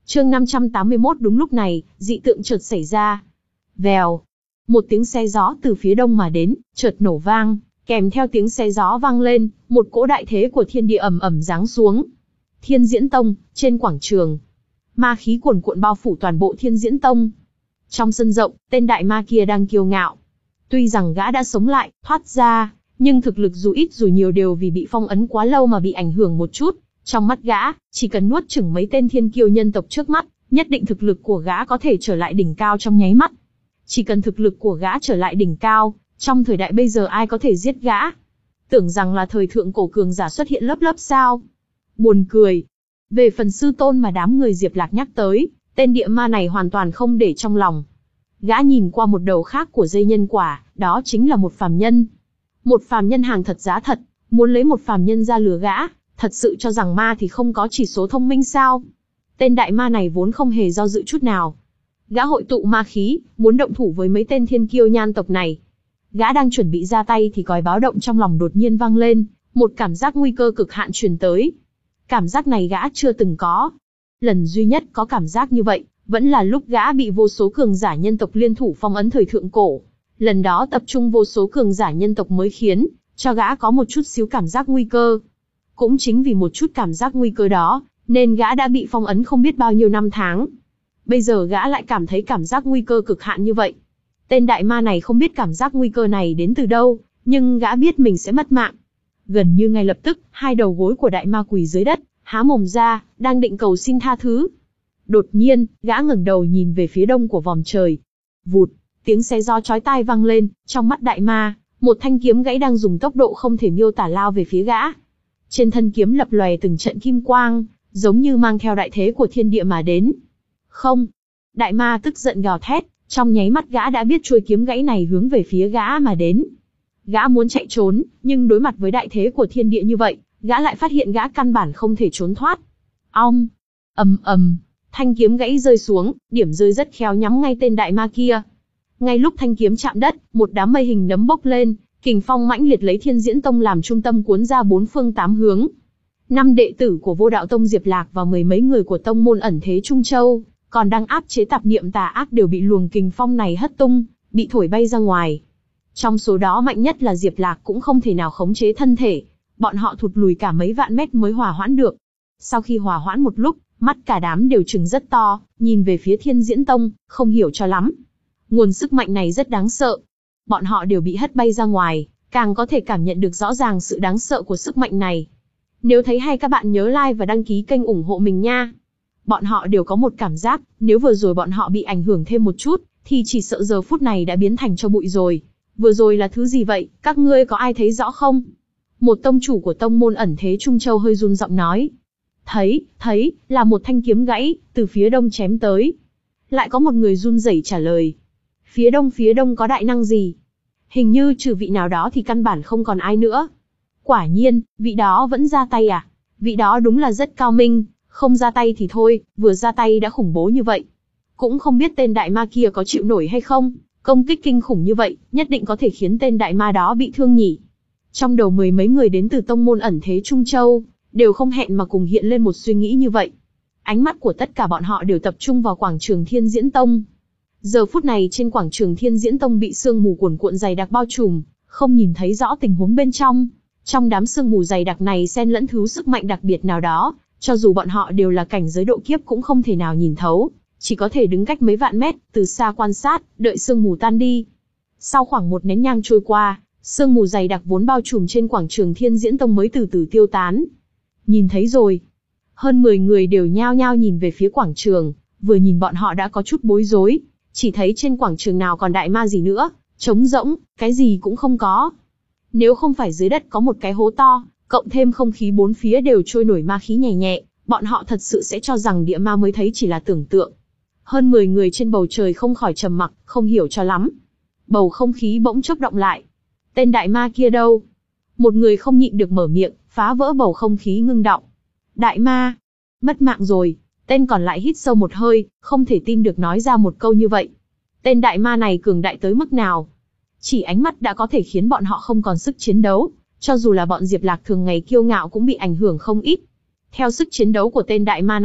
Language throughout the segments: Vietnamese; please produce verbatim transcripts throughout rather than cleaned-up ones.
Chương năm trăm tám mươi mốt. Đúng lúc này, dị tượng chợt xảy ra. Vèo, một tiếng xé gió từ phía đông mà đến, chợt nổ vang, kèm theo tiếng xé gió vang lên, một cỗ đại thế của thiên địa ầm ầm giáng xuống. Thiên Diễn Tông, trên quảng trường, ma khí cuồn cuộn bao phủ toàn bộ Thiên Diễn Tông. Trong sân rộng, tên đại ma kia đang kiêu ngạo. Tuy rằng gã đã sống lại, thoát ra, nhưng thực lực dù ít dù nhiều đều vì bị phong ấn quá lâu mà bị ảnh hưởng một chút. Trong mắt gã, chỉ cần nuốt chửng mấy tên thiên kiêu nhân tộc trước mắt, nhất định thực lực của gã có thể trở lại đỉnh cao trong nháy mắt. Chỉ cần thực lực của gã trở lại đỉnh cao, trong thời đại bây giờ ai có thể giết gã? Tưởng rằng là thời thượng cổ cường giả xuất hiện lớp lớp sao? Buồn cười. Về phần sư tôn mà đám người Diệp Lạc nhắc tới, tên địa ma này hoàn toàn không để trong lòng. Gã nhìn qua một đầu khác của dây nhân quả, đó chính là một phàm nhân. Một phàm nhân hàng thật giá thật, muốn lấy một phàm nhân ra lừa gã, thật sự cho rằng ma thì không có chỉ số thông minh sao? Tên đại ma này vốn không hề do dự chút nào. Gã hội tụ ma khí, muốn động thủ với mấy tên thiên kiêu nhan tộc này. Gã đang chuẩn bị ra tay thì còi báo động trong lòng đột nhiên vang lên, một cảm giác nguy cơ cực hạn truyền tới. Cảm giác này gã chưa từng có. Lần duy nhất có cảm giác như vậy, vẫn là lúc gã bị vô số cường giả nhân tộc liên thủ phong ấn thời thượng cổ. Lần đó tập trung vô số cường giả nhân tộc mới khiến cho gã có một chút xíu cảm giác nguy cơ. Cũng chính vì một chút cảm giác nguy cơ đó, nên gã đã bị phong ấn không biết bao nhiêu năm tháng. Bây giờ gã lại cảm thấy cảm giác nguy cơ cực hạn như vậy. Tên đại ma này không biết cảm giác nguy cơ này đến từ đâu, nhưng gã biết mình sẽ mất mạng. Gần như ngay lập tức, hai đầu gối của đại ma quỳ dưới đất, há mồm ra, đang định cầu xin tha thứ. Đột nhiên, gã ngẩng đầu nhìn về phía đông của vòm trời. Vụt, tiếng xé gió chói tai vang lên, trong mắt đại ma, một thanh kiếm gãy đang dùng tốc độ không thể miêu tả lao về phía gã. Trên thân kiếm lập lòe từng trận kim quang, giống như mang theo đại thế của thiên địa mà đến. Không! Đại ma tức giận gào thét, trong nháy mắt gã đã biết chuôi kiếm gãy này hướng về phía gã mà đến. Gã muốn chạy trốn, nhưng đối mặt với đại thế của thiên địa như vậy, gã lại phát hiện gã căn bản không thể trốn thoát. Ong! Ầm ầm! Thanh kiếm gãy rơi xuống, điểm rơi rất khéo nhắm ngay tên đại ma kia. Ngay lúc thanh kiếm chạm đất, một đám mây hình nấm bốc lên, kình phong mãnh liệt lấy Thiên Diễn Tông làm trung tâm cuốn ra bốn phương tám hướng. Năm đệ tử của Vô Đạo Tông Diệp Lạc và mười mấy người của tông môn ẩn thế Trung Châu, còn đang áp chế tạp niệm tà ác đều bị luồng kình phong này hất tung, bị thổi bay ra ngoài. Trong số đó mạnh nhất là Diệp Lạc cũng không thể nào khống chế thân thể, bọn họ thụt lùi cả mấy vạn mét mới hòa hoãn được. Sau khi hòa hoãn một lúc, mắt cả đám đều trừng rất to, nhìn về phía Thiên Diễn Tông, không hiểu cho lắm. Nguồn sức mạnh này rất đáng sợ. Bọn họ đều bị hất bay ra ngoài, càng có thể cảm nhận được rõ ràng sự đáng sợ của sức mạnh này. Nếu thấy hay các bạn nhớ like và đăng ký kênh ủng hộ mình nha. Bọn họ đều có một cảm giác, nếu vừa rồi bọn họ bị ảnh hưởng thêm một chút, thì chỉ sợ giờ phút này đã biến thành cho bụi rồi. Vừa rồi là thứ gì vậy, các ngươi có ai thấy rõ không? Một tông chủ của tông môn ẩn thế Trung Châu hơi run giọng nói. Thấy, thấy, là một thanh kiếm gãy, từ phía đông chém tới. Lại có một người run rẩy trả lời. Phía đông phía đông có đại năng gì? Hình như trừ vị nào đó thì căn bản không còn ai nữa. Quả nhiên, vị đó vẫn ra tay à? Vị đó đúng là rất cao minh, không ra tay thì thôi, vừa ra tay đã khủng bố như vậy. Cũng không biết tên đại ma kia có chịu nổi hay không, công kích kinh khủng như vậy, nhất định có thể khiến tên đại ma đó bị thương nhỉ. Trong đầu mười mấy người đến từ tông môn ẩn thế Trung Châu, đều không hẹn mà cùng hiện lên một suy nghĩ như vậy. Ánh mắt của tất cả bọn họ đều tập trung vào quảng trường Thiên Diễn Tông. Giờ phút này trên quảng trường Thiên Diễn Tông bị sương mù cuồn cuộn dày đặc bao trùm, không nhìn thấy rõ tình huống bên trong. Trong đám sương mù dày đặc này xen lẫn thứ sức mạnh đặc biệt nào đó, cho dù bọn họ đều là cảnh giới độ kiếp cũng không thể nào nhìn thấu, chỉ có thể đứng cách mấy vạn mét, từ xa quan sát, đợi sương mù tan đi. Sau khoảng một nén nhang trôi qua, sương mù dày đặc vốn bao trùm trên quảng trường Thiên Diễn Tông mới từ từ tiêu tán. Nhìn thấy rồi. Hơn mười người đều nhao nhao nhìn về phía quảng trường, vừa nhìn bọn họ đã có chút bối rối, chỉ thấy trên quảng trường nào còn đại ma gì nữa, trống rỗng, cái gì cũng không có. Nếu không phải dưới đất có một cái hố to, cộng thêm không khí bốn phía đều trôi nổi ma khí nhẹ nhẹ, bọn họ thật sự sẽ cho rằng địa ma mới thấy chỉ là tưởng tượng. Hơn mười người trên bầu trời không khỏi trầm mặc, không hiểu cho lắm. Bầu không khí bỗng chốc động lại. Tên đại ma kia đâu? Một người không nhịn được mở miệng, phá vỡ bầu không khí ngưng đọng. Đại ma, mất mạng rồi. Tên còn lại hít sâu một hơi, không thể tin được nói ra một câu như vậy. Tên đại ma này cường đại tới mức nào? Chỉ ánh mắt đã có thể khiến bọn họ không còn sức chiến đấu, cho dù là bọn Diệp Lạc thường ngày kiêu ngạo cũng bị ảnh hưởng không ít. Theo sức chiến đấu của tên đại ma này,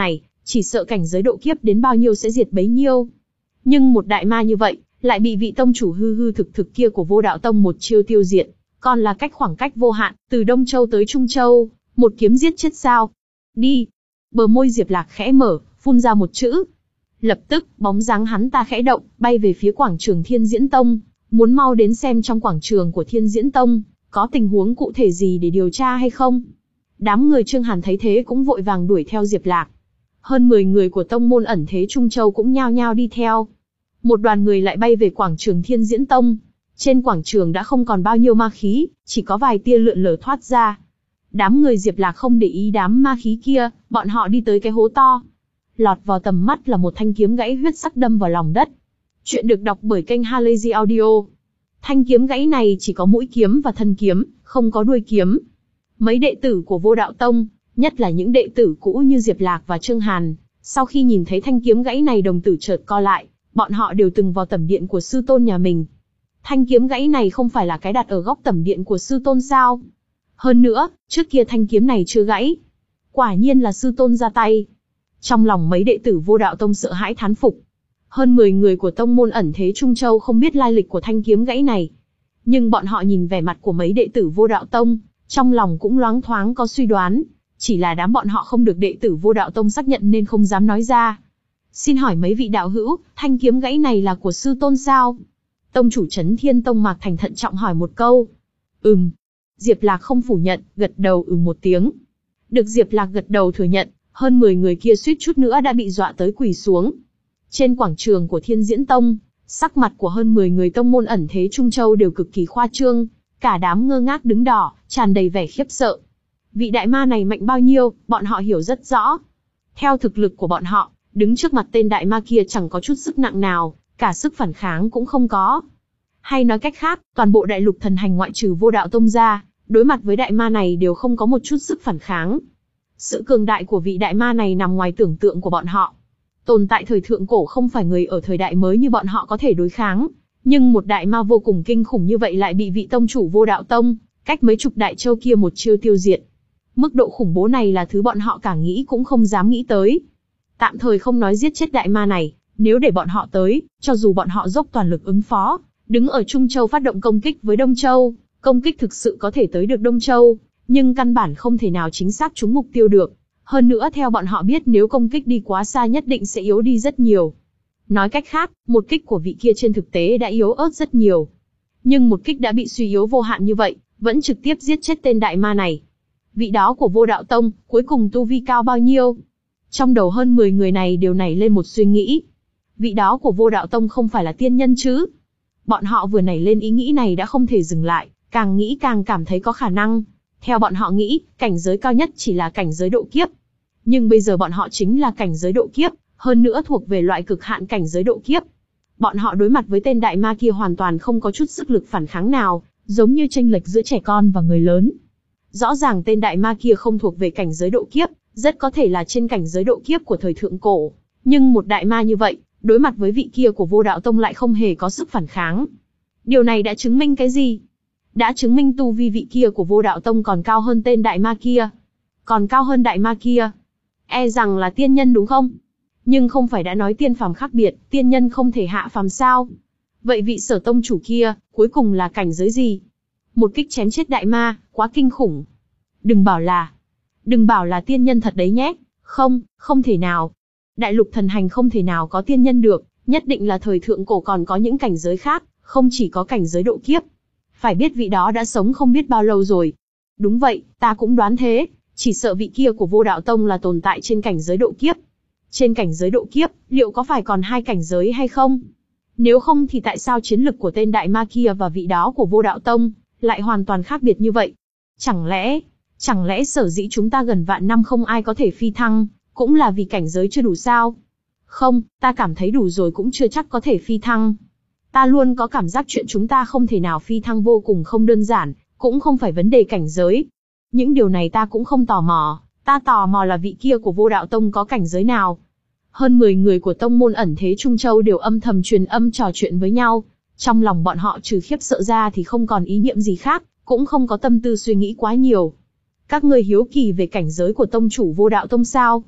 chỉ sợ cảnh giới độ kiếp đến bao nhiêu sẽ diệt bấy nhiêu. Nhưng một đại ma như vậy, lại bị vị tông chủ hư hư thực thực kia của Vô Đạo Tông một chiêu tiêu diệt, còn là cách khoảng cách vô hạn, từ Đông Châu tới Trung Châu, một kiếm giết chết sao? Đi! Bờ môi Diệp Lạc khẽ mở, phun ra một chữ. Lập tức, bóng dáng hắn ta khẽ động, bay về phía quảng trường Thiên Diễn Tông, muốn mau đến xem trong quảng trường của Thiên Diễn Tông, có tình huống cụ thể gì để điều tra hay không. Đám người Trương Hàn thấy thế cũng vội vàng đuổi theo Diệp Lạc. Hơn mười người của tông môn ẩn thế Trung Châu cũng nhao nhao đi theo. Một đoàn người lại bay về quảng trường Thiên Diễn Tông. Trên quảng trường đã không còn bao nhiêu ma khí, chỉ có vài tia lượn lờ thoát ra. Đám người Diệp Lạc không để ý đám ma khí kia, bọn họ đi tới cái hố to. Lọt vào tầm mắt là một thanh kiếm gãy huyết sắc đâm vào lòng đất. Chuyện được đọc bởi kênh Halazy Audio. Thanh kiếm gãy này chỉ có mũi kiếm và thân kiếm, không có đuôi kiếm. Mấy đệ tử của Vô Đạo Tông, nhất là những đệ tử cũ như Diệp Lạc và Trương Hàn, sau khi nhìn thấy thanh kiếm gãy này đồng tử chợt co lại, bọn họ đều từng vào tẩm điện của sư tôn nhà mình. Thanh kiếm gãy này không phải là cái đặt ở góc tẩm điện của sư tôn sao? Hơn nữa, trước kia thanh kiếm này chưa gãy. Quả nhiên là sư tôn ra tay. Trong lòng mấy đệ tử Vô Đạo Tông sợ hãi thán phục. Hơn mười người của tông môn ẩn thế Trung Châu không biết lai lịch của thanh kiếm gãy này. Nhưng bọn họ nhìn vẻ mặt của mấy đệ tử Vô Đạo Tông, trong lòng cũng loáng thoáng có suy đoán. Chỉ là đám bọn họ không được đệ tử Vô Đạo Tông xác nhận nên không dám nói ra. Xin hỏi mấy vị đạo hữu, thanh kiếm gãy này là của sư tôn sao? Tông chủ Chấn Thiên Tông Mạc Thành thận trọng hỏi một câu. Ừm. Diệp Lạc không phủ nhận, gật đầu ừ một tiếng. Được Diệp Lạc gật đầu thừa nhận, hơn mười người kia suýt chút nữa đã bị dọa tới quỳ xuống. Trên quảng trường của Thiên Diễn Tông, sắc mặt của hơn mười người tông môn ẩn thế Trung Châu đều cực kỳ khoa trương, cả đám ngơ ngác đứng đỏ, tràn đầy vẻ khiếp sợ. Vị đại ma này mạnh bao nhiêu, bọn họ hiểu rất rõ. Theo thực lực của bọn họ, đứng trước mặt tên đại ma kia chẳng có chút sức nặng nào, cả sức phản kháng cũng không có. Hay nói cách khác, toàn bộ đại lục thần hành ngoại trừ Vô Đạo Tông ra, đối mặt với đại ma này đều không có một chút sức phản kháng. Sự cường đại của vị đại ma này nằm ngoài tưởng tượng của bọn họ. Tồn tại thời thượng cổ không phải người ở thời đại mới như bọn họ có thể đối kháng, nhưng một đại ma vô cùng kinh khủng như vậy lại bị vị tông chủ Vô Đạo Tông, cách mấy chục đại châu kia một chiêu tiêu diệt. Mức độ khủng bố này là thứ bọn họ cả nghĩ cũng không dám nghĩ tới. Tạm thời không nói giết chết đại ma này, nếu để bọn họ tới, cho dù bọn họ dốc toàn lực ứng phó, đứng ở Trung Châu phát động công kích với Đông Châu, công kích thực sự có thể tới được Đông Châu, nhưng căn bản không thể nào chính xác trúng mục tiêu được. Hơn nữa theo bọn họ biết nếu công kích đi quá xa nhất định sẽ yếu đi rất nhiều. Nói cách khác, một kích của vị kia trên thực tế đã yếu ớt rất nhiều. Nhưng một kích đã bị suy yếu vô hạn như vậy, vẫn trực tiếp giết chết tên đại ma này. Vị đó của Vô Đạo Tông, cuối cùng tu vi cao bao nhiêu? Trong đầu hơn mười người này đều nảy lên một suy nghĩ. Vị đó của Vô Đạo Tông không phải là tiên nhân chứ? Bọn họ vừa nảy lên ý nghĩ này đã không thể dừng lại, càng nghĩ càng cảm thấy có khả năng. Theo bọn họ nghĩ, cảnh giới cao nhất chỉ là cảnh giới độ kiếp. Nhưng bây giờ bọn họ chính là cảnh giới độ kiếp, hơn nữa thuộc về loại cực hạn cảnh giới độ kiếp. Bọn họ đối mặt với tên đại ma kia hoàn toàn không có chút sức lực phản kháng nào, giống như chênh lệch giữa trẻ con và người lớn. Rõ ràng tên đại ma kia không thuộc về cảnh giới độ kiếp, rất có thể là trên cảnh giới độ kiếp của thời thượng cổ. Nhưng một đại ma như vậy, đối mặt với vị kia của Vô Đạo Tông lại không hề có sức phản kháng. Điều này đã chứng minh cái gì? Đã chứng minh tu vi vị kia của Vô Đạo Tông còn cao hơn tên đại ma kia. Còn cao hơn đại ma kia. E rằng là tiên nhân đúng không? Nhưng không phải đã nói tiên phàm khác biệt, tiên nhân không thể hạ phàm sao? Vậy vị Sở tông chủ kia, cuối cùng là cảnh giới gì? Một kích chém chết đại ma, quá kinh khủng. Đừng bảo là, đừng bảo là tiên nhân thật đấy nhé. Không, không thể nào. Đại lục thần hành không thể nào có tiên nhân được, nhất định là thời thượng cổ còn có những cảnh giới khác, không chỉ có cảnh giới độ kiếp. Phải biết vị đó đã sống không biết bao lâu rồi. Đúng vậy, ta cũng đoán thế, chỉ sợ vị kia của Vô Đạo Tông là tồn tại trên cảnh giới độ kiếp. Trên cảnh giới độ kiếp, liệu có phải còn hai cảnh giới hay không? Nếu không thì tại sao chiến lực của tên đại ma kia và vị đó của Vô Đạo Tông lại hoàn toàn khác biệt như vậy? Chẳng lẽ, chẳng lẽ sở dĩ chúng ta gần vạn năm không ai có thể phi thăng, cũng là vì cảnh giới chưa đủ sao? Không, ta cảm thấy đủ rồi cũng chưa chắc có thể phi thăng. Ta luôn có cảm giác chuyện chúng ta không thể nào phi thăng vô cùng không đơn giản, cũng không phải vấn đề cảnh giới. Những điều này ta cũng không tò mò, ta tò mò là vị kia của Vô Đạo Tông có cảnh giới nào. Hơn mười người của tông môn ẩn thế Trung Châu đều âm thầm truyền âm trò chuyện với nhau. Trong lòng bọn họ trừ khiếp sợ ra thì không còn ý niệm gì khác, cũng không có tâm tư suy nghĩ quá nhiều. Các ngươi hiếu kỳ về cảnh giới của tông chủ Vô Đạo Tông sao?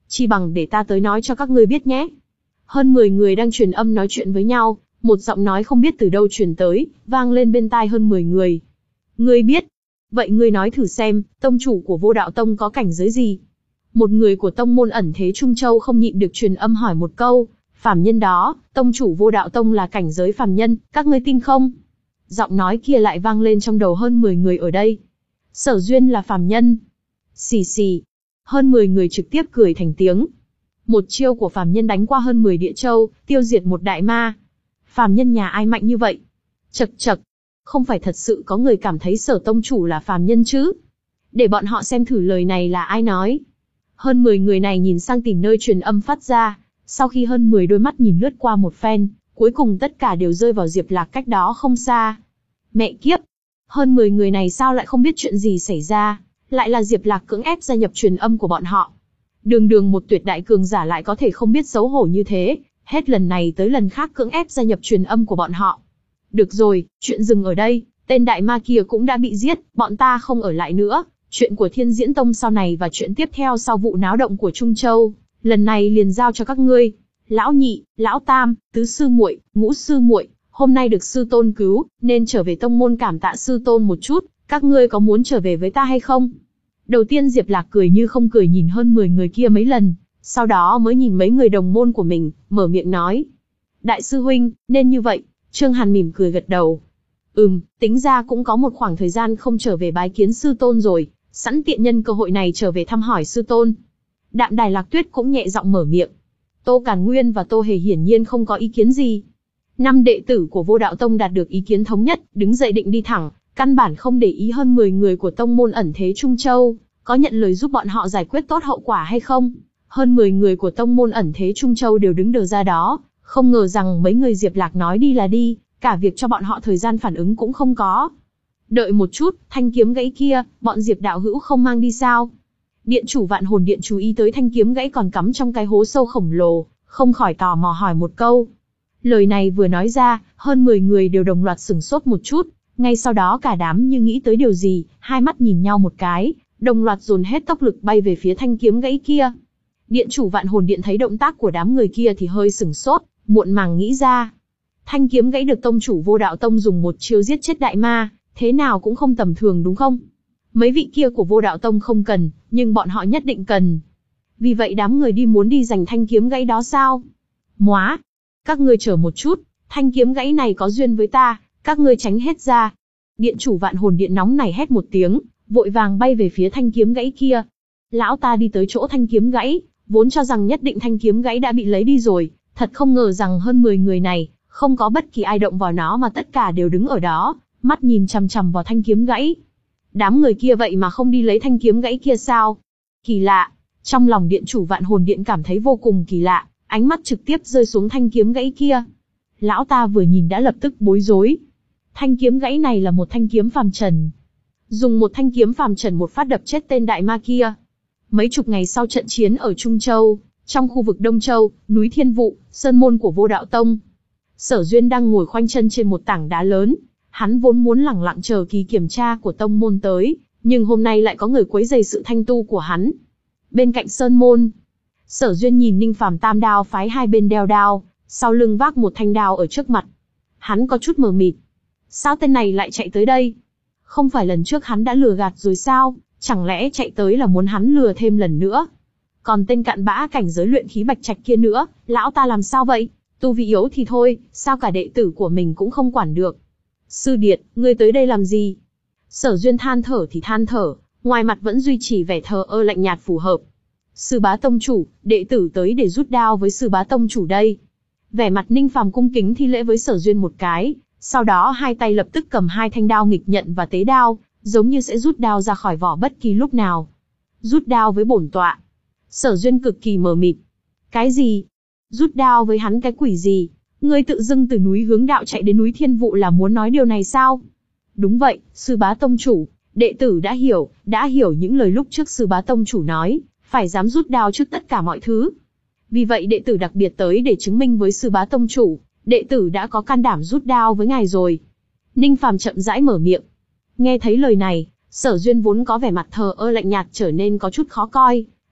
Chi bằng để ta tới nói cho các ngươi biết nhé. Hơn mười người đang truyền âm nói chuyện với nhau, một giọng nói không biết từ đâu truyền tới, vang lên bên tai hơn mười người. Ngươi biết? Vậy ngươi nói thử xem, tông chủ của Vô Đạo Tông có cảnh giới gì? Một người của tông môn ẩn thế Trung Châu không nhịn được truyền âm hỏi một câu. Phàm nhân đó, tông chủ Vô Đạo Tông là cảnh giới phàm nhân, các ngươi tin không? Giọng nói kia lại vang lên trong đầu hơn mười người ở đây. Sở Duyên là phàm nhân. Xì xì. Hơn mười người trực tiếp cười thành tiếng. Một chiêu của phàm nhân đánh qua hơn mười địa châu, tiêu diệt một đại ma. Phàm nhân nhà ai mạnh như vậy? Chậc chậc. Không phải thật sự có người cảm thấy Sở tông chủ là phàm nhân chứ? Để bọn họ xem thử lời này là ai nói. Hơn mười người này nhìn sang tìm nơi truyền âm phát ra. Sau khi hơn mười đôi mắt nhìn lướt qua một phen, cuối cùng tất cả đều rơi vào Diệp Lạc cách đó không xa. Mẹ kiếp! Hơn mười người này sao lại không biết chuyện gì xảy ra, lại là Diệp Lạc cưỡng ép gia nhập truyền âm của bọn họ. Đường đường một tuyệt đại cường giả lại có thể không biết xấu hổ như thế, hết lần này tới lần khác cưỡng ép gia nhập truyền âm của bọn họ. Được rồi, chuyện dừng ở đây, tên đại ma kia cũng đã bị giết, bọn ta không ở lại nữa. Chuyện của Thiên Diễn Tông sau này và chuyện tiếp theo sau vụ náo động của Trung Châu, lần này liền giao cho các ngươi. Lão nhị, lão tam, tứ sư muội, ngũ sư muội, hôm nay được sư tôn cứu, nên trở về tông môn cảm tạ sư tôn một chút, các ngươi có muốn trở về với ta hay không? Đầu tiên Diệp Lạc cười như không cười nhìn hơn mười người kia mấy lần, sau đó mới nhìn mấy người đồng môn của mình, mở miệng nói. Đại sư huynh, nên như vậy. Trương Hàn mỉm cười gật đầu. Ừm, tính ra cũng có một khoảng thời gian không trở về bái kiến sư tôn rồi, sẵn tiện nhân cơ hội này trở về thăm hỏi sư tôn. Đạm Đài Lạc Tuyết cũng nhẹ giọng mở miệng. Tô Càn Nguyên và Tô Hề hiển nhiên không có ý kiến gì. Năm đệ tử của Vô Đạo Tông đạt được ý kiến thống nhất, đứng dậy định đi thẳng, căn bản không để ý hơn mười người của tông môn ẩn thế Trung Châu, có nhận lời giúp bọn họ giải quyết tốt hậu quả hay không. Hơn mười người của tông môn ẩn thế Trung Châu đều đứng đờ ra đó, không ngờ rằng mấy người Diệp Lạc nói đi là đi, cả việc cho bọn họ thời gian phản ứng cũng không có. Đợi một chút, thanh kiếm gãy kia, bọn Diệp đạo hữu không mang đi sao? Điện chủ Vạn Hồn Điện chú ý tới thanh kiếm gãy còn cắm trong cái hố sâu khổng lồ, không khỏi tò mò hỏi một câu. Lời này vừa nói ra, hơn mười người đều đồng loạt sửng sốt một chút, ngay sau đó cả đám như nghĩ tới điều gì, hai mắt nhìn nhau một cái, đồng loạt dồn hết tốc lực bay về phía thanh kiếm gãy kia. Điện chủ Vạn Hồn Điện thấy động tác của đám người kia thì hơi sửng sốt, muộn màng nghĩ ra. Thanh kiếm gãy được tông chủ Vô Đạo Tông dùng một chiêu giết chết đại ma, thế nào cũng không tầm thường đúng không? Mấy vị kia của Vô Đạo Tông không cần, nhưng bọn họ nhất định cần. Vì vậy đám người đi muốn đi giành thanh kiếm gãy đó sao? Móa! Các ngươi chờ một chút, thanh kiếm gãy này có duyên với ta, các ngươi tránh hết ra. Điện chủ Vạn Hồn Điện nóng này hét một tiếng, vội vàng bay về phía thanh kiếm gãy kia. Lão ta đi tới chỗ thanh kiếm gãy, vốn cho rằng nhất định thanh kiếm gãy đã bị lấy đi rồi, thật không ngờ rằng hơn mười người này, không có bất kỳ ai động vào nó mà tất cả đều đứng ở đó, mắt nhìn chằm chằm vào thanh kiếm gãy. Đám người kia vậy mà không đi lấy thanh kiếm gãy kia sao? Kỳ lạ. Trong lòng điện chủ Vạn Hồn Điện cảm thấy vô cùng kỳ lạ, ánh mắt trực tiếp rơi xuống thanh kiếm gãy kia. Lão ta vừa nhìn đã lập tức bối rối. Thanh kiếm gãy này là một thanh kiếm phàm trần. Dùng một thanh kiếm phàm trần một phát đập chết tên đại ma kia. Mấy chục ngày sau trận chiến ở Trung Châu, trong khu vực Đông Châu, núi Thiên Vụ, sơn môn của Vô Đạo Tông. Sở Duyên đang ngồi khoanh chân trên một tảng đá lớn. Hắn vốn muốn lẳng lặng chờ kỳ kiểm tra của tông môn tới, nhưng hôm nay lại có người quấy rầy sự thanh tu của hắn. Bên cạnh sơn môn, Sở Duyên nhìn Ninh Phàm tam đao phái hai bên đeo đao, sau lưng vác một thanh đao ở trước mặt. Hắn có chút mờ mịt. Sao tên này lại chạy tới đây? Không phải lần trước hắn đã lừa gạt rồi sao? Chẳng lẽ chạy tới là muốn hắn lừa thêm lần nữa? Còn tên cặn bã cảnh giới luyện khí bạch trạch kia nữa, lão ta làm sao vậy? Tu vi yếu thì thôi, sao cả đệ tử của mình cũng không quản được? Sư điệt, ngươi tới đây làm gì? Sở Duyên than thở thì than thở, ngoài mặt vẫn duy trì vẻ thờ ơ lạnh nhạt phù hợp. Sư bá tông chủ, đệ tử tới để rút đao với sư bá tông chủ đây. Vẻ mặt Ninh Phàm cung kính thi lễ với Sở Duyên một cái, sau đó hai tay lập tức cầm hai thanh đao nghịch nhận và tế đao, giống như sẽ rút đao ra khỏi vỏ bất kỳ lúc nào. Rút đao với bổn tọa. Sở Duyên cực kỳ mờ mịt. Cái gì? Rút đao với hắn cái quỷ gì? Ngươi tự dưng từ núi Hướng Đạo chạy đến núi Thiên Vụ là muốn nói điều này sao? Đúng vậy, sư bá tông chủ, đệ tử đã hiểu, đã hiểu những lời lúc trước sư bá tông chủ nói, phải dám rút đao trước tất cả mọi thứ. Vì vậy đệ tử đặc biệt tới để chứng minh với sư bá tông chủ, đệ tử đã có can đảm rút đao với ngài rồi. Ninh Phàm chậm rãi mở miệng. Nghe thấy lời này, Sở Duyên vốn có vẻ mặt thờ ơ lạnh nhạt trở nên có chút khó coi.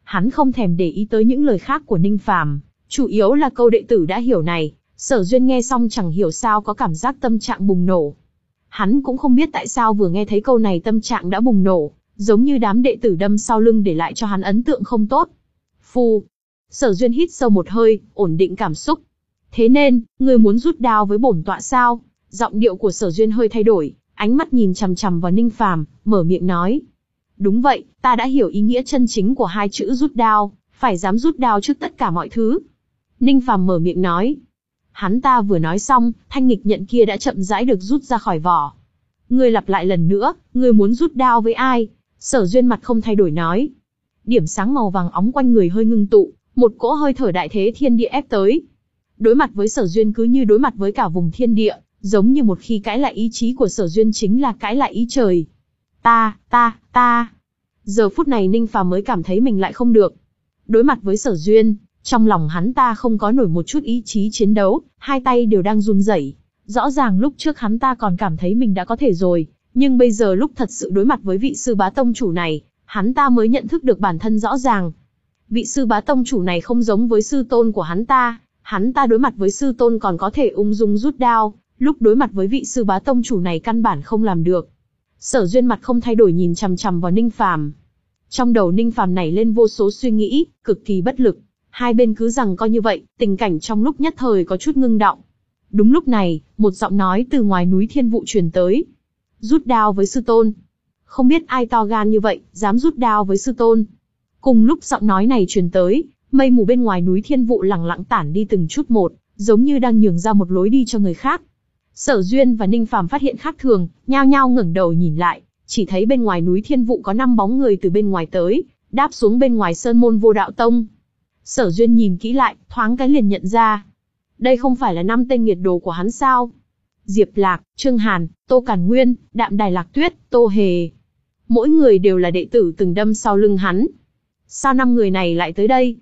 Hắn không thèm để ý tới những lời khác của Ninh Phàm, chủ yếu là câu đệ tử đã hiểu này. Sở Duyên nghe xong chẳng hiểu sao có cảm giác tâm trạng bùng nổ. Hắn cũng không biết tại sao vừa nghe thấy câu này tâm trạng đã bùng nổ, giống như đám đệ tử đâm sau lưng để lại cho hắn ấn tượng không tốt. Phu. Sở Duyên hít sâu một hơi, ổn định cảm xúc. Thế nên, ngươi muốn rút đao với bổn tọa sao? Giọng điệu của Sở Duyên hơi thay đổi, ánh mắt nhìn chằm chằm vào Ninh Phàm, mở miệng nói. Đúng vậy, ta đã hiểu ý nghĩa chân chính của hai chữ rút đao, phải dám rút đao trước tất cả mọi thứ. Ninh Phàm mở miệng nói. Hắn ta vừa nói xong, thanh nghịch nhận kia đã chậm rãi được rút ra khỏi vỏ. Ngươi lặp lại lần nữa, ngươi muốn rút đao với ai? Sở Duyên mặt không thay đổi nói. Điểm sáng màu vàng óng quanh người hơi ngưng tụ, một cỗ hơi thở đại thế thiên địa ép tới. Đối mặt với Sở Duyên cứ như đối mặt với cả vùng thiên địa, giống như một khi cãi lại ý chí của Sở Duyên chính là cãi lại ý trời. Ta, ta, ta. Giờ phút này Ninh Phàm mới cảm thấy mình lại không được. Đối mặt với Sở Duyên, trong lòng hắn ta không có nổi một chút ý chí chiến đấu, hai tay đều đang run rẩy. Rõ ràng lúc trước hắn ta còn cảm thấy mình đã có thể rồi, nhưng bây giờ lúc thật sự đối mặt với vị sư bá tông chủ này, hắn ta mới nhận thức được bản thân rõ ràng. Vị sư bá tông chủ này không giống với sư tôn của hắn ta, hắn ta đối mặt với sư tôn còn có thể ung dung rút đao, lúc đối mặt với vị sư bá tông chủ này căn bản không làm được. Sở Duyên mặt không thay đổi nhìn chằm chằm vào Ninh Phàm. Trong đầu Ninh Phàm nảy lên vô số suy nghĩ, cực kỳ bất lực. Hai bên cứ rằng coi như vậy, tình cảnh trong lúc nhất thời có chút ngưng động. Đúng lúc này, một giọng nói từ ngoài núi Thiên Vụ truyền tới. Rút đao với sư tôn. Không biết ai to gan như vậy, dám rút đao với sư tôn. Cùng lúc giọng nói này truyền tới, mây mù bên ngoài núi Thiên Vụ lẳng lặng tản đi từng chút một, giống như đang nhường ra một lối đi cho người khác. Sở Duyên và Ninh Phàm phát hiện khác thường, nhao nhao ngẩng đầu nhìn lại, chỉ thấy bên ngoài núi Thiên Vụ có năm bóng người từ bên ngoài tới, đáp xuống bên ngoài sơn môn Vô Đạo Tông. Sở Duyên nhìn kỹ lại, thoáng cái liền nhận ra. Đây không phải là năm tên nghiệt đồ của hắn sao? Diệp Lạc, Trương Hàn, Tô Càn Nguyên, Đạm Đài Lạc Tuyết, Tô Hề. Mỗi người đều là đệ tử từng đâm sau lưng hắn. Sao năm người này lại tới đây?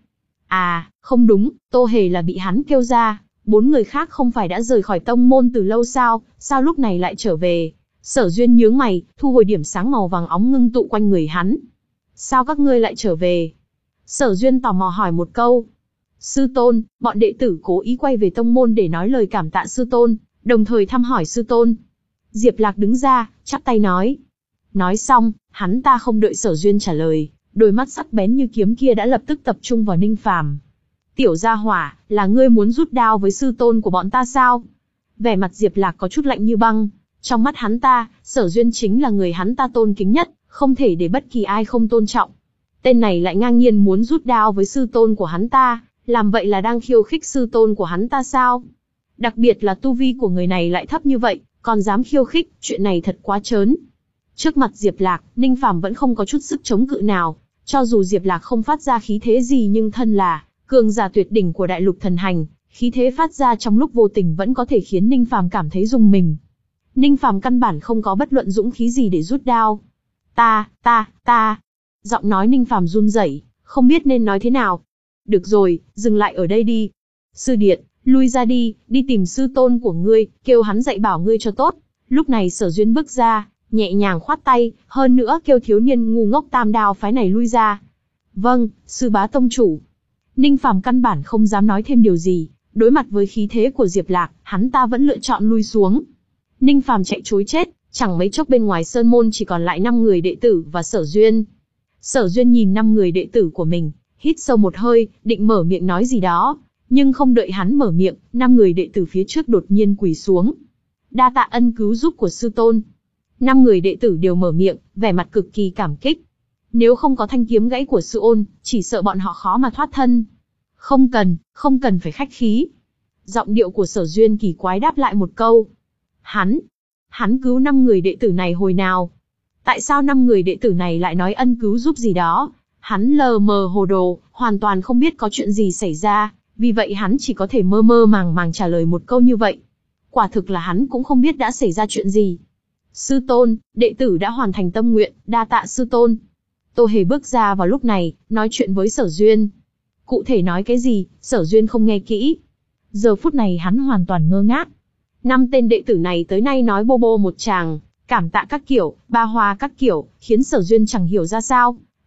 À, không đúng, Tô Hề là bị hắn kêu ra. Bốn người khác không phải đã rời khỏi tông môn từ lâu sao, sao lúc này lại trở về? Sở Duyên nhướng mày, thu hồi điểm sáng màu vàng óng ngưng tụ quanh người hắn. Sao các ngươi lại trở về? Sở Duyên tò mò hỏi một câu. Sư tôn, bọn đệ tử cố ý quay về tông môn để nói lời cảm tạ sư tôn, đồng thời thăm hỏi sư tôn. Diệp Lạc đứng ra, chắp tay nói. Nói xong, hắn ta không đợi Sở Duyên trả lời, đôi mắt sắc bén như kiếm kia đã lập tức tập trung vào Ninh Phàm. Tiểu gia hỏa, là ngươi muốn rút đao với sư tôn của bọn ta sao? Vẻ mặt Diệp Lạc có chút lạnh như băng. Trong mắt hắn ta, Sở Duyên chính là người hắn ta tôn kính nhất, không thể để bất kỳ ai không tôn trọng. Tên này lại ngang nhiên muốn rút đao với sư tôn của hắn ta, làm vậy là đang khiêu khích sư tôn của hắn ta sao? Đặc biệt là tu vi của người này lại thấp như vậy, còn dám khiêu khích, chuyện này thật quá trớn. Trước mặt Diệp Lạc, Ninh Phàm vẫn không có chút sức chống cự nào, cho dù Diệp Lạc không phát ra khí thế gì nhưng thân là cường giả tuyệt đỉnh của đại lục thần hành, khí thế phát ra trong lúc vô tình vẫn có thể khiến Ninh Phàm cảm thấy rùng mình. Ninh Phàm căn bản không có bất luận dũng khí gì để rút đao. Ta, ta, ta. Giọng nói Ninh Phàm run rẩy, không biết nên nói thế nào. Được rồi, dừng lại ở đây đi. Sư Điện, lui ra đi, đi tìm sư tôn của ngươi, kêu hắn dạy bảo ngươi cho tốt. Lúc này Sở Duyên bước ra, nhẹ nhàng khoát tay, hơn nữa kêu thiếu niên ngu ngốc Tam Đao phái này lui ra. Vâng, sư bá tông chủ. Ninh Phàm căn bản không dám nói thêm điều gì, đối mặt với khí thế của Diệp Lạc, hắn ta vẫn lựa chọn lui xuống. Ninh Phàm chạy trối chết, chẳng mấy chốc bên ngoài sơn môn chỉ còn lại năm người đệ tử và Sở Duyên. Sở Duyên nhìn năm người đệ tử của mình, hít sâu một hơi, định mở miệng nói gì đó, nhưng không đợi hắn mở miệng, năm người đệ tử phía trước đột nhiên quỳ xuống. Đa tạ ân cứu giúp của sư tôn. Năm người đệ tử đều mở miệng, vẻ mặt cực kỳ cảm kích. Nếu không có thanh kiếm gãy của sư ôn, chỉ sợ bọn họ khó mà thoát thân. Không cần, không cần phải khách khí. Giọng điệu của Sở Duyên kỳ quái đáp lại một câu. Hắn, hắn cứu năm người đệ tử này hồi nào? Tại sao năm người đệ tử này lại nói ân cứu giúp gì đó? Hắn lờ mờ hồ đồ, hoàn toàn không biết có chuyện gì xảy ra, vì vậy hắn chỉ có thể mơ mơ màng màng trả lời một câu như vậy. Quả thực là hắn cũng không biết đã xảy ra chuyện gì. Sư tôn, đệ tử đã hoàn thành tâm nguyện, đa tạ sư tôn. Tô Hề bước ra vào lúc này, nói chuyện với Sở Duyên. Cụ thể nói cái gì, Sở Duyên không nghe kỹ. Giờ phút này hắn hoàn toàn ngơ ngác. Năm tên đệ tử này tới nay nói bô bô một tràng, cảm tạ các kiểu, ba hoa các kiểu, khiến Sở Duyên chẳng hiểu ra sao.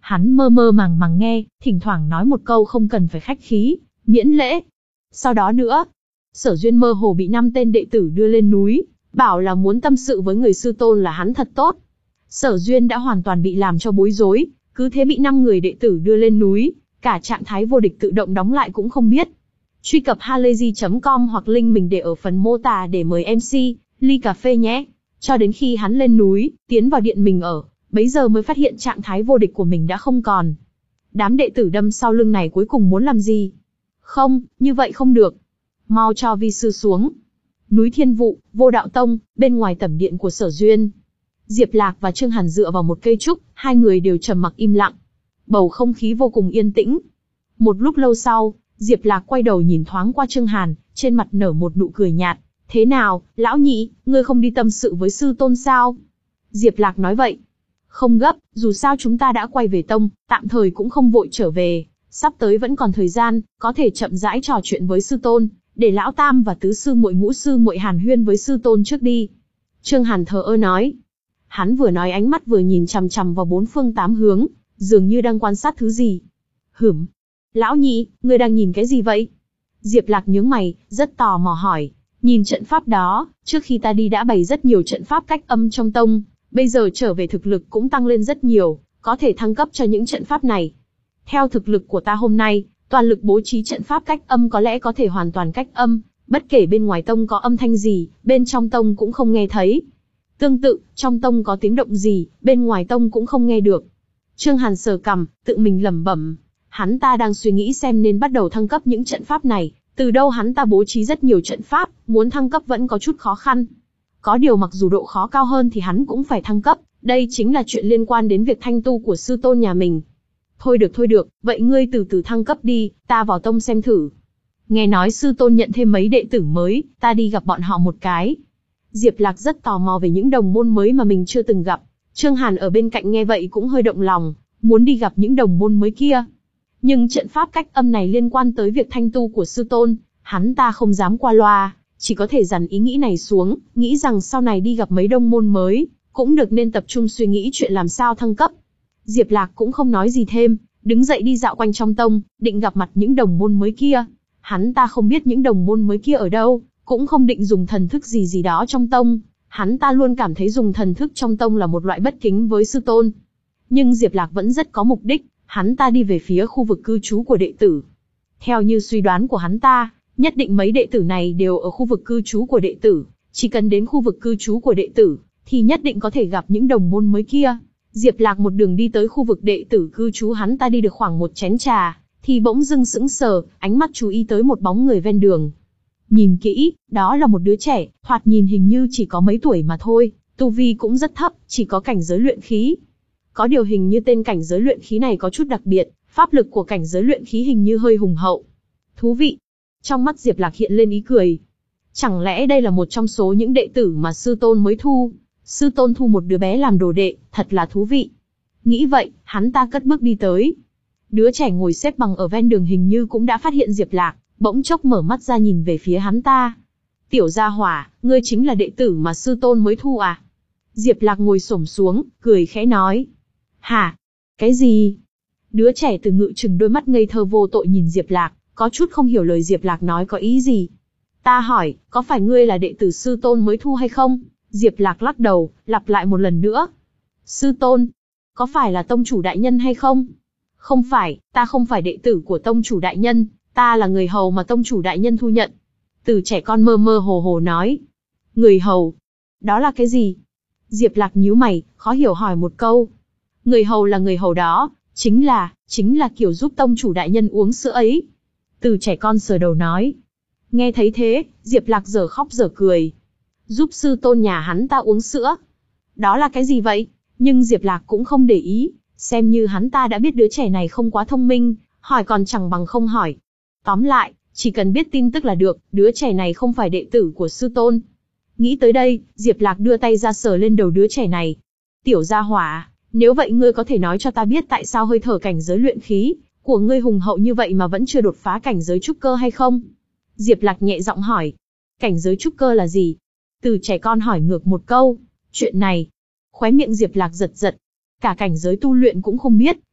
Hắn mơ mơ màng màng nghe, thỉnh thoảng nói một câu không cần phải khách khí, miễn lễ. Sau đó nữa, Sở Duyên mơ hồ bị năm tên đệ tử đưa lên núi, bảo là muốn tâm sự với người sư tôn là hắn thật tốt. Sở Duyên đã hoàn toàn bị làm cho bối rối, cứ thế bị năm người đệ tử đưa lên núi, cả trạng thái vô địch tự động đóng lại cũng không biết. Truy cập halayzi chấm com hoặc link mình để ở phần mô tả để mời em xê, ly cà phê nhé. Cho đến khi hắn lên núi, tiến vào điện mình ở, bấy giờ mới phát hiện trạng thái vô địch của mình đã không còn. Đám đệ tử đâm sau lưng này cuối cùng muốn làm gì? Không, như vậy không được. Mau cho vi sư xuống. Núi Thiên Vụ, Vô Đạo Tông, bên ngoài tẩm điện của Sở Duyên. Diệp Lạc và Trương Hàn dựa vào một cây trúc, hai người đều trầm mặc im lặng. Bầu không khí vô cùng yên tĩnh. Một lúc lâu sau, Diệp Lạc quay đầu nhìn thoáng qua Trương Hàn, trên mặt nở một nụ cười nhạt. Thế nào, lão nhị, ngươi không đi tâm sự với sư tôn sao? Diệp Lạc nói vậy. Không gấp, dù sao chúng ta đã quay về tông, tạm thời cũng không vội trở về. Sắp tới vẫn còn thời gian, có thể chậm rãi trò chuyện với sư tôn, để lão tam và tứ sư muội ngũ sư muội hàn huyên với sư tôn trước đi. Trương Hàn thờ ơ nói. Hắn vừa nói ánh mắt vừa nhìn chằm chằm vào bốn phương tám hướng, dường như đang quan sát thứ gì. Hửm. Lão nhị, ngươi đang nhìn cái gì vậy? Diệp Lạc nhướng mày, rất tò mò hỏi. Nhìn trận pháp đó, trước khi ta đi đã bày rất nhiều trận pháp cách âm trong tông, bây giờ trở về thực lực cũng tăng lên rất nhiều, có thể thăng cấp cho những trận pháp này. Theo thực lực của ta hôm nay, toàn lực bố trí trận pháp cách âm có lẽ có thể hoàn toàn cách âm, bất kể bên ngoài tông có âm thanh gì, bên trong tông cũng không nghe thấy. Tương tự, trong tông có tiếng động gì, bên ngoài tông cũng không nghe được. Trương Hàn sờ cằm, tự mình lẩm bẩm. Hắn ta đang suy nghĩ xem nên bắt đầu thăng cấp những trận pháp này, từ đâu hắn ta bố trí rất nhiều trận pháp, muốn thăng cấp vẫn có chút khó khăn. Có điều mặc dù độ khó cao hơn thì hắn cũng phải thăng cấp, đây chính là chuyện liên quan đến việc thanh tu của sư tôn nhà mình. Thôi được thôi được, vậy ngươi từ từ thăng cấp đi, ta vào tông xem thử. Nghe nói sư tôn nhận thêm mấy đệ tử mới, ta đi gặp bọn họ một cái. Diệp Lạc rất tò mò về những đồng môn mới mà mình chưa từng gặp. Trương Hàn ở bên cạnh nghe vậy cũng hơi động lòng, muốn đi gặp những đồng môn mới kia. Nhưng trận pháp cách âm này liên quan tới việc thanh tu của sư tôn, hắn ta không dám qua loa, chỉ có thể dằn ý nghĩ này xuống, nghĩ rằng sau này đi gặp mấy đồng môn mới, cũng được nên tập trung suy nghĩ chuyện làm sao thăng cấp. Diệp Lạc cũng không nói gì thêm, đứng dậy đi dạo quanh trong tông, định gặp mặt những đồng môn mới kia. Hắn ta không biết những đồng môn mới kia ở đâu, cũng không định dùng thần thức gì gì đó trong tông. Hắn ta luôn cảm thấy dùng thần thức trong tông là một loại bất kính với sư tôn. Nhưng Diệp Lạc vẫn rất có mục đích, hắn ta đi về phía khu vực cư trú của đệ tử. Theo như suy đoán của hắn ta, nhất định mấy đệ tử này đều ở khu vực cư trú của đệ tử. Chỉ cần đến khu vực cư trú của đệ tử, thì nhất định có thể gặp những đồng môn mới kia. Diệp Lạc một đường đi tới khu vực đệ tử cư trú, hắn ta đi được khoảng một chén trà, thì bỗng dưng sững sờ, ánh mắt chú ý tới một bóng người ven đường. Nhìn kỹ, đó là một đứa trẻ, thoạt nhìn hình như chỉ có mấy tuổi mà thôi, tu vi cũng rất thấp, chỉ có cảnh giới luyện khí. Có điều hình như tên cảnh giới luyện khí này có chút đặc biệt, pháp lực của cảnh giới luyện khí hình như hơi hùng hậu. Thú vị. Trong mắt Diệp Lạc hiện lên ý cười. Chẳng lẽ đây là một trong số những đệ tử mà sư tôn mới thu? Sư tôn thu một đứa bé làm đồ đệ, thật là thú vị. Nghĩ vậy, hắn ta cất bước đi tới. Đứa trẻ ngồi xếp bằng ở ven đường hình như cũng đã phát hiện Diệp Lạc, bỗng chốc mở mắt ra nhìn về phía hắn ta. Tiểu gia hỏa, ngươi chính là đệ tử mà sư tôn mới thu à? Diệp Lạc ngồi xổm xuống, cười khẽ nói. Hả? Cái gì? Đứa trẻ từ ngự trừng đôi mắt ngây thơ vô tội nhìn Diệp Lạc, có chút không hiểu lời Diệp Lạc nói có ý gì. Ta hỏi, có phải ngươi là đệ tử sư tôn mới thu hay không? Diệp Lạc lắc đầu, lặp lại một lần nữa. Sư tôn? Có phải là tông chủ đại nhân hay không? Không phải, ta không phải đệ tử của tông chủ đại nhân, ta là người hầu mà tông chủ đại nhân thu nhận. Từ trẻ con mơ mơ hồ hồ nói. Người hầu? Đó là cái gì? Diệp Lạc nhíu mày, khó hiểu hỏi một câu. Người hầu là người hầu đó, chính là, chính là kiểu giúp tông chủ đại nhân uống sữa ấy. Từ trẻ con sờ đầu nói. Nghe thấy thế, Diệp Lạc dở khóc dở cười. Giúp sư tôn nhà hắn ta uống sữa. Đó là cái gì vậy? Nhưng Diệp Lạc cũng không để ý, xem như hắn ta đã biết đứa trẻ này không quá thông minh, hỏi còn chẳng bằng không hỏi. Tóm lại, chỉ cần biết tin tức là được, đứa trẻ này không phải đệ tử của sư tôn. Nghĩ tới đây, Diệp Lạc đưa tay ra sờ lên đầu đứa trẻ này. Tiểu gia hỏa, nếu vậy ngươi có thể nói cho ta biết tại sao hơi thở cảnh giới luyện khí của ngươi hùng hậu như vậy mà vẫn chưa đột phá cảnh giới trúc cơ hay không? Diệp Lạc nhẹ giọng hỏi. Cảnh giới trúc cơ là gì? Từ trẻ con hỏi ngược một câu. Chuyện này, khóe miệng Diệp Lạc giật giật. Cả cảnh giới tu luyện cũng không biết,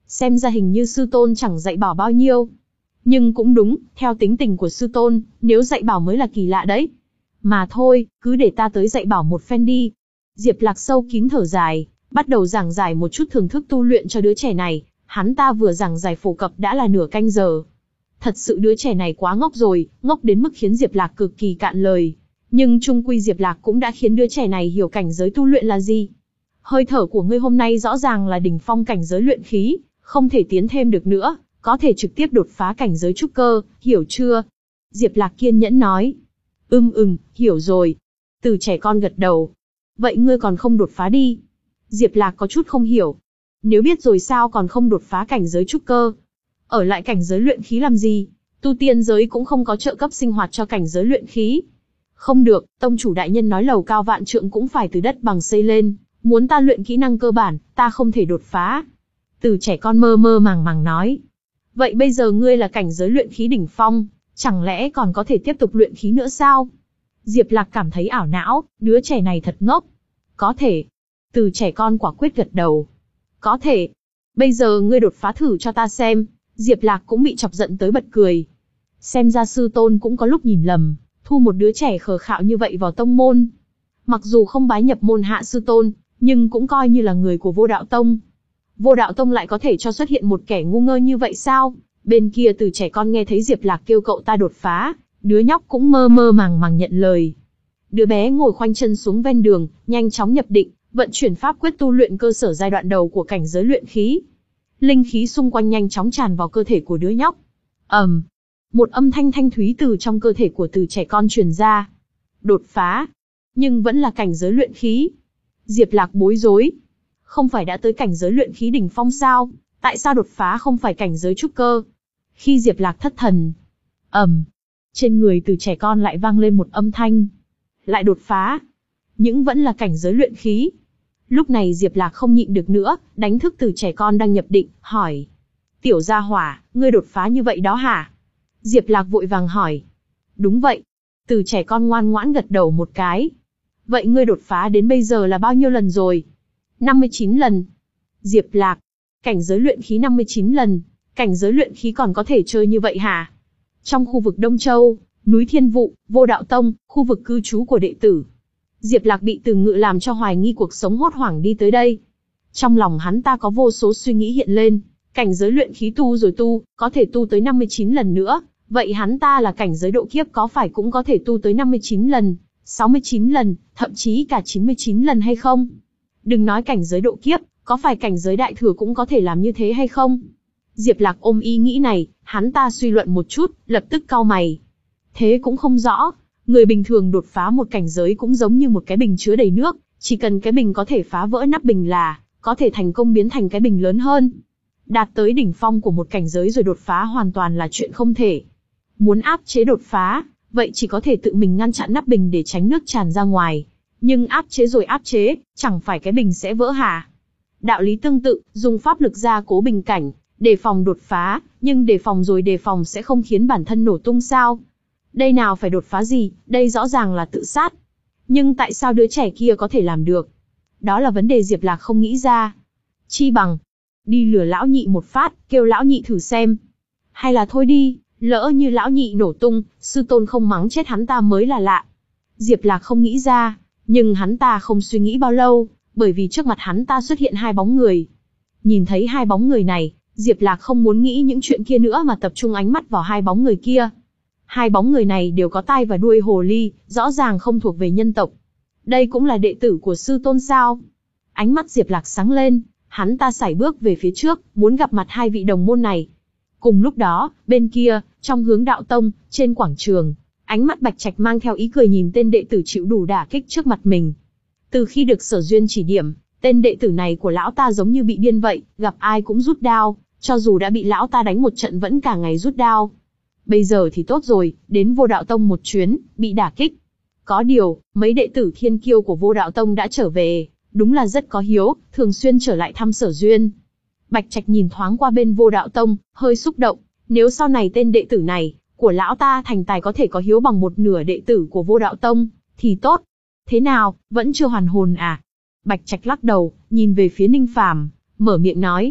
Xem ra hình như sư tôn chẳng dạy bảo bao nhiêu. Nhưng cũng đúng, theo tính tình của sư tôn, nếu dạy bảo mới là kỳ lạ đấy. Mà thôi, cứ để ta tới dạy bảo một phen đi. Diệp Lạc sâu kín thở dài, bắt đầu giảng giải một chút thưởng thức tu luyện cho đứa trẻ này. Hắn ta vừa giảng giải phổ cập đã là nửa canh giờ. Thật sự đứa trẻ này quá ngốc rồi, ngốc đến mức khiến Diệp Lạc cực kỳ cạn lời. Nhưng chung quy Diệp Lạc cũng đã khiến đứa trẻ này hiểu cảnh giới tu luyện là gì. Hơi thở của ngươi hôm nay rõ ràng là đỉnh phong cảnh giới luyện khí, không thể tiến thêm được nữa, có thể trực tiếp đột phá cảnh giới trúc cơ, hiểu chưa? Diệp Lạc kiên nhẫn nói. Ừm ừm, hiểu rồi. Từ trẻ con gật đầu. Vậy ngươi còn không đột phá đi? Diệp Lạc có chút không hiểu. Nếu biết rồi sao còn không đột phá cảnh giới trúc cơ? Ở lại cảnh giới luyện khí làm gì? Tu tiên giới cũng không có trợ cấp sinh hoạt cho cảnh giới luyện khí. Không được, tông chủ đại nhân nói lầu cao vạn trượng cũng phải từ đất bằng xây lên, muốn ta luyện kỹ năng cơ bản, ta không thể đột phá. Từ trẻ con mơ mơ màng màng nói. Vậy bây giờ ngươi là cảnh giới luyện khí đỉnh phong, chẳng lẽ còn có thể tiếp tục luyện khí nữa sao? Diệp Lạc cảm thấy ảo não, đứa trẻ này thật ngốc. Có thể. Từ trẻ con quả quyết gật đầu. Có thể. Bây giờ ngươi đột phá thử cho ta xem. Diệp Lạc cũng bị chọc giận tới bật cười. Xem ra sư tôn cũng có lúc nhìn lầm, thu một đứa trẻ khờ khạo như vậy vào tông môn. Mặc dù không bái nhập môn hạ sư tôn, nhưng cũng coi như là người của Vô Đạo Tông. Vô Đạo Tông lại có thể cho xuất hiện một kẻ ngu ngơ như vậy sao? Bên kia từ trẻ con nghe thấy Diệp Lạc kêu cậu ta đột phá, đứa nhóc cũng mơ mơ màng màng nhận lời. Đứa bé ngồi khoanh chân xuống ven đường, nhanh chóng nhập định, vận chuyển pháp quyết tu luyện cơ sở giai đoạn đầu của cảnh giới luyện khí. Linh khí xung quanh nhanh chóng tràn vào cơ thể của đứa nhóc. ầm, um, một âm thanh thanh thúy từ trong cơ thể của từ trẻ con truyền ra. Đột phá, nhưng vẫn là cảnh giới luyện khí. Diệp Lạc bối rối. Không phải đã tới cảnh giới luyện khí đỉnh phong sao? Tại sao đột phá không phải cảnh giới trúc cơ? Khi Diệp Lạc thất thần, ầm, um, trên người từ trẻ con lại vang lên một âm thanh. Lại đột phá, nhưng vẫn là cảnh giới luyện khí. Lúc này Diệp Lạc không nhịn được nữa, đánh thức từ trẻ con đang nhập định, hỏi. Tiểu gia hỏa, ngươi đột phá như vậy đó hả? Diệp Lạc vội vàng hỏi. Đúng vậy. Từ trẻ con ngoan ngoãn gật đầu một cái. Vậy ngươi đột phá đến bây giờ là bao nhiêu lần rồi? năm mươi chín lần. Diệp Lạc, cảnh giới luyện khí năm mươi chín lần, cảnh giới luyện khí còn có thể chơi như vậy hả? Trong khu vực Đông Châu, núi Thiên Vụ, Vô Đạo Tông, khu vực cư trú của đệ tử. Diệp Lạc bị Từ Ngự làm cho hoài nghi cuộc sống hốt hoảng đi tới đây. Trong lòng hắn ta có vô số suy nghĩ hiện lên, cảnh giới luyện khí tu rồi tu, có thể tu tới năm mươi chín lần nữa, vậy hắn ta là cảnh giới độ kiếp có phải cũng có thể tu tới năm mươi chín lần, sáu mươi chín lần, thậm chí cả chín mươi chín lần hay không? Đừng nói cảnh giới độ kiếp, có phải cảnh giới đại thừa cũng có thể làm như thế hay không? Diệp Lạc ôm ý nghĩ này, hắn ta suy luận một chút, lập tức cau mày. Thế cũng không rõ, người bình thường đột phá một cảnh giới cũng giống như một cái bình chứa đầy nước, chỉ cần cái bình có thể phá vỡ nắp bình là có thể thành công biến thành cái bình lớn hơn. Đạt tới đỉnh phong của một cảnh giới rồi đột phá hoàn toàn là chuyện không thể. Muốn áp chế đột phá, vậy chỉ có thể tự mình ngăn chặn nắp bình để tránh nước tràn ra ngoài. Nhưng áp chế rồi áp chế, chẳng phải cái bình sẽ vỡ hả? Đạo lý tương tự, dùng pháp lực gia cố bình cảnh, đề phòng đột phá, nhưng đề phòng rồi đề phòng sẽ không khiến bản thân nổ tung sao? Đây nào phải đột phá gì, đây rõ ràng là tự sát. Nhưng tại sao đứa trẻ kia có thể làm được? Đó là vấn đề Diệp Lạc không nghĩ ra. Chi bằng đi lừa lão nhị một phát, kêu lão nhị thử xem. Hay là thôi đi, lỡ như lão nhị nổ tung, sư tôn không mắng chết hắn ta mới là lạ. Diệp Lạc không nghĩ ra, nhưng hắn ta không suy nghĩ bao lâu, bởi vì trước mặt hắn ta xuất hiện hai bóng người. Nhìn thấy hai bóng người này, Diệp Lạc không muốn nghĩ những chuyện kia nữa mà tập trung ánh mắt vào hai bóng người kia. Hai bóng người này đều có tai và đuôi hồ ly, rõ ràng không thuộc về nhân tộc. Đây cũng là đệ tử của sư tôn sao? Ánh mắt Diệp Lạc sáng lên, hắn ta sải bước về phía trước, muốn gặp mặt hai vị đồng môn này. Cùng lúc đó, bên kia, trong hướng đạo tông, trên quảng trường, ánh mắt Bạch Trạch mang theo ý cười nhìn tên đệ tử chịu đủ đả kích trước mặt mình. Từ khi được Sở Duyên chỉ điểm, tên đệ tử này của lão ta giống như bị điên vậy, gặp ai cũng rút đao, cho dù đã bị lão ta đánh một trận vẫn cả ngày rút đao. Bây giờ thì tốt rồi, đến Vô Đạo Tông một chuyến, bị đả kích. Có điều, mấy đệ tử thiên kiêu của Vô Đạo Tông đã trở về, đúng là rất có hiếu, thường xuyên trở lại thăm Sở Duyên. Bạch Trạch nhìn thoáng qua bên Vô Đạo Tông, hơi xúc động, nếu sau này tên đệ tử này, của lão ta thành tài có thể có hiếu bằng một nửa đệ tử của Vô Đạo Tông, thì tốt. Thế nào, vẫn chưa hoàn hồn à? Bạch Trạch lắc đầu, nhìn về phía Ninh Phàm, mở miệng nói.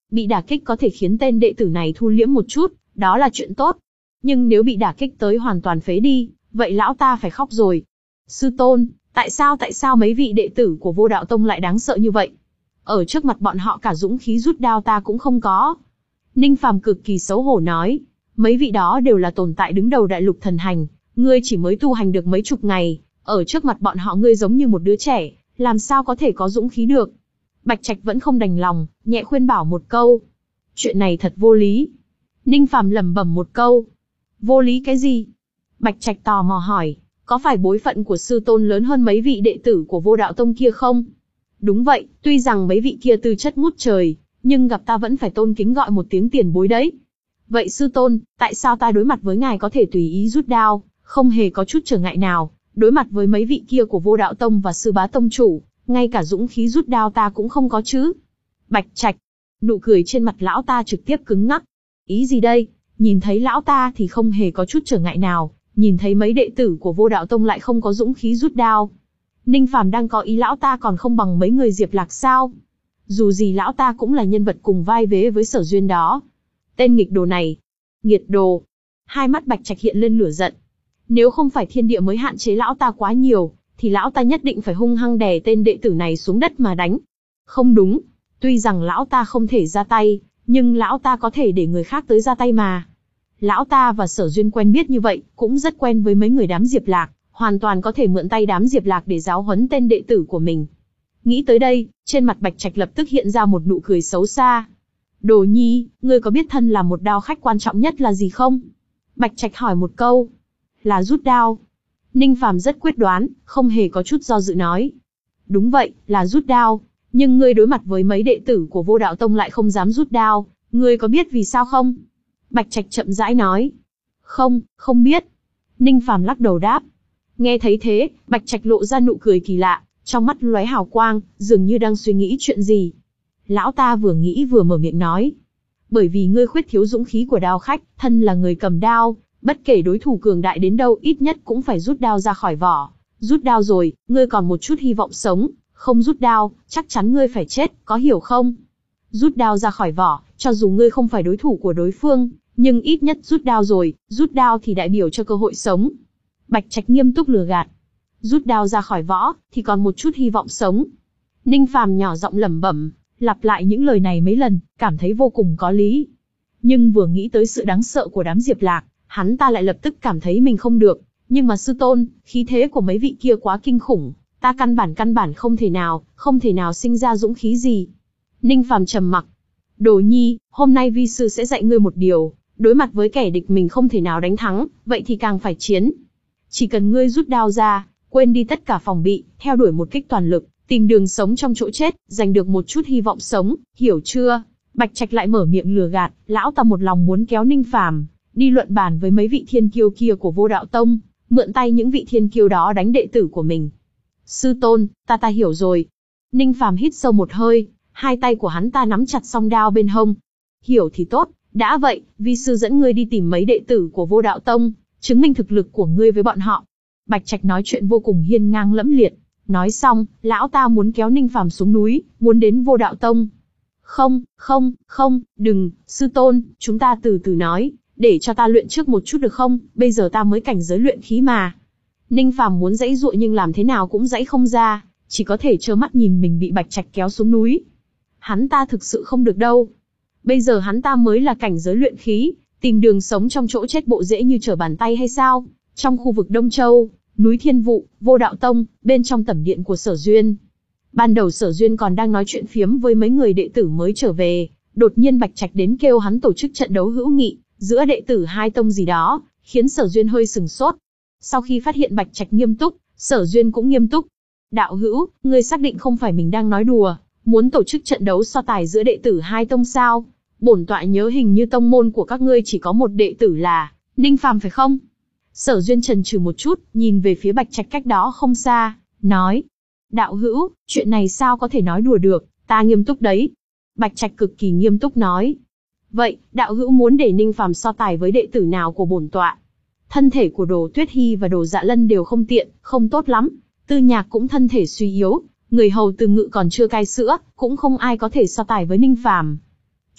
Bị đả kích có thể khiến tên đệ tử này thu liễm một chút, đó là chuyện tốt. Nhưng nếu bị đả kích tới hoàn toàn phế đi, vậy lão ta phải khóc rồi. Sư tôn, tại sao tại sao mấy vị đệ tử của Vô Đạo Tông lại đáng sợ như vậy? Ở trước mặt bọn họ cả dũng khí rút đao ta cũng không có. Ninh Phàm cực kỳ xấu hổ nói, mấy vị đó đều là tồn tại đứng đầu đại lục thần hành, ngươi chỉ mới tu hành được mấy chục ngày, ở trước mặt bọn họ ngươi giống như một đứa trẻ, làm sao có thể có dũng khí được? Bạch Trạch vẫn không đành lòng, nhẹ khuyên bảo một câu. Chuyện này thật vô lý. Ninh Phàm lẩm bẩm một câu. Vô lý cái gì? Bạch Trạch tò mò hỏi, có phải bối phận của sư tôn lớn hơn mấy vị đệ tử của Vô Đạo Tông kia không? Đúng vậy, tuy rằng mấy vị kia tư chất ngút trời, nhưng gặp ta vẫn phải tôn kính gọi một tiếng tiền bối đấy. Vậy sư tôn, tại sao ta đối mặt với ngài có thể tùy ý rút đao, không hề có chút trở ngại nào, đối mặt với mấy vị kia của Vô Đạo Tông và Sư Bá Tông chủ, ngay cả dũng khí rút đao ta cũng không có chứ? Bạch Trạch, nụ cười trên mặt lão ta trực tiếp cứng ngắc. Ý gì đây? Nhìn thấy lão ta thì không hề có chút trở ngại nào, nhìn thấy mấy đệ tử của Vô Đạo Tông lại không có dũng khí rút đao. Ninh Phàm đang có ý lão ta còn không bằng mấy người Diệp Lạc sao? Dù gì lão ta cũng là nhân vật cùng vai vế với Sở Duyên đó. Tên nghịch đồ này, nghiệt đồ. Hai mắt Bạch Trạch hiện lên lửa giận. Nếu không phải thiên địa mới hạn chế lão ta quá nhiều, thì lão ta nhất định phải hung hăng đè tên đệ tử này xuống đất mà đánh. Không đúng, tuy rằng lão ta không thể ra tay, nhưng lão ta có thể để người khác tới ra tay mà. Lão ta và Sở Duyên quen biết như vậy, cũng rất quen với mấy người đám Diệp Lạc, hoàn toàn có thể mượn tay đám Diệp Lạc để giáo huấn tên đệ tử của mình. Nghĩ tới đây, trên mặt Bạch Trạch lập tức hiện ra một nụ cười xấu xa. Đồ Nhi, ngươi có biết thân là một đao khách quan trọng nhất là gì không? Bạch Trạch hỏi một câu. Là rút đao. Ninh Phàm rất quyết đoán, không hề có chút do dự nói. Đúng vậy, là rút đao. Nhưng ngươi đối mặt với mấy đệ tử của Vô Đạo Tông lại không dám rút đao, ngươi có biết vì sao không? Bạch Trạch chậm rãi nói. Không, không biết. Ninh Phàm lắc đầu đáp. Nghe thấy thế, Bạch Trạch lộ ra nụ cười kỳ lạ, trong mắt lóe hào quang, dường như đang suy nghĩ chuyện gì. Lão ta vừa nghĩ vừa mở miệng nói. Bởi vì ngươi khuyết thiếu dũng khí của đao khách, thân là người cầm đao, bất kể đối thủ cường đại đến đâu ít nhất cũng phải rút đao ra khỏi vỏ. Rút đao rồi, ngươi còn một chút hy vọng sống, không rút đao, chắc chắn ngươi phải chết, có hiểu không? Rút đao ra khỏi vỏ, cho dù ngươi không phải đối thủ của đối phương, nhưng ít nhất rút đao rồi, rút đao thì đại biểu cho cơ hội sống. Bạch Trạch nghiêm túc lừa gạt. Rút đao ra khỏi vỏ, thì còn một chút hy vọng sống. Ninh Phàm nhỏ giọng lẩm bẩm, lặp lại những lời này mấy lần, cảm thấy vô cùng có lý. Nhưng vừa nghĩ tới sự đáng sợ của đám Diệp Lạc, hắn ta lại lập tức cảm thấy mình không được. Nhưng mà sư tôn, khí thế của mấy vị kia quá kinh khủng, ta căn bản căn bản không thể nào, không thể nào sinh ra dũng khí gì. Ninh Phàm trầm mặc. Đồ Nhi, hôm nay vi sư sẽ dạy ngươi một điều, đối mặt với kẻ địch mình không thể nào đánh thắng, vậy thì càng phải chiến. Chỉ cần ngươi rút đao ra, quên đi tất cả phòng bị, theo đuổi một kích toàn lực, tìm đường sống trong chỗ chết, giành được một chút hy vọng sống, hiểu chưa? Bạch Trạch lại mở miệng lừa gạt, lão ta một lòng muốn kéo Ninh Phàm đi luận bàn với mấy vị thiên kiêu kia của Vô Đạo Tông, mượn tay những vị thiên kiêu đó đánh đệ tử của mình. Sư tôn, ta ta hiểu rồi. Ninh Phàm hít sâu một hơi, hai tay của hắn ta nắm chặt song đao bên hông. Hiểu thì tốt, đã vậy, vi sư dẫn ngươi đi tìm mấy đệ tử của Vô Đạo Tông, chứng minh thực lực của ngươi với bọn họ. Bạch Trạch nói chuyện vô cùng hiên ngang lẫm liệt. Nói xong, lão ta muốn kéo Ninh Phàm xuống núi, muốn đến Vô Đạo Tông. Không, không, không, đừng, sư tôn, chúng ta từ từ nói, để cho ta luyện trước một chút được không, bây giờ ta mới cảnh giới luyện khí mà. Ninh Phàm muốn giãy giụa nhưng làm thế nào cũng giãy không ra, chỉ có thể trơ mắt nhìn mình bị Bạch Trạch kéo xuống núi. Hắn ta thực sự không được đâu. Bây giờ hắn ta mới là cảnh giới luyện khí, tìm đường sống trong chỗ chết bộ dễ như trở bàn tay hay sao? Trong khu vực Đông Châu, núi Thiên Vụ, Vô Đạo Tông, bên trong tẩm điện của Sở Duyên. Ban đầu Sở Duyên còn đang nói chuyện phiếm với mấy người đệ tử mới trở về, đột nhiên Bạch Trạch đến kêu hắn tổ chức trận đấu hữu nghị giữa đệ tử hai tông gì đó, khiến Sở Duyên hơi sừng sốt. Sau khi phát hiện Bạch Trạch nghiêm túc, Sở Duyên cũng nghiêm túc. Đạo hữu, ngươi xác định không phải mình đang nói đùa, muốn tổ chức trận đấu so tài giữa đệ tử hai tông sao? Bổn tọa nhớ hình như tông môn của các ngươi chỉ có một đệ tử là Ninh Phàm phải không? Sở Duyên chần chừ một chút, nhìn về phía Bạch Trạch cách đó không xa, nói. Đạo hữu, chuyện này sao có thể nói đùa được, ta nghiêm túc đấy. Bạch Trạch cực kỳ nghiêm túc nói. Vậy, đạo hữu muốn để Ninh Phàm so tài với đệ tử nào của bổn tọa? Thân thể của Đồ Tuyết Hi và Đồ Dạ Lân đều không tiện, không tốt lắm. Tư Nhạc cũng thân thể suy yếu, người hầu Từ Ngự còn chưa cai sữa, cũng không ai có thể so tài với Ninh Phàm.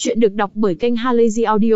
Chuyện được đọc bởi kênh Halazy Audio.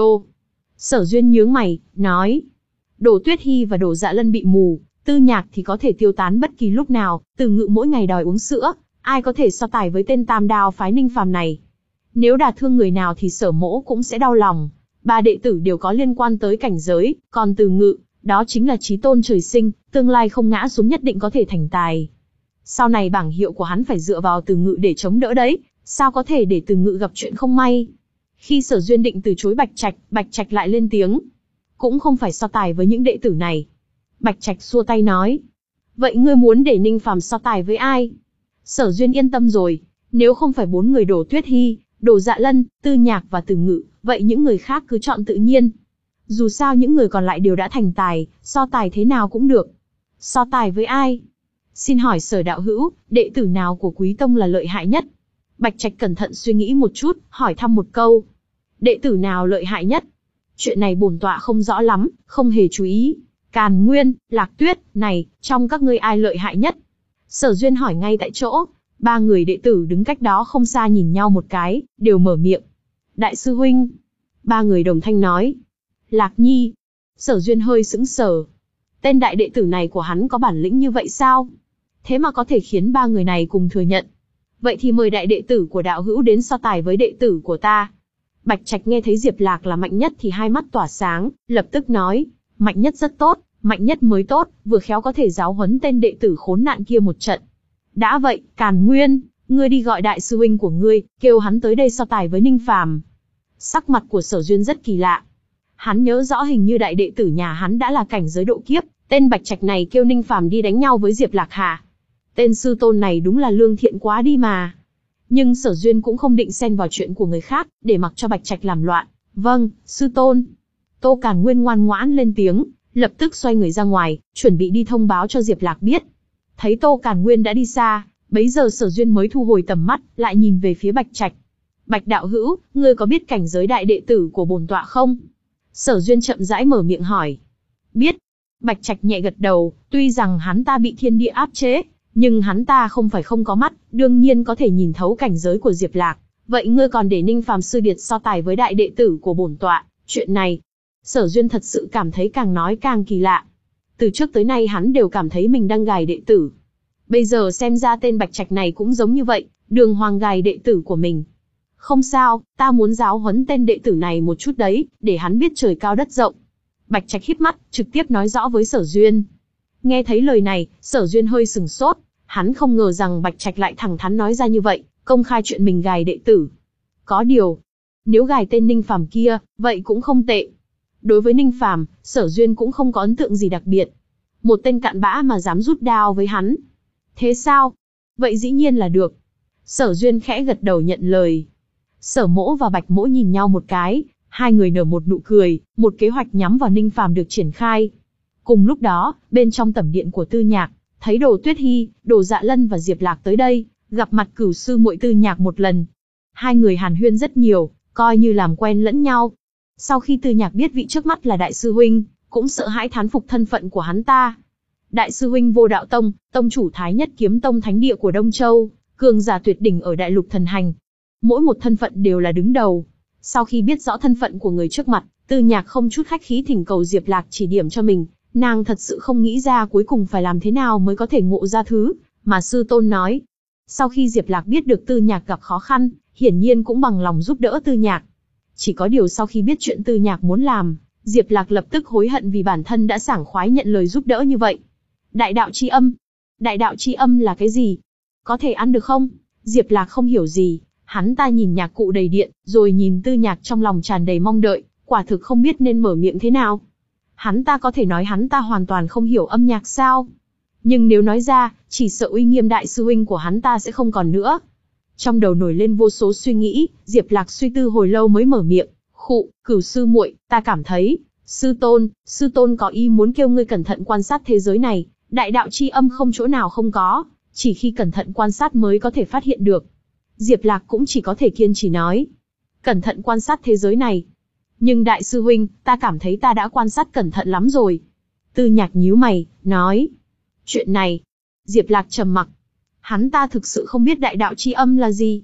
Sở Duyên nhướng mày, nói. Đỗ Tuyết Hi và Đỗ Dạ Lân bị mù, Tư Nhạc thì có thể tiêu tán bất kỳ lúc nào, Từ Ngự mỗi ngày đòi uống sữa, ai có thể so tài với tên tam đao phái Ninh Phàm này. Nếu đả thương người nào thì Sở Mỗ cũng sẽ đau lòng. Ba đệ tử đều có liên quan tới cảnh giới, còn Từ Ngự, đó chính là chí tôn trời sinh, tương lai không ngã xuống nhất định có thể thành tài. Sau này bảng hiệu của hắn phải dựa vào Từ Ngự để chống đỡ đấy, sao có thể để Từ Ngự gặp chuyện không may. Khi Sở Duyên định từ chối Bạch Trạch, Bạch Trạch lại lên tiếng. Cũng không phải so tài với những đệ tử này. Bạch Trạch xua tay nói. Vậy ngươi muốn để Ninh Phàm so tài với ai? Sở Duyên yên tâm rồi, nếu không phải bốn người Đỗ Tuyết Hi, Đỗ Dạ Lân, Tư Nhạc và Từ Ngự, vậy những người khác cứ chọn tự nhiên. Dù sao những người còn lại đều đã thành tài, so tài thế nào cũng được. So tài với ai? Xin hỏi Sở đạo hữu, đệ tử nào của Quý Tông là lợi hại nhất? Bạch Trạch cẩn thận suy nghĩ một chút, hỏi thăm một câu. Đệ tử nào lợi hại nhất? Chuyện này bổn tọa không rõ lắm, không hề chú ý. Càn Nguyên, Lạc Tuyết, này, trong các ngươi ai lợi hại nhất? Sở Duyên hỏi ngay tại chỗ. Ba người đệ tử đứng cách đó không xa nhìn nhau một cái, đều mở miệng. Đại sư huynh. Ba người đồng thanh nói. Lạc Nhi. Sở Duyên hơi sững sờ. Tên đại đệ tử này của hắn có bản lĩnh như vậy sao? Thế mà có thể khiến ba người này cùng thừa nhận. Vậy thì mời đại đệ tử của đạo hữu đến so tài với đệ tử của ta. Bạch Trạch nghe thấy Diệp Lạc là mạnh nhất thì hai mắt tỏa sáng, lập tức nói. Mạnh nhất rất tốt, mạnh nhất mới tốt, vừa khéo có thể giáo huấn tên đệ tử khốn nạn kia một trận. Đã vậy, Càn Nguyên, ngươi đi gọi đại sư huynh của ngươi, kêu hắn tới đây so tài với Ninh Phàm. Sắc mặt của Sở Duyên rất kỳ lạ. Hắn nhớ rõ hình như đại đệ tử nhà hắn đã là cảnh giới độ kiếp, tên Bạch Trạch này kêu Ninh Phàm đi đánh nhau với Diệp Lạc hả? Tên sư tôn này đúng là lương thiện quá đi mà. Nhưng Sở Duyên cũng không định xen vào chuyện của người khác, để mặc cho Bạch Trạch làm loạn. Vâng, sư tôn. Tô Càn Nguyên ngoan ngoãn lên tiếng, lập tức xoay người ra ngoài, chuẩn bị đi thông báo cho Diệp Lạc biết. Thấy Tô Càn Nguyên đã đi xa, bấy giờ Sở Duyên mới thu hồi tầm mắt, lại nhìn về phía Bạch Trạch. Bạch đạo hữu, ngươi có biết cảnh giới đại đệ tử của bổn tọa không? Sở Duyên chậm rãi mở miệng hỏi. Biết. Bạch Trạch nhẹ gật đầu, tuy rằng hắn ta bị thiên địa áp chế, nhưng hắn ta không phải không có mắt, đương nhiên có thể nhìn thấu cảnh giới của Diệp Lạc. Vậy ngươi còn để Ninh Phàm sư điệt so tài với đại đệ tử của bổn tọa, chuyện này. Sở Duyên thật sự cảm thấy càng nói càng kỳ lạ. Từ trước tới nay hắn đều cảm thấy mình đang gài đệ tử. Bây giờ xem ra tên Bạch Trạch này cũng giống như vậy, đường hoàng gài đệ tử của mình. Không sao, ta muốn giáo huấn tên đệ tử này một chút đấy, để hắn biết trời cao đất rộng. Bạch Trạch híp mắt, trực tiếp nói rõ với Sở Duyên. Nghe thấy lời này, Sở Duyên hơi sừng sốt, hắn không ngờ rằng Bạch Trạch lại thẳng thắn nói ra như vậy, công khai chuyện mình gài đệ tử. Có điều, nếu gài tên Ninh Phàm kia, vậy cũng không tệ. Đối với Ninh Phàm, Sở Duyên cũng không có ấn tượng gì đặc biệt. Một tên cặn bã mà dám rút đao với hắn. Thế sao? Vậy dĩ nhiên là được. Sở Duyên khẽ gật đầu nhận lời. Sở Mỗ và Bạch Mỗ nhìn nhau một cái, hai người nở một nụ cười, một kế hoạch nhắm vào Ninh Phàm được triển khai. Cùng lúc đó, bên trong tẩm điện của Tư Nhạc, thấy Đỗ Tuyết Hi, Đỗ Dạ Lân và Diệp Lạc tới đây, gặp mặt cửu sư muội Tư Nhạc một lần. Hai người hàn huyên rất nhiều, coi như làm quen lẫn nhau. Sau khi Tư Nhạc biết vị trước mắt là đại sư huynh, cũng sợ hãi thán phục thân phận của hắn ta. Đại sư huynh Vô Đạo Tông, tông chủ Thái Nhất Kiếm Tông thánh địa của Đông Châu, cường giả tuyệt đỉnh ở đại lục thần hành. Mỗi một thân phận đều là đứng đầu. Sau khi biết rõ thân phận của người trước mặt, Tư Nhạc không chút khách khí thỉnh cầu Diệp Lạc chỉ điểm cho mình. Nàng thật sự không nghĩ ra cuối cùng phải làm thế nào mới có thể ngộ ra thứ mà sư tôn nói. Sau khi Diệp Lạc biết được Tư Nhạc gặp khó khăn, hiển nhiên cũng bằng lòng giúp đỡ Tư Nhạc. Chỉ có điều sau khi biết chuyện Tư Nhạc muốn làm, Diệp Lạc lập tức hối hận vì bản thân đã sảng khoái nhận lời giúp đỡ như vậy. Đại đạo chi âm. Đại đạo chi âm là cái gì? Có thể ăn được không? Diệp Lạc không hiểu gì, hắn ta nhìn nhạc cụ đầy điện, rồi nhìn Tư Nhạc trong lòng tràn đầy mong đợi, quả thực không biết nên mở miệng thế nào. Hắn ta có thể nói hắn ta hoàn toàn không hiểu âm nhạc sao? Nhưng nếu nói ra, chỉ sợ uy nghiêm đại sư huynh của hắn ta sẽ không còn nữa. Trong đầu nổi lên vô số suy nghĩ, Diệp Lạc suy tư hồi lâu mới mở miệng. Khụ, cửu sư muội, ta cảm thấy, sư tôn, sư tôn có ý muốn kêu ngươi cẩn thận quan sát thế giới này, đại đạo chi âm không chỗ nào không có, chỉ khi cẩn thận quan sát mới có thể phát hiện được. Diệp Lạc cũng chỉ có thể kiên trì nói. Cẩn thận quan sát thế giới này. Nhưng đại sư huynh, ta cảm thấy ta đã quan sát cẩn thận lắm rồi. Tư Nhạc nhíu mày, nói. Chuyện này, Diệp Lạc trầm mặc. Hắn ta thực sự không biết đại đạo chi âm là gì.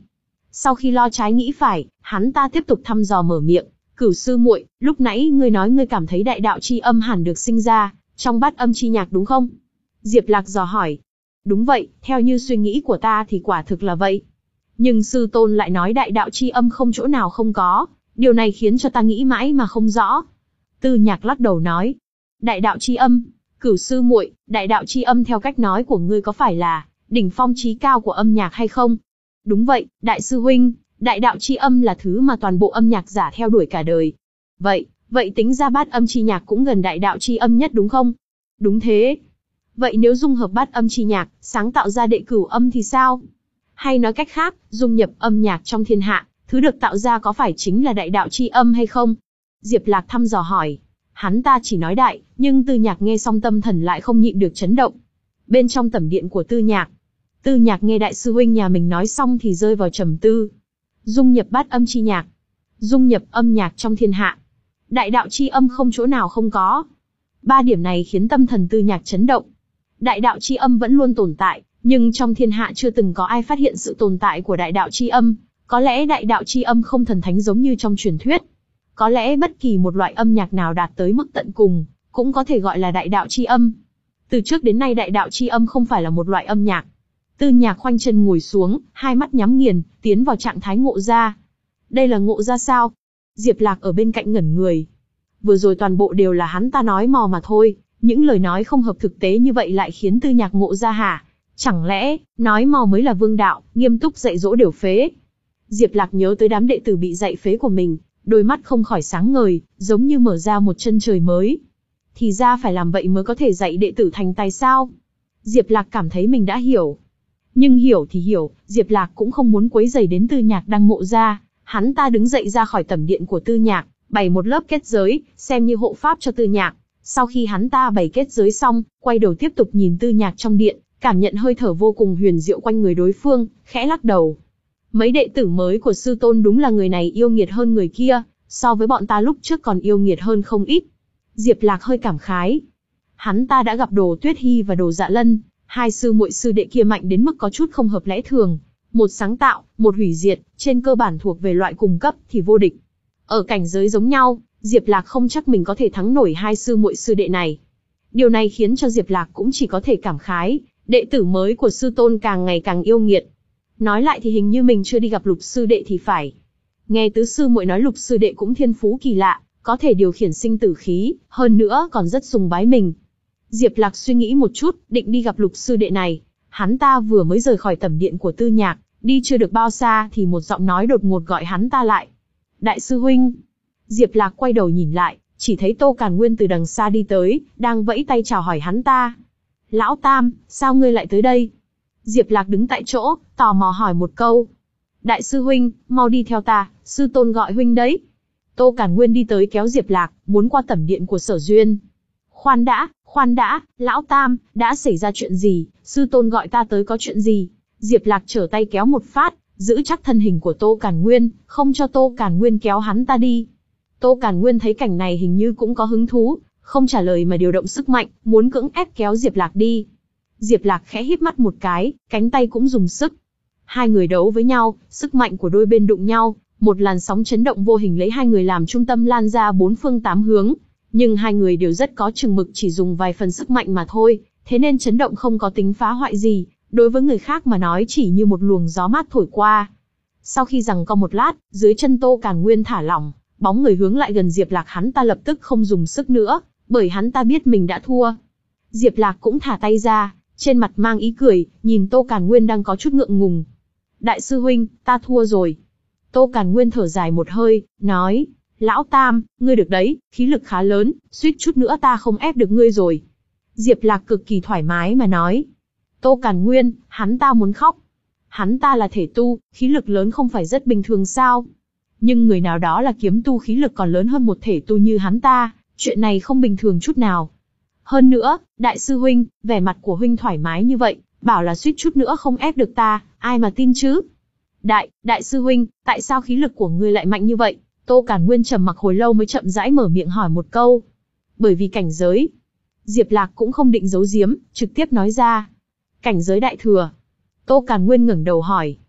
Sau khi lo trái nghĩ phải, hắn ta tiếp tục thăm dò mở miệng. Cửu sư muội, lúc nãy ngươi nói ngươi cảm thấy đại đạo chi âm hẳn được sinh ra trong bát âm chi nhạc đúng không? Diệp Lạc dò hỏi. Đúng vậy, theo như suy nghĩ của ta thì quả thực là vậy. Nhưng sư tôn lại nói đại đạo chi âm không chỗ nào không có, điều này khiến cho ta nghĩ mãi mà không rõ. Tư Nhạc lắc đầu nói. Đại đạo chi âm, Cửu sư muội, đại đạo chi âm theo cách nói của ngươi có phải là đỉnh phong chí cao của âm nhạc hay không? Đúng vậy, đại sư huynh, đại đạo chi âm là thứ mà toàn bộ âm nhạc giả theo đuổi cả đời. Vậy, vậy tính ra bát âm chi nhạc cũng gần đại đạo chi âm nhất đúng không? Đúng thế. Vậy nếu dung hợp bát âm chi nhạc, sáng tạo ra đệ cửu âm thì sao? Hay nói cách khác, dung nhập âm nhạc trong thiên hạ, thứ được tạo ra có phải chính là đại đạo chi âm hay không? Diệp Lạc thăm dò hỏi. Hắn ta chỉ nói đại, nhưng Tư Nhạc nghe xong tâm thần lại không nhịn được chấn động. Bên trong tẩm điện của Tư Nhạc, Tư Nhạc nghe đại sư huynh nhà mình nói xong thì rơi vào trầm tư. Dung nhập bát âm chi nhạc, dung nhập âm nhạc trong thiên hạ, đại đạo chi âm không chỗ nào không có. Ba điểm này khiến tâm thần Tư Nhạc chấn động. Đại đạo chi âm vẫn luôn tồn tại, nhưng trong thiên hạ chưa từng có ai phát hiện sự tồn tại của đại đạo chi âm. Có lẽ đại đạo chi âm không thần thánh giống như trong truyền thuyết. Có lẽ bất kỳ một loại âm nhạc nào đạt tới mức tận cùng, cũng có thể gọi là đại đạo chi âm. Từ trước đến nay đại đạo chi âm không phải là một loại âm nhạc. Tư Nhạc khoanh chân ngồi xuống, hai mắt nhắm nghiền, tiến vào trạng thái ngộ ra. Đây là ngộ ra sao? Diệp Lạc ở bên cạnh ngẩn người. Vừa rồi toàn bộ đều là hắn ta nói mò mà thôi, những lời nói không hợp thực tế như vậy lại khiến Tư Nhạc ngộ ra hả? Chẳng lẽ, nói mò mới là vương đạo, nghiêm túc dạy dỗ đều phế? Diệp Lạc nhớ tới đám đệ tử bị dạy phế của mình, đôi mắt không khỏi sáng ngời, giống như mở ra một chân trời mới. Thì ra phải làm vậy mới có thể dạy đệ tử thành tài sao? Diệp Lạc cảm thấy mình đã hiểu. Nhưng hiểu thì hiểu, Diệp Lạc cũng không muốn quấy rầy đến Tư Nhạc đang ngộ ra. Hắn ta đứng dậy ra khỏi tẩm điện của Tư Nhạc, bày một lớp kết giới, xem như hộ pháp cho Tư Nhạc. Sau khi hắn ta bày kết giới xong, quay đầu tiếp tục nhìn Tư Nhạc trong điện, cảm nhận hơi thở vô cùng huyền diệu quanh người đối phương, khẽ lắc đầu. Mấy đệ tử mới của sư tôn đúng là người này yêu nghiệt hơn người kia, so với bọn ta lúc trước còn yêu nghiệt hơn không ít. Diệp Lạc hơi cảm khái. Hắn ta đã gặp Đồ Tuyết Hi và Đồ Dạ Lân, hai sư muội sư đệ kia mạnh đến mức có chút không hợp lẽ thường. Một sáng tạo, một hủy diệt, trên cơ bản thuộc về loại cùng cấp thì vô địch. Ở cảnh giới giống nhau, Diệp Lạc không chắc mình có thể thắng nổi hai sư muội sư đệ này. Điều này khiến cho Diệp Lạc cũng chỉ có thể cảm khái, đệ tử mới của sư tôn càng ngày càng yêu nghiệt. Nói lại thì hình như mình chưa đi gặp Lục sư đệ thì phải. Nghe tứ sư muội nói Lục sư đệ cũng thiên phú kỳ lạ, có thể điều khiển sinh tử khí, hơn nữa còn rất sùng bái mình. Diệp Lạc suy nghĩ một chút, định đi gặp Lục sư đệ này. Hắn ta vừa mới rời khỏi tẩm điện của Tư Nhạc, đi chưa được bao xa thì một giọng nói đột ngột gọi hắn ta lại. Đại sư huynh. Diệp Lạc quay đầu nhìn lại, chỉ thấy Tô Càn Nguyên từ đằng xa đi tới, đang vẫy tay chào hỏi hắn ta. Lão Tam, sao ngươi lại tới đây? Diệp Lạc đứng tại chỗ, tò mò hỏi một câu. Đại sư huynh, mau đi theo ta, sư tôn gọi huynh đấy. Tô Càn Nguyên đi tới kéo Diệp Lạc, muốn qua tẩm điện của Sở Duyên. Khoan đã, khoan đã, Lão Tam, đã xảy ra chuyện gì, sư tôn gọi ta tới có chuyện gì? Diệp Lạc trở tay kéo một phát, giữ chắc thân hình của Tô Càn Nguyên, không cho Tô Càn Nguyên kéo hắn ta đi. Tô Càn Nguyên thấy cảnh này hình như cũng có hứng thú, không trả lời mà điều động sức mạnh, muốn cưỡng ép kéo Diệp Lạc đi. Diệp Lạc khẽ híp mắt một cái, cánh tay cũng dùng sức. Hai người đấu với nhau, sức mạnh của đôi bên đụng nhau, một làn sóng chấn động vô hình lấy hai người làm trung tâm lan ra bốn phương tám hướng. Nhưng hai người đều rất có chừng mực, chỉ dùng vài phần sức mạnh mà thôi, thế nên chấn động không có tính phá hoại gì, đối với người khác mà nói chỉ như một luồng gió mát thổi qua. Sau khi giằng co một lát, dưới chân Tô Càn Nguyên thả lỏng, bóng người hướng lại gần Diệp Lạc, hắn ta lập tức không dùng sức nữa, bởi hắn ta biết mình đã thua. Diệp Lạc cũng thả tay ra, trên mặt mang ý cười, nhìn Tô Càn Nguyên đang có chút ngượng ngùng. Đại sư huynh, ta thua rồi. Tô Càn Nguyên thở dài một hơi, nói, Lão Tam, ngươi được đấy, khí lực khá lớn, suýt chút nữa ta không ép được ngươi rồi. Diệp Lạc cực kỳ thoải mái mà nói. Tô Càn Nguyên, hắn ta muốn khóc. Hắn ta là thể tu, khí lực lớn không phải rất bình thường sao? Nhưng người nào đó là kiếm tu khí lực còn lớn hơn một thể tu như hắn ta, chuyện này không bình thường chút nào. Hơn nữa, đại sư huynh, vẻ mặt của huynh thoải mái như vậy, bảo là suýt chút nữa không ép được ta, ai mà tin chứ? Đại, đại sư huynh, tại sao khí lực của ngươi lại mạnh như vậy? Tô Càn Nguyên trầm mặc hồi lâu mới chậm rãi mở miệng hỏi một câu. Bởi vì cảnh giới. Diệp Lạc cũng không định giấu giếm, trực tiếp nói ra. Cảnh giới đại thừa. Tô Càn Nguyên ngẩng đầu hỏi.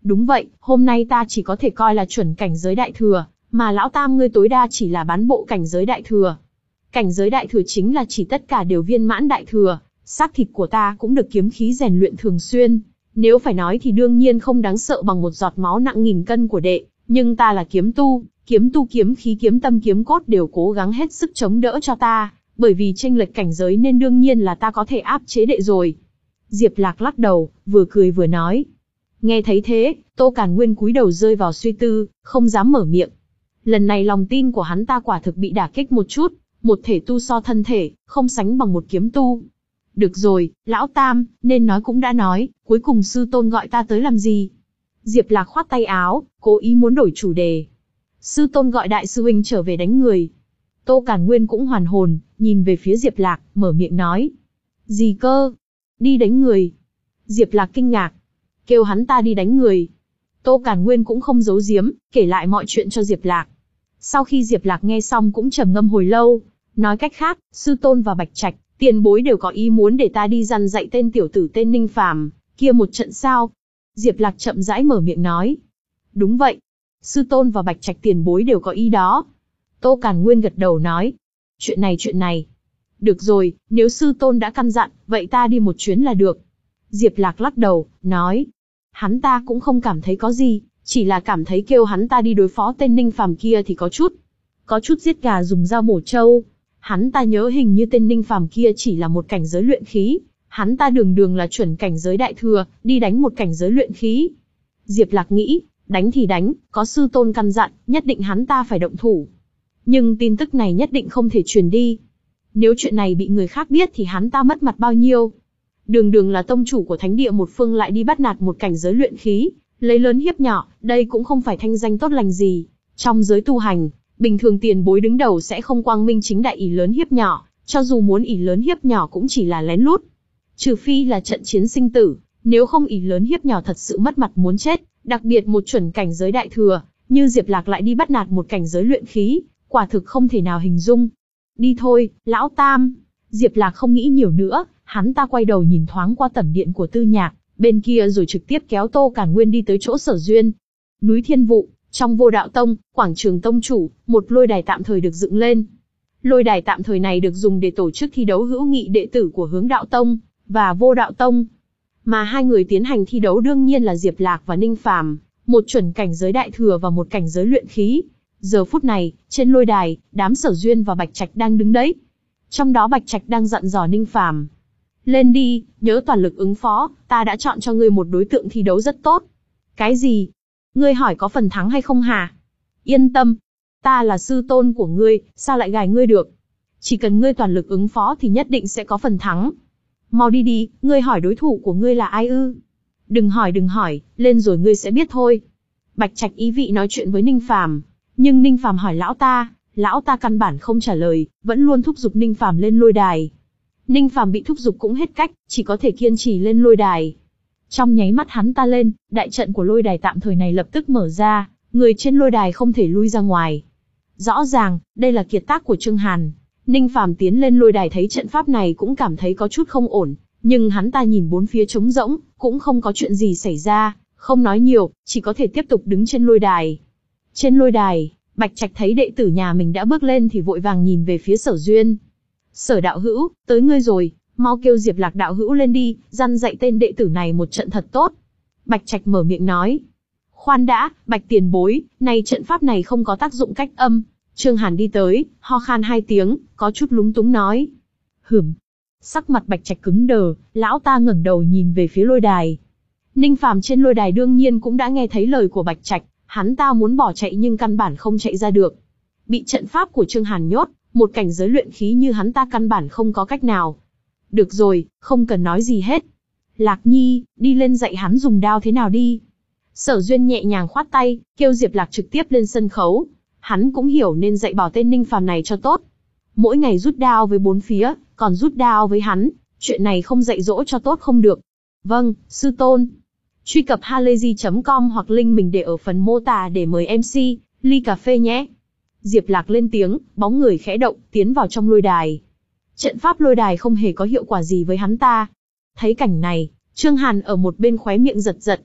Đúng vậy, hôm nay ta chỉ có thể coi là chuẩn cảnh giới đại thừa, mà lão tam ngươi tối đa chỉ là bán bộ cảnh giới đại thừa. Cảnh giới đại thừa chính là chỉ tất cả đều viên mãn đại thừa, xác thịt của ta cũng được kiếm khí rèn luyện thường xuyên. Nếu phải nói thì đương nhiên không đáng sợ bằng một giọt máu nặng nghìn cân của đệ, nhưng ta là kiếm tu, kiếm tu kiếm khí kiếm tâm kiếm cốt đều cố gắng hết sức chống đỡ cho ta, bởi vì chênh lệch cảnh giới nên đương nhiên là ta có thể áp chế đệ rồi. Diệp Lạc lắc đầu, vừa cười vừa nói. Nghe thấy thế, Tô Càn Nguyên cúi đầu rơi vào suy tư, không dám mở miệng. Lần này lòng tin của hắn ta quả thực bị đả kích một chút, một thể tu so thân thể, không sánh bằng một kiếm tu. Được rồi, lão tam, nên nói cũng đã nói, cuối cùng sư tôn gọi ta tới làm gì? Diệp Lạc khoát tay áo, cố ý muốn đổi chủ đề. Sư tôn gọi đại sư huynh trở về đánh người. Tô Càn Nguyên cũng hoàn hồn, nhìn về phía Diệp Lạc, mở miệng nói. Gì cơ? Đi đánh người? Diệp Lạc kinh ngạc. Kêu hắn ta đi đánh người. Tô Càn Nguyên cũng không giấu giếm, kể lại mọi chuyện cho Diệp Lạc. Sau khi Diệp Lạc nghe xong cũng trầm ngâm hồi lâu. Nói cách khác, sư tôn và Bạch Trạch, tiền bối đều có ý muốn để ta đi dằn dạy tên tiểu tử tên Ninh Phàm kia một trận sao? Diệp Lạc chậm rãi mở miệng nói. Đúng vậy. Sư tôn và Bạch Trạch tiền bối đều có ý đó. Tô Càn Nguyên gật đầu nói. Chuyện này chuyện này. Được rồi, nếu sư tôn đã căn dặn, vậy ta đi một chuyến là được. Diệp Lạc lắc đầu, nói. Hắn ta cũng không cảm thấy có gì, chỉ là cảm thấy kêu hắn ta đi đối phó tên Ninh Phàm kia thì có chút. Có chút giết gà dùng dao mổ trâu. Hắn ta nhớ hình như tên Ninh Phàm kia chỉ là một cảnh giới luyện khí. Hắn ta đường đường là chuẩn cảnh giới đại thừa, đi đánh một cảnh giới luyện khí. Diệp Lạc nghĩ, đánh thì đánh, có sư tôn căn dặn, nhất định hắn ta phải động thủ. Nhưng tin tức này nhất định không thể truyền đi. Nếu chuyện này bị người khác biết thì hắn ta mất mặt bao nhiêu. Đường đường là tông chủ của thánh địa một phương lại đi bắt nạt một cảnh giới luyện khí, lấy lớn hiếp nhỏ, đây cũng không phải thanh danh tốt lành gì. Trong giới tu hành, bình thường tiền bối đứng đầu sẽ không quang minh chính đại ỷ lớn hiếp nhỏ, cho dù muốn ỷ lớn hiếp nhỏ cũng chỉ là lén lút. Trừ phi là trận chiến sinh tử, nếu không ỷ lớn hiếp nhỏ thật sự mất mặt muốn chết, đặc biệt một chuẩn cảnh giới đại thừa, như Diệp Lạc lại đi bắt nạt một cảnh giới luyện khí, quả thực không thể nào hình dung. Đi thôi, lão tam. Diệp Lạc không nghĩ nhiều nữa, hắn ta quay đầu nhìn thoáng qua tẩm điện của Tư Nhạc, bên kia rồi trực tiếp kéo Tô Càn Nguyên đi tới chỗ Sở Duyên. Núi Thiên Vụ, trong Vô Đạo Tông, quảng trường tông chủ, một lôi đài tạm thời được dựng lên. Lôi đài tạm thời này được dùng để tổ chức thi đấu hữu nghị đệ tử của Hướng Đạo Tông và Vô Đạo Tông. Mà hai người tiến hành thi đấu đương nhiên là Diệp Lạc và Ninh Phàm, một chuẩn cảnh giới đại thừa và một cảnh giới luyện khí. Giờ phút này, trên lôi đài, đám Sở Duyên và Bạch Trạch đang đứng đấy. Trong đó Bạch Trạch đang dặn dò Ninh Phàm. Lên đi, nhớ toàn lực ứng phó, ta đã chọn cho ngươi một đối tượng thi đấu rất tốt. Cái gì? Ngươi hỏi có phần thắng hay không hả? Yên tâm, ta là sư tôn của ngươi, sao lại gài ngươi được? Chỉ cần ngươi toàn lực ứng phó thì nhất định sẽ có phần thắng. Mau đi đi, ngươi hỏi đối thủ của ngươi là ai ư? Đừng hỏi đừng hỏi, lên rồi ngươi sẽ biết thôi. Bạch Trạch ý vị nói chuyện với Ninh Phàm, nhưng Ninh Phàm hỏi lão ta, lão ta căn bản không trả lời, vẫn luôn thúc giục Ninh Phàm lên lôi đài. Ninh Phàm bị thúc giục cũng hết cách, chỉ có thể kiên trì lên lôi đài. Trong nháy mắt hắn ta lên, đại trận của lôi đài tạm thời này lập tức mở ra, người trên lôi đài không thể lui ra ngoài. Rõ ràng, đây là kiệt tác của Trương Hàn. Ninh Phàm tiến lên lôi đài thấy trận pháp này cũng cảm thấy có chút không ổn, nhưng hắn ta nhìn bốn phía trống rỗng, cũng không có chuyện gì xảy ra, không nói nhiều, chỉ có thể tiếp tục đứng trên lôi đài. Trên lôi đài, Bạch Trạch thấy đệ tử nhà mình đã bước lên thì vội vàng nhìn về phía Sở Duyên. Sở đạo hữu, tới ngươi rồi, mau kêu Diệp Lạc đạo hữu lên đi, dăn dạy tên đệ tử này một trận thật tốt. Bạch Trạch mở miệng nói. Khoan đã, Bạch tiền bối, này trận pháp này không có tác dụng cách âm. Trương Hàn đi tới, ho khan hai tiếng, có chút lúng túng nói. Hửm. Sắc mặt Bạch Trạch cứng đờ, lão ta ngẩng đầu nhìn về phía lôi đài. Ninh Phàm trên lôi đài đương nhiên cũng đã nghe thấy lời của Bạch Trạch, hắn ta muốn bỏ chạy nhưng căn bản không chạy ra được. Bị trận pháp của Trương Hàn nhốt, một cảnh giới luyện khí như hắn ta căn bản không có cách nào. Được rồi, không cần nói gì hết. Lạc Nhi, đi lên dạy hắn dùng đao thế nào đi. Sở Duyên nhẹ nhàng khoát tay, kêu Diệp Lạc trực tiếp lên sân khấu. Hắn cũng hiểu nên dạy bảo tên Ninh Phàm này cho tốt. Mỗi ngày rút đao với bốn phía, còn rút đao với hắn, chuyện này không dạy dỗ cho tốt không được. Vâng, sư tôn. Truy cập halayzi chấm com hoặc link mình để ở phần mô tả để mời em xê, ly cà phê nhé. Diệp Lạc lên tiếng, bóng người khẽ động, tiến vào trong lôi đài. Trận pháp lôi đài không hề có hiệu quả gì với hắn ta. Thấy cảnh này, Trương Hàn ở một bên khóe miệng giật giật.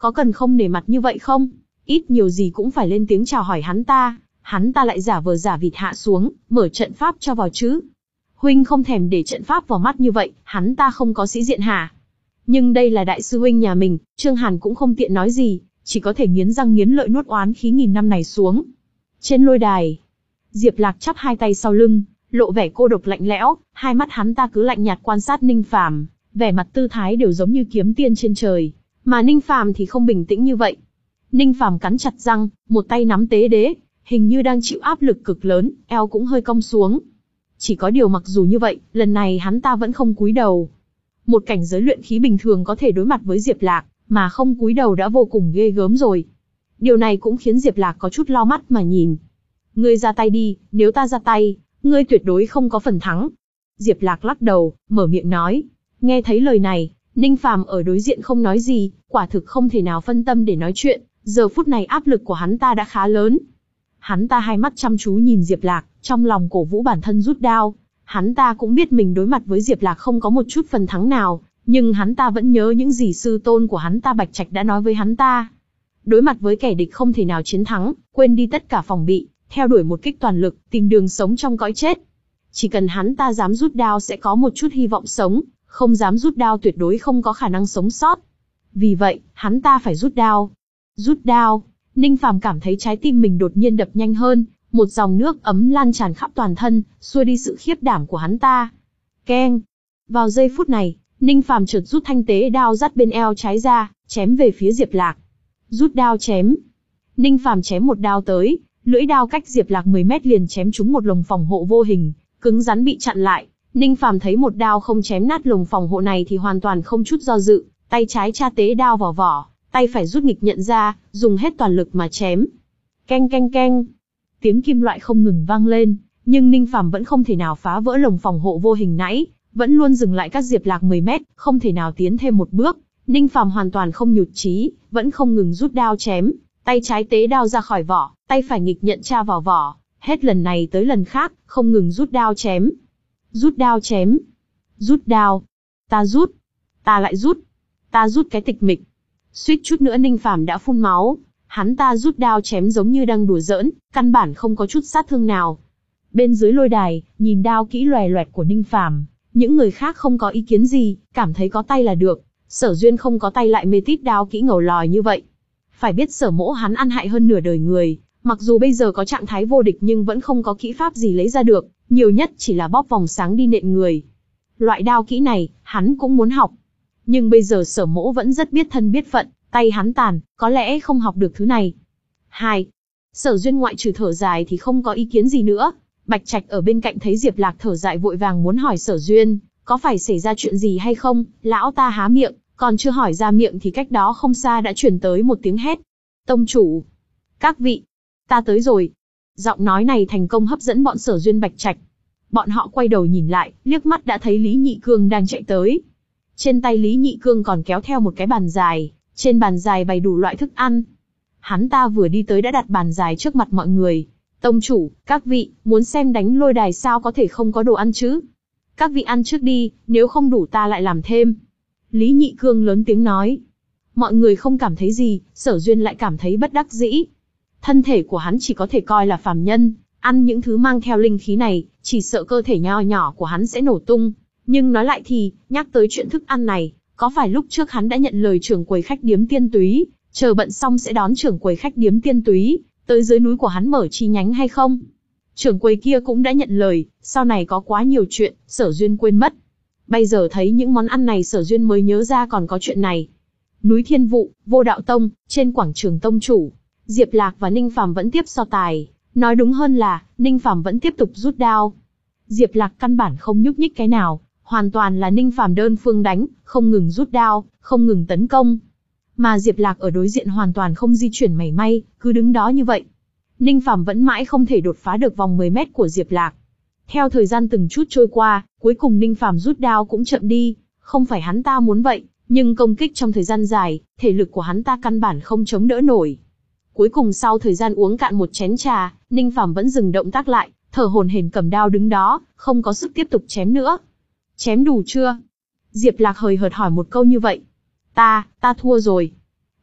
có cần không nể mặt như vậy không? Ít nhiều gì cũng phải lên tiếng chào hỏi hắn ta, hắn ta lại giả vờ giả vịt hạ xuống, mở trận pháp cho vào chứ. Huynh không thèm để trận pháp vào mắt như vậy, hắn ta không có sĩ diện hả? Nhưng đây là đại sư huynh nhà mình, Trương Hàn cũng không tiện nói gì, chỉ có thể nghiến răng nghiến lợi nuốt oán khí nghìn năm này xuống. Trên lôi đài, Diệp Lạc chắp hai tay sau lưng, lộ vẻ cô độc lạnh lẽo, hai mắt hắn ta cứ lạnh nhạt quan sát Ninh Phàm, vẻ mặt tư thái đều giống như kiếm tiên trên trời, mà Ninh Phàm thì không bình tĩnh như vậy. Ninh Phàm cắn chặt răng, một tay nắm tế đế, hình như đang chịu áp lực cực lớn, eo cũng hơi cong xuống. Chỉ có điều mặc dù như vậy, lần này hắn ta vẫn không cúi đầu. Một cảnh giới luyện khí bình thường có thể đối mặt với Diệp Lạc, mà không cúi đầu đã vô cùng ghê gớm rồi. Điều này cũng khiến Diệp Lạc có chút lau mắt mà nhìn. Ngươi ra tay đi, nếu ta ra tay, ngươi tuyệt đối không có phần thắng. Diệp Lạc lắc đầu, mở miệng nói. Nghe thấy lời này, Ninh Phàm ở đối diện không nói gì, quả thực không thể nào phân tâm để nói chuyện, giờ phút này áp lực của hắn ta đã khá lớn. Hắn ta hai mắt chăm chú nhìn Diệp Lạc, trong lòng cổ vũ bản thân rút đao. Hắn ta cũng biết mình đối mặt với Diệp Lạc không có một chút phần thắng nào, nhưng hắn ta vẫn nhớ những gì sư tôn của hắn ta Bạch Trạch đã nói với hắn ta. Đối mặt với kẻ địch không thể nào chiến thắng, quên đi tất cả phòng bị, theo đuổi một kích toàn lực, tìm đường sống trong cõi chết. Chỉ cần hắn ta dám rút đao sẽ có một chút hy vọng sống, không dám rút đao tuyệt đối không có khả năng sống sót. Vì vậy, hắn ta phải rút đao. Rút đao, Ninh Phàm cảm thấy trái tim mình đột nhiên đập nhanh hơn, một dòng nước ấm lan tràn khắp toàn thân, xua đi sự khiếp đảm của hắn ta. Keng! Vào giây phút này, Ninh Phàm chợt rút thanh tế đao dắt bên eo trái ra, chém về phía Diệp Lạc. Rút đao chém. Ninh Phàm chém một đao tới, lưỡi đao cách Diệp Lạc mười mét liền chém trúng một lồng phòng hộ vô hình, cứng rắn bị chặn lại. Ninh Phàm thấy một đao không chém nát lồng phòng hộ này thì hoàn toàn không chút do dự, tay trái tra tế đao vào vỏ, tay phải rút nghịch nhận ra, dùng hết toàn lực mà chém. Keng keng keng. Tiếng kim loại không ngừng vang lên, nhưng Ninh Phàm vẫn không thể nào phá vỡ lồng phòng hộ vô hình nãy, vẫn luôn dừng lại cách Diệp Lạc mười mét, không thể nào tiến thêm một bước. Ninh Phàm hoàn toàn không nhụt chí, vẫn không ngừng rút đao chém, tay trái tế đao ra khỏi vỏ, tay phải nghịch nhận tra vào vỏ, hết lần này tới lần khác, không ngừng rút đao chém. Rút đao chém. Rút đao. Ta rút. Ta lại rút. Ta rút cái tịch mịch. Suýt chút nữa Ninh Phàm đã phun máu. Hắn ta rút đao chém giống như đang đùa giỡn, căn bản không có chút sát thương nào. Bên dưới lôi đài, nhìn đao kỹ loè loẹt của Ninh Phàm, những người khác không có ý kiến gì, cảm thấy có tay là được. Sở Duyên không có tay lại mê tít đao kỹ ngầu lòi như vậy. Phải biết Sở Mỗ hắn ăn hại hơn nửa đời người, mặc dù bây giờ có trạng thái vô địch nhưng vẫn không có kỹ pháp gì lấy ra được, nhiều nhất chỉ là bóp vòng sáng đi nện người. Loại đao kỹ này, hắn cũng muốn học. Nhưng bây giờ Sở Mỗ vẫn rất biết thân biết phận, tay hắn tàn, có lẽ không học được thứ này. Hai. Sở Duyên ngoại trừ thở dài thì không có ý kiến gì nữa. Bạch Trạch ở bên cạnh thấy Diệp Lạc thở dài vội vàng muốn hỏi Sở Duyên, có phải xảy ra chuyện gì hay không? Lão ta há miệng, còn chưa hỏi ra miệng thì cách đó không xa đã truyền tới một tiếng hét. Tông chủ! Các vị! Ta tới rồi! Giọng nói này thành công hấp dẫn bọn Sở Duyên Bạch Trạch. Bọn họ quay đầu nhìn lại, liếc mắt đã thấy Lý Nhị Cương đang chạy tới. Trên tay Lý Nhị Cương còn kéo theo một cái bàn dài, trên bàn dài bày đủ loại thức ăn. Hắn ta vừa đi tới đã đặt bàn dài trước mặt mọi người. Tông chủ, các vị, muốn xem đánh lôi đài sao có thể không có đồ ăn chứ? Các vị ăn trước đi, nếu không đủ ta lại làm thêm. Lý Nhị Cương lớn tiếng nói. Mọi người không cảm thấy gì, Sở Duyên lại cảm thấy bất đắc dĩ. Thân thể của hắn chỉ có thể coi là phàm nhân, ăn những thứ mang theo linh khí này, chỉ sợ cơ thể nho nhỏ của hắn sẽ nổ tung. Nhưng nói lại thì, nhắc tới chuyện thức ăn này, có phải lúc trước hắn đã nhận lời trưởng quầy khách điếm Tiên Túy, chờ bận xong sẽ đón trưởng quầy khách điếm Tiên Túy, tới dưới núi của hắn mở chi nhánh hay không? Trưởng quầy kia cũng đã nhận lời, sau này có quá nhiều chuyện, Sở Duyên quên mất. Bây giờ thấy những món ăn này Sở Duyên mới nhớ ra còn có chuyện này. Núi Thiên Vụ, Vô Đạo Tông, trên quảng trường tông chủ, Diệp Lạc và Ninh Phàm vẫn tiếp so tài, nói đúng hơn là, Ninh Phàm vẫn tiếp tục rút đao. Diệp Lạc căn bản không nhúc nhích cái nào, hoàn toàn là Ninh Phàm đơn phương đánh, không ngừng rút đao, không ngừng tấn công. Mà Diệp Lạc ở đối diện hoàn toàn không di chuyển mảy may, cứ đứng đó như vậy. Ninh Phàm vẫn mãi không thể đột phá được vòng mười mét của Diệp Lạc. Theo thời gian từng chút trôi qua, cuối cùng Ninh Phàm rút đao cũng chậm đi, không phải hắn ta muốn vậy, nhưng công kích trong thời gian dài, thể lực của hắn ta căn bản không chống đỡ nổi. Cuối cùng sau thời gian uống cạn một chén trà, Ninh Phàm vẫn dừng động tác lại, thở hổn hển cầm đao đứng đó, không có sức tiếp tục chém nữa. Chém đủ chưa? Diệp Lạc hời hợt hỏi một câu như vậy. Ta, ta thua rồi.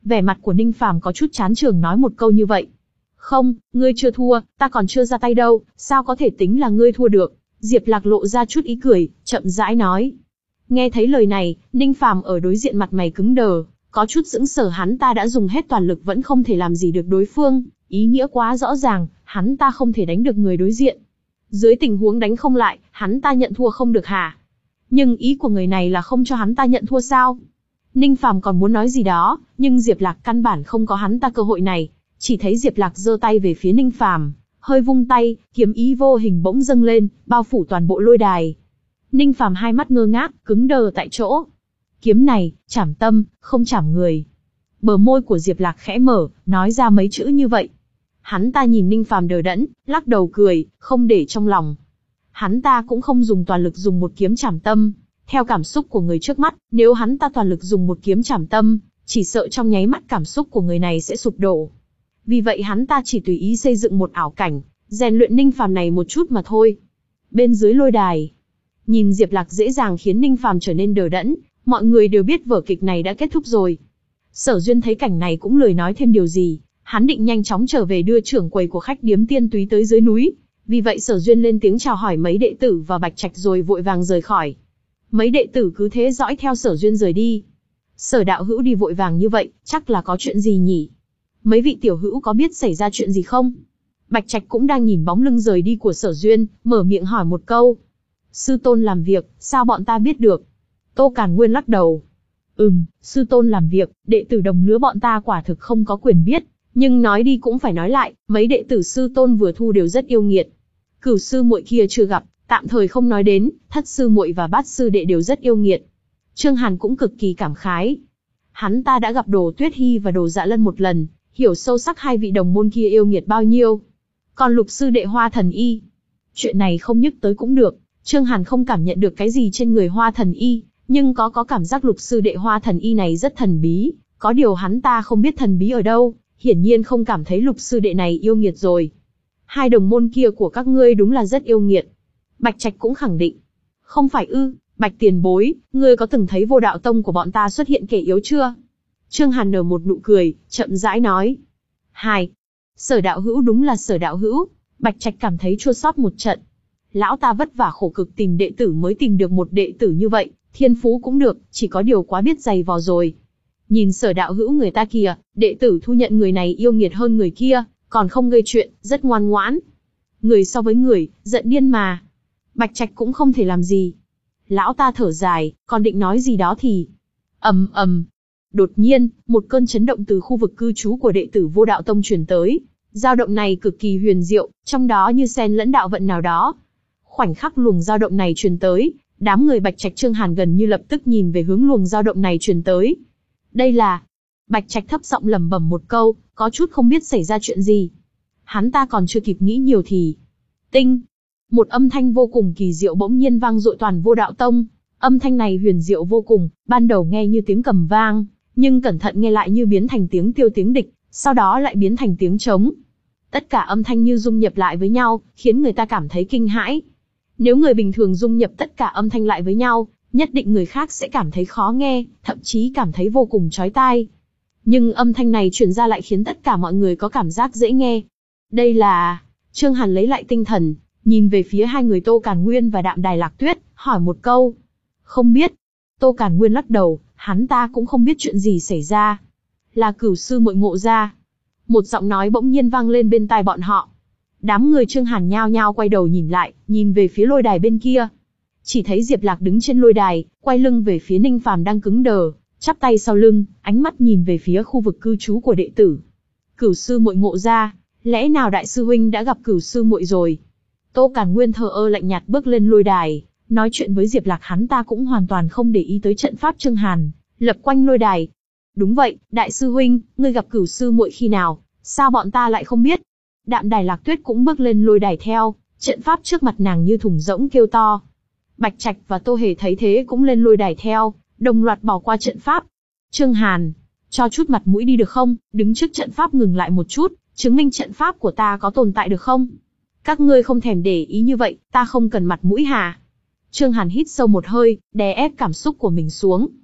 Vẻ mặt của Ninh Phàm có chút chán chường nói một câu như vậy. Không, ngươi chưa thua, ta còn chưa ra tay đâu, sao có thể tính là ngươi thua được? Diệp Lạc lộ ra chút ý cười, chậm rãi nói. Nghe thấy lời này, Ninh Phàm ở đối diện mặt mày cứng đờ, có chút sững sờ, hắn ta đã dùng hết toàn lực vẫn không thể làm gì được đối phương, ý nghĩa quá rõ ràng, hắn ta không thể đánh được người đối diện. Dưới tình huống đánh không lại, hắn ta nhận thua không được hả? Nhưng ý của người này là không cho hắn ta nhận thua sao? Ninh Phàm còn muốn nói gì đó, nhưng Diệp Lạc căn bản không có hắn ta cơ hội này, chỉ thấy Diệp Lạc giơ tay về phía Ninh Phàm, hơi vung tay, kiếm ý vô hình bỗng dâng lên, bao phủ toàn bộ lôi đài. Ninh Phàm hai mắt ngơ ngác, cứng đờ tại chỗ. Kiếm này, chảm tâm, không chảm người. Bờ môi của Diệp Lạc khẽ mở, nói ra mấy chữ như vậy. Hắn ta nhìn Ninh Phàm đờ đẫn, lắc đầu cười, không để trong lòng. Hắn ta cũng không dùng toàn lực dùng một kiếm chảm tâm. Theo cảm xúc của người trước mắt, nếu hắn ta toàn lực dùng một kiếm chảm tâm, chỉ sợ trong nháy mắt cảm xúc của người này sẽ sụp đổ. Vì vậy hắn ta chỉ tùy ý xây dựng một ảo cảnh, rèn luyện Ninh Phàm này một chút mà thôi. Bên dưới lôi đài, nhìn Diệp Lạc dễ dàng khiến Ninh Phàm trở nên đờ đẫn, mọi người đều biết vở kịch này đã kết thúc rồi. Sở Duyên thấy cảnh này cũng lười nói thêm điều gì, hắn định nhanh chóng trở về đưa trưởng quầy của khách điếm Tiên Túy tới dưới núi. Vì vậy Sở Duyên lên tiếng chào hỏi mấy đệ tử và Bạch Trạch rồi vội vàng rời khỏi. Mấy đệ tử cứ thế dõi theo Sở Duyên rời đi. Sở đạo hữu đi vội vàng như vậy, chắc là có chuyện gì nhỉ? Mấy vị tiểu hữu có biết xảy ra chuyện gì không? Bạch Trạch cũng đang nhìn bóng lưng rời đi của Sở Duyên, mở miệng hỏi một câu. Sư tôn làm việc, sao bọn ta biết được? Tô Càn Nguyên lắc đầu. Ừm, sư tôn làm việc, đệ tử đồng lứa bọn ta quả thực không có quyền biết. Nhưng nói đi cũng phải nói lại, mấy đệ tử sư tôn vừa thu đều rất yêu nghiệt. Cửu sư muội kia chưa gặp, tạm thời không nói đến, thất sư muội và bát sư đệ đều rất yêu nghiệt. Trương Hàn cũng cực kỳ cảm khái. Hắn ta đã gặp Đồ Tuyết Hi và Đồ Dạ Lân một lần, hiểu sâu sắc hai vị đồng môn kia yêu nghiệt bao nhiêu. Còn lục sư đệ Hoa Thần Y, chuyện này không nhắc tới cũng được. Trương Hàn không cảm nhận được cái gì trên người Hoa Thần Y, nhưng có có cảm giác lục sư đệ Hoa Thần Y này rất thần bí, có điều hắn ta không biết thần bí ở đâu, hiển nhiên không cảm thấy lục sư đệ này yêu nghiệt rồi. Hai đồng môn kia của các ngươi đúng là rất yêu nghiệt. Bạch Trạch cũng khẳng định. Không phải ư, Bạch tiền bối, ngươi có từng thấy Vô Đạo Tông của bọn ta xuất hiện kẻ yếu chưa? Trương Hàn nở một nụ cười, chậm rãi nói. Hai. Sở đạo hữu đúng là Sở đạo hữu. Bạch Trạch cảm thấy chua xót một trận. Lão ta vất vả khổ cực tìm đệ tử mới tìm được một đệ tử như vậy, thiên phú cũng được, chỉ có điều quá biết giày vò rồi. Nhìn Sở đạo hữu người ta kìa, đệ tử thu nhận người này yêu nghiệt hơn người kia, còn không gây chuyện, rất ngoan ngoãn. Người so với người, giận điên mà. Bạch Trạch cũng không thể làm gì. Lão ta thở dài, còn định nói gì đó thì... ầm ầm. Đột nhiên, một cơn chấn động từ khu vực cư trú của đệ tử Vô Đạo Tông truyền tới. Dao động này cực kỳ huyền diệu, trong đó như xen lẫn đạo vận nào đó. Khoảnh khắc luồng dao động này truyền tới, đám người Bạch Trạch Trương Hàn gần như lập tức nhìn về hướng luồng dao động này truyền tới. Đây là... Bạch Trạch thấp giọng lẩm bẩm một câu, có chút không biết xảy ra chuyện gì. Hắn ta còn chưa kịp nghĩ nhiều thì... Tinh! Một âm thanh vô cùng kỳ diệu bỗng nhiên vang dội toàn Vô Đạo Tông. Âm thanh này huyền diệu vô cùng, ban đầu nghe như tiếng cầm vang, nhưng cẩn thận nghe lại như biến thành tiếng tiêu tiếng địch, sau đó lại biến thành tiếng trống. Tất cả âm thanh như dung nhập lại với nhau, khiến người ta cảm thấy kinh hãi. Nếu người bình thường dung nhập tất cả âm thanh lại với nhau, nhất định người khác sẽ cảm thấy khó nghe, thậm chí cảm thấy vô cùng chói tai. Nhưng âm thanh này truyền ra lại khiến tất cả mọi người có cảm giác dễ nghe. Đây là... Trương Hàn lấy lại tinh thần, nhìn về phía hai người Tô Càn Nguyên và Đạm Đài Lạc Tuyết, hỏi một câu. Không biết. Tô Càn Nguyên lắc đầu, hắn ta cũng không biết chuyện gì xảy ra. Là Cửu sư muội ngộ ra. Một giọng nói bỗng nhiên vang lên bên tai bọn họ. Đám người Trương Hàn nhao nhao quay đầu nhìn lại, nhìn về phía lôi đài bên kia. Chỉ thấy Diệp Lạc đứng trên lôi đài, quay lưng về phía Ninh Phàm đang cứng đờ, chắp tay sau lưng, ánh mắt nhìn về phía khu vực cư trú của đệ tử. Cửu sư muội ngộ ra, lẽ nào đại sư huynh đã gặp Cửu sư muội rồi? Tô Càn Nguyên thờ ơ lạnh nhạt bước lên lôi đài, nói chuyện với Diệp Lạc, hắn ta cũng hoàn toàn không để ý tới trận pháp Trương Hàn, lập quanh lôi đài. Đúng vậy, đại sư huynh, ngươi gặp Cửu sư muội khi nào, sao bọn ta lại không biết? Đạm Đài Lạc Tuyết cũng bước lên lôi đài theo, trận pháp trước mặt nàng như thùng rỗng kêu to. Bạch Trạch và Tô Hề thấy thế cũng lên lôi đài theo, đồng loạt bỏ qua trận pháp. Trương Hàn, cho chút mặt mũi đi được không, đứng trước trận pháp ngừng lại một chút, chứng minh trận pháp của ta có tồn tại được không? Các ngươi không thèm để ý như vậy, ta không cần mặt mũi hả? Trương Hàn hít sâu một hơi, đè ép cảm xúc của mình xuống.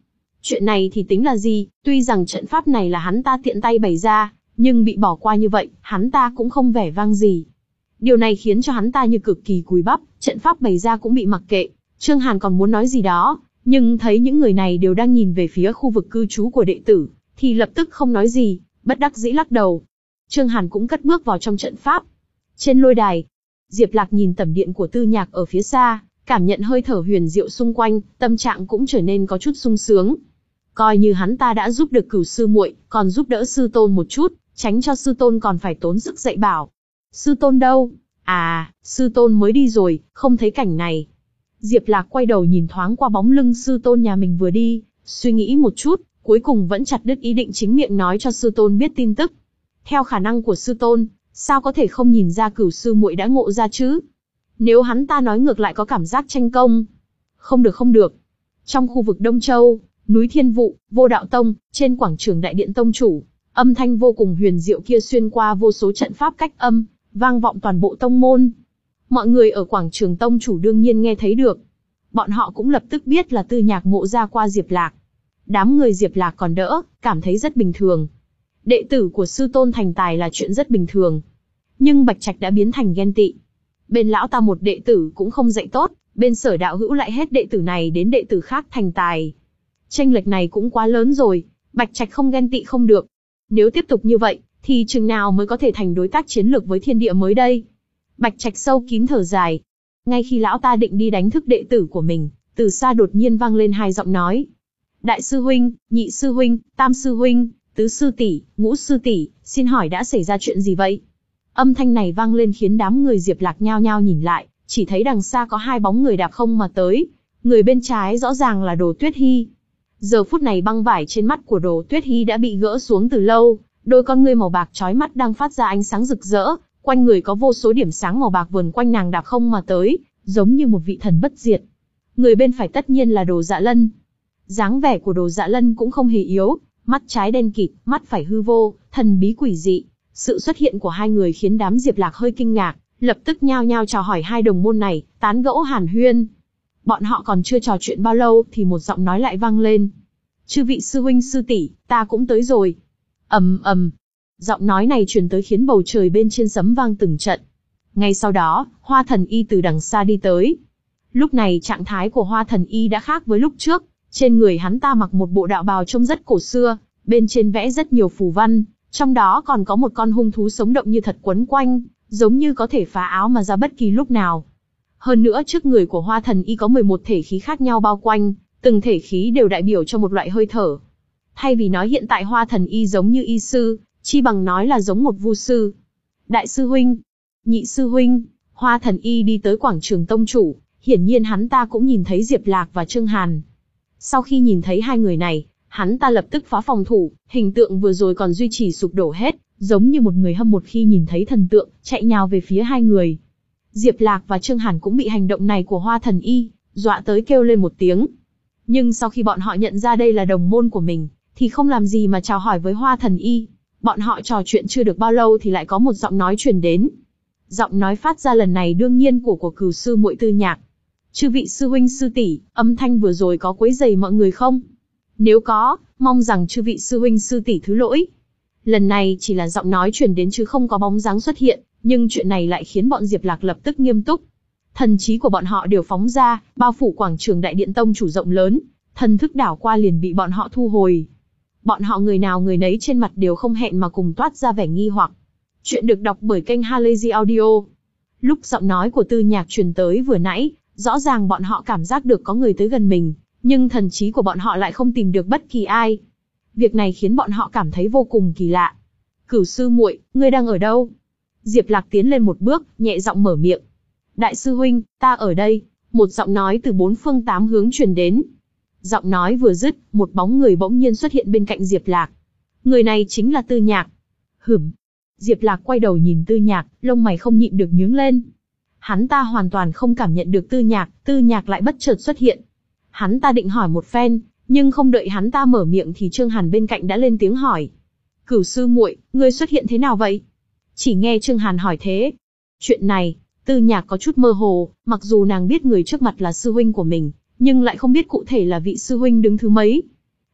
Chuyện này thì tính là gì, tuy rằng trận pháp này là hắn ta tiện tay bày ra, nhưng bị bỏ qua như vậy, hắn ta cũng không vẻ vang gì. Điều này khiến cho hắn ta như cực kỳ cúi bắp, trận pháp bày ra cũng bị mặc kệ. Trương Hàn còn muốn nói gì đó, nhưng thấy những người này đều đang nhìn về phía khu vực cư trú của đệ tử, thì lập tức không nói gì, bất đắc dĩ lắc đầu. Trương Hàn cũng cất bước vào trong trận pháp. Trên lôi đài, Diệp Lạc nhìn tẩm điện của Tư Nhạc ở phía xa, cảm nhận hơi thở huyền diệu xung quanh, tâm trạng cũng trở nên có chút sung sướng. Coi như hắn ta đã giúp được Cửu sư muội, còn giúp đỡ sư tôn một chút, tránh cho sư tôn còn phải tốn sức dạy bảo. Sư tôn đâu? À, sư tôn mới đi rồi, không thấy cảnh này. Diệp Lạc quay đầu nhìn thoáng qua bóng lưng sư tôn nhà mình vừa đi, suy nghĩ một chút, cuối cùng vẫn chặt đứt ý định chính miệng nói cho sư tôn biết tin tức. Theo khả năng của sư tôn, sao có thể không nhìn ra Cửu sư muội đã ngộ ra chứ? Nếu hắn ta nói ngược lại có cảm giác tranh công. Không được không được. Trong khu vực Đông Châu, núi Thiên Vụ, Vô Đạo Tông, trên quảng trường Đại Điện Tông Chủ, âm thanh vô cùng huyền diệu kia xuyên qua vô số trận pháp cách âm, vang vọng toàn bộ tông môn. Mọi người ở quảng trường Tông Chủ đương nhiên nghe thấy được. Bọn họ cũng lập tức biết là Tư Nhạc ngộ ra qua Diệp Lạc. Đám người Diệp Lạc còn đỡ, cảm thấy rất bình thường. Đệ tử của sư tôn thành tài là chuyện rất bình thường. Nhưng Bạch Trạch đã biến thành ghen tị. Bên lão ta một đệ tử cũng không dạy tốt, bên Sở đạo hữu lại hết đệ tử này đến đệ tử khác thành tài. Chênh lệch này cũng quá lớn rồi, Bạch Trạch không ghen tị không được. Nếu tiếp tục như vậy, thì chừng nào mới có thể thành đối tác chiến lược với thiên địa mới đây? Bạch Trạch sâu kín thở dài. Ngay khi lão ta định đi đánh thức đệ tử của mình, từ xa đột nhiên vang lên hai giọng nói. Đại sư huynh, nhị sư huynh, tam sư huynh, tứ sư tỷ, ngũ sư tỷ, xin hỏi đã xảy ra chuyện gì vậy? Âm thanh này vang lên khiến đám người Diệp Lạc nhao nhao nhìn lại, chỉ thấy đằng xa có hai bóng người đạp không mà tới. Người bên trái rõ ràng là Đồ Tuyết Hi. Giờ phút này băng vải trên mắt của Đồ Tuyết Hi đã bị gỡ xuống từ lâu, đôi con ngươi màu bạc chói mắt đang phát ra ánh sáng rực rỡ, quanh người có vô số điểm sáng màu bạc vờn quanh nàng đạp không mà tới, giống như một vị thần bất diệt. Người bên phải tất nhiên là Đồ Dạ Lân. Dáng vẻ của Đồ Dạ Lân cũng không hề yếu, mắt trái đen kịt, mắt phải hư vô, thần bí quỷ dị. Sự xuất hiện của hai người khiến đám Diệp Lạc hơi kinh ngạc, lập tức nhao nhao chào hỏi hai đồng môn này, tán gẫu hàn huyên. Bọn họ còn chưa trò chuyện bao lâu thì một giọng nói lại vang lên. Chư vị sư huynh sư tỷ, ta cũng tới rồi. Ầm ầm. Giọng nói này truyền tới khiến bầu trời bên trên sấm vang từng trận. Ngay sau đó, Hoa Thần Y từ đằng xa đi tới. Lúc này trạng thái của Hoa Thần Y đã khác với lúc trước, trên người hắn ta mặc một bộ đạo bào trông rất cổ xưa, bên trên vẽ rất nhiều phù văn, trong đó còn có một con hung thú sống động như thật quấn quanh, giống như có thể phá áo mà ra bất kỳ lúc nào. Hơn nữa trước người của Hoa Thần Y có mười một thể khí khác nhau bao quanh, từng thể khí đều đại biểu cho một loại hơi thở. Thay vì nói hiện tại Hoa Thần Y giống như y sư, chi bằng nói là giống một vu sư. Đại sư huynh, nhị sư huynh, Hoa Thần Y đi tới quảng trường Tông Chủ, hiển nhiên hắn ta cũng nhìn thấy Diệp Lạc và Trương Hàn. Sau khi nhìn thấy hai người này, hắn ta lập tức phá phòng thủ, hình tượng vừa rồi còn duy trì sụp đổ hết, giống như một người hâm một khi nhìn thấy thần tượng, chạy nhào về phía hai người. Diệp Lạc và Trương Hàn cũng bị hành động này của Hoa Thần Y dọa tới kêu lên một tiếng. Nhưng sau khi bọn họ nhận ra đây là đồng môn của mình, thì không làm gì mà chào hỏi với Hoa Thần Y. Bọn họ trò chuyện chưa được bao lâu thì lại có một giọng nói truyền đến. Giọng nói phát ra lần này đương nhiên của của Cửu sư muội Tư Nhạc. Chư vị sư huynh sư tỷ, âm thanh vừa rồi có quấy rầy mọi người không? Nếu có, mong rằng chư vị sư huynh sư tỷ thứ lỗi. Lần này chỉ là giọng nói truyền đến chứ không có bóng dáng xuất hiện, nhưng chuyện này lại khiến bọn Diệp Lạc lập tức nghiêm túc. Thần trí của bọn họ đều phóng ra, bao phủ quảng trường Đại Điện Tông Chủ rộng lớn, thần thức đảo qua liền bị bọn họ thu hồi. Bọn họ người nào người nấy trên mặt đều không hẹn mà cùng toát ra vẻ nghi hoặc. Chuyện được đọc bởi kênh Halazy Audio. Lúc giọng nói của Tư Nhạc truyền tới vừa nãy, rõ ràng bọn họ cảm giác được có người tới gần mình, nhưng thần trí của bọn họ lại không tìm được bất kỳ ai. Việc này khiến bọn họ cảm thấy vô cùng kỳ lạ. Cửu sư muội, ngươi đang ở đâu? Diệp Lạc tiến lên một bước, nhẹ giọng mở miệng. Đại sư huynh, ta ở đây. Một giọng nói từ bốn phương tám hướng truyền đến. Giọng nói vừa dứt, một bóng người bỗng nhiên xuất hiện bên cạnh Diệp Lạc. Người này chính là Tư Nhạc. Hửm. Diệp Lạc quay đầu nhìn Tư Nhạc, lông mày không nhịn được nhướng lên. Hắn ta hoàn toàn không cảm nhận được Tư Nhạc, Tư Nhạc lại bất chợt xuất hiện. Hắn ta định hỏi một phen, nhưng không đợi hắn ta mở miệng thì Trương Hàn bên cạnh đã lên tiếng hỏi. Cửu sư muội, ngươi xuất hiện thế nào vậy? Chỉ nghe Trương Hàn hỏi thế. Chuyện này, Tư Nhạc có chút mơ hồ, mặc dù nàng biết người trước mặt là sư huynh của mình, nhưng lại không biết cụ thể là vị sư huynh đứng thứ mấy.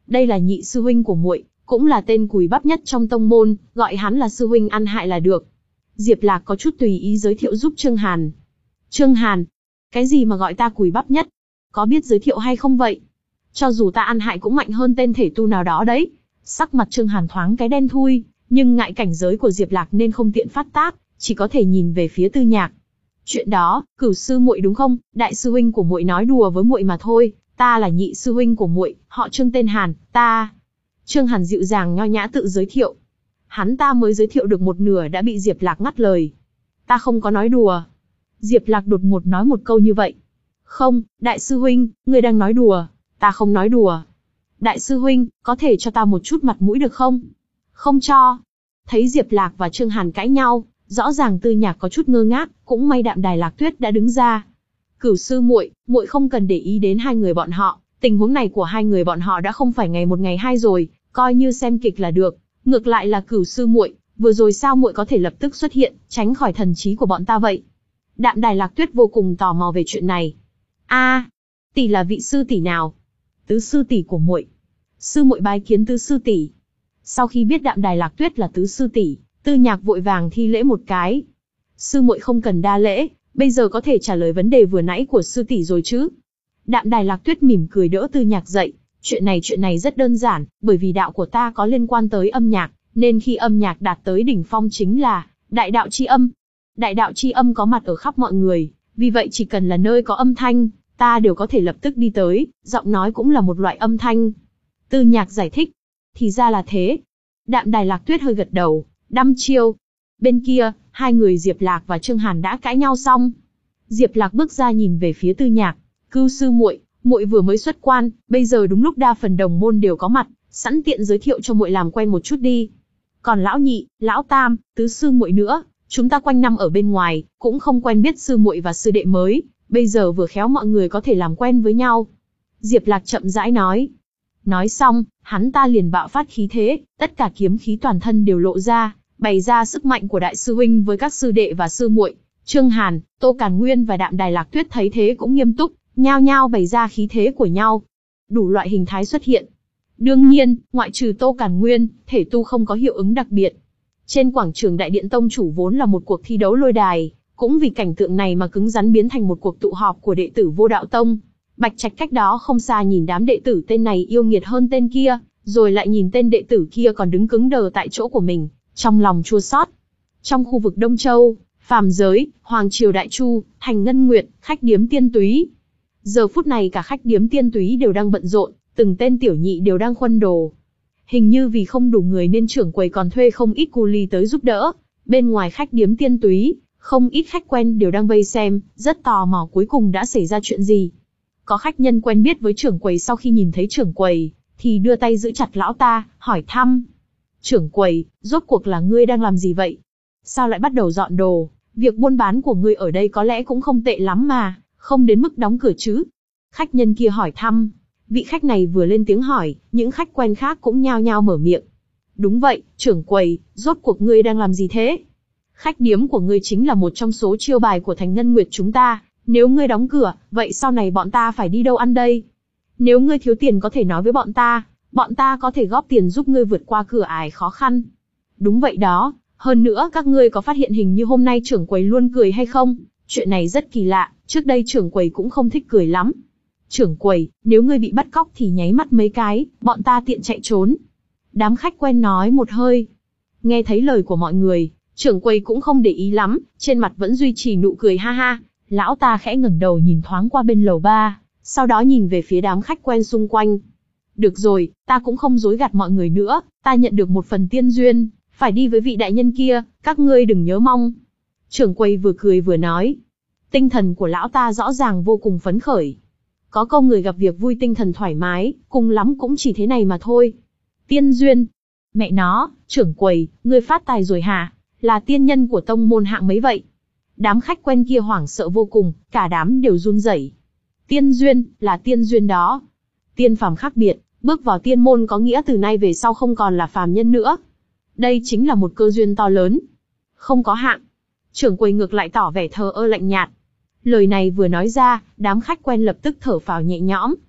đây là nhị sư huynh của muội, cũng là tên cùi bắp nhất trong tông môn, gọi hắn là sư huynh ăn hại là được. Diệp Lạc có chút tùy ý giới thiệu giúp Trương Hàn. Trương Hàn, cái gì mà gọi ta cùi bắp nhất? Có biết giới thiệu hay không vậy? Cho dù ta ăn hại cũng mạnh hơn tên thể tu nào đó đấy. Sắc mặt Trương Hàn thoáng cái đen thui, nhưng ngại cảnh giới của Diệp Lạc nên không tiện phát tác, chỉ có thể nhìn về phía Tư Nhạc. Chuyện đó, Cửu sư muội đúng không? Đại sư huynh của muội nói đùa với muội mà thôi, ta là nhị sư huynh của muội, họ Trương tên Hàn, ta. Trương Hàn dịu dàng nho nhã tự giới thiệu. Hắn ta mới giới thiệu được một nửa đã bị Diệp Lạc ngắt lời. Ta không có nói đùa. Diệp Lạc đột ngột nói một câu như vậy. Không, đại sư huynh, ngươi đang nói đùa, ta không nói đùa. Đại sư huynh, có thể cho ta một chút mặt mũi được không? Không cho. Thấy Diệp Lạc và Trương Hàn cãi nhau, rõ ràng Tư Nhạc có chút ngơ ngác, cũng may Đạm Đài Lạc Tuyết đã đứng ra. Cửu sư muội, muội không cần để ý đến hai người bọn họ, tình huống này của hai người bọn họ đã không phải ngày một ngày hai rồi, coi như xem kịch là được. Ngược lại là Cửu sư muội, vừa rồi sao muội có thể lập tức xuất hiện, tránh khỏi thần trí của bọn ta vậy? Đạm Đài Lạc Tuyết vô cùng tò mò về chuyện này. A, tỷ là vị sư tỷ nào? Tứ sư tỷ của muội. Sư muội bái kiến tứ sư tỷ. Sau khi biết Đạm Đài Lạc Tuyết là tứ sư tỷ, Tư Nhạc vội vàng thi lễ một cái. Sư muội không cần đa lễ, bây giờ có thể trả lời vấn đề vừa nãy của sư tỷ rồi chứ? Đạm Đài Lạc Tuyết mỉm cười đỡ Tư Nhạc dậy. Chuyện này chuyện này rất đơn giản, bởi vì đạo của ta có liên quan tới âm nhạc, nên khi âm nhạc đạt tới đỉnh phong chính là đại đạo chi âm. Đại đạo chi âm có mặt ở khắp mọi người, vì vậy chỉ cần là nơi có âm thanh, ta đều có thể lập tức đi tới, giọng nói cũng là một loại âm thanh. Tư Nhạc giải thích. Thì ra là thế. Đạm Đài Lạc Tuyết hơi gật đầu, đăm chiêu. Bên kia, hai người Diệp Lạc và Trương Hàn đã cãi nhau xong. Diệp Lạc bước ra nhìn về phía Tư Nhạc. Cưu sư muội, muội vừa mới xuất quan, bây giờ đúng lúc đa phần đồng môn đều có mặt, sẵn tiện giới thiệu cho muội làm quen một chút đi. Còn lão nhị, lão tam, tứ sư muội nữa, chúng ta quanh năm ở bên ngoài, cũng không quen biết sư muội và sư đệ mới, bây giờ vừa khéo mọi người có thể làm quen với nhau. Diệp Lạc chậm rãi nói. Nói xong, hắn ta liền bạo phát khí thế, tất cả kiếm khí toàn thân đều lộ ra, bày ra sức mạnh của đại sư huynh với các sư đệ và sư muội. Trương Hàn, Tô Càn Nguyên và Đạm Đài Lạc Tuyết thấy thế cũng nghiêm túc, nhao nhao bày ra khí thế của nhau. Đủ loại hình thái xuất hiện. Đương nhiên, ngoại trừ Tô Càn Nguyên, thể tu không có hiệu ứng đặc biệt. Trên quảng trường Đại Điện Tông Chủ vốn là một cuộc thi đấu lôi đài, cũng vì cảnh tượng này mà cứng rắn biến thành một cuộc tụ họp của đệ tử Vô Đạo Tông. Bạch Trạch cách đó không xa nhìn đám đệ tử tên này yêu nghiệt hơn tên kia, rồi lại nhìn tên đệ tử kia còn đứng cứng đờ tại chỗ của mình, trong lòng chua xót. Trong khu vực Đông Châu, phàm giới, Hoàng Triều Đại Chu, Thành Ngân Nguyệt, khách điếm Tiên Túy. Giờ phút này cả khách điếm Tiên Túy đều đang bận rộn, từng tên tiểu nhị đều đang khuân đồ. Hình như vì không đủ người nên trưởng quầy còn thuê không ít cu li tới giúp đỡ. Bên ngoài khách điếm Tiên Túy, không ít khách quen đều đang vây xem, rất tò mò cuối cùng đã xảy ra chuyện gì. Có khách nhân quen biết với trưởng quầy sau khi nhìn thấy trưởng quầy, thì đưa tay giữ chặt lão ta, hỏi thăm. Trưởng quầy, rốt cuộc là ngươi đang làm gì vậy? Sao lại bắt đầu dọn đồ? Việc buôn bán của ngươi ở đây có lẽ cũng không tệ lắm mà, không đến mức đóng cửa chứ? Khách nhân kia hỏi thăm. Vị khách này vừa lên tiếng hỏi, những khách quen khác cũng nhao nhao mở miệng. Đúng vậy, trưởng quầy, rốt cuộc ngươi đang làm gì thế? Khách điếm của ngươi chính là một trong số chiêu bài của Thành Ngân Nguyệt chúng ta. Nếu ngươi đóng cửa, vậy sau này bọn ta phải đi đâu ăn đây? Nếu ngươi thiếu tiền có thể nói với bọn ta, bọn ta có thể góp tiền giúp ngươi vượt qua cửa ải khó khăn. Đúng vậy đó, hơn nữa các ngươi có phát hiện hình như hôm nay trưởng quầy luôn cười hay không? Chuyện này rất kỳ lạ, trước đây trưởng quầy cũng không thích cười lắm. Trưởng quầy, nếu ngươi bị bắt cóc thì nháy mắt mấy cái, bọn ta tiện chạy trốn. Đám khách quen nói một hơi. Nghe thấy lời của mọi người, trưởng quầy cũng không để ý lắm, trên mặt vẫn duy trì nụ cười ha ha. Lão ta khẽ ngẩng đầu nhìn thoáng qua bên lầu ba, sau đó nhìn về phía đám khách quen xung quanh. Được rồi, ta cũng không dối gạt mọi người nữa, ta nhận được một phần tiên duyên, phải đi với vị đại nhân kia, các ngươi đừng nhớ mong. Trưởng quầy vừa cười vừa nói. Tinh thần của lão ta rõ ràng vô cùng phấn khởi. Có câu người gặp việc vui tinh thần thoải mái, cùng lắm cũng chỉ thế này mà thôi. Tiên duyên. Mẹ nó, trưởng quầy, ngươi phát tài rồi hả? Là tiên nhân của tông môn hạng mấy vậy? Đám khách quen kia hoảng sợ vô cùng, cả đám đều run rẩy. Tiên duyên, là tiên duyên đó. Tiên phàm khác biệt, bước vào tiên môn có nghĩa từ nay về sau không còn là phàm nhân nữa. Đây chính là một cơ duyên to lớn. Không có hạng. Trưởng quầy ngược lại tỏ vẻ thờ ơ lạnh nhạt. Lời này vừa nói ra, đám khách quen lập tức thở phào nhẹ nhõm.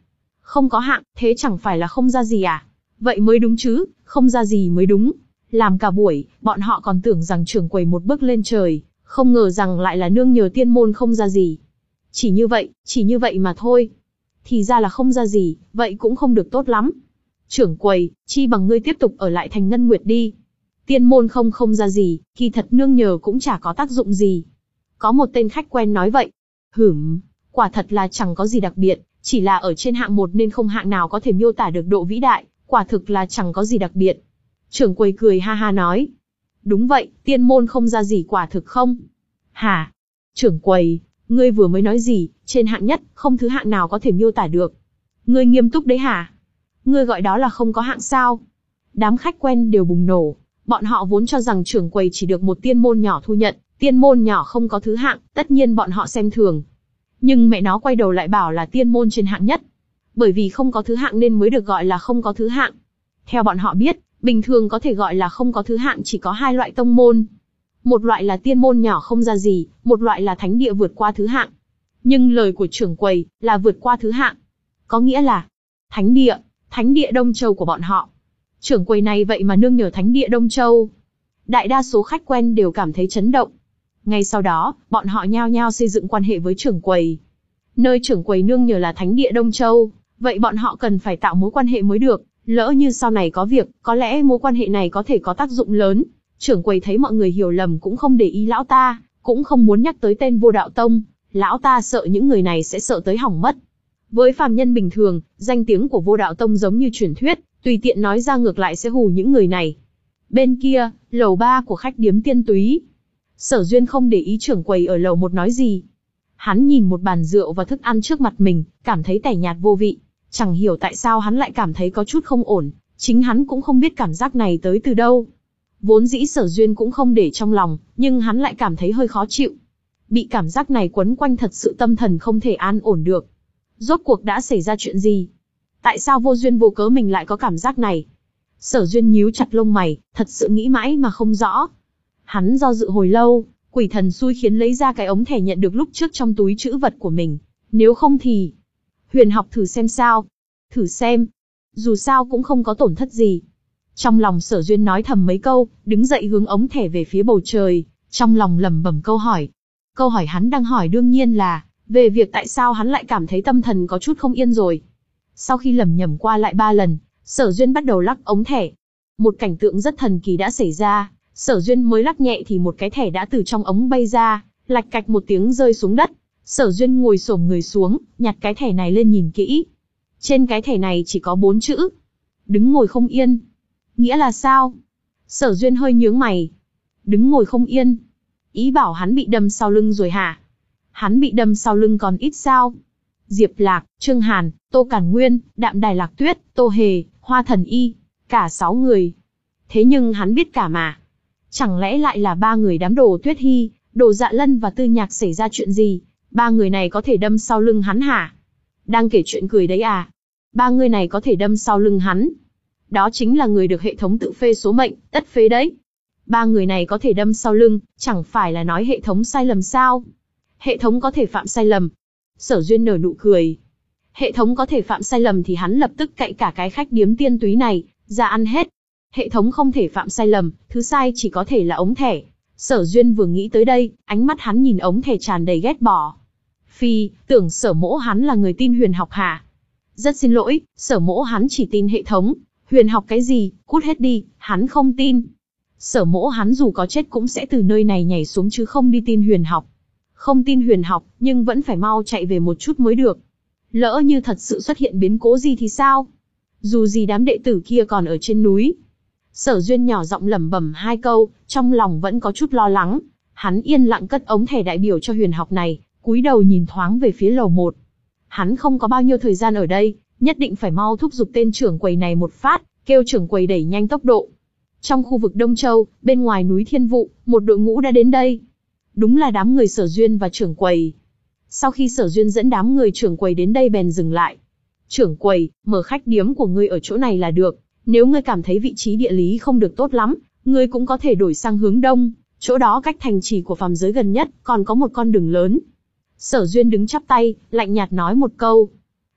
Không có hạng, thế chẳng phải là không ra gì à? Vậy mới đúng chứ, không ra gì mới đúng. Làm cả buổi, bọn họ còn tưởng rằng trưởng quầy một bước lên trời, không ngờ rằng lại là nương nhờ tiên môn không ra gì. Chỉ như vậy, chỉ như vậy mà thôi. Thì ra là không ra gì, vậy cũng không được tốt lắm. Trưởng quầy, chi bằng ngươi tiếp tục ở lại thành Ngân Nguyệt đi. Tiên môn không không ra gì, kỳ thật nương nhờ cũng chả có tác dụng gì. Có một tên khách quen nói vậy. Hửm, quả thật là chẳng có gì đặc biệt, chỉ là ở trên hạng một nên không hạng nào có thể miêu tả được độ vĩ đại, quả thực là chẳng có gì đặc biệt. Trưởng quầy cười ha ha nói. Đúng vậy, tiên môn không ra gì quả thực không. Hả? Trưởng quầy, ngươi vừa mới nói gì, trên hạng nhất, không thứ hạng nào có thể miêu tả được. Ngươi nghiêm túc đấy hả? Ngươi gọi đó là không có hạng sao? Đám khách quen đều bùng nổ. Bọn họ vốn cho rằng trưởng quầy chỉ được một tiên môn nhỏ thu nhận, tiên môn nhỏ không có thứ hạng, tất nhiên bọn họ xem thường. Nhưng mẹ nó quay đầu lại bảo là tiên môn trên hạng nhất. Bởi vì không có thứ hạng nên mới được gọi là không có thứ hạng. Theo bọn họ biết, bình thường có thể gọi là không có thứ hạng chỉ có hai loại tông môn. Một loại là tiên môn nhỏ không ra gì, một loại là thánh địa vượt qua thứ hạng. Nhưng lời của trưởng quầy là vượt qua thứ hạng. Có nghĩa là thánh địa, thánh địa Đông Châu của bọn họ. Trưởng quầy này vậy mà nương nhờ thánh địa Đông Châu. Đại đa số khách quen đều cảm thấy chấn động. Ngay sau đó, bọn họ nhao nhao xây dựng quan hệ với trưởng quầy. Nơi trưởng quầy nương nhờ là thánh địa Đông Châu, vậy bọn họ cần phải tạo mối quan hệ mới được. Lỡ như sau này có việc, có lẽ mối quan hệ này có thể có tác dụng lớn. Trưởng quầy thấy mọi người hiểu lầm cũng không để ý lão ta, cũng không muốn nhắc tới tên Vô Đạo Tông. Lão ta sợ những người này sẽ sợ tới hỏng mất. Với phàm nhân bình thường, danh tiếng của Vô Đạo Tông giống như truyền thuyết, tùy tiện nói ra ngược lại sẽ hù những người này. Bên kia, lầu ba của khách điếm Tiên Túy. Sở Duyên không để ý trưởng quầy ở lầu một nói gì. Hắn nhìn một bàn rượu và thức ăn trước mặt mình, cảm thấy tẻ nhạt vô vị. Chẳng hiểu tại sao hắn lại cảm thấy có chút không ổn, chính hắn cũng không biết cảm giác này tới từ đâu. Vốn dĩ Sở Duyên cũng không để trong lòng, nhưng hắn lại cảm thấy hơi khó chịu. Bị cảm giác này quấn quanh thật sự tâm thần không thể an ổn được. Rốt cuộc đã xảy ra chuyện gì? Tại sao vô duyên vô cớ mình lại có cảm giác này? Sở Duyên nhíu chặt lông mày, thật sự nghĩ mãi mà không rõ. Hắn do dự hồi lâu, quỷ thần xui khiến lấy ra cái ống thẻ nhận được lúc trước trong túi trữ vật của mình. Nếu không thì... Huyền học thử xem sao. Thử xem. Dù sao cũng không có tổn thất gì. Trong lòng Sở Duyên nói thầm mấy câu, đứng dậy hướng ống thẻ về phía bầu trời, trong lòng lẩm bẩm câu hỏi. Câu hỏi hắn đang hỏi đương nhiên là, về việc tại sao hắn lại cảm thấy tâm thần có chút không yên rồi. Sau khi lẩm nhẩm qua lại ba lần, Sở Duyên bắt đầu lắc ống thẻ. Một cảnh tượng rất thần kỳ đã xảy ra, Sở Duyên mới lắc nhẹ thì một cái thẻ đã từ trong ống bay ra, lạch cạch một tiếng rơi xuống đất. Sở Duyên ngồi xổm người xuống, nhặt cái thẻ này lên nhìn kỹ. Trên cái thẻ này chỉ có bốn chữ. Đứng ngồi không yên. Nghĩa là sao? Sở Duyên hơi nhướng mày. Đứng ngồi không yên. Ý bảo hắn bị đâm sau lưng rồi hả? Hắn bị đâm sau lưng còn ít sao? Diệp Lạc, Trương Hàn, Tô Cản Nguyên, Đạm Đài Lạc Tuyết, Tô Hề, Hoa Thần Y. Cả sáu người. Thế nhưng hắn biết cả mà. Chẳng lẽ lại là ba người đám Đồ Tuyết Hy, Đồ Dạ Lân và Tư Nhạc xảy ra chuyện gì? Ba người này có thể đâm sau lưng hắn hả? Đang kể chuyện cười đấy à? Ba người này có thể đâm sau lưng hắn. Đó chính là người được hệ thống tự phê số mệnh, tất phế đấy. Ba người này có thể đâm sau lưng, chẳng phải là nói hệ thống sai lầm sao? Hệ thống có thể phạm sai lầm. Sở Duyên nở nụ cười. Hệ thống có thể phạm sai lầm thì hắn lập tức cậy cả cái khách điếm Tiên Túy này, ra ăn hết. Hệ thống không thể phạm sai lầm, thứ sai chỉ có thể là ống thẻ. Sở Duyên vừa nghĩ tới đây, ánh mắt hắn nhìn ống thẻ tràn đầy ghét bỏ. Phi, tưởng Sở Mỗ hắn là người tin huyền học hả? Rất xin lỗi, Sở Mỗ hắn chỉ tin hệ thống. Huyền học cái gì, cút hết đi, hắn không tin. Sở Mỗ hắn dù có chết cũng sẽ từ nơi này nhảy xuống chứ không đi tin huyền học. Không tin huyền học, nhưng vẫn phải mau chạy về một chút mới được. Lỡ như thật sự xuất hiện biến cố gì thì sao? Dù gì đám đệ tử kia còn ở trên núi. Sở Duyên nhỏ giọng lẩm bẩm hai câu, trong lòng vẫn có chút lo lắng. Hắn yên lặng cất ống thẻ đại biểu cho huyền học này, cúi đầu nhìn thoáng về phía lầu một. Hắn không có bao nhiêu thời gian ở đây, nhất định phải mau thúc giục tên trưởng quầy này một phát, kêu trưởng quầy đẩy nhanh tốc độ. Trong khu vực Đông Châu, bên ngoài núi Thiên Vụ, một đội ngũ đã đến đây. Đúng là đám người Sở Duyên và trưởng quầy. Sau khi Sở Duyên dẫn đám người trưởng quầy đến đây bèn dừng lại. Trưởng quầy, mở khách điếm của ngươi ở chỗ này là được. Nếu ngươi cảm thấy vị trí địa lý không được tốt lắm, ngươi cũng có thể đổi sang hướng đông. Chỗ đó cách thành trì của phàm giới gần nhất, còn có một con đường lớn. Sở Duyên đứng chắp tay, lạnh nhạt nói một câu.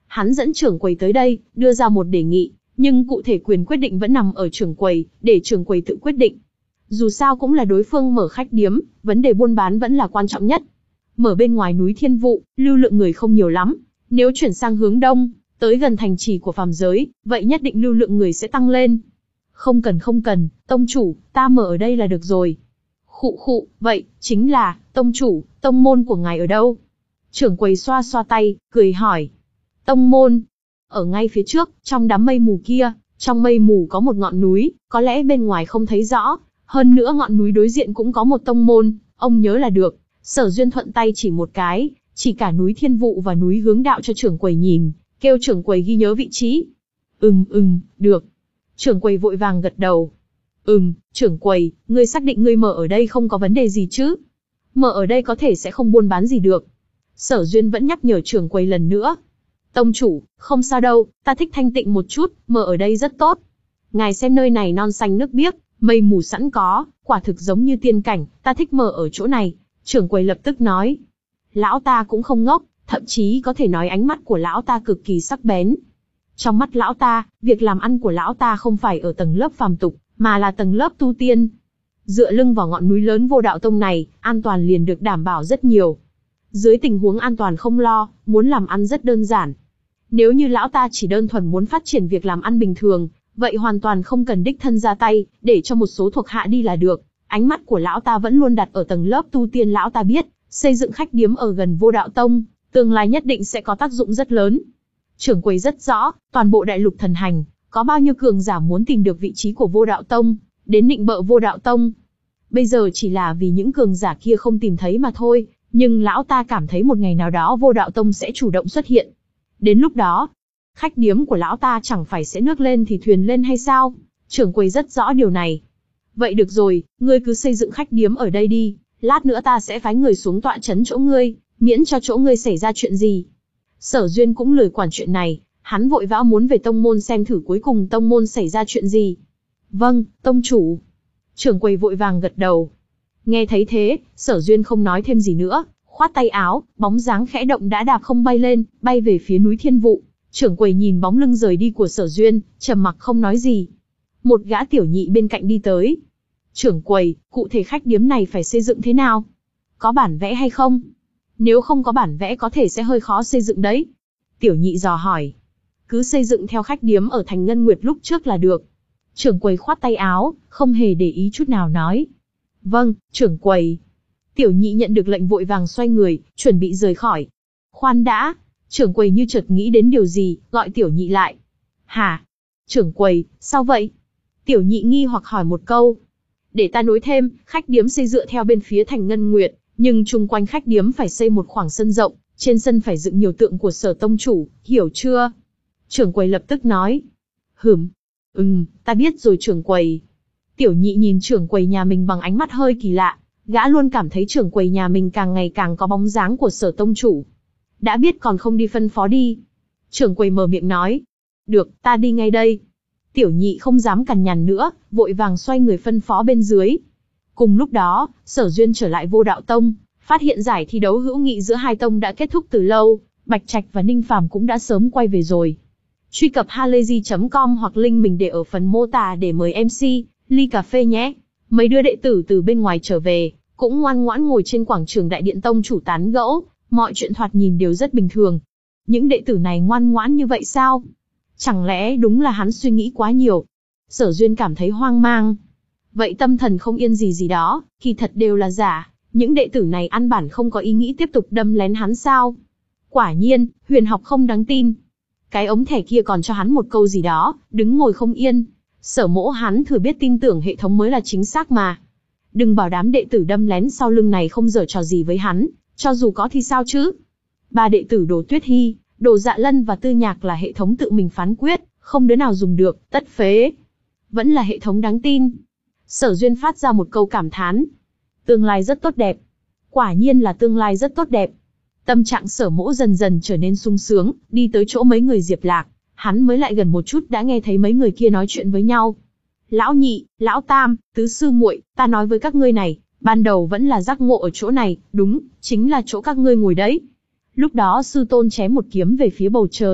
Hắn dẫn trưởng quầy tới đây, đưa ra một đề nghị, nhưng cụ thể quyền quyết định vẫn nằm ở trưởng quầy, để trưởng quầy tự quyết định. Dù sao cũng là đối phương mở khách điếm, vấn đề buôn bán vẫn là quan trọng nhất. Mở bên ngoài núi Thiên Vụ, lưu lượng người không nhiều lắm. Nếu chuyển sang hướng đông, tới gần thành trì của phàm giới, vậy nhất định lưu lượng người sẽ tăng lên. Không cần không cần, tông chủ, ta mở ở đây là được rồi. Khụ khụ, vậy, chính là, tông chủ, tông môn của ngài ở đâu? Trưởng quầy xoa xoa tay, cười hỏi. Tông môn, ở ngay phía trước, trong đám mây mù kia, trong mây mù có một ngọn núi, có lẽ bên ngoài không thấy rõ, hơn nữa ngọn núi đối diện cũng có một tông môn, ông nhớ là được. Sở Duyên thuận tay chỉ một cái, chỉ cả núi Thiên Vụ và núi Hướng Đạo cho trưởng quầy nhìn, kêu trưởng quầy ghi nhớ vị trí. Ừm ừm, được. Trưởng quầy vội vàng gật đầu. Ừm, trưởng quầy, ngươi xác định ngươi mở ở đây không có vấn đề gì chứ? Mở ở đây có thể sẽ không buôn bán gì được. Sở Duyên vẫn nhắc nhở trưởng quầy lần nữa. Tông chủ, không sao đâu, ta thích thanh tịnh một chút, mở ở đây rất tốt. Ngài xem nơi này non xanh nước biếc, mây mù sẵn có, quả thực giống như tiên cảnh, ta thích mở ở chỗ này. Trưởng quầy lập tức nói. Lão ta cũng không ngốc, thậm chí có thể nói ánh mắt của lão ta cực kỳ sắc bén. Trong mắt lão ta, việc làm ăn của lão ta không phải ở tầng lớp phàm tục, mà là tầng lớp tu tiên. Dựa lưng vào ngọn núi lớn Vô Đạo Tông này, an toàn liền được đảm bảo rất nhiều. Dưới tình huống an toàn không lo, muốn làm ăn rất đơn giản. Nếu như lão ta chỉ đơn thuần muốn phát triển việc làm ăn bình thường, vậy hoàn toàn không cần đích thân ra tay, để cho một số thuộc hạ đi là được. Ánh mắt của lão ta vẫn luôn đặt ở tầng lớp tu tiên. Lão ta biết, xây dựng khách điếm ở gần Vô Đạo Tông, tương lai nhất định sẽ có tác dụng rất lớn. Trưởng quầy rất rõ, toàn bộ đại lục thần hành, có bao nhiêu cường giả muốn tìm được vị trí của Vô Đạo Tông, đến nịnh bợ Vô Đạo Tông. Bây giờ chỉ là vì những cường giả kia không tìm thấy mà thôi, nhưng lão ta cảm thấy một ngày nào đó Vô Đạo Tông sẽ chủ động xuất hiện. Đến lúc đó, khách điếm của lão ta chẳng phải sẽ nước lên thì thuyền lên hay sao? Trưởng quầy rất rõ điều này. Vậy được rồi, ngươi cứ xây dựng khách điếm ở đây đi, lát nữa ta sẽ phái người xuống tọa trấn chỗ ngươi, miễn cho chỗ ngươi xảy ra chuyện gì. Sở Duyên cũng lười quản chuyện này, hắn vội vã muốn về tông môn xem thử cuối cùng tông môn xảy ra chuyện gì. Vâng, tông chủ. Trưởng quầy vội vàng gật đầu. Nghe thấy thế, Sở Duyên không nói thêm gì nữa, khoát tay áo, bóng dáng khẽ động đã đạp không bay lên, bay về phía núi Thiên Vụ. Trưởng quầy nhìn bóng lưng rời đi của Sở Duyên, trầm mặc không nói gì. Một gã tiểu nhị bên cạnh đi tới. Trưởng quầy, cụ thể khách điếm này phải xây dựng thế nào? Có bản vẽ hay không? Nếu không có bản vẽ có thể sẽ hơi khó xây dựng đấy. Tiểu nhị dò hỏi. Cứ xây dựng theo khách điếm ở thành Ngân Nguyệt lúc trước là được. Trưởng quầy khoát tay áo, không hề để ý chút nào nói. Vâng, trưởng quầy. Tiểu nhị nhận được lệnh vội vàng xoay người, chuẩn bị rời khỏi. Khoan đã, trưởng quầy như chợt nghĩ đến điều gì, gọi tiểu nhị lại. Hả? Trưởng quầy, sao vậy? Tiểu nhị nghi hoặc hỏi một câu. Để ta nối thêm, khách điếm xây dựa theo bên phía thành Ngân Nguyệt, nhưng chung quanh khách điếm phải xây một khoảng sân rộng, trên sân phải dựng nhiều tượng của Sở tông chủ, hiểu chưa? Trưởng quầy lập tức nói. Hửm, ừm, ta biết rồi trưởng quầy. Tiểu nhị nhìn trưởng quầy nhà mình bằng ánh mắt hơi kỳ lạ, gã luôn cảm thấy trưởng quầy nhà mình càng ngày càng có bóng dáng của Sở tông chủ. Đã biết còn không đi phân phó đi. Trưởng quầy mở miệng nói. Được, ta đi ngay đây. Tiểu nhị không dám cằn nhằn nữa, vội vàng xoay người phân phó bên dưới. Cùng lúc đó, Sở Duyên trở lại Vô Đạo Tông, phát hiện giải thi đấu hữu nghị giữa hai tông đã kết thúc từ lâu, Bạch Trạch và Ninh Phàm cũng đã sớm quay về rồi. Truy cập halayzi chấm com hoặc link mình để ở phần mô tả để mời em xê, ly cà phê nhé. Mấy đứa đệ tử từ bên ngoài trở về, cũng ngoan ngoãn ngồi trên quảng trường Đại Điện Tông chủ tán gẫu, mọi chuyện thoạt nhìn đều rất bình thường. Những đệ tử này ngoan ngoãn như vậy sao? Chẳng lẽ đúng là hắn suy nghĩ quá nhiều? Sở Duyên cảm thấy hoang mang. Vậy tâm thần không yên gì gì đó, kỳ thật đều là giả, những đệ tử này ăn bản không có ý nghĩ tiếp tục đâm lén hắn sao? Quả nhiên, huyền học không đáng tin. Cái ống thẻ kia còn cho hắn một câu gì đó, đứng ngồi không yên. Sở Mỗ hắn thừa biết tin tưởng hệ thống mới là chính xác mà. Đừng bảo đám đệ tử đâm lén sau lưng này không giở trò gì với hắn, cho dù có thì sao chứ? Ba đệ tử Đồ Tuyết Hy, Đồ Dạ Lân và Tư Nhạc là hệ thống tự mình phán quyết, không đứa nào dùng được, tất phế. Vẫn là hệ thống đáng tin. Sở Duyên phát ra một câu cảm thán. Tương lai rất tốt đẹp. Quả nhiên là tương lai rất tốt đẹp. Tâm trạng Sở Mỗ dần dần trở nên sung sướng, đi tới chỗ mấy người Diệp Lạc, hắn mới lại gần một chút đã nghe thấy mấy người kia nói chuyện với nhau. Lão nhị, lão tam, tứ sư muội, ta nói với các ngươi này, ban đầu vẫn là giác ngộ ở chỗ này, đúng, chính là chỗ các ngươi ngồi đấy. Lúc đó sư tôn chém một kiếm về phía bầu trời,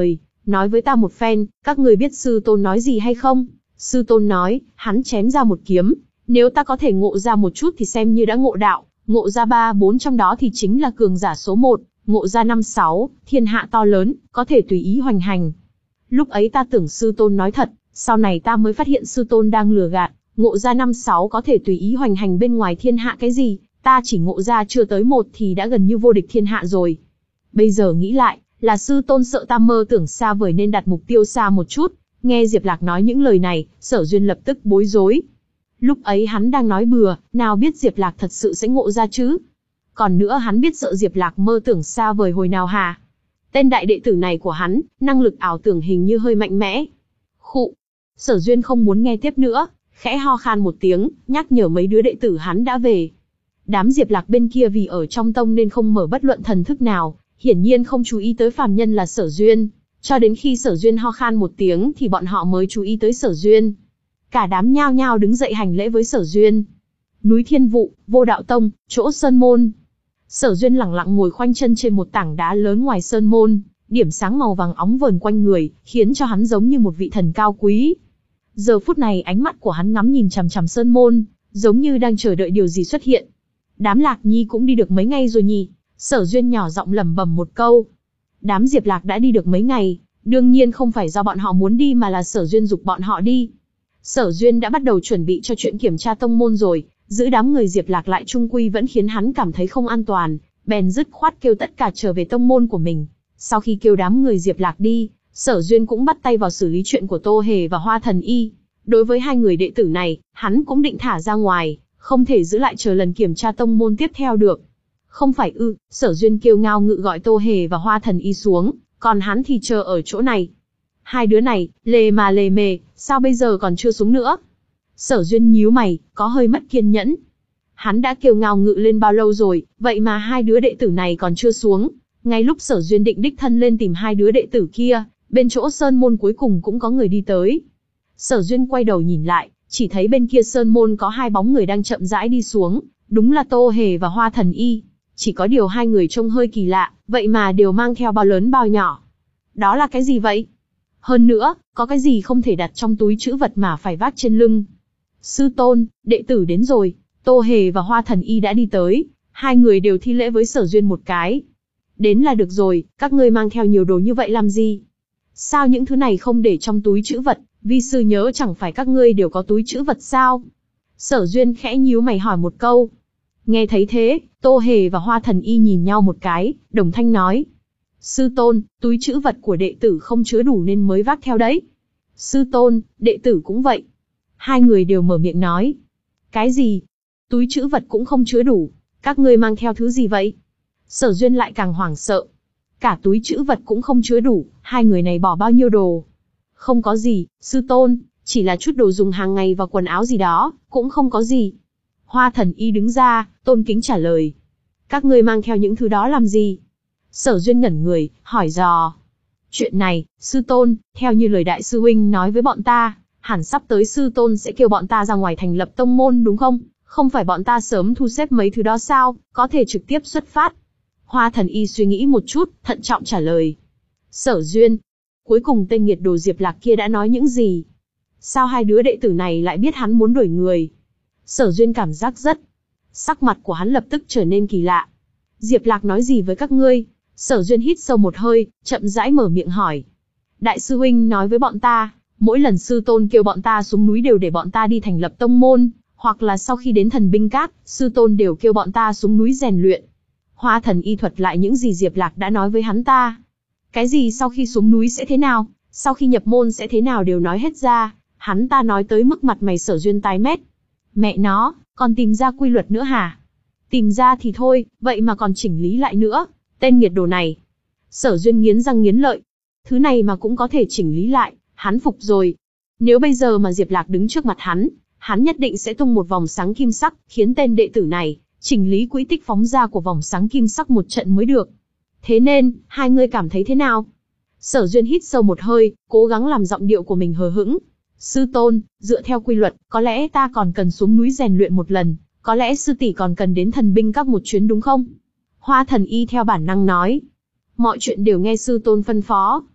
nói với ta một phen, các ngươi biết sư tôn nói gì hay không? Sư tôn nói, hắn chém ra một kiếm, nếu ta có thể ngộ ra một chút thì xem như đã ngộ đạo, ngộ ra ba bốn trong đó thì chính là cường giả số một, ngộ ra năm sáu, thiên hạ to lớn, có thể tùy ý hoành hành. Lúc ấy ta tưởng sư tôn nói thật, sau này ta mới phát hiện sư tôn đang lừa gạt, ngộ ra năm sáu có thể tùy ý hoành hành bên ngoài thiên hạ cái gì, ta chỉ ngộ ra chưa tới một thì đã gần như vô địch thiên hạ rồi. Bây giờ nghĩ lại, là sư tôn sợ ta mơ tưởng xa vời nên đặt mục tiêu xa một chút. Nghe Diệp Lạc nói những lời này, Sở Duyên lập tức bối rối. Lúc ấy hắn đang nói bừa, nào biết Diệp Lạc thật sự sẽ ngộ ra chứ? Còn nữa hắn biết sợ Diệp Lạc mơ tưởng xa vời hồi nào hả? Tên đại đệ tử này của hắn, năng lực ảo tưởng hình như hơi mạnh mẽ. Khụ. Sở Duyên không muốn nghe tiếp nữa, khẽ ho khan một tiếng, nhắc nhở mấy đứa đệ tử hắn đã về. Đám Diệp Lạc bên kia vì ở trong tông nên không mở bất luận thần thức nào, hiển nhiên không chú ý tới phàm nhân là Sở Duyên. Cho đến khi Sở Duyên ho khan một tiếng thì bọn họ mới chú ý tới Sở Duyên. Cả đám nhao nhao đứng dậy hành lễ với Sở Duyên. Núi Thiên Vụ, Vô Đạo Tông, chỗ Sơn Môn. Sở Duyên lẳng lặng ngồi khoanh chân trên một tảng đá lớn ngoài Sơn Môn, điểm sáng màu vàng óng vờn quanh người, khiến cho hắn giống như một vị thần cao quý. Giờ phút này ánh mắt của hắn ngắm nhìn chằm chằm Sơn Môn, giống như đang chờ đợi điều gì xuất hiện. Đám Lạc Nhi cũng đi được mấy ngày rồi nhỉ? Sở Duyên nhỏ giọng lẩm bẩm một câu. Đám Diệp Lạc đã đi được mấy ngày, đương nhiên không phải do bọn họ muốn đi mà là Sở Duyên giục bọn họ đi. Sở Duyên đã bắt đầu chuẩn bị cho chuyện kiểm tra tông môn rồi, giữ đám người Diệp Lạc lại chung quy vẫn khiến hắn cảm thấy không an toàn, bèn dứt khoát kêu tất cả trở về tông môn của mình. Sau khi kêu đám người Diệp Lạc đi, Sở Duyên cũng bắt tay vào xử lý chuyện của Tô Hề và Hoa Thần Y. Đối với hai người đệ tử này, hắn cũng định thả ra ngoài, không thể giữ lại chờ lần kiểm tra tông môn tiếp theo được. Không phải ư? Sở Duyên kêu ngao ngự gọi Tô Hề và Hoa Thần Y xuống, còn hắn thì chờ ở chỗ này. Hai đứa này, lề mà lề mề, sao bây giờ còn chưa xuống nữa? Sở Duyên nhíu mày, có hơi mất kiên nhẫn. Hắn đã kêu ngao ngự lên bao lâu rồi, vậy mà hai đứa đệ tử này còn chưa xuống. Ngay lúc Sở Duyên định đích thân lên tìm hai đứa đệ tử kia, bên chỗ Sơn Môn cuối cùng cũng có người đi tới. Sở Duyên quay đầu nhìn lại, chỉ thấy bên kia Sơn Môn có hai bóng người đang chậm rãi đi xuống, đúng là Tô Hề và Hoa Thần Y. Chỉ có điều hai người trông hơi kỳ lạ, vậy mà đều mang theo bao lớn bao nhỏ. Đó là cái gì vậy? Hơn nữa, có cái gì không thể đặt trong túi trữ vật mà phải vác trên lưng? Sư tôn, đệ tử đến rồi. Tô Hề và Hoa Thần Y đã đi tới, hai người đều thi lễ với Sở Duyên một cái. Đến là được rồi, các ngươi mang theo nhiều đồ như vậy làm gì? Sao những thứ này không để trong túi trữ vật? Vi sư nhớ chẳng phải các ngươi đều có túi trữ vật sao? Sở Duyên khẽ nhíu mày hỏi một câu. Nghe thấy thế, Tô Hề và Hoa Thần Y nhìn nhau một cái, đồng thanh nói. Sư tôn, túi trữ vật của đệ tử không chứa đủ nên mới vác theo đấy. Sư tôn, đệ tử cũng vậy. Hai người đều mở miệng nói. Cái gì? Túi trữ vật cũng không chứa đủ, các ngươi mang theo thứ gì vậy? Sở Duyên lại càng hoảng sợ. Cả túi trữ vật cũng không chứa đủ, hai người này bỏ bao nhiêu đồ? Không có gì, sư tôn, chỉ là chút đồ dùng hàng ngày và quần áo gì đó, cũng không có gì. Hoa Thần Y đứng ra, tôn kính trả lời. Các ngươi mang theo những thứ đó làm gì? Sở Duyên ngẩn người, hỏi dò. Chuyện này, sư tôn, theo như lời đại sư huynh nói với bọn ta, hẳn sắp tới sư tôn sẽ kêu bọn ta ra ngoài thành lập tông môn đúng không? Không phải bọn ta sớm thu xếp mấy thứ đó sao, có thể trực tiếp xuất phát. Hoa Thần Y suy nghĩ một chút, thận trọng trả lời. Sở Duyên, cuối cùng tên nghiệt đồ Diệp Lạc kia đã nói những gì? Sao hai đứa đệ tử này lại biết hắn muốn đuổi người? Sở Duyên cảm giác rất... Sắc mặt của hắn lập tức trở nên kỳ lạ. Diệp Lạc nói gì với các ngươi? Sở Duyên hít sâu một hơi, chậm rãi mở miệng hỏi. Đại sư huynh nói với bọn ta, mỗi lần sư tôn kêu bọn ta xuống núi đều để bọn ta đi thành lập tông môn, hoặc là sau khi đến Thần Binh Các, sư tôn đều kêu bọn ta xuống núi rèn luyện. Hoa Thần Y thuật lại những gì Diệp Lạc đã nói với hắn ta. Cái gì sau khi xuống núi sẽ thế nào, sau khi nhập môn sẽ thế nào đều nói hết ra, hắn ta nói tới mức mặt mày Sở Duyên tái mét. Mẹ nó, còn tìm ra quy luật nữa hả? Tìm ra thì thôi, vậy mà còn chỉnh lý lại nữa, tên nghiệt đồ này. Sở Duyên nghiến răng nghiến lợi. Thứ này mà cũng có thể chỉnh lý lại, hắn phục rồi. Nếu bây giờ mà Diệp Lạc đứng trước mặt hắn, hắn nhất định sẽ tung một vòng sáng kim sắc, khiến tên đệ tử này chỉnh lý quỹ tích phóng ra của vòng sáng kim sắc một trận mới được. Thế nên, hai người cảm thấy thế nào? Sở Duyên hít sâu một hơi, cố gắng làm giọng điệu của mình hờ hững. Sư tôn, dựa theo quy luật, có lẽ ta còn cần xuống núi rèn luyện một lần, có lẽ sư tỷ còn cần đến Thần Binh Các một chuyến đúng không? Hoa Thần Y theo bản năng nói. Mọi chuyện đều nghe sư tôn phân phó.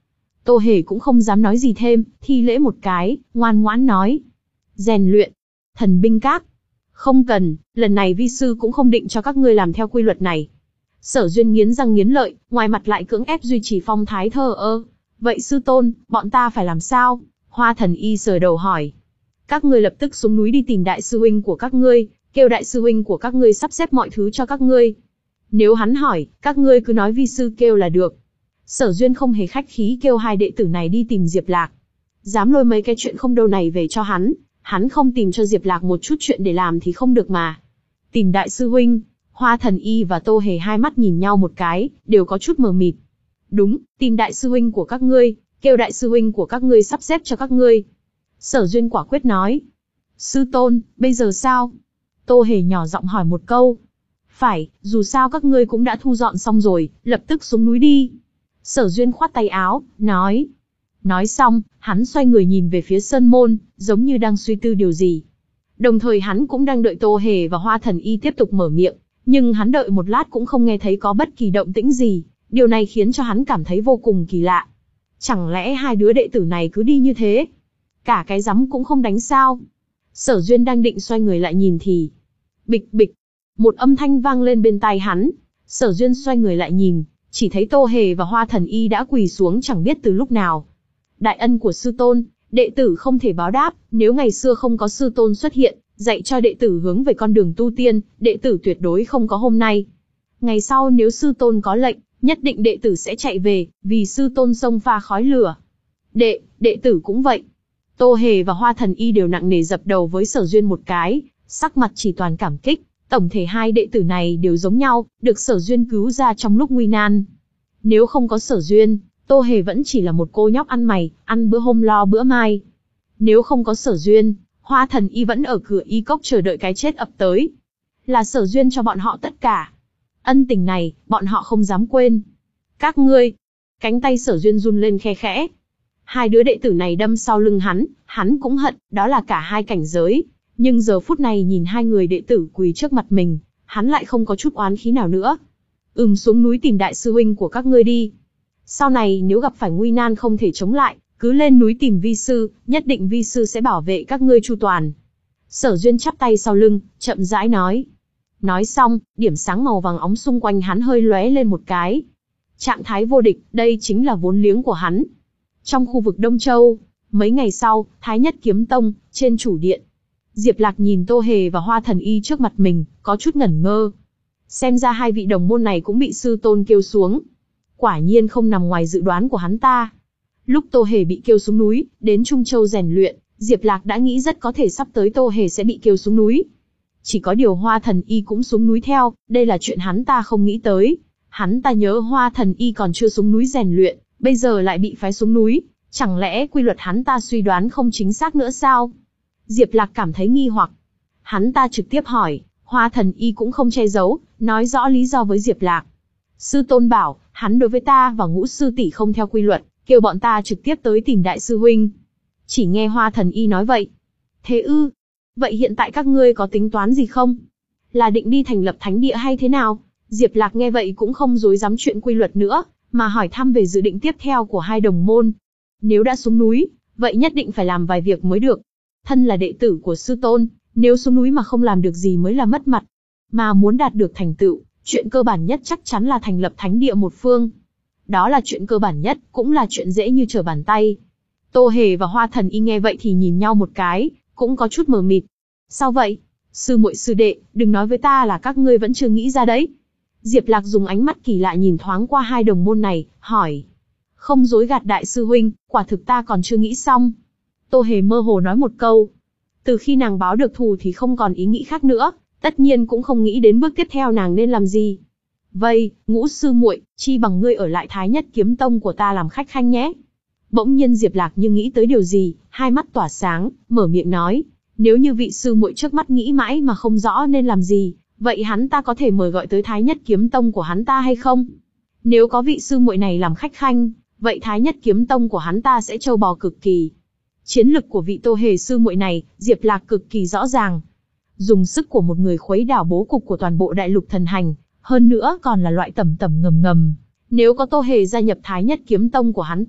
Tô Hề cũng không dám nói gì thêm, thi lễ một cái, ngoan ngoãn nói. Rèn luyện. Thần binh các. Không cần, lần này vi sư cũng không định cho các ngươi làm theo quy luật này. Sở Duyên nghiến răng nghiến lợi, ngoài mặt lại cưỡng ép duy trì phong thái thờ ơ. Vậy sư tôn, bọn ta phải làm sao? Hoa Thần Y sờ đầu hỏi. Các ngươi lập tức xuống núi đi tìm đại sư huynh của các ngươi, kêu đại sư huynh của các ngươi sắp xếp mọi thứ cho các ngươi. Nếu hắn hỏi, các ngươi cứ nói vi sư kêu là được. Sở Duyên không hề khách khí kêu hai đệ tử này đi tìm Diệp Lạc. Dám lôi mấy cái chuyện không đâu này về cho hắn, hắn không tìm cho Diệp Lạc một chút chuyện để làm thì không được mà. Tìm đại sư huynh, Hoa Thần Y và Tô Hề hai mắt nhìn nhau một cái, đều có chút mờ mịt. Đúng, tìm đại sư huynh của các ngươi, kêu đại sư huynh của các ngươi sắp xếp cho các ngươi. Sở Duyên quả quyết nói. Sư tôn, bây giờ sao? Tô Hề nhỏ giọng hỏi một câu. Phải, dù sao các ngươi cũng đã thu dọn xong rồi, lập tức xuống núi đi. Sở Duyên khoát tay áo, nói. Nói xong, hắn xoay người nhìn về phía sơn môn, giống như đang suy tư điều gì. Đồng thời hắn cũng đang đợi Tô Hề và Hoa Thần Y tiếp tục mở miệng, nhưng hắn đợi một lát cũng không nghe thấy có bất kỳ động tĩnh gì, điều này khiến cho hắn cảm thấy vô cùng kỳ lạ. Chẳng lẽ hai đứa đệ tử này cứ đi như thế? Cả cái rắm cũng không đánh sao? Sở Duyên đang định xoay người lại nhìn thì... Bịch bịch, một âm thanh vang lên bên tai hắn. Sở Duyên xoay người lại nhìn, chỉ thấy Tô Hề và Hoa Thần Y đã quỳ xuống chẳng biết từ lúc nào. Đại ân của sư tôn, đệ tử không thể báo đáp, nếu ngày xưa không có sư tôn xuất hiện, dạy cho đệ tử hướng về con đường tu tiên, đệ tử tuyệt đối không có hôm nay. Ngày sau nếu sư tôn có lệnh, nhất định đệ tử sẽ chạy về, vì sư tôn xông pha khói lửa. Đệ, đệ tử cũng vậy. Tô Hề và Hoa Thần Y đều nặng nề dập đầu với Sở Duyên một cái, sắc mặt chỉ toàn cảm kích. Tổng thể hai đệ tử này đều giống nhau, được Sở Duyên cứu ra trong lúc nguy nan. Nếu không có Sở Duyên, Tô Hề vẫn chỉ là một cô nhóc ăn mày, ăn bữa hôm lo bữa mai. Nếu không có Sở Duyên, Hoa Thần Y vẫn ở cửa y cốc chờ đợi cái chết ập tới. Là Sở Duyên cho bọn họ tất cả. Ân tình này, bọn họ không dám quên. Các ngươi, cánh tay Sở Duyên run lên khe khẽ. Hai đứa đệ tử này đâm sau lưng hắn, hắn cũng hận, đó là cả hai cảnh giới. Nhưng giờ phút này nhìn hai người đệ tử quỳ trước mặt mình, hắn lại không có chút oán khí nào nữa. Ừm, xuống núi tìm đại sư huynh của các ngươi đi. Sau này nếu gặp phải nguy nan không thể chống lại, cứ lên núi tìm vi sư, nhất định vi sư sẽ bảo vệ các ngươi chu toàn. Sở Duyên chắp tay sau lưng, chậm rãi nói. Nói xong, điểm sáng màu vàng óng xung quanh hắn hơi lóe lên một cái. Trạng thái vô địch, đây chính là vốn liếng của hắn. Trong khu vực Đông Châu, mấy ngày sau, Thái Nhất Kiếm Tông, trên chủ điện. Diệp Lạc nhìn Tô Hề và Hoa Thần Y trước mặt mình, có chút ngẩn ngơ. Xem ra hai vị đồng môn này cũng bị sư tôn kêu xuống. Quả nhiên không nằm ngoài dự đoán của hắn ta. Lúc Tô Hề bị kêu xuống núi, đến Trung Châu rèn luyện, Diệp Lạc đã nghĩ rất có thể sắp tới Tô Hề sẽ bị kêu xuống núi. Chỉ có điều Hoa Thần Y cũng xuống núi theo, đây là chuyện hắn ta không nghĩ tới. Hắn ta nhớ Hoa Thần Y còn chưa xuống núi rèn luyện, bây giờ lại bị phái xuống núi, chẳng lẽ quy luật hắn ta suy đoán không chính xác nữa sao? Diệp Lạc cảm thấy nghi hoặc. Hắn ta trực tiếp hỏi, Hoa Thần Y cũng không che giấu, nói rõ lý do với Diệp Lạc. Sư tôn bảo, hắn đối với ta và Ngũ sư tỷ không theo quy luật, kêu bọn ta trực tiếp tới tìm đại sư huynh. Chỉ nghe Hoa Thần Y nói vậy. Thế ư? Vậy hiện tại các ngươi có tính toán gì không? Là định đi thành lập thánh địa hay thế nào? Diệp Lạc nghe vậy cũng không dối dám chuyện quy luật nữa, mà hỏi thăm về dự định tiếp theo của hai đồng môn. Nếu đã xuống núi, vậy nhất định phải làm vài việc mới được. Thân là đệ tử của sư tôn, nếu xuống núi mà không làm được gì mới là mất mặt. Mà muốn đạt được thành tựu, chuyện cơ bản nhất chắc chắn là thành lập thánh địa một phương. Đó là chuyện cơ bản nhất, cũng là chuyện dễ như trở bàn tay. Tô Hề và Hoa Thần Y nghe vậy thì nhìn nhau một cái, cũng có chút mờ mịt. Sao vậy? Sư muội sư đệ, đừng nói với ta là các ngươi vẫn chưa nghĩ ra đấy. Diệp Lạc dùng ánh mắt kỳ lạ nhìn thoáng qua hai đồng môn này, hỏi. Không dối gạt đại sư huynh, quả thực ta còn chưa nghĩ xong. Tô Hề mơ hồ nói một câu. Từ khi nàng báo được thù thì không còn ý nghĩ khác nữa, tất nhiên cũng không nghĩ đến bước tiếp theo nàng nên làm gì. Vây, Ngũ sư muội, chi bằng ngươi ở lại Thái Nhất Kiếm Tông của ta làm khách khanh nhé. Bỗng nhiên Diệp Lạc như nghĩ tới điều gì, hai mắt tỏa sáng, mở miệng nói. Nếu như vị sư muội trước mắt nghĩ mãi mà không rõ nên làm gì, vậy hắn ta có thể mời gọi tới Thái Nhất Kiếm Tông của hắn ta hay không? Nếu có vị sư muội này làm khách khanh, vậy Thái Nhất Kiếm Tông của hắn ta sẽ trâu bò cực kỳ. Chiến lực của vị Tô Hề sư muội này, Diệp Lạc cực kỳ rõ ràng. Dùng sức của một người khuấy đảo bố cục của toàn bộ đại lục thần hành, hơn nữa còn là loại tầm tầm ngầm ngầm. Nếu có Tô Hề gia nhập Thái Nhất Kiếm Tông của hắn ta,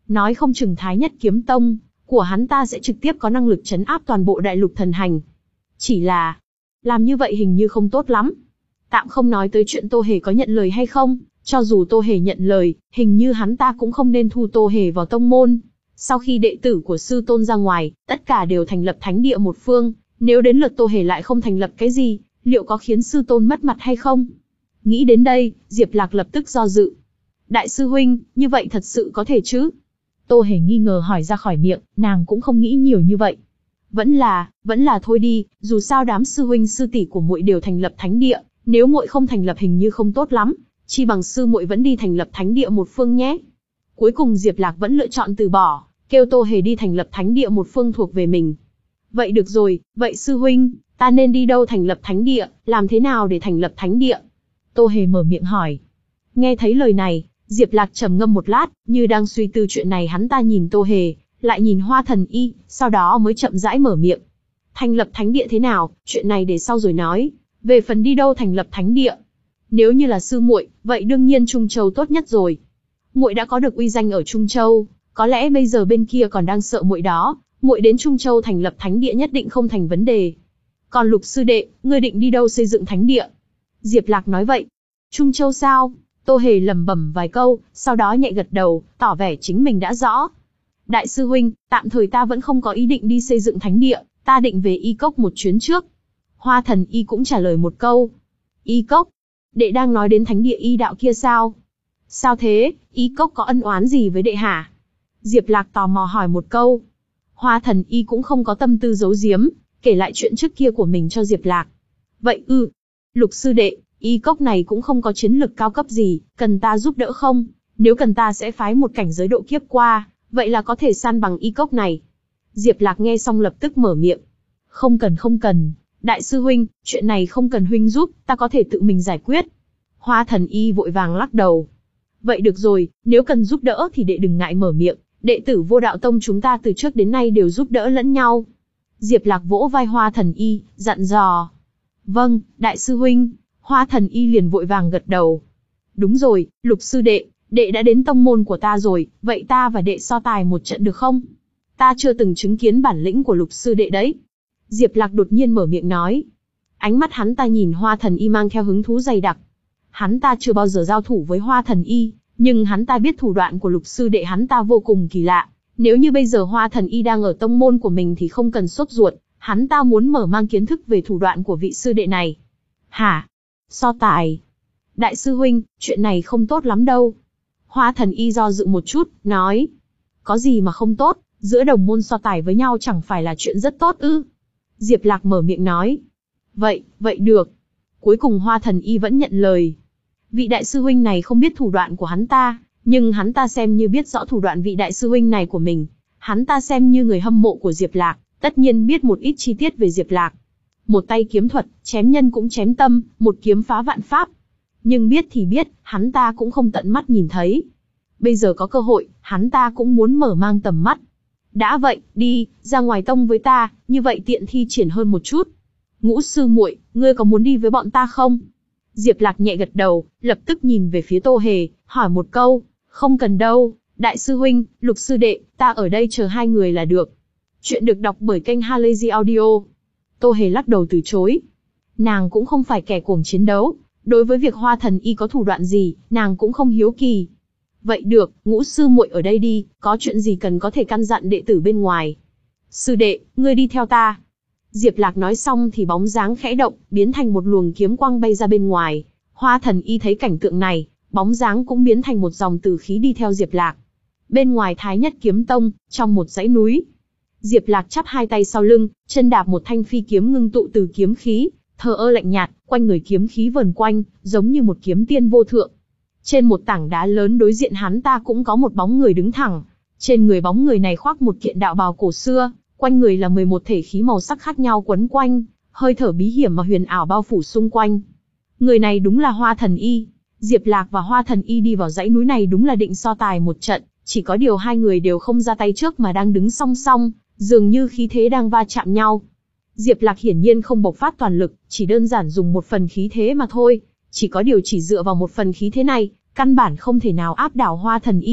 Nói không chừng Thái Nhất Kiếm Tông của hắn ta sẽ trực tiếp có năng lực trấn áp toàn bộ đại lục thần hành. Chỉ là, làm như vậy hình như không tốt lắm. Tạm không nói tới chuyện Tô Hề có nhận lời hay không, cho dù Tô Hề nhận lời, hình như hắn ta cũng không nên thu Tô Hề vào tông môn. Sau khi đệ tử của sư tôn ra ngoài, tất cả đều thành lập thánh địa một phương, nếu đến lượt Tô Hề lại không thành lập cái gì, liệu có khiến sư tôn mất mặt hay không? Nghĩ đến đây, Diệp Lạc lập tức do dự. Đại sư huynh, như vậy thật sự có thể chứ? Tô Hề nghi ngờ hỏi ra khỏi miệng, nàng cũng không nghĩ nhiều như vậy. Vẫn là, vẫn là thôi đi, dù sao đám sư huynh sư tỷ của muội đều thành lập thánh địa, nếu muội không thành lập hình như không tốt lắm, chi bằng sư muội vẫn đi thành lập thánh địa một phương nhé. Cuối cùng Diệp Lạc vẫn lựa chọn từ bỏ, kêu Tô Hề đi thành lập thánh địa một phương thuộc về mình. Vậy được rồi, vậy sư huynh, ta nên đi đâu thành lập thánh địa, làm thế nào để thành lập thánh địa? Tô Hề mở miệng hỏi. Nghe thấy lời này, Diệp Lạc trầm ngâm một lát, như đang suy tư chuyện này, hắn ta nhìn Tô Hề, lại nhìn Hoa Thần Y, sau đó mới chậm rãi mở miệng. Thành lập thánh địa thế nào, chuyện này để sau rồi nói. Về phần đi đâu thành lập thánh địa, nếu như là sư muội, vậy đương nhiên Trung Châu tốt nhất rồi. Muội đã có được uy danh ở Trung Châu, có lẽ bây giờ bên kia còn đang sợ muội đó, muội đến Trung Châu thành lập thánh địa nhất định không thành vấn đề. Còn Lục sư đệ, ngươi định đi đâu xây dựng thánh địa? Diệp Lạc nói vậy. Trung Châu sao? Tô Hề lẩm bẩm vài câu, sau đó nhẹ gật đầu, tỏ vẻ chính mình đã rõ. Đại sư huynh, tạm thời ta vẫn không có ý định đi xây dựng thánh địa, ta định về Y Cốc một chuyến trước. Hoa Thần Y cũng trả lời một câu. Y Cốc? Đệ đang nói đến thánh địa y đạo kia sao? Sao thế, Y Cốc có ân oán gì với đệ hả? Diệp Lạc tò mò hỏi một câu. Hoa Thần Y cũng không có tâm tư giấu giếm, kể lại chuyện trước kia của mình cho Diệp Lạc. Vậy ư, Lục sư đệ, Y Cốc này cũng không có chiến lực cao cấp gì, cần ta giúp đỡ không? Nếu cần ta sẽ phái một cảnh giới độ kiếp qua, vậy là có thể san bằng Y Cốc này. Diệp Lạc nghe xong lập tức mở miệng. Không cần không cần, đại sư huynh, chuyện này không cần huynh giúp, ta có thể tự mình giải quyết. Hoa Thần Y vội vàng lắc đầu. Vậy được rồi, nếu cần giúp đỡ thì đệ đừng ngại mở miệng, đệ tử Vô Đạo Tông chúng ta từ trước đến nay đều giúp đỡ lẫn nhau. Diệp Lạc vỗ vai Hoa Thần Y, dặn dò. Vâng, đại sư huynh. Hoa Thần Y liền vội vàng gật đầu. Đúng rồi, Lục sư đệ, đệ đã đến tông môn của ta rồi, vậy ta và đệ so tài một trận được không? Ta chưa từng chứng kiến bản lĩnh của Lục sư đệ đấy. Diệp Lạc đột nhiên mở miệng nói. Ánh mắt hắn ta nhìn Hoa Thần Y mang theo hứng thú dày đặc. Hắn ta chưa bao giờ giao thủ với Hoa Thần Y, nhưng hắn ta biết thủ đoạn của Lục sư đệ hắn ta vô cùng kỳ lạ. Nếu như bây giờ Hoa Thần Y đang ở tông môn của mình thì không cần sốt ruột, hắn ta muốn mở mang kiến thức về thủ đoạn của vị sư đệ này. Hả? So tài? Đại sư huynh, chuyện này không tốt lắm đâu. Hoa Thần Y do dự một chút, nói. Có gì mà không tốt, giữa đồng môn so tài với nhau chẳng phải là chuyện rất tốt ư? Diệp Lạc mở miệng nói. Vậy, vậy được. Cuối cùng Hoa Thần Y vẫn nhận lời. Vị đại sư huynh này không biết thủ đoạn của hắn ta, nhưng hắn ta xem như biết rõ thủ đoạn vị đại sư huynh này của mình. Hắn ta xem như người hâm mộ của Diệp Lạc, tất nhiên biết một ít chi tiết về Diệp Lạc. Một tay kiếm thuật, chém nhân cũng chém tâm, một kiếm phá vạn pháp. Nhưng biết thì biết, hắn ta cũng không tận mắt nhìn thấy. Bây giờ có cơ hội, hắn ta cũng muốn mở mang tầm mắt. Đã vậy, đi, ra ngoài tông với ta, như vậy tiện thi triển hơn một chút. Ngũ sư muội, ngươi có muốn đi với bọn ta không? Diệp Lạc nhẹ gật đầu, lập tức nhìn về phía Tô Hề, hỏi một câu. Không cần đâu, đại sư huynh, Lục sư đệ, ta ở đây chờ hai người là được. Chuyện được đọc bởi kênh Halazy Audio. Tô Hề lắc đầu từ chối. Nàng cũng không phải kẻ cuồng chiến đấu, đối với việc Hoa Thần Y có thủ đoạn gì, nàng cũng không hiếu kỳ. Vậy được, Ngũ sư muội ở đây đi, có chuyện gì cần có thể căn dặn đệ tử bên ngoài. Sư đệ, ngươi đi theo ta. Diệp Lạc nói xong thì bóng dáng khẽ động, biến thành một luồng kiếm quang bay ra bên ngoài. Hoa Thần Y thấy cảnh tượng này, bóng dáng cũng biến thành một dòng tử khí đi theo Diệp Lạc. Bên ngoài Thái Nhất Kiếm Tông, trong một dãy núi, Diệp Lạc chắp hai tay sau lưng, chân đạp một thanh phi kiếm ngưng tụ từ kiếm khí, thờ ơ lạnh nhạt, quanh người kiếm khí vờn quanh, giống như một kiếm tiên vô thượng. Trên một tảng đá lớn đối diện hắn ta cũng có một bóng người đứng thẳng. Trên người bóng người này khoác một kiện đạo bào cổ xưa, quanh người là mười một thể khí màu sắc khác nhau quấn quanh, hơi thở bí hiểm mà huyền ảo bao phủ xung quanh. Người này đúng là Hoa Thần Y. Diệp Lạc và Hoa Thần Y đi vào dãy núi này đúng là định so tài một trận, chỉ có điều hai người đều không ra tay trước mà đang đứng song song, dường như khí thế đang va chạm nhau. Diệp Lạc hiển nhiên không bộc phát toàn lực, chỉ đơn giản dùng một phần khí thế mà thôi. Chỉ có điều chỉ dựa vào một phần khí thế này, căn bản không thể nào áp đảo Hoa Thần Y.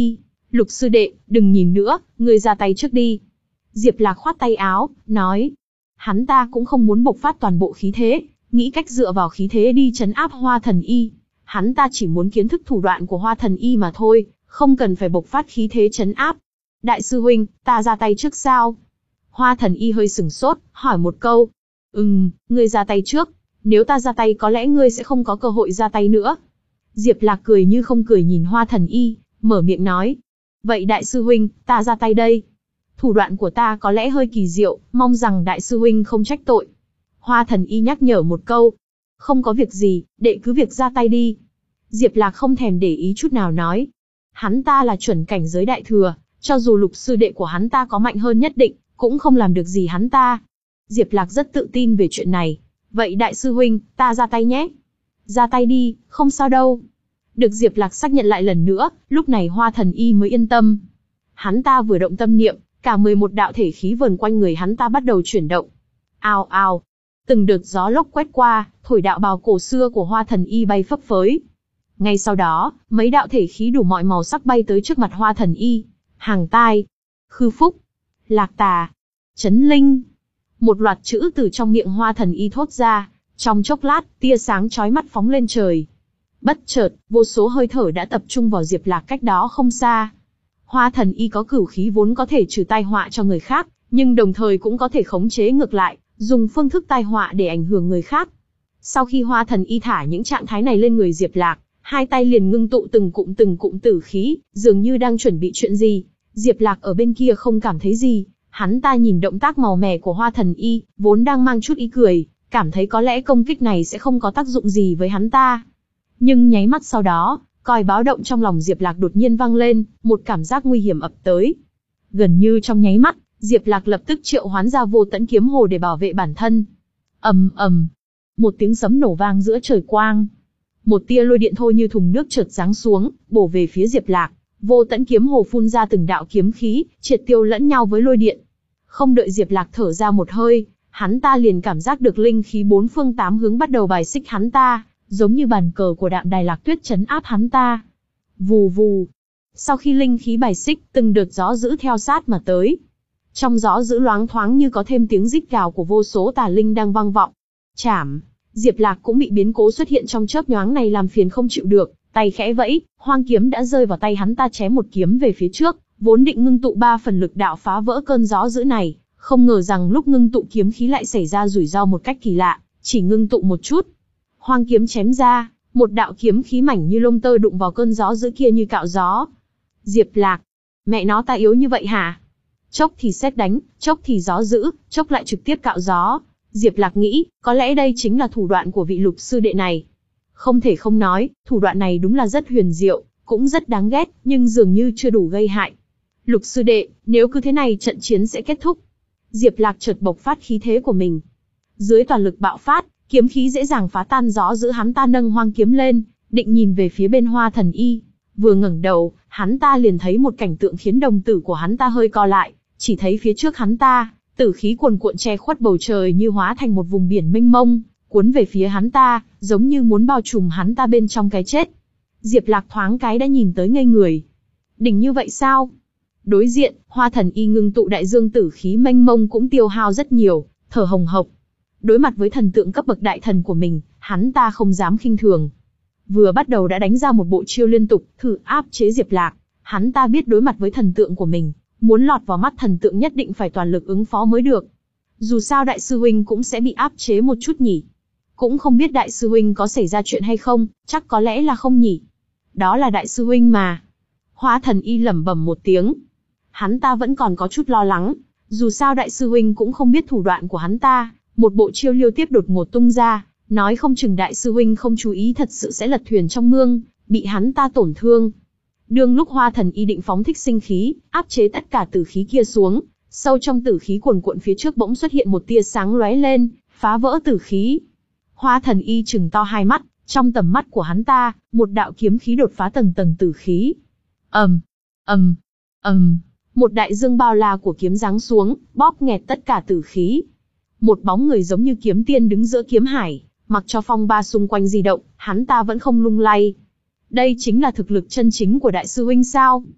Lục sư đệ, đừng nhìn nữa, ngươi ra tay trước đi. Diệp Lạc khoát tay áo, nói. Hắn ta cũng không muốn bộc phát toàn bộ khí thế, nghĩ cách dựa vào khí thế đi trấn áp Hoa Thần Y. Hắn ta chỉ muốn kiến thức thủ đoạn của Hoa Thần Y mà thôi, không cần phải bộc phát khí thế trấn áp. Đại sư huynh, ta ra tay trước sao? Hoa Thần Y hơi sừng sốt, hỏi một câu. Ừm, ngươi ra tay trước. Nếu ta ra tay có lẽ ngươi sẽ không có cơ hội ra tay nữa. Diệp Lạc cười như không cười nhìn Hoa Thần Y, mở miệng nói. Vậy đại sư huynh, ta ra tay đây. Thủ đoạn của ta có lẽ hơi kỳ diệu, mong rằng đại sư huynh không trách tội. Hoa Thần Y nhắc nhở một câu. Không có việc gì, đệ cứ việc ra tay đi. Diệp Lạc không thèm để ý chút nào nói. Hắn ta là chuẩn cảnh giới đại thừa, cho dù lục sư đệ của hắn ta có mạnh hơn nhất định, cũng không làm được gì hắn ta. Diệp Lạc rất tự tin về chuyện này. Vậy đại sư huynh, ta ra tay nhé. Ra tay đi, không sao đâu. Được Diệp Lạc xác nhận lại lần nữa, lúc này Hoa Thần Y mới yên tâm. Hắn ta vừa động tâm niệm, cả mười một đạo thể khí vờn quanh người hắn ta bắt đầu chuyển động. Ào ào, từng đợt gió lốc quét qua, thổi đạo bào cổ xưa của Hoa Thần Y bay phấp phới. Ngay sau đó, mấy đạo thể khí đủ mọi màu sắc bay tới trước mặt Hoa Thần Y. Hàng tai, khư phúc, lạc tà, chấn linh. Một loạt chữ từ trong miệng Hoa Thần Y thốt ra, trong chốc lát, tia sáng chói mắt phóng lên trời. Bất chợt, vô số hơi thở đã tập trung vào Diệp Lạc cách đó không xa. Hoa Thần Y có cửu khí vốn có thể trừ tai họa cho người khác, nhưng đồng thời cũng có thể khống chế ngược lại, dùng phương thức tai họa để ảnh hưởng người khác. Sau khi Hoa Thần Y thả những trạng thái này lên người Diệp Lạc, hai tay liền ngưng tụ từng cụm từng cụm tử khí, dường như đang chuẩn bị chuyện gì. Diệp Lạc ở bên kia không cảm thấy gì, hắn ta nhìn động tác màu mè của Hoa Thần Y, vốn đang mang chút ý cười, cảm thấy có lẽ công kích này sẽ không có tác dụng gì với hắn ta. Nhưng nháy mắt sau đó, còi báo động trong lòng Diệp Lạc đột nhiên vang lên, một cảm giác nguy hiểm ập tới. Gần như trong nháy mắt, Diệp Lạc lập tức triệu hoán ra Vô Tẫn Kiếm Hồ để bảo vệ bản thân. Ầm ầm, một tiếng sấm nổ vang giữa trời quang. Một tia lôi điện thô như thùng nước chợt giáng xuống, bổ về phía Diệp Lạc. Vô Tẫn Kiếm Hồ phun ra từng đạo kiếm khí, triệt tiêu lẫn nhau với lôi điện. Không đợi Diệp Lạc thở ra một hơi, hắn ta liền cảm giác được linh khí bốn phương tám hướng bắt đầu bài xích hắn ta, giống như bàn cờ của Đạm Đài Lạc Tuyết trấn áp hắn ta. Vù vù. Sau khi linh khí bài xích, từng đợt gió dữ theo sát mà tới. Trong gió dữ loáng thoáng như có thêm tiếng rít gào của vô số tà linh đang vang vọng. Chảm. Diệp Lạc cũng bị biến cố xuất hiện trong chớp nhoáng này làm phiền không chịu được, tay khẽ vẫy, hoang kiếm đã rơi vào tay hắn ta chém một kiếm về phía trước, vốn định ngưng tụ ba phần lực đạo phá vỡ cơn gió dữ này, không ngờ rằng lúc ngưng tụ kiếm khí lại xảy ra rủi ro một cách kỳ lạ, chỉ ngưng tụ một chút. Hoang kiếm chém ra, một đạo kiếm khí mảnh như lông tơ đụng vào cơn gió dữ kia như cạo gió. Diệp Lạc, mẹ nó ta yếu như vậy hả? Chốc thì sét đánh, chốc thì gió dữ, chốc lại trực tiếp cạo gió. Diệp Lạc nghĩ, có lẽ đây chính là thủ đoạn của vị lục sư đệ này. Không thể không nói, thủ đoạn này đúng là rất huyền diệu, cũng rất đáng ghét, nhưng dường như chưa đủ gây hại. Lục sư đệ, nếu cứ thế này trận chiến sẽ kết thúc. Diệp Lạc chợt bộc phát khí thế của mình. Dưới toàn lực bạo phát, kiếm khí dễ dàng phá tan gió giữ hắn ta nâng hoang kiếm lên, định nhìn về phía bên Hoa Thần Y. Vừa ngẩng đầu, hắn ta liền thấy một cảnh tượng khiến đồng tử của hắn ta hơi co lại, chỉ thấy phía trước hắn ta, tử khí cuồn cuộn che khuất bầu trời như hóa thành một vùng biển mênh mông, cuốn về phía hắn ta, giống như muốn bao trùm hắn ta bên trong cái chết. Diệp Lạc thoáng cái đã nhìn tới ngây người. Đỉnh như vậy sao? Đối diện, Hoa Thần Y ngưng tụ đại dương tử khí mênh mông cũng tiêu hao rất nhiều, thở hồng hộc. Đối mặt với thần tượng cấp bậc đại thần của mình, hắn ta không dám khinh thường. Vừa bắt đầu đã đánh ra một bộ chiêu liên tục, thử áp chế Diệp Lạc. Hắn ta biết đối mặt với thần tượng của mình, muốn lọt vào mắt thần tượng nhất định phải toàn lực ứng phó mới được. Dù sao đại sư huynh cũng sẽ bị áp chế một chút nhỉ. Cũng không biết đại sư huynh có xảy ra chuyện hay không, chắc có lẽ là không nhỉ. Đó là đại sư huynh mà. Hoa Thần Y lẩm bẩm một tiếng. Hắn ta vẫn còn có chút lo lắng, dù sao đại sư huynh cũng không biết thủ đoạn của hắn ta, một bộ chiêu liêu tiếp đột ngột tung ra, nói không chừng đại sư huynh không chú ý thật sự sẽ lật thuyền trong mương, bị hắn ta tổn thương. Đương lúc Hoa Thần Y định phóng thích sinh khí, áp chế tất cả tử khí kia xuống, sâu trong tử khí cuồn cuộn phía trước bỗng xuất hiện một tia sáng lóe lên, phá vỡ tử khí. Hoa Thần Y trừng to hai mắt, trong tầm mắt của hắn ta, một đạo kiếm khí đột phá tầng tầng tử khí. Ầm, ầm, ầm, một đại dương bao la của kiếm giáng xuống, bóp nghẹt tất cả tử khí. Một bóng người giống như kiếm tiên đứng giữa kiếm hải, mặc cho phong ba xung quanh di động, hắn ta vẫn không lung lay. Đây chính là thực lực chân chính của đại sư huynh sao?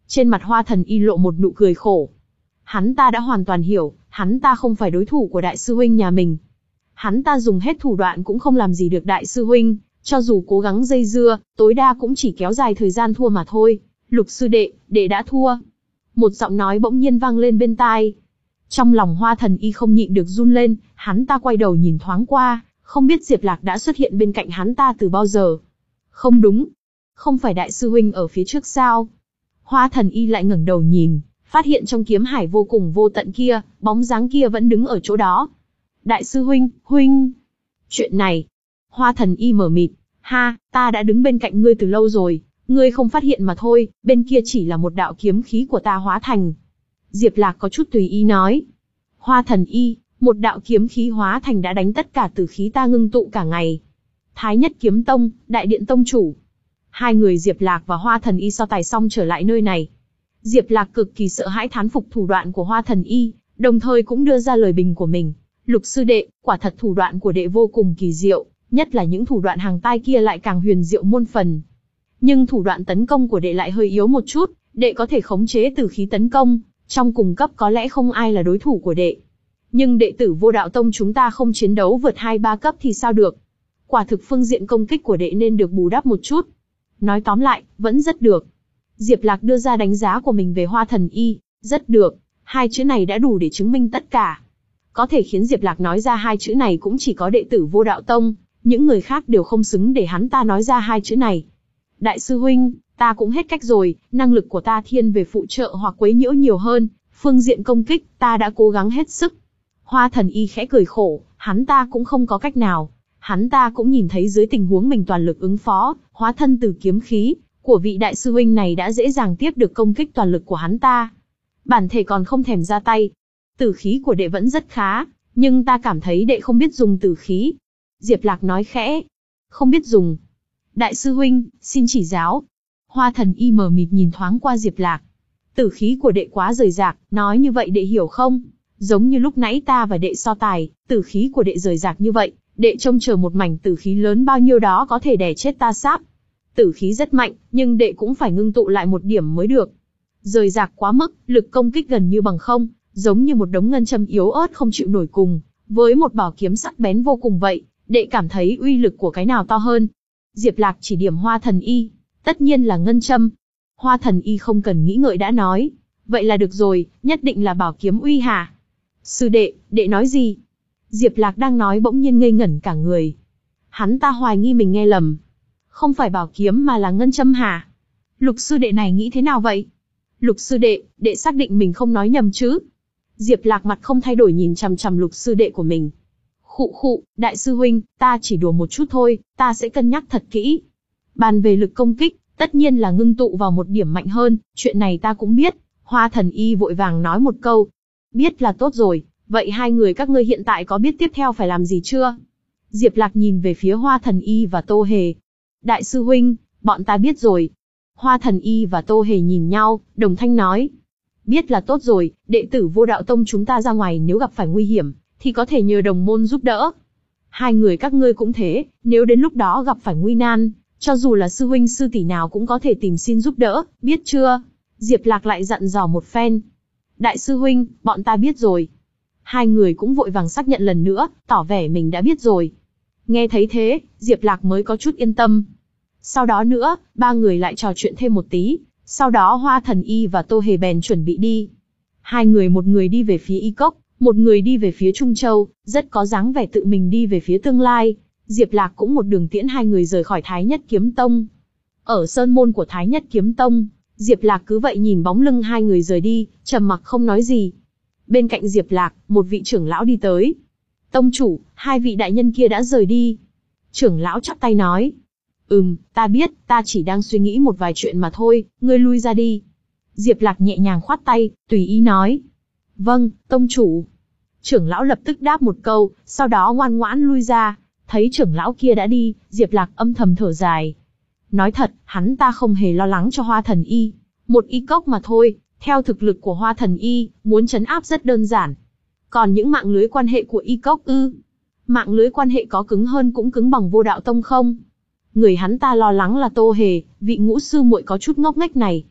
Trên mặt Hoa Thần Y lộ một nụ cười khổ. Hắn ta đã hoàn toàn hiểu, hắn ta không phải đối thủ của đại sư huynh nhà mình. Hắn ta dùng hết thủ đoạn cũng không làm gì được đại sư huynh, cho dù cố gắng dây dưa, tối đa cũng chỉ kéo dài thời gian thua mà thôi. Lục sư đệ, đệ đã thua. Một giọng nói bỗng nhiên vang lên bên tai. Trong lòng Hoa Thần Y không nhịn được run lên, hắn ta quay đầu nhìn thoáng qua, không biết Diệp Lạc đã xuất hiện bên cạnh hắn ta từ bao giờ. Không đúng, không phải đại sư huynh ở phía trước sao? Hoa Thần Y lại ngẩng đầu nhìn, phát hiện trong kiếm hải vô cùng vô tận kia, bóng dáng kia vẫn đứng ở chỗ đó. Đại sư huynh, huynh. Chuyện này. Hoa Thần Y mở mịt, ha, ta đã đứng bên cạnh ngươi từ lâu rồi, ngươi không phát hiện mà thôi, bên kia chỉ là một đạo kiếm khí của ta hóa thành. Diệp Lạc có chút tùy ý nói. Hoa Thần Y, một đạo kiếm khí hóa thành đã đánh tất cả tử khí ta ngưng tụ cả ngày. Thái Nhất Kiếm Tông, Đại Điện Tông Chủ. Hai người Diệp Lạc và Hoa Thần Y so tài xong trở lại nơi này. Diệp Lạc cực kỳ sợ hãi thán phục thủ đoạn của Hoa Thần Y, đồng thời cũng đưa ra lời bình của mình. Lục sư đệ, quả thật thủ đoạn của đệ vô cùng kỳ diệu, nhất là những thủ đoạn hàng tai kia lại càng huyền diệu muôn phần. Nhưng thủ đoạn tấn công của đệ lại hơi yếu một chút, đệ có thể khống chế tử khí tấn công, trong cùng cấp có lẽ không ai là đối thủ của đệ. Nhưng đệ tử Vô Đạo Tông chúng ta không chiến đấu vượt hai ba cấp thì sao được? Quả thực phương diện công kích của đệ nên được bù đắp một chút. Nói tóm lại, vẫn rất được. Diệp Lạc đưa ra đánh giá của mình về Hoa Thần Y, rất được, hai chữ này đã đủ để chứng minh tất cả. Có thể khiến Diệp Lạc nói ra hai chữ này cũng chỉ có đệ tử Vô Đạo Tông, những người khác đều không xứng để hắn ta nói ra hai chữ này. Đại sư huynh, ta cũng hết cách rồi, năng lực của ta thiên về phụ trợ hoặc quấy nhiễu nhiều hơn, phương diện công kích, ta đã cố gắng hết sức. Hoa Thần Y khẽ cười khổ, hắn ta cũng không có cách nào. Hắn ta cũng nhìn thấy dưới tình huống mình toàn lực ứng phó, hóa thân từ kiếm khí của vị đại sư huynh này đã dễ dàng tiếp được công kích toàn lực của hắn ta. Bản thể còn không thèm ra tay. Tử khí của đệ vẫn rất khá, nhưng ta cảm thấy đệ không biết dùng tử khí. Diệp Lạc nói khẽ. Không biết dùng. Đại sư huynh, xin chỉ giáo. Hoa Thần Y mờ mịt nhìn thoáng qua Diệp Lạc. Tử khí của đệ quá rời rạc, nói như vậy đệ hiểu không? Giống như lúc nãy ta và đệ so tài, tử khí của đệ rời rạc như vậy, đệ trông chờ một mảnh tử khí lớn bao nhiêu đó có thể đè chết ta sáp. Tử khí rất mạnh, nhưng đệ cũng phải ngưng tụ lại một điểm mới được. Rời rạc quá mức, lực công kích gần như bằng không, giống như một đống ngân châm yếu ớt không chịu nổi cùng, với một bảo kiếm sắc bén vô cùng vậy, đệ cảm thấy uy lực của cái nào to hơn? Diệp Lạc chỉ điểm Hoa Thần Y, tất nhiên là ngân châm. Hoa Thần Y không cần nghĩ ngợi đã nói, vậy là được rồi, nhất định là bảo kiếm uy hả? Sư đệ, đệ nói gì? Diệp Lạc đang nói bỗng nhiên ngây ngẩn cả người. Hắn ta hoài nghi mình nghe lầm. Không phải bảo kiếm mà là ngân châm hả? Lục sư đệ này nghĩ thế nào vậy? Lục sư đệ, đệ xác định mình không nói nhầm chứ? Diệp Lạc mặt không thay đổi nhìn chằm chằm lục sư đệ của mình. Khụ khụ, đại sư huynh, ta chỉ đùa một chút thôi, ta sẽ cân nhắc thật kỹ. Bàn về lực công kích, tất nhiên là ngưng tụ vào một điểm mạnh hơn, chuyện này ta cũng biết. Hoa Thần Y vội vàng nói một câu. Biết là tốt rồi, vậy hai người các ngươi hiện tại có biết tiếp theo phải làm gì chưa? Diệp Lạc nhìn về phía Hoa Thần Y và Tô Hề. Đại sư huynh, bọn ta biết rồi. Hoa Thần Y và Tô Hề nhìn nhau, đồng thanh nói. Biết là tốt rồi, đệ tử Vô Đạo Tông chúng ta ra ngoài nếu gặp phải nguy hiểm, thì có thể nhờ đồng môn giúp đỡ. Hai người các ngươi cũng thế, nếu đến lúc đó gặp phải nguy nan, cho dù là sư huynh sư tỷ nào cũng có thể tìm xin giúp đỡ, biết chưa? Diệp Lạc lại dặn dò một phen. Đại sư huynh, bọn ta biết rồi. Hai người cũng vội vàng xác nhận lần nữa, tỏ vẻ mình đã biết rồi. Nghe thấy thế, Diệp Lạc mới có chút yên tâm. Sau đó nữa, ba người lại trò chuyện thêm một tí, sau đó Hoa Thần Y và Tô Hề bèn chuẩn bị đi. Hai người một người đi về phía Y Cốc, một người đi về phía Trung Châu, rất có dáng vẻ tự mình đi về phía tương lai. Diệp Lạc cũng một đường tiễn hai người rời khỏi Thái Nhất Kiếm Tông. Ở sơn môn của Thái Nhất Kiếm Tông, Diệp Lạc cứ vậy nhìn bóng lưng hai người rời đi, trầm mặc không nói gì. Bên cạnh Diệp Lạc, một vị trưởng lão đi tới. Tông chủ, hai vị đại nhân kia đã rời đi. Trưởng lão chắp tay nói. Ừm, ta biết, ta chỉ đang suy nghĩ một vài chuyện mà thôi, ngươi lui ra đi. Diệp Lạc nhẹ nhàng khoát tay, tùy ý nói. Vâng, tông chủ. Trưởng lão lập tức đáp một câu, sau đó ngoan ngoãn lui ra. Thấy trưởng lão kia đã đi, Diệp Lạc âm thầm thở dài. Nói thật, hắn ta không hề lo lắng cho Hoa Thần Y. Một y cốc mà thôi, theo thực lực của Hoa Thần Y, muốn trấn áp rất đơn giản. Còn những mạng lưới quan hệ của y cốc ư? Mạng lưới quan hệ có cứng hơn cũng cứng bằng Vô Đạo Tông không? Người hắn ta lo lắng là Tô Hề, vị ngũ sư muội có chút ngốc nghếch này.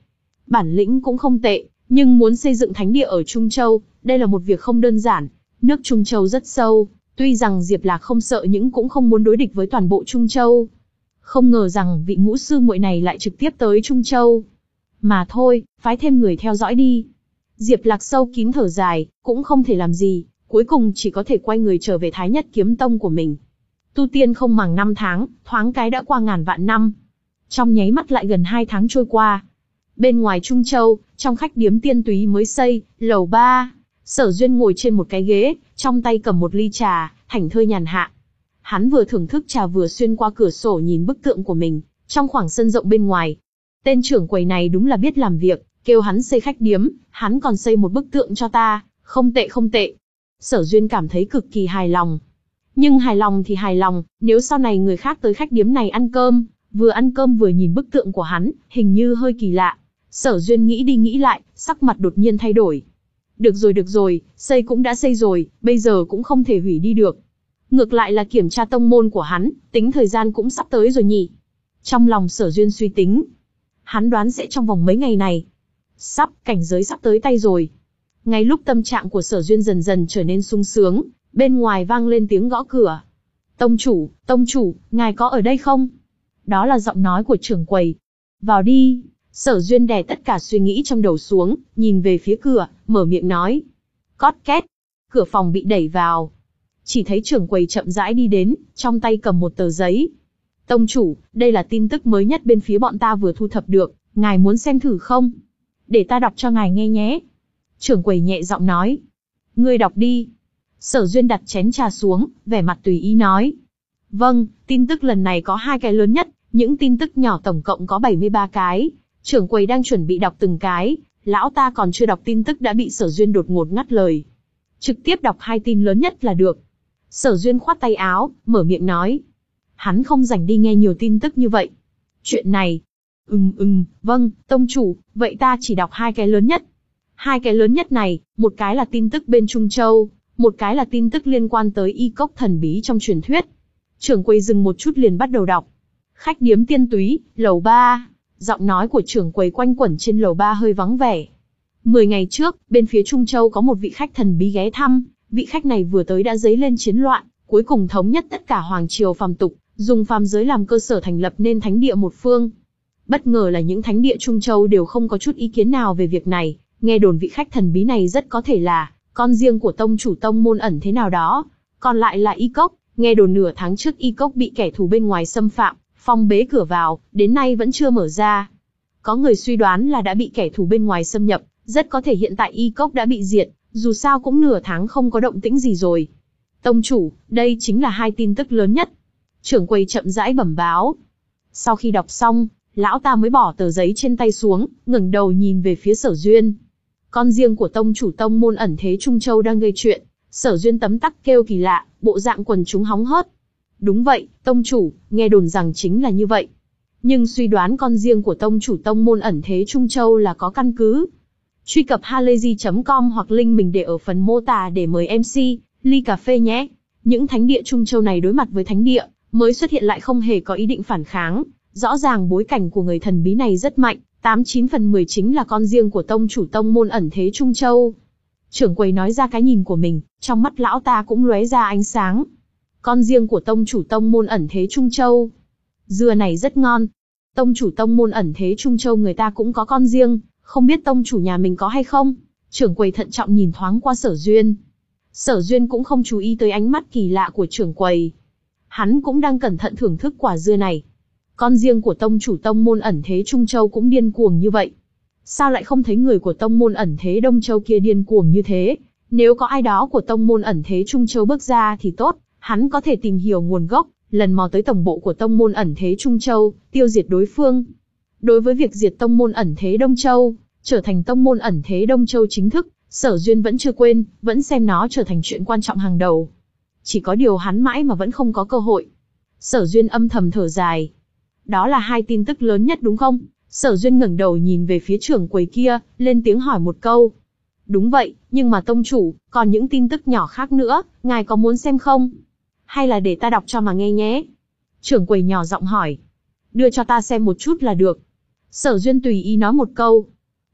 Bản lĩnh cũng không tệ, nhưng muốn xây dựng thánh địa ở Trung Châu, đây là một việc không đơn giản. Nước Trung Châu rất sâu, tuy rằng Diệp Lạc không sợ nhưng cũng không muốn đối địch với toàn bộ Trung Châu. Không ngờ rằng vị ngũ sư muội này lại trực tiếp tới Trung Châu. Mà thôi, phái thêm người theo dõi đi. Diệp Lạc sâu kín thở dài, cũng không thể làm gì, cuối cùng chỉ có thể quay người trở về Thái Nhất Kiếm Tông của mình. Tu tiên không màng năm tháng, thoáng cái đã qua ngàn vạn năm. Trong nháy mắt lại gần hai tháng trôi qua. Bên ngoài Trung Châu, trong khách điếm tiên túy mới xây, lầu ba, Sở Duyên ngồi trên một cái ghế, trong tay cầm một ly trà, thảnh thơi nhàn hạ. Hắn vừa thưởng thức trà vừa xuyên qua cửa sổ nhìn bức tượng của mình, trong khoảng sân rộng bên ngoài. Tên trưởng quầy này đúng là biết làm việc, kêu hắn xây khách điếm, hắn còn xây một bức tượng cho ta, không tệ không tệ. Sở Duyên cảm thấy cực kỳ hài lòng. Nhưng hài lòng thì hài lòng, nếu sau này người khác tới khách điếm này ăn cơm, vừa ăn cơm vừa nhìn bức tượng của hắn, hình như hơi kỳ lạ. Sở Duyên nghĩ đi nghĩ lại, sắc mặt đột nhiên thay đổi. Được rồi được rồi, xây cũng đã xây rồi, bây giờ cũng không thể hủy đi được. Ngược lại là kiểm tra tông môn của hắn, tính thời gian cũng sắp tới rồi nhỉ. Trong lòng Sở Duyên suy tính. Hắn đoán sẽ trong vòng mấy ngày này. Sắp, cảnh giới sắp tới tay rồi. Ngay lúc tâm trạng của Sở Duyên dần dần trở nên sung sướng, bên ngoài vang lên tiếng gõ cửa. Tông chủ, tông chủ, ngài có ở đây không? Đó là giọng nói của trưởng quầy. Vào đi. Sở Duyên đè tất cả suy nghĩ trong đầu xuống, nhìn về phía cửa, mở miệng nói. Cót két. Cửa phòng bị đẩy vào. Chỉ thấy trưởng quầy chậm rãi đi đến, trong tay cầm một tờ giấy. Tông chủ, đây là tin tức mới nhất bên phía bọn ta vừa thu thập được, ngài muốn xem thử không? Để ta đọc cho ngài nghe nhé. Trưởng quầy nhẹ giọng nói. Ngươi đọc đi. Sở Duyên đặt chén trà xuống, vẻ mặt tùy ý nói. Vâng, tin tức lần này có hai cái lớn nhất, những tin tức nhỏ tổng cộng có bảy mươi ba cái. Trưởng quầy đang chuẩn bị đọc từng cái, lão ta còn chưa đọc tin tức đã bị Sở Duyên đột ngột ngắt lời. Trực tiếp đọc hai tin lớn nhất là được. Sở Duyên khoát tay áo, mở miệng nói. Hắn không rảnh đi nghe nhiều tin tức như vậy. Chuyện này. Ừm ừm, vâng, tông chủ, vậy ta chỉ đọc hai cái lớn nhất. Hai cái lớn nhất này, một cái là tin tức bên Trung Châu, một cái là tin tức liên quan tới y cốc thần bí trong truyền thuyết. Trưởng quầy dừng một chút liền bắt đầu đọc. Khách điếm tiên túy, lầu ba. Giọng nói của trưởng quầy quanh quẩn trên lầu ba hơi vắng vẻ. Mười ngày trước, bên phía Trung Châu có một vị khách thần bí ghé thăm, vị khách này vừa tới đã dấy lên chiến loạn, cuối cùng thống nhất tất cả hoàng triều phàm tục, dùng phàm giới làm cơ sở thành lập nên thánh địa một phương. Bất ngờ là những thánh địa Trung Châu đều không có chút ý kiến nào về việc này, nghe đồn vị khách thần bí này rất có thể là con riêng của tông chủ tông môn ẩn thế nào đó. Còn lại là y cốc, nghe đồn nửa tháng trước y cốc bị kẻ thù bên ngoài xâm phạm, phong bế cửa vào, đến nay vẫn chưa mở ra. Có người suy đoán là đã bị kẻ thù bên ngoài xâm nhập, rất có thể hiện tại y cốc đã bị diệt, dù sao cũng nửa tháng không có động tĩnh gì rồi. Tông chủ, đây chính là hai tin tức lớn nhất. Trưởng quầy chậm rãi bẩm báo. Sau khi đọc xong, lão ta mới bỏ tờ giấy trên tay xuống, ngẩng đầu nhìn về phía Sở Duyên. Con riêng của tông chủ tông môn ẩn thế Trung Châu đang gây chuyện. Sở Duyên tấm tắc kêu kỳ lạ, bộ dạng quần chúng hóng hớt. Đúng vậy, tông chủ, nghe đồn rằng chính là như vậy. Nhưng suy đoán con riêng của tông chủ tông môn ẩn thế Trung Châu là có căn cứ. Truy cập halayzi chấm com hoặc link mình để ở phần mô tả để mời em xê, ly cà phê nhé. Những thánh địa Trung Châu này đối mặt với thánh địa, mới xuất hiện lại không hề có ý định phản kháng. Rõ ràng bối cảnh của người thần bí này rất mạnh, tám chín phần mười chính là con riêng của tông chủ tông môn ẩn thế Trung Châu. Trưởng quầy nói ra cái nhìn của mình, trong mắt lão ta cũng lóe ra ánh sáng. Con riêng của tông chủ tông môn ẩn thế Trung Châu. Dưa này rất ngon. Tông chủ tông môn ẩn thế Trung Châu người ta cũng có con riêng, không biết tông chủ nhà mình có hay không? Trưởng quầy thận trọng nhìn thoáng qua Sở Duyên. Sở Duyên cũng không chú ý tới ánh mắt kỳ lạ của trưởng quầy. Hắn cũng đang cẩn thận thưởng thức quả dưa này. Con riêng của tông chủ tông môn ẩn thế Trung Châu cũng điên cuồng như vậy. Sao lại không thấy người của tông môn ẩn thế Đông Châu kia điên cuồng như thế? Nếu có ai đó của tông môn ẩn thế Trung Châu bước ra thì tốt, hắn có thể tìm hiểu nguồn gốc, lần mò tới tổng bộ của tông môn ẩn thế Trung Châu, tiêu diệt đối phương. Đối với việc diệt tông môn ẩn thế Đông Châu, trở thành tông môn ẩn thế Đông Châu chính thức, Sở Duyên vẫn chưa quên, vẫn xem nó trở thành chuyện quan trọng hàng đầu. Chỉ có điều hắn mãi mà vẫn không có cơ hội. Sở Duyên âm thầm thở dài. Đó là hai tin tức lớn nhất đúng không? Sở Duyên ngẩng đầu nhìn về phía trưởng quầy kia, lên tiếng hỏi một câu. Đúng vậy, nhưng mà tông chủ, còn những tin tức nhỏ khác nữa, ngài có muốn xem không? Hay là để ta đọc cho mà nghe nhé? Trưởng quầy nhỏ giọng hỏi. Đưa cho ta xem một chút là được. Sở Duyên tùy ý nói một câu.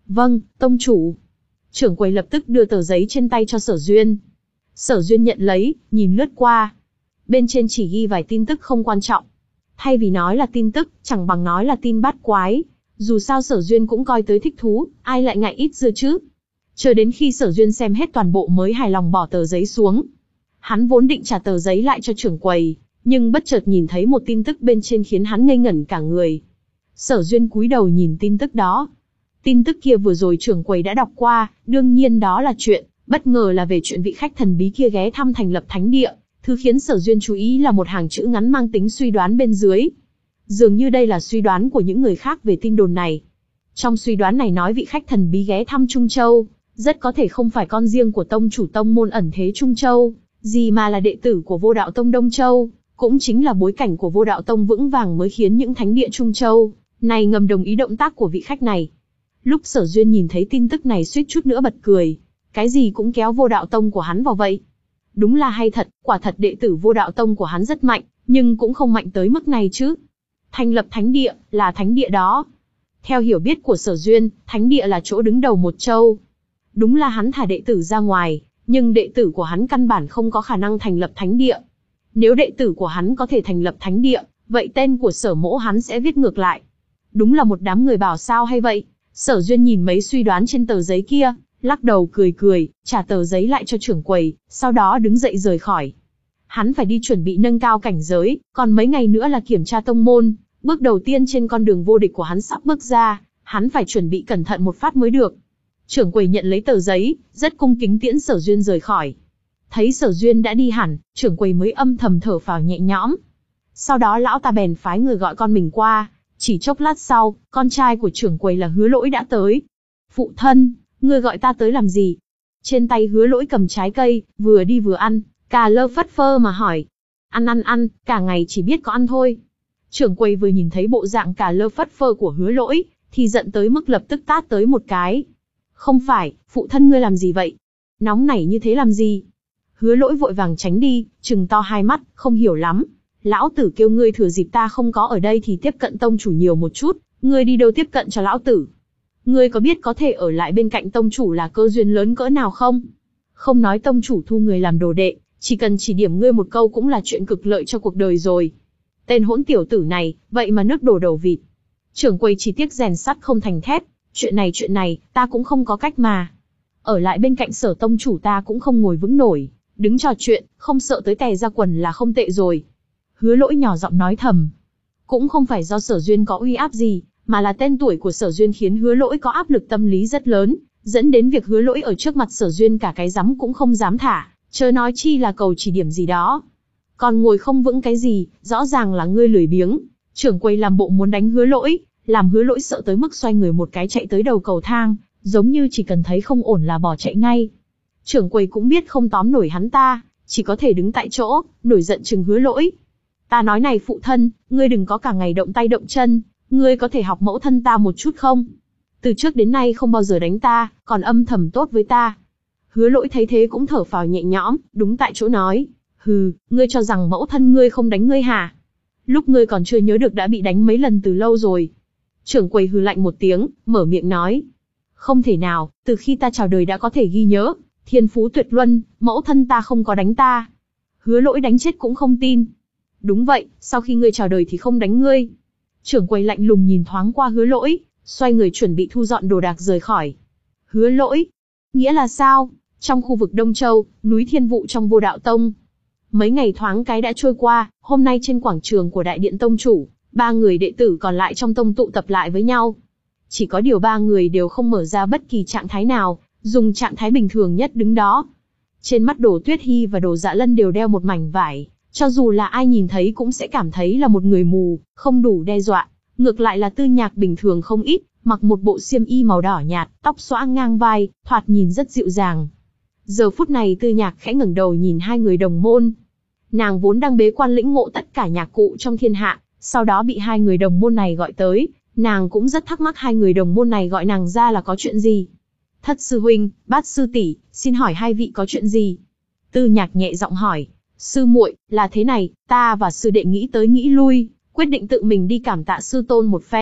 Vâng, tông chủ. Trưởng quầy lập tức đưa tờ giấy trên tay cho Sở Duyên. Sở Duyên nhận lấy, nhìn lướt qua. Bên trên chỉ ghi vài tin tức không quan trọng. Thay vì nói là tin tức, chẳng bằng nói là tin bát quái. Dù sao Sở Duyên cũng coi tới thích thú, ai lại ngại ít dưa chứ. Chờ đến khi Sở Duyên xem hết toàn bộ mới hài lòng bỏ tờ giấy xuống. Hắn vốn định trả tờ giấy lại cho trưởng quầy, nhưng bất chợt nhìn thấy một tin tức bên trên khiến hắn ngây ngẩn cả người. Sở Duyên cúi đầu nhìn tin tức đó. Tin tức kia vừa rồi trưởng quầy đã đọc qua, đương nhiên đó là chuyện, bất ngờ là về chuyện vị khách thần bí kia ghé thăm thành lập thánh địa. Thứ khiến Sở Duyên chú ý là một hàng chữ ngắn mang tính suy đoán bên dưới. Dường như đây là suy đoán của những người khác về tin đồn này. Trong suy đoán này nói vị khách thần bí ghé thăm Trung Châu, rất có thể không phải con riêng của tông chủ tông môn ẩn thế Trung Châu, gì mà là đệ tử của Vô Đạo Tông Đông Châu, cũng chính là bối cảnh của Vô Đạo Tông vững vàng mới khiến những thánh địa Trung Châu này ngầm đồng ý động tác của vị khách này. Lúc Sở Duyên nhìn thấy tin tức này suýt chút nữa bật cười, cái gì cũng kéo Vô Đạo Tông của hắn vào vậy. Đúng là hay thật, quả thật đệ tử Vô Đạo Tông của hắn rất mạnh, nhưng cũng không mạnh tới mức này chứ. Thành lập thánh địa, là thánh địa đó. Theo hiểu biết của Sở Duyên, thánh địa là chỗ đứng đầu một châu. Đúng là hắn thả đệ tử ra ngoài, nhưng đệ tử của hắn căn bản không có khả năng thành lập thánh địa. Nếu đệ tử của hắn có thể thành lập thánh địa, vậy tên của Sở Mỗ hắn sẽ viết ngược lại. Đúng là một đám người bảo sao hay vậy. Sở Duyên nhìn mấy suy đoán trên tờ giấy kia, lắc đầu cười cười, trả tờ giấy lại cho trưởng quầy, sau đó đứng dậy rời khỏi. Hắn phải đi chuẩn bị nâng cao cảnh giới, còn mấy ngày nữa là kiểm tra tông môn, bước đầu tiên trên con đường vô địch của hắn sắp bước ra, hắn phải chuẩn bị cẩn thận một phát mới được. Trưởng quầy nhận lấy tờ giấy, rất cung kính tiễn Sở Duyên rời khỏi. Thấy Sở Duyên đã đi hẳn, trưởng quầy mới âm thầm thở phào nhẹ nhõm. Sau đó lão ta bèn phái người gọi con mình qua, chỉ chốc lát sau, con trai của trưởng quầy là Hứa Lỗi đã tới. Phụ thân, ngươi gọi ta tới làm gì? Trên tay Hứa Lỗi cầm trái cây, vừa đi vừa ăn, cà lơ phất phơ mà hỏi. Ăn ăn ăn, cả ngày chỉ biết có ăn thôi. Trưởng quầy vừa nhìn thấy bộ dạng cà lơ phất phơ của Hứa Lỗi, thì giận tới mức lập tức tát tới một cái. Không phải, phụ thân ngươi làm gì vậy? Nóng nảy như thế làm gì? Hứa Lỗi vội vàng tránh đi, trừng to hai mắt, không hiểu lắm. Lão tử kêu ngươi thừa dịp ta không có ở đây thì tiếp cận tông chủ nhiều một chút, ngươi đi đâu tiếp cận cho lão tử? Ngươi có biết có thể ở lại bên cạnh tông chủ là cơ duyên lớn cỡ nào không? Không nói tông chủ thu người làm đồ đệ, chỉ cần chỉ điểm ngươi một câu cũng là chuyện cực lợi cho cuộc đời rồi. Tên hỗn tiểu tử này, vậy mà nước đổ đầu vịt. Trưởng quầy chỉ tiếc rèn sắt không thành thép, chuyện này chuyện này, ta cũng không có cách mà. Ở lại bên cạnh Sở tông chủ ta cũng không ngồi vững nổi, đứng trò chuyện, không sợ tới tè ra quần là không tệ rồi. Hứa Lỗi nhỏ giọng nói thầm. Cũng không phải do Sở Duyên có uy áp gì, mà là tên tuổi của Sở Duyên khiến Hứa Lỗi có áp lực tâm lý rất lớn, dẫn đến việc Hứa Lỗi ở trước mặt Sở Duyên cả cái rắm cũng không dám thả, chớ nói chi là cầu chỉ điểm gì đó. Còn ngồi không vững cái gì, rõ ràng là ngươi lười biếng. Trưởng quầy làm bộ muốn đánh Hứa Lỗi, làm Hứa Lỗi sợ tới mức xoay người một cái chạy tới đầu cầu thang, giống như chỉ cần thấy không ổn là bỏ chạy ngay. Trưởng quầy cũng biết không tóm nổi hắn ta, chỉ có thể đứng tại chỗ, nổi giận chừng Hứa Lỗi. Ta nói này phụ thân, ngươi đừng có cả ngày động tay động chân, ngươi có thể học mẫu thân ta một chút không? Từ trước đến nay không bao giờ đánh ta, còn âm thầm tốt với ta. Hứa Lỗi thấy thế cũng thở phào nhẹ nhõm, đúng tại chỗ nói. Hừ, ngươi cho rằng mẫu thân ngươi không đánh ngươi hả? Lúc ngươi còn chưa nhớ được đã bị đánh mấy lần từ lâu rồi. Trưởng quầy hừ lạnh một tiếng, mở miệng nói. Không thể nào, từ khi ta chào đời đã có thể ghi nhớ, thiên phú tuyệt luân, mẫu thân ta không có đánh ta. Hứa Lỗi đánh chết cũng không tin. Đúng vậy, sau khi ngươi chào đời thì không đánh ngươi. Trưởng quầy lạnh lùng nhìn thoáng qua Hứa Lỗi, xoay người chuẩn bị thu dọn đồ đạc rời khỏi. Hứa Lỗi? Nghĩa là sao? Trong khu vực Đông Châu, núi Thiên Vụ trong Vô Đạo Tông. Mấy ngày thoáng cái đã trôi qua, hôm nay trên quảng trường của Đại Điện Tông Chủ, ba người đệ tử còn lại trong tông tụ tập lại với nhau. Chỉ có điều ba người đều không mở ra bất kỳ trạng thái nào, dùng trạng thái bình thường nhất đứng đó. Trên mắt Đồ Tuyết Hi và Đồ Dạ Lân đều đeo một mảnh vải, cho dù là ai nhìn thấy cũng sẽ cảm thấy là một người mù, không đủ đe dọa. Ngược lại là Tư Nhạc bình thường không ít, mặc một bộ xiêm y màu đỏ nhạt, tóc xõa ngang vai, thoạt nhìn rất dịu dàng. Giờ phút này Tư Nhạc khẽ ngẩng đầu nhìn hai người đồng môn. Nàng vốn đang bế quan lĩnh ngộ tất cả nhạc cụ trong thiên hạ, sau đó bị hai người đồng môn này gọi tới, nàng cũng rất thắc mắc hai người đồng môn này gọi nàng ra là có chuyện gì. Thất sư huynh, Bát sư tỷ, xin hỏi hai vị có chuyện gì? Tư Nhạc nhẹ giọng hỏi. Sư muội, là thế này, ta và sư đệ nghĩ tới nghĩ lui, quyết định tự mình đi cảm tạ sư tôn một phen,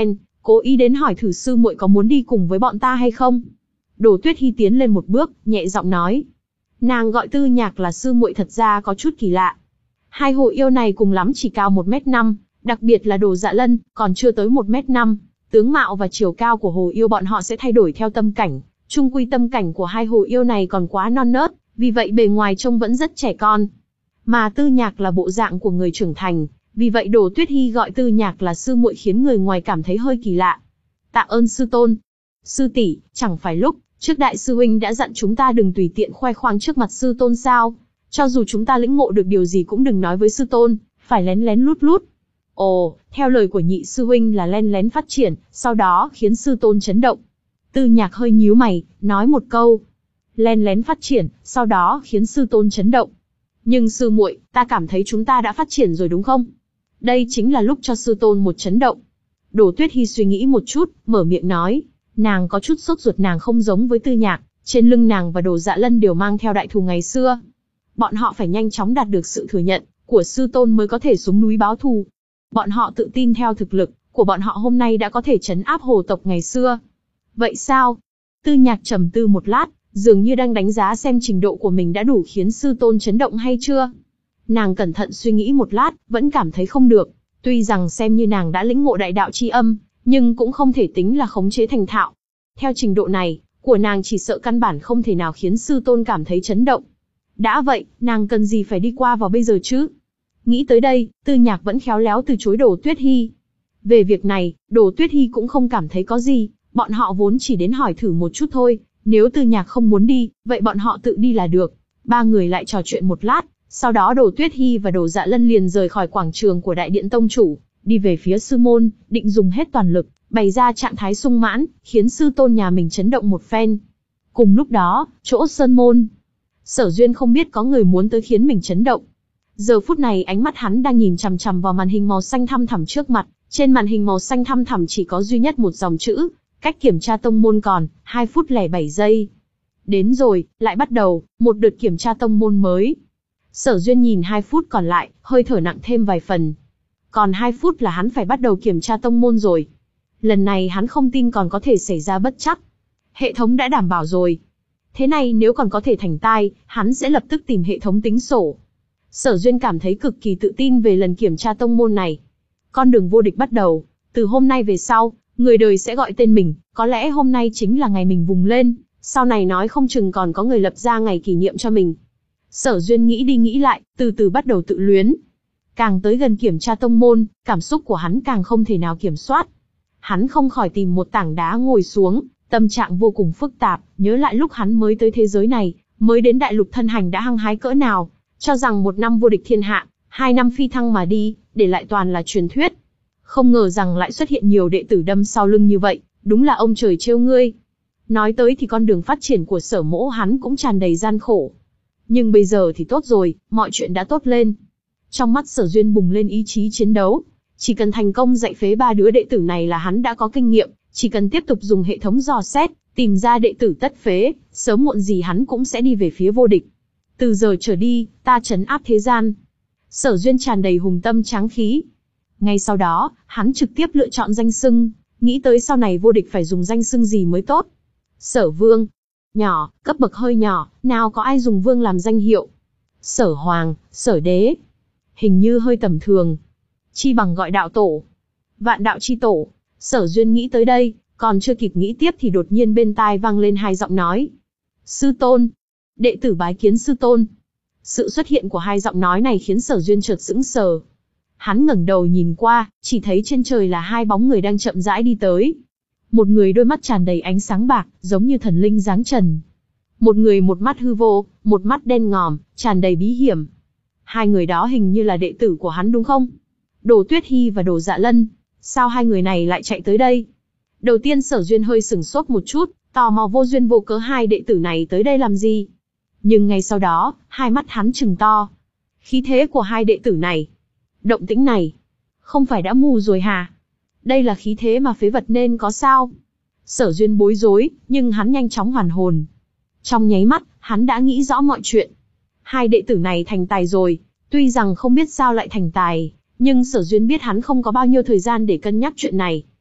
cố ý đến hỏi thử sư muội có muốn đi cùng với bọn ta hay không. Đồ Tuyết Hi tiến lên một bước, nhẹ giọng nói. Nàng gọi Tư Nhạc là sư muội thật ra có chút kỳ lạ. Hai hồ yêu này cùng lắm chỉ cao một mét năm, đặc biệt là Đồ Dạ Lân, còn chưa tới một mét năm. Tướng mạo và chiều cao của hồ yêu bọn họ sẽ thay đổi theo tâm cảnh. Chung quy tâm cảnh của hai hồ yêu này còn quá non nớt, vì vậy bề ngoài trông vẫn rất trẻ con. Mà Tư Nhạc là bộ dạng của người trưởng thành, vì vậy Đồ Tuyết Hi gọi Tư Nhạc là sư muội khiến người ngoài cảm thấy hơi kỳ lạ. Tạ ơn sư tôn. Sư tỷ, chẳng phải lúc trước đại sư huynh đã dặn chúng ta đừng tùy tiện khoe khoang trước mặt sư tôn sao? Cho dù chúng ta lĩnh ngộ được điều gì cũng đừng nói với sư tôn, phải lén lén lút lút. Ồ, theo lời của nhị sư huynh là lén lén phát triển, sau đó khiến sư tôn chấn động. Tư Nhạc hơi nhíu mày, nói một câu. Lén lén phát triển, sau đó khiến sư tôn chấn động. Nhưng sư muội, ta cảm thấy chúng ta đã phát triển rồi đúng không? Đây chính là lúc cho sư tôn một chấn động. Đồ Tuyết Hi suy nghĩ một chút, mở miệng nói. Nàng có chút sốt ruột, nàng không giống với Tư Nhạc, trên lưng nàng và Đồ Dạ Lân đều mang theo đại thù ngày xưa. Bọn họ phải nhanh chóng đạt được sự thừa nhận của sư tôn mới có thể xuống núi báo thù. Bọn họ tự tin theo thực lực của bọn họ hôm nay đã có thể trấn áp hồ tộc ngày xưa. Vậy sao? Tư Nhạc trầm tư một lát, dường như đang đánh giá xem trình độ của mình đã đủ khiến sư tôn chấn động hay chưa. Nàng cẩn thận suy nghĩ một lát, vẫn cảm thấy không được. Tuy rằng xem như nàng đã lĩnh ngộ đại đạo chi âm, nhưng cũng không thể tính là khống chế thành thạo. Theo trình độ này của nàng chỉ sợ căn bản không thể nào khiến sư tôn cảm thấy chấn động. Đã vậy, nàng cần gì phải đi qua vào bây giờ chứ? Nghĩ tới đây, Tư Nhạc vẫn khéo léo từ chối Đồ Tuyết Hi. Về việc này, Đồ Tuyết Hi cũng không cảm thấy có gì, bọn họ vốn chỉ đến hỏi thử một chút thôi, nếu Tư Nhạc không muốn đi, vậy bọn họ tự đi là được. Ba người lại trò chuyện một lát, sau đó Đồ Tuyết Hi và Đồ Dạ Lân liền rời khỏi quảng trường của Đại Điện Tông Chủ, đi về phía sư môn, định dùng hết toàn lực, bày ra trạng thái sung mãn, khiến sư tôn nhà mình chấn động một phen. Cùng lúc đó, chỗ sơn môn, Sở Duyên không biết có người muốn tới khiến mình chấn động. Giờ phút này ánh mắt hắn đang nhìn chằm chằm vào màn hình màu xanh thăm thẳm trước mặt, trên màn hình màu xanh thăm thẳm chỉ có duy nhất một dòng chữ, cách kiểm tra tông môn còn hai phút lẻ bảy giây. Đến rồi, lại bắt đầu một đợt kiểm tra tông môn mới. Sở Duyên nhìn hai phút còn lại, hơi thở nặng thêm vài phần. Còn hai phút là hắn phải bắt đầu kiểm tra tông môn rồi. Lần này hắn không tin còn có thể xảy ra bất trắc. Hệ thống đã đảm bảo rồi. Thế này nếu còn có thể thành tai, hắn sẽ lập tức tìm hệ thống tính sổ. Sở Duyên cảm thấy cực kỳ tự tin về lần kiểm tra tông môn này. Con đường vô địch bắt đầu. Từ hôm nay về sau, người đời sẽ gọi tên mình. Có lẽ hôm nay chính là ngày mình vùng lên. Sau này nói không chừng còn có người lập ra ngày kỷ niệm cho mình. Sở Duyên nghĩ đi nghĩ lại, từ từ bắt đầu tự luyến. Càng tới gần kiểm tra tông môn, cảm xúc của hắn càng không thể nào kiểm soát. Hắn không khỏi tìm một tảng đá ngồi xuống, tâm trạng vô cùng phức tạp, nhớ lại lúc hắn mới tới thế giới này, mới đến đại lục thân hành đã hăng hái cỡ nào, cho rằng một năm vô địch thiên hạ, hai năm phi thăng mà đi, để lại toàn là truyền thuyết. Không ngờ rằng lại xuất hiện nhiều đệ tử đâm sau lưng như vậy, đúng là ông trời trêu ngươi. Nói tới thì con đường phát triển của Sở Mỗ hắn cũng tràn đầy gian khổ. Nhưng bây giờ thì tốt rồi, mọi chuyện đã tốt lên. Trong mắt Sở Duyên bùng lên ý chí chiến đấu. Chỉ cần thành công dạy phế ba đứa đệ tử này là hắn đã có kinh nghiệm, chỉ cần tiếp tục dùng hệ thống dò xét, tìm ra đệ tử tất phế, sớm muộn gì hắn cũng sẽ đi về phía vô địch. Từ giờ trở đi, ta trấn áp thế gian. Sở Duyên tràn đầy hùng tâm tráng khí. Ngay sau đó, hắn trực tiếp lựa chọn danh xưng, nghĩ tới sau này vô địch phải dùng danh xưng gì mới tốt. Sở Vương. Nhỏ, cấp bậc hơi nhỏ, nào có ai dùng Vương làm danh hiệu. Sở Hoàng, Sở Đế. Hình như hơi tầm thường. Chi bằng gọi đạo tổ. Vạn đạo chi tổ. Sở Duyên nghĩ tới đây, còn chưa kịp nghĩ tiếp thì đột nhiên bên tai vang lên hai giọng nói. Sư tôn. Đệ tử bái kiến sư tôn. Sự xuất hiện của hai giọng nói này khiến Sở Duyên chợt sững sờ. Hắn ngẩng đầu nhìn qua, chỉ thấy trên trời là hai bóng người đang chậm rãi đi tới. Một người đôi mắt tràn đầy ánh sáng bạc, giống như thần linh giáng trần. Một người một mắt hư vô, một mắt đen ngòm, tràn đầy bí hiểm. Hai người đó hình như là đệ tử của hắn đúng không? Đồ Tuyết Hi và Đồ Dạ Lân. Sao hai người này lại chạy tới đây? Đầu tiên Sở Duyên hơi sửng sốt một chút, tò mò vô duyên vô cớ hai đệ tử này tới đây làm gì? Nhưng ngay sau đó, hai mắt hắn trừng to. Khí thế của hai đệ tử này. Động tĩnh này. Không phải đã mù rồi hả? Đây là khí thế mà phế vật nên có sao? Sở Duyên bối rối, nhưng hắn nhanh chóng hoàn hồn. Trong nháy mắt, hắn đã nghĩ rõ mọi chuyện. Hai đệ tử này thành tài rồi, tuy rằng không biết sao lại thành tài, nhưng Sở Duyên biết hắn không có bao nhiêu thời gian để cân nhắc chuyện này.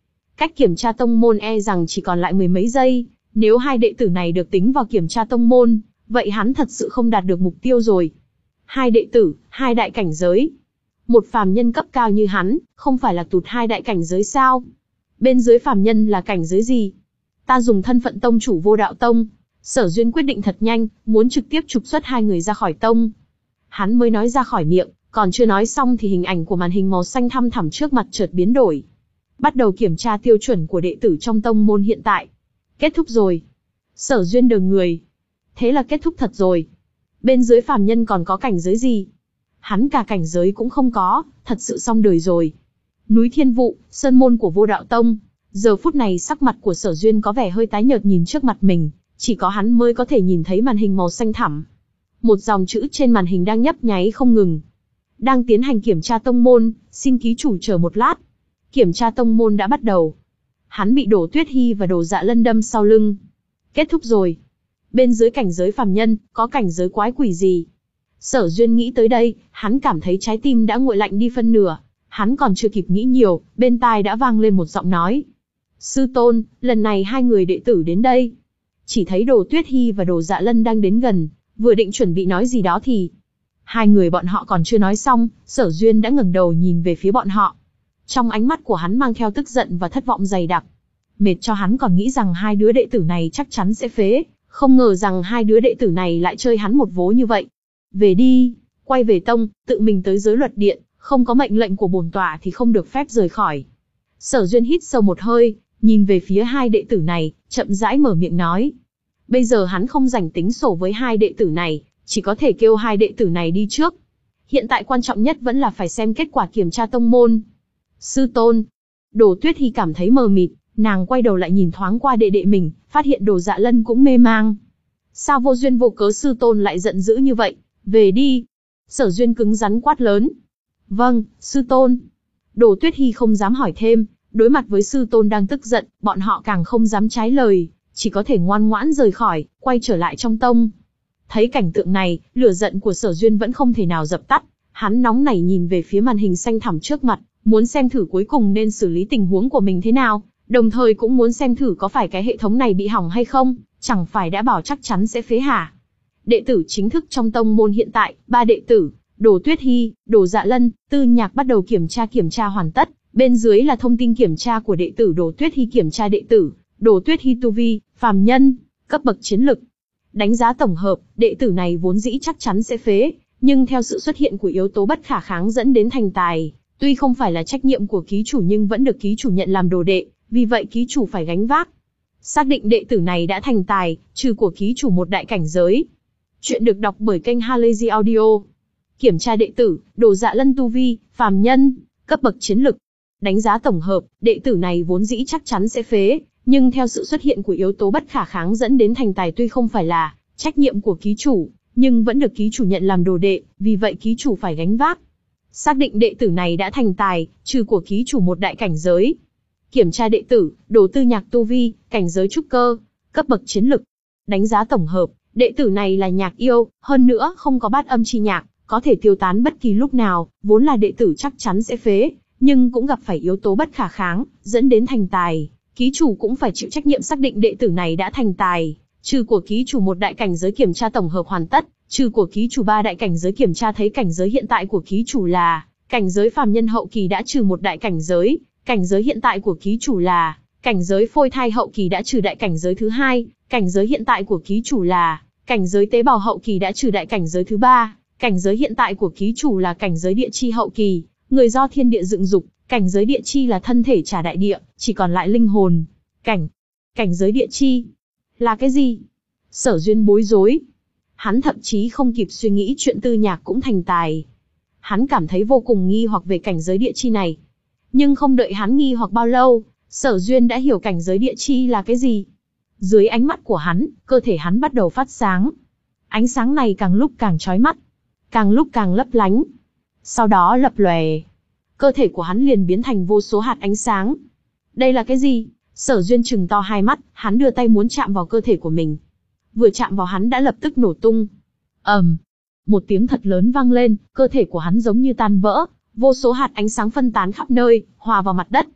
Cách kiểm tra tông môn e rằng chỉ còn lại mười mấy giây, nếu hai đệ tử này được tính vào kiểm tra tông môn, vậy hắn thật sự không đạt được mục tiêu rồi. Hai đệ tử, hai đại cảnh giới. Một phàm nhân cấp cao như hắn, không phải là tụt hai đại cảnh giới sao? Bên dưới phàm nhân là cảnh giới gì? Ta dùng thân phận tông chủ Vô Đạo Tông. Sở Duyên quyết định thật nhanh, muốn trực tiếp trục xuất hai người ra khỏi tông. Hắn mới nói ra khỏi miệng, còn chưa nói xong thì hình ảnh của màn hình màu xanh thăm thẳm trước mặt chợt biến đổi. Bắt đầu kiểm tra tiêu chuẩn của đệ tử trong tông môn hiện tại. Kết thúc rồi. Sở Duyên đờ người. Thế là kết thúc thật rồi. Bên dưới phàm nhân còn có cảnh giới gì? Hắn cả cảnh giới cũng không có, thật sự xong đời rồi. Núi Thiên Vụ, sơn môn của Vô Đạo Tông. Giờ phút này sắc mặt của Sở Duyên có vẻ hơi tái nhợt nhìn trước mặt mình, chỉ có hắn mới có thể nhìn thấy màn hình màu xanh thẳm. Một dòng chữ trên màn hình đang nhấp nháy không ngừng. Đang tiến hành kiểm tra tông môn, xin ký chủ chờ một lát. Kiểm tra tông môn đã bắt đầu. Hắn bị Đổ Tuyết Hi và Đồ Dạ Lân đâm sau lưng. Kết thúc rồi. Bên dưới cảnh giới phàm nhân, có cảnh giới quái quỷ gì? Sở Duyên nghĩ tới đây, hắn cảm thấy trái tim đã nguội lạnh đi phân nửa. Hắn còn chưa kịp nghĩ nhiều, bên tai đã vang lên một giọng nói. Sư tôn, lần này hai người đệ tử đến đây. Chỉ thấy Đồ Tuyết Hi và Đồ Dạ Lân đang đến gần, vừa định chuẩn bị nói gì đó thì... Hai người bọn họ còn chưa nói xong, Sở Duyên đã ngẩng đầu nhìn về phía bọn họ. Trong ánh mắt của hắn mang theo tức giận và thất vọng dày đặc. Mệt cho hắn còn nghĩ rằng hai đứa đệ tử này chắc chắn sẽ phế, không ngờ rằng hai đứa đệ tử này lại chơi hắn một vố như vậy. Về đi, quay về tông, tự mình tới giới luật điện, không có mệnh lệnh của bổn tọa thì không được phép rời khỏi. Sở Duyên hít sâu một hơi, nhìn về phía hai đệ tử này, chậm rãi mở miệng nói. Bây giờ hắn không rảnh tính sổ với hai đệ tử này, chỉ có thể kêu hai đệ tử này đi trước. Hiện tại quan trọng nhất vẫn là phải xem kết quả kiểm tra tông môn. Sư tôn. Đồ Tuyết Hi cảm thấy mờ mịt, nàng quay đầu lại nhìn thoáng qua đệ đệ mình, phát hiện Đồ Dạ Lân cũng mê mang. Sao vô duyên vô cớ sư tôn lại giận dữ như vậy? Về đi. Sở Duyên cứng rắn quát lớn. Vâng, sư tôn. Đồ Tuyết Hi không dám hỏi thêm, đối mặt với sư tôn đang tức giận, bọn họ càng không dám trái lời, chỉ có thể ngoan ngoãn rời khỏi, quay trở lại trong tông. Thấy cảnh tượng này, lửa giận của Sở Duyên vẫn không thể nào dập tắt, hắn nóng nảy nhìn về phía màn hình xanh thẳm trước mặt, muốn xem thử cuối cùng nên xử lý tình huống của mình thế nào, đồng thời cũng muốn xem thử có phải cái hệ thống này bị hỏng hay không, chẳng phải đã bảo chắc chắn sẽ phế hả. Đệ tử chính thức trong tông môn hiện tại, ba đệ tử, Đồ Tuyết Hi, Đồ Dạ Lân, Tư Nhạc bắt đầu kiểm tra kiểm tra hoàn tất, bên dưới là thông tin kiểm tra của đệ tử Đồ Tuyết Hi kiểm tra đệ tử, Đồ Tuyết Hi tu vi, phàm nhân, cấp bậc chiến lực. Đánh giá tổng hợp, đệ tử này vốn dĩ chắc chắn sẽ phế, nhưng theo sự xuất hiện của yếu tố bất khả kháng dẫn đến thành tài, tuy không phải là trách nhiệm của ký chủ nhưng vẫn được ký chủ nhận làm đồ đệ, vì vậy ký chủ phải gánh vác. Xác định đệ tử này đã thành tài, trừ của ký chủ một đại cảnh giới. Chuyện được đọc bởi kênh Halazy Audio. Kiểm tra đệ tử, Đồ Dạ Lân tu vi, phàm nhân, cấp bậc chiến lực. Đánh giá tổng hợp, đệ tử này vốn dĩ chắc chắn sẽ phế, nhưng theo sự xuất hiện của yếu tố bất khả kháng dẫn đến thành tài tuy không phải là trách nhiệm của ký chủ, nhưng vẫn được ký chủ nhận làm đồ đệ, vì vậy ký chủ phải gánh vác. Xác định đệ tử này đã thành tài, trừ của ký chủ một đại cảnh giới. Kiểm tra đệ tử, Đồ Tư Nhạc tu vi, cảnh giới trúc cơ, cấp bậc chiến lực. Đánh giá tổng hợp, đệ tử này là nhạc yêu, hơn nữa không có bát âm chi nhạc, có thể tiêu tán bất kỳ lúc nào, vốn là đệ tử chắc chắn sẽ phế, nhưng cũng gặp phải yếu tố bất khả kháng, dẫn đến thành tài. Ký chủ cũng phải chịu trách nhiệm xác định đệ tử này đã thành tài, trừ của ký chủ một đại cảnh giới kiểm tra tổng hợp hoàn tất, trừ của ký chủ ba đại cảnh giới kiểm tra thấy cảnh giới hiện tại của ký chủ là cảnh giới phàm nhân hậu kỳ đã trừ một đại cảnh giới, cảnh giới hiện tại của ký chủ là cảnh giới phôi thai hậu kỳ đã trừ đại cảnh giới thứ hai, cảnh giới hiện tại của ký chủ là cảnh giới tế bào hậu kỳ đã trừ đại cảnh giới thứ ba, cảnh giới hiện tại của ký chủ là cảnh giới địa chi hậu kỳ, người do thiên địa dựng dục. Cảnh giới địa chi là thân thể trả đại địa, chỉ còn lại linh hồn. Cảnh. Cảnh giới địa chi. Là cái gì? Sở Duyên bối rối. Hắn thậm chí không kịp suy nghĩ chuyện Tư Nhạc cũng thành tài. Hắn cảm thấy vô cùng nghi hoặc về cảnh giới địa chi này. Nhưng không đợi hắn nghi hoặc bao lâu, Sở Duyên đã hiểu cảnh giới địa chi là cái gì. Dưới ánh mắt của hắn, cơ thể hắn bắt đầu phát sáng. Ánh sáng này càng lúc càng chói mắt, càng lúc càng lấp lánh. Sau đó lập lòe. Cơ thể của hắn liền biến thành vô số hạt ánh sáng. Đây là cái gì? Sở Duyên trừng to hai mắt, hắn đưa tay muốn chạm vào cơ thể của mình. Vừa chạm vào hắn đã lập tức nổ tung. ầm, um, một tiếng thật lớn vang lên, cơ thể của hắn giống như tan vỡ, vô số hạt ánh sáng phân tán khắp nơi, hòa vào mặt đất.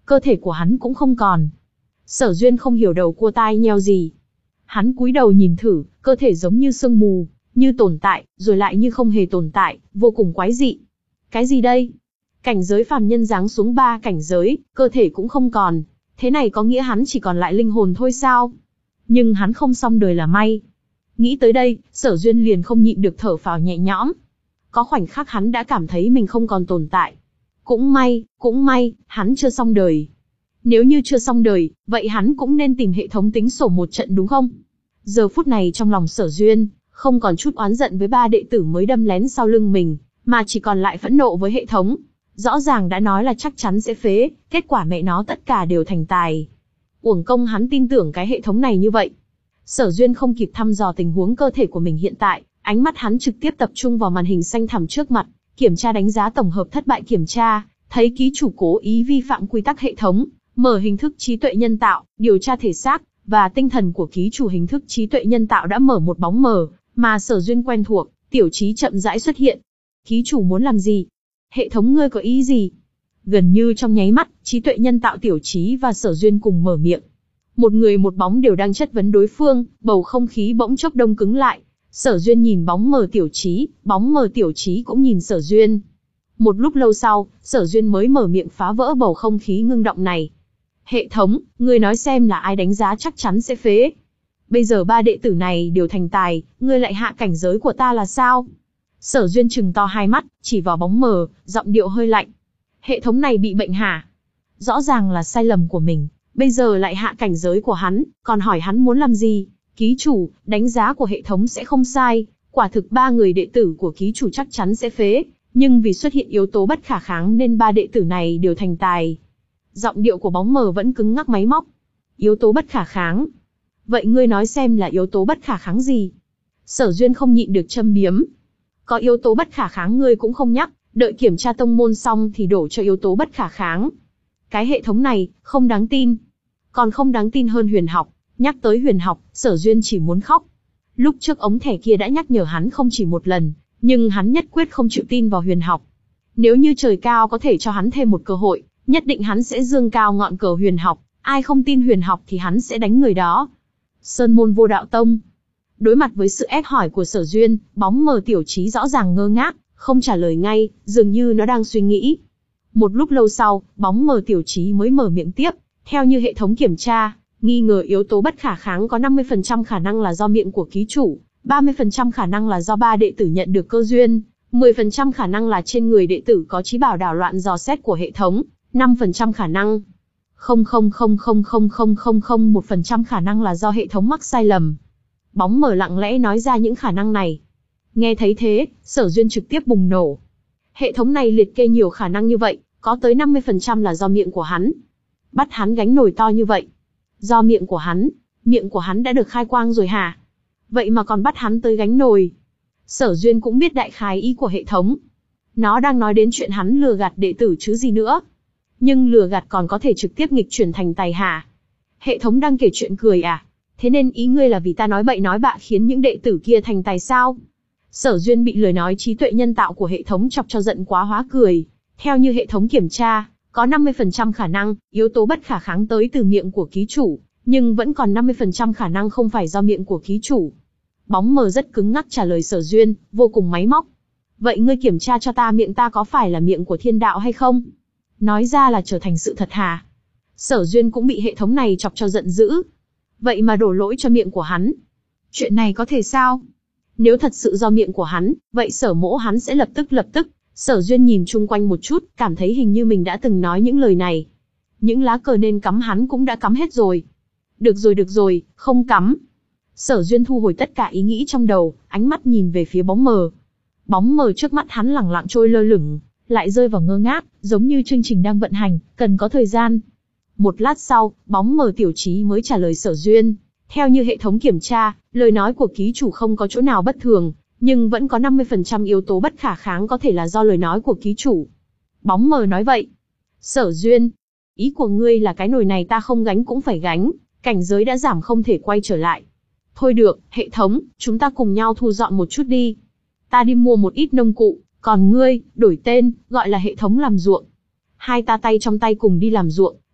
cơ thể của hắn cũng không còn. Sở Duyên không hiểu đầu cua tai nheo gì. Hắn cúi đầu nhìn thử, cơ thể giống như sương mù, như tồn tại, rồi lại như không hề tồn tại, vô cùng quái dị. Cái gì đây? Cảnh giới phàm nhân giáng xuống ba cảnh giới, cơ thể cũng không còn. Thế này có nghĩa hắn chỉ còn lại linh hồn thôi sao? Nhưng hắn không xong đời là may. Nghĩ tới đây, Sở Duyên liền không nhịn được thở phào nhẹ nhõm. Có khoảnh khắc hắn đã cảm thấy mình không còn tồn tại. Cũng may, cũng may, hắn chưa xong đời. Nếu như chưa xong đời, vậy hắn cũng nên tìm hệ thống tính sổ một trận đúng không? Giờ phút này trong lòng Sở Duyên, không còn chút oán giận với ba đệ tử mới đâm lén sau lưng mình, mà chỉ còn lại phẫn nộ với hệ thống. Rõ ràng đã nói là chắc chắn sẽ phế, kết quả mẹ nó tất cả đều thành tài. Uổng công hắn tin tưởng cái hệ thống này như vậy. Sở Duyên không kịp thăm dò tình huống cơ thể của mình hiện tại, ánh mắt hắn trực tiếp tập trung vào màn hình xanh thẳm trước mặt, kiểm tra đánh giá tổng hợp thất bại kiểm tra, thấy ký chủ cố ý vi phạm quy tắc hệ thống, mở hình thức trí tuệ nhân tạo, điều tra thể xác và tinh thần của ký chủ. Hình thức trí tuệ nhân tạo đã mở một bóng mờ, mà Sở Duyên quen thuộc, tiểu trí chậm rãi xuất hiện. Ký chủ muốn làm gì? Hệ thống ngươi có ý gì? Gần như trong nháy mắt, trí tuệ nhân tạo tiểu trí và Sở Duyên cùng mở miệng. Một người một bóng đều đang chất vấn đối phương, bầu không khí bỗng chốc đông cứng lại. Sở Duyên nhìn bóng mờ tiểu trí, bóng mờ tiểu trí cũng nhìn Sở Duyên. Một lúc lâu sau, Sở Duyên mới mở miệng phá vỡ bầu không khí ngưng động này. Hệ thống, ngươi nói xem là ai đánh giá chắc chắn sẽ phế. Bây giờ ba đệ tử này đều thành tài, ngươi lại hạ cảnh giới của ta là sao? Sở Duyên trừng to hai mắt, chỉ vào bóng mờ, giọng điệu hơi lạnh. Hệ thống này bị bệnh hả? Rõ ràng là sai lầm của mình, bây giờ lại hạ cảnh giới của hắn, còn hỏi hắn muốn làm gì? Ký chủ, đánh giá của hệ thống sẽ không sai, quả thực ba người đệ tử của ký chủ chắc chắn sẽ phế, nhưng vì xuất hiện yếu tố bất khả kháng nên ba đệ tử này đều thành tài. Giọng điệu của bóng mờ vẫn cứng ngắc máy móc. Yếu tố bất khả kháng? Vậy ngươi nói xem là yếu tố bất khả kháng gì? Sở Duyên không nhịn được châm biếm. Có yếu tố bất khả kháng ngươi cũng không nhắc, đợi kiểm tra tông môn xong thì đổ cho yếu tố bất khả kháng. Cái hệ thống này, không đáng tin. Còn không đáng tin hơn huyền học. Nhắc tới huyền học, Sở Duyên chỉ muốn khóc. Lúc trước ống thẻ kia đã nhắc nhở hắn không chỉ một lần, nhưng hắn nhất quyết không chịu tin vào huyền học. Nếu như trời cao có thể cho hắn thêm một cơ hội, nhất định hắn sẽ dương cao ngọn cờ huyền học, ai không tin huyền học thì hắn sẽ đánh người đó. Sơn môn Vô Đạo Tông. Đối mặt với sự ép hỏi của Sở Duyên, bóng mờ tiểu trí rõ ràng ngơ ngác, không trả lời ngay, dường như nó đang suy nghĩ. Một lúc lâu sau, bóng mờ tiểu trí mới mở miệng tiếp, theo như hệ thống kiểm tra, nghi ngờ yếu tố bất khả kháng có năm mươi phần trăm khả năng là do miệng của ký chủ, ba mươi phần trăm khả năng là do ba đệ tử nhận được cơ duyên, mười phần trăm khả năng là trên người đệ tử có trí bảo đảo loạn dò xét của hệ thống, năm phần trăm khả năng không không không không không không không không một phần trăm khả năng là do hệ thống mắc sai lầm. Bóng mờ lặng lẽ nói ra những khả năng này. Nghe thấy thế, Sở Duyên trực tiếp bùng nổ. Hệ thống này liệt kê nhiều khả năng như vậy, có tới năm mươi phần trăm là do miệng của hắn. Bắt hắn gánh nồi to như vậy. Do miệng của hắn, miệng của hắn đã được khai quang rồi hả? Vậy mà còn bắt hắn tới gánh nồi. Sở Duyên cũng biết đại khái ý của hệ thống. Nó đang nói đến chuyện hắn lừa gạt đệ tử chứ gì nữa. Nhưng lừa gạt còn có thể trực tiếp nghịch chuyển thành tài hả? Hệ thống đang kể chuyện cười à? Thế nên ý ngươi là vì ta nói bậy nói bạ khiến những đệ tử kia thành tài sao? Sở Duyên bị lời nói trí tuệ nhân tạo của hệ thống chọc cho giận quá hóa cười. Theo như hệ thống kiểm tra, có năm mươi phần trăm khả năng, yếu tố bất khả kháng tới từ miệng của ký chủ, nhưng vẫn còn năm mươi phần trăm khả năng không phải do miệng của ký chủ. Bóng mờ rất cứng ngắc trả lời Sở Duyên, vô cùng máy móc. Vậy ngươi kiểm tra cho ta miệng ta có phải là miệng của thiên đạo hay không? Nói ra là trở thành sự thật hả? Sở Duyên cũng bị hệ thống này chọc cho giận dữ. Vậy mà đổ lỗi cho miệng của hắn. Chuyện này có thể sao? Nếu thật sự do miệng của hắn, vậy Sở mỗ hắn sẽ lập tức lập tức. Sở Duyên nhìn chung quanh một chút, cảm thấy hình như mình đã từng nói những lời này. Những lá cờ nên cắm hắn cũng đã cắm hết rồi. Được rồi được rồi, không cắm. Sở Duyên thu hồi tất cả ý nghĩ trong đầu, ánh mắt nhìn về phía bóng mờ. Bóng mờ trước mắt hắn lẳng lặng trôi lơ lửng, lại rơi vào ngơ ngác, giống như chương trình đang vận hành, cần có thời gian. Một lát sau, bóng mờ tiểu trí mới trả lời Sở Duyên. Theo như hệ thống kiểm tra, lời nói của ký chủ không có chỗ nào bất thường, nhưng vẫn có năm mươi phần trăm yếu tố bất khả kháng có thể là do lời nói của ký chủ. Bóng mờ nói vậy. Sở Duyên, ý của ngươi là cái nồi này ta không gánh cũng phải gánh, cảnh giới đã giảm không thể quay trở lại. Thôi được, hệ thống, chúng ta cùng nhau thu dọn một chút đi. Ta đi mua một ít nông cụ, còn ngươi, đổi tên, gọi là hệ thống làm ruộng. Hai ta tay trong tay cùng đi làm ruộng,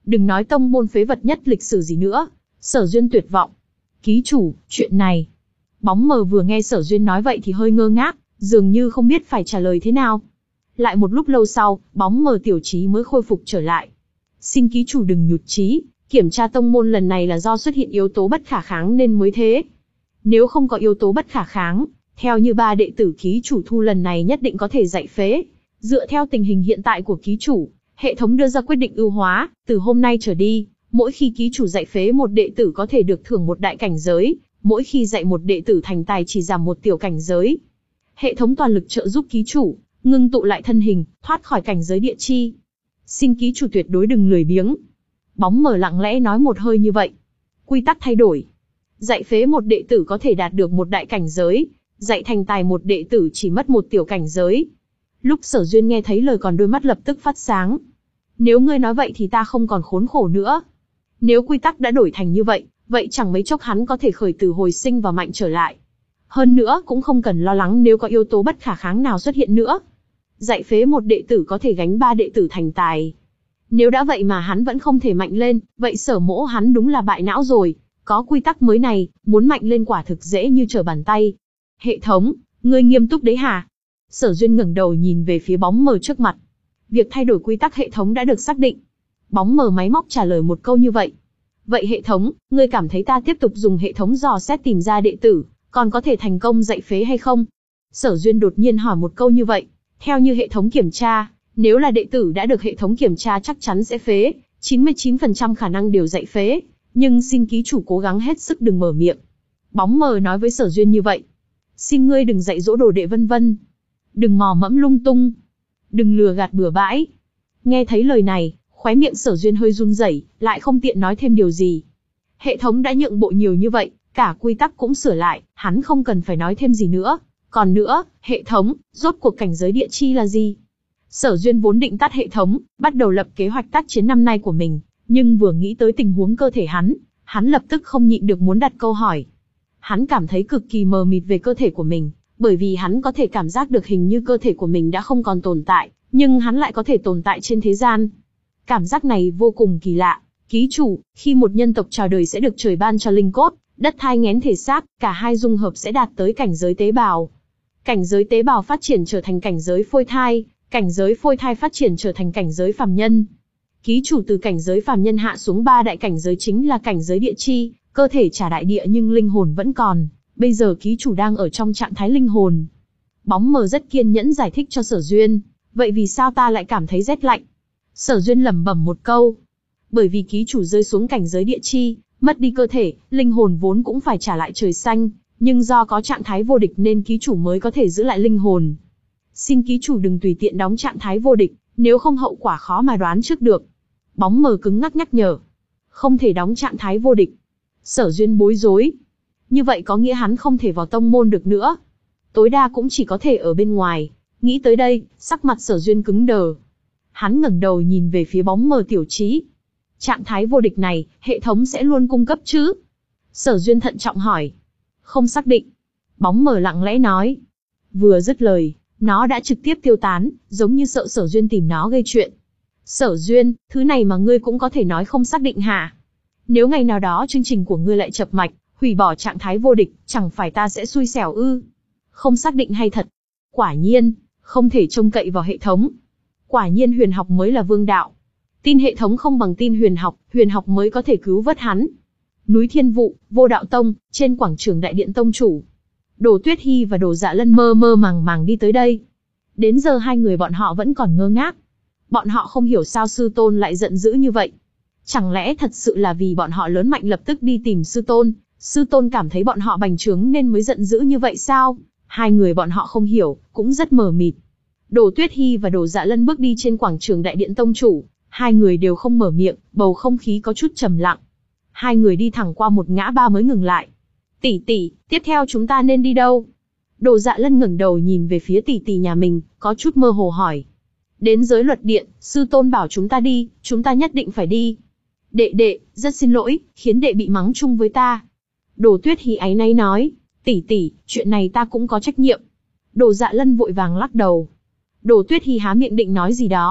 Đừng nói tông môn phế vật nhất lịch sử gì nữa. Sở Duyên tuyệt vọng. Ký chủ, chuyện này. Bóng mờ vừa nghe Sở Duyên nói vậy thì hơi ngơ ngác, dường như không biết phải trả lời thế nào. Lại một lúc lâu sau, bóng mờ tiểu trí mới khôi phục trở lại. Xin ký chủ đừng nhụt chí, kiểm tra tông môn lần này là do xuất hiện yếu tố bất khả kháng nên mới thế. Nếu không có yếu tố bất khả kháng, theo như ba đệ tử ký chủ thu lần này nhất định có thể dạy phế. Dựa theo tình hình hiện tại của ký chủ, hệ thống đưa ra quyết định ưu hóa, từ hôm nay trở đi, mỗi khi ký chủ dạy phế một đệ tử có thể được thưởng một đại cảnh giới, mỗi khi dạy một đệ tử thành tài chỉ giảm một tiểu cảnh giới. Hệ thống toàn lực trợ giúp ký chủ, ngưng tụ lại thân hình, thoát khỏi cảnh giới địa chi. Xin ký chủ tuyệt đối đừng lười biếng. Bóng mờ lặng lẽ nói một hơi như vậy. Quy tắc thay đổi. Dạy phế một đệ tử có thể đạt được một đại cảnh giới, dạy thành tài một đệ tử chỉ mất một tiểu cảnh giới. Lúc Sở Duyên nghe thấy lời còn đôi mắt lập tức phát sáng. Nếu ngươi nói vậy thì ta không còn khốn khổ nữa. Nếu quy tắc đã đổi thành như vậy, vậy chẳng mấy chốc hắn có thể khởi tử hồi sinh và mạnh trở lại. Hơn nữa cũng không cần lo lắng nếu có yếu tố bất khả kháng nào xuất hiện nữa. Dạy phế một đệ tử có thể gánh ba đệ tử thành tài. Nếu đã vậy mà hắn vẫn không thể mạnh lên, vậy Sở mỗ hắn đúng là bại não rồi. Có quy tắc mới này, muốn mạnh lên quả thực dễ như trở bàn tay. Hệ thống, ngươi nghiêm túc đấy hả? Sở Duyên ngẩng đầu nhìn về phía bóng mờ trước mặt. Việc thay đổi quy tắc hệ thống đã được xác định. Bóng mờ máy móc trả lời một câu như vậy. Vậy hệ thống, ngươi cảm thấy ta tiếp tục dùng hệ thống dò xét tìm ra đệ tử, còn có thể thành công dạy phế hay không? Sở Duyên đột nhiên hỏi một câu như vậy. Theo như hệ thống kiểm tra, nếu là đệ tử đã được hệ thống kiểm tra chắc chắn sẽ phế, chín mươi chín phần trăm khả năng đều dạy phế, nhưng xin ký chủ cố gắng hết sức đừng mở miệng. Bóng mờ nói với Sở Duyên như vậy. Xin ngươi đừng dạy dỗ đồ đệ vân vân. Đừng mò mẫm lung tung. Đừng lừa gạt bừa bãi. Nghe thấy lời này, khóe miệng Sở Duyên hơi run rẩy, lại không tiện nói thêm điều gì. Hệ thống đã nhượng bộ nhiều như vậy, cả quy tắc cũng sửa lại, hắn không cần phải nói thêm gì nữa. Còn nữa, hệ thống, rốt cuộc cảnh giới địa chi là gì? Sở Duyên vốn định tắt hệ thống, bắt đầu lập kế hoạch tác chiến năm nay của mình, nhưng vừa nghĩ tới tình huống cơ thể hắn, hắn lập tức không nhịn được muốn đặt câu hỏi. Hắn cảm thấy cực kỳ mờ mịt về cơ thể của mình, bởi vì hắn có thể cảm giác được hình như cơ thể của mình đã không còn tồn tại, nhưng hắn lại có thể tồn tại trên thế gian. Cảm giác này vô cùng kỳ lạ. Ký chủ, khi một nhân tộc chào đời sẽ được trời ban cho linh cốt, đất thai nghén thể xác, cả hai dung hợp sẽ đạt tới cảnh giới tế bào. Cảnh giới tế bào phát triển trở thành cảnh giới phôi thai, cảnh giới phôi thai phát triển trở thành cảnh giới phàm nhân. Ký chủ từ cảnh giới phàm nhân hạ xuống ba đại cảnh giới chính là cảnh giới địa chi, cơ thể trả đại địa nhưng linh hồn vẫn còn. Bây giờ ký chủ đang ở trong trạng thái linh hồn. Bóng mờ rất kiên nhẫn giải thích cho Sở Duyên. Vậy vì sao ta lại cảm thấy rét lạnh? Sở Duyên lẩm bẩm một câu. Bởi vì ký chủ rơi xuống cảnh giới địa chi, mất đi cơ thể, linh hồn vốn cũng phải trả lại trời xanh, nhưng do có trạng thái vô địch nên ký chủ mới có thể giữ lại linh hồn. Xin ký chủ đừng tùy tiện đóng trạng thái vô địch, nếu không hậu quả khó mà đoán trước được. Bóng mờ cứng ngắc nhắc nhở. Không thể đóng trạng thái vô địch. Sở Duyên bối rối. Như vậy có nghĩa hắn không thể vào tông môn được nữa. Tối đa cũng chỉ có thể ở bên ngoài. Nghĩ tới đây, sắc mặt Sở Duyên cứng đờ. Hắn ngẩng đầu nhìn về phía bóng mờ tiểu trí. Trạng thái vô địch này, hệ thống sẽ luôn cung cấp chứ? Sở Duyên thận trọng hỏi. Không xác định. Bóng mờ lặng lẽ nói. Vừa dứt lời, nó đã trực tiếp tiêu tán, giống như sợ Sở Duyên tìm nó gây chuyện. Sở Duyên, thứ này mà ngươi cũng có thể nói không xác định hả? Nếu ngày nào đó chương trình của ngươi lại chập mạch, hủy bỏ trạng thái vô địch, chẳng phải ta sẽ xui xẻo ư? Không xác định hay thật? Quả nhiên, không thể trông cậy vào hệ thống. Quả nhiên huyền học mới là vương đạo. Tin hệ thống không bằng tin huyền học, huyền học mới có thể cứu vớt hắn. Núi Thiên Vụ, Vô Đạo Tông, trên quảng trường Đại Điện Tông Chủ. Đồ Tuyết Hi và Đồ Dạ Lân mơ mơ màng màng đi tới đây. Đến giờ hai người bọn họ vẫn còn ngơ ngác. Bọn họ không hiểu sao sư tôn lại giận dữ như vậy. Chẳng lẽ thật sự là vì bọn họ lớn mạnh lập tức đi tìm sư tôn, sư tôn cảm thấy bọn họ bành trướng nên mới giận dữ như vậy sao? Hai người bọn họ không hiểu, cũng rất mờ mịt. Đồ Tuyết Hi và Đồ Dạ Lân bước đi trên quảng trường Đại Điện Tông Chủ, hai người đều không mở miệng, bầu không khí có chút trầm lặng. Hai người đi thẳng qua một ngã ba mới ngừng lại. Tỷ tỷ, tiếp theo chúng ta nên đi đâu? Đồ Dạ Lân ngẩng đầu nhìn về phía tỷ tỷ nhà mình, có chút mơ hồ hỏi. Đến giới luật điện, sư tôn bảo chúng ta đi, chúng ta nhất định phải đi. Đệ đệ, rất xin lỗi, khiến đệ bị mắng chung với ta. Đồ Tuyết Hi áy náy nói, tỷ tỷ, chuyện này ta cũng có trách nhiệm. Đồ Dạ Lân vội vàng lắc đầu. Đồ Tuyết Hi há miệng định nói gì đó,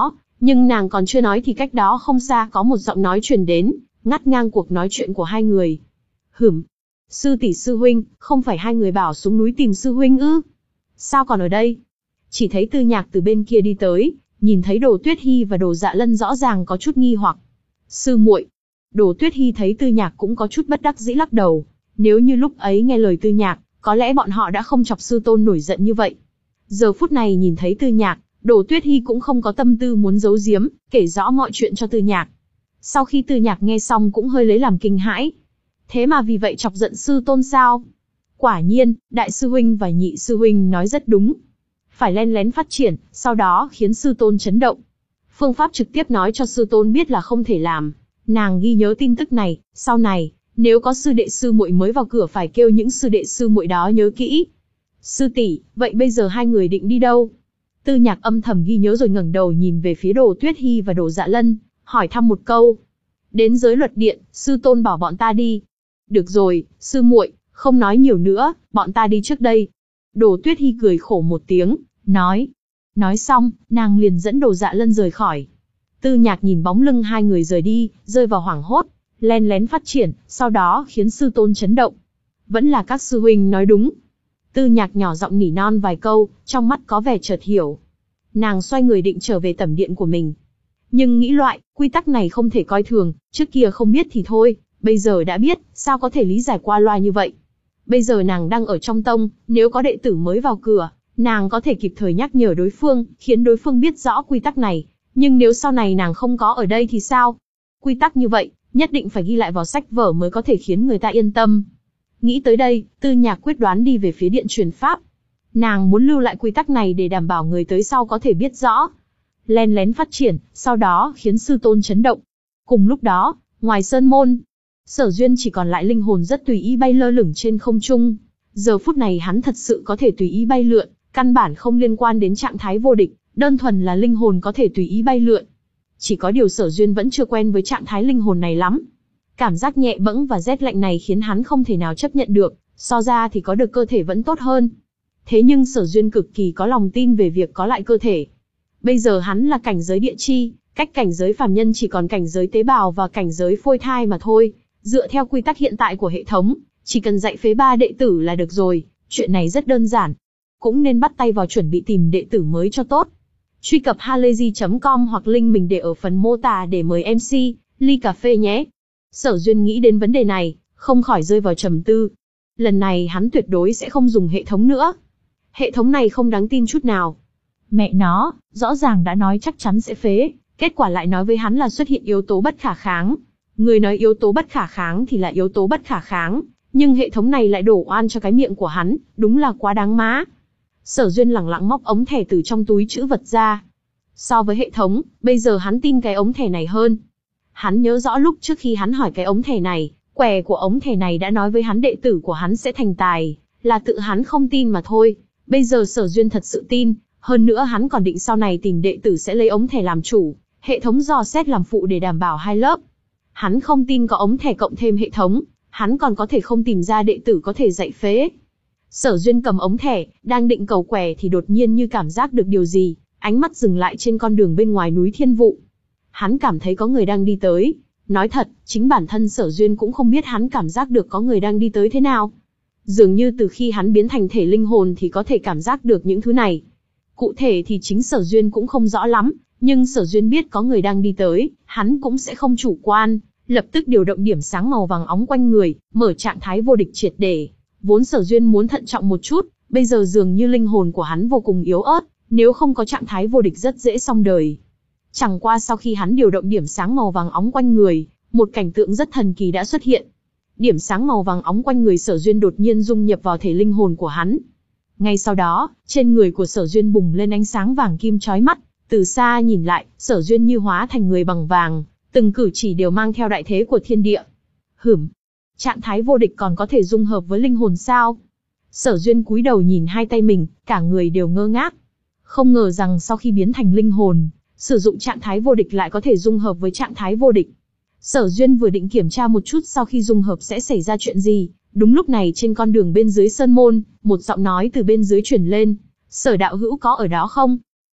Nhưng nàng còn chưa nói thì cách đó không xa có một giọng nói truyền đến, ngắt ngang cuộc nói chuyện của hai người. Hửm, sư tỷ sư huynh, không phải hai người bảo xuống núi tìm sư huynh ư? Sao còn ở đây? Chỉ thấy Tư Nhạc từ bên kia đi tới, nhìn thấy Đồ Tuyết Hi và Đồ Dạ Lân rõ ràng có chút nghi hoặc. Sư muội. Đồ Tuyết Hi thấy Tư Nhạc cũng có chút bất đắc dĩ lắc đầu. Nếu như lúc ấy nghe lời Tư Nhạc, có lẽ bọn họ đã không chọc sư tôn nổi giận như vậy. Giờ phút này nhìn thấy Tư Nhạc, Đồ Tuyết Hi cũng không có tâm tư muốn giấu giếm, kể rõ mọi chuyện cho Tư Nhạc. Sau khi Tư Nhạc nghe xong cũng hơi lấy làm kinh hãi. Thế mà vì vậy chọc giận sư tôn sao? Quả nhiên, đại sư huynh và nhị sư huynh nói rất đúng. Phải len lén phát triển, sau đó khiến sư tôn chấn động. Phương pháp trực tiếp nói cho sư tôn biết là không thể làm. Nàng ghi nhớ tin tức này, sau này, nếu có sư đệ sư muội mới vào cửa phải kêu những sư đệ sư muội đó nhớ kỹ. Sư tỷ, vậy bây giờ hai người định đi đâu? Tư Nhạc âm thầm ghi nhớ rồi ngẩng đầu nhìn về phía Đồ Tuyết Hi và Đồ Dạ Lân, hỏi thăm một câu. Đến giới luật điện, sư tôn bảo bọn ta đi. Được rồi, sư muội, không nói nhiều nữa, bọn ta đi trước đây. Đồ Tuyết Hi cười khổ một tiếng, nói. Nói xong, nàng liền dẫn Đồ Dạ Lân rời khỏi. Tư Nhạc nhìn bóng lưng hai người rời đi, rơi vào hoảng hốt, len lén phát triển, sau đó khiến sư tôn chấn động. Vẫn là các sư huynh nói đúng. Tư Nhạc nhỏ giọng nỉ non vài câu, trong mắt có vẻ chợt hiểu. Nàng xoay người định trở về tẩm điện của mình. Nhưng nghĩ loại, quy tắc này không thể coi thường, trước kia không biết thì thôi, bây giờ đã biết, sao có thể lý giải qua loa như vậy. Bây giờ nàng đang ở trong tông, nếu có đệ tử mới vào cửa, nàng có thể kịp thời nhắc nhở đối phương, khiến đối phương biết rõ quy tắc này. Nhưng nếu sau này nàng không có ở đây thì sao? Quy tắc như vậy, nhất định phải ghi lại vào sách vở mới có thể khiến người ta yên tâm. Nghĩ tới đây, Tư Nhạc quyết đoán đi về phía điện truyền pháp. Nàng muốn lưu lại quy tắc này để đảm bảo người tới sau có thể biết rõ. Len lén phát triển, sau đó khiến sư tôn chấn động. Cùng lúc đó, ngoài sơn môn, Sở Duyên chỉ còn lại linh hồn rất tùy ý bay lơ lửng trên không trung. Giờ phút này hắn thật sự có thể tùy ý bay lượn, căn bản không liên quan đến trạng thái vô địch, đơn thuần là linh hồn có thể tùy ý bay lượn. Chỉ có điều Sở Duyên vẫn chưa quen với trạng thái linh hồn này lắm. Cảm giác nhẹ bẫng và rét lạnh này khiến hắn không thể nào chấp nhận được, so ra thì có được cơ thể vẫn tốt hơn. Thế nhưng Sở Duyên cực kỳ có lòng tin về việc có lại cơ thể. Bây giờ hắn là cảnh giới địa chi, cách cảnh giới phàm nhân chỉ còn cảnh giới tế bào và cảnh giới phôi thai mà thôi. Dựa theo quy tắc hiện tại của hệ thống, chỉ cần dạy phế ba đệ tử là được rồi, chuyện này rất đơn giản. Cũng nên bắt tay vào chuẩn bị tìm đệ tử mới cho tốt. Truy cập halayzi chấm com hoặc link mình để ở phần mô tả để mời em xê, ly cà phê nhé. Sở Duyên nghĩ đến vấn đề này, không khỏi rơi vào trầm tư. Lần này hắn tuyệt đối sẽ không dùng hệ thống nữa. Hệ thống này không đáng tin chút nào. Mẹ nó, rõ ràng đã nói chắc chắn sẽ phế, kết quả lại nói với hắn là xuất hiện yếu tố bất khả kháng. Người nói yếu tố bất khả kháng thì là yếu tố bất khả kháng, nhưng hệ thống này lại đổ oan cho cái miệng của hắn, đúng là quá đáng má. Sở Duyên lẳng lặng móc ống thẻ từ trong túi trữ vật ra. So với hệ thống, bây giờ hắn tin cái ống thẻ này hơn. Hắn nhớ rõ lúc trước khi hắn hỏi cái ống thẻ này, quẻ của ống thẻ này đã nói với hắn đệ tử của hắn sẽ thành tài, là tự hắn không tin mà thôi. Bây giờ Sở Duyên thật sự tin, hơn nữa hắn còn định sau này tìm đệ tử sẽ lấy ống thẻ làm chủ, hệ thống dò xét làm phụ để đảm bảo hai lớp. Hắn không tin có ống thẻ cộng thêm hệ thống, hắn còn có thể không tìm ra đệ tử có thể dạy phế. Sở Duyên cầm ống thẻ, đang định cầu quẻ thì đột nhiên như cảm giác được điều gì, ánh mắt dừng lại trên con đường bên ngoài núi Thiên Vụ. Hắn cảm thấy có người đang đi tới. Nói thật, chính bản thân Sở Duyên cũng không biết hắn cảm giác được có người đang đi tới thế nào. Dường như từ khi hắn biến thành thể linh hồn thì có thể cảm giác được những thứ này. Cụ thể thì chính Sở Duyên cũng không rõ lắm, nhưng Sở Duyên biết có người đang đi tới, hắn cũng sẽ không chủ quan, lập tức điều động điểm sáng màu vàng óng quanh người, mở trạng thái vô địch triệt để. Vốn Sở Duyên muốn thận trọng một chút, bây giờ dường như linh hồn của hắn vô cùng yếu ớt, nếu không có trạng thái vô địch rất dễ xong đời. Chẳng qua sau khi hắn điều động điểm sáng màu vàng óng quanh người, một cảnh tượng rất thần kỳ đã xuất hiện. Điểm sáng màu vàng óng quanh người Sở Duyên đột nhiên dung nhập vào thể linh hồn của hắn. Ngay sau đó, trên người của Sở Duyên bùng lên ánh sáng vàng kim chói mắt, từ xa nhìn lại, Sở Duyên như hóa thành người bằng vàng, từng cử chỉ đều mang theo đại thế của thiên địa. Hửm, trạng thái vô địch còn có thể dung hợp với linh hồn sao? Sở Duyên cúi đầu nhìn hai tay mình, cả người đều ngơ ngác. Không ngờ rằng sau khi biến thành linh hồn, sử dụng trạng thái vô địch lại có thể dung hợp với trạng thái vô địch. Sở Duyên vừa định kiểm tra một chút sau khi dung hợp sẽ xảy ra chuyện gì, đúng lúc này trên con đường bên dưới sơn môn, một giọng nói từ bên dưới truyền lên. Sở đạo hữu có ở đó không?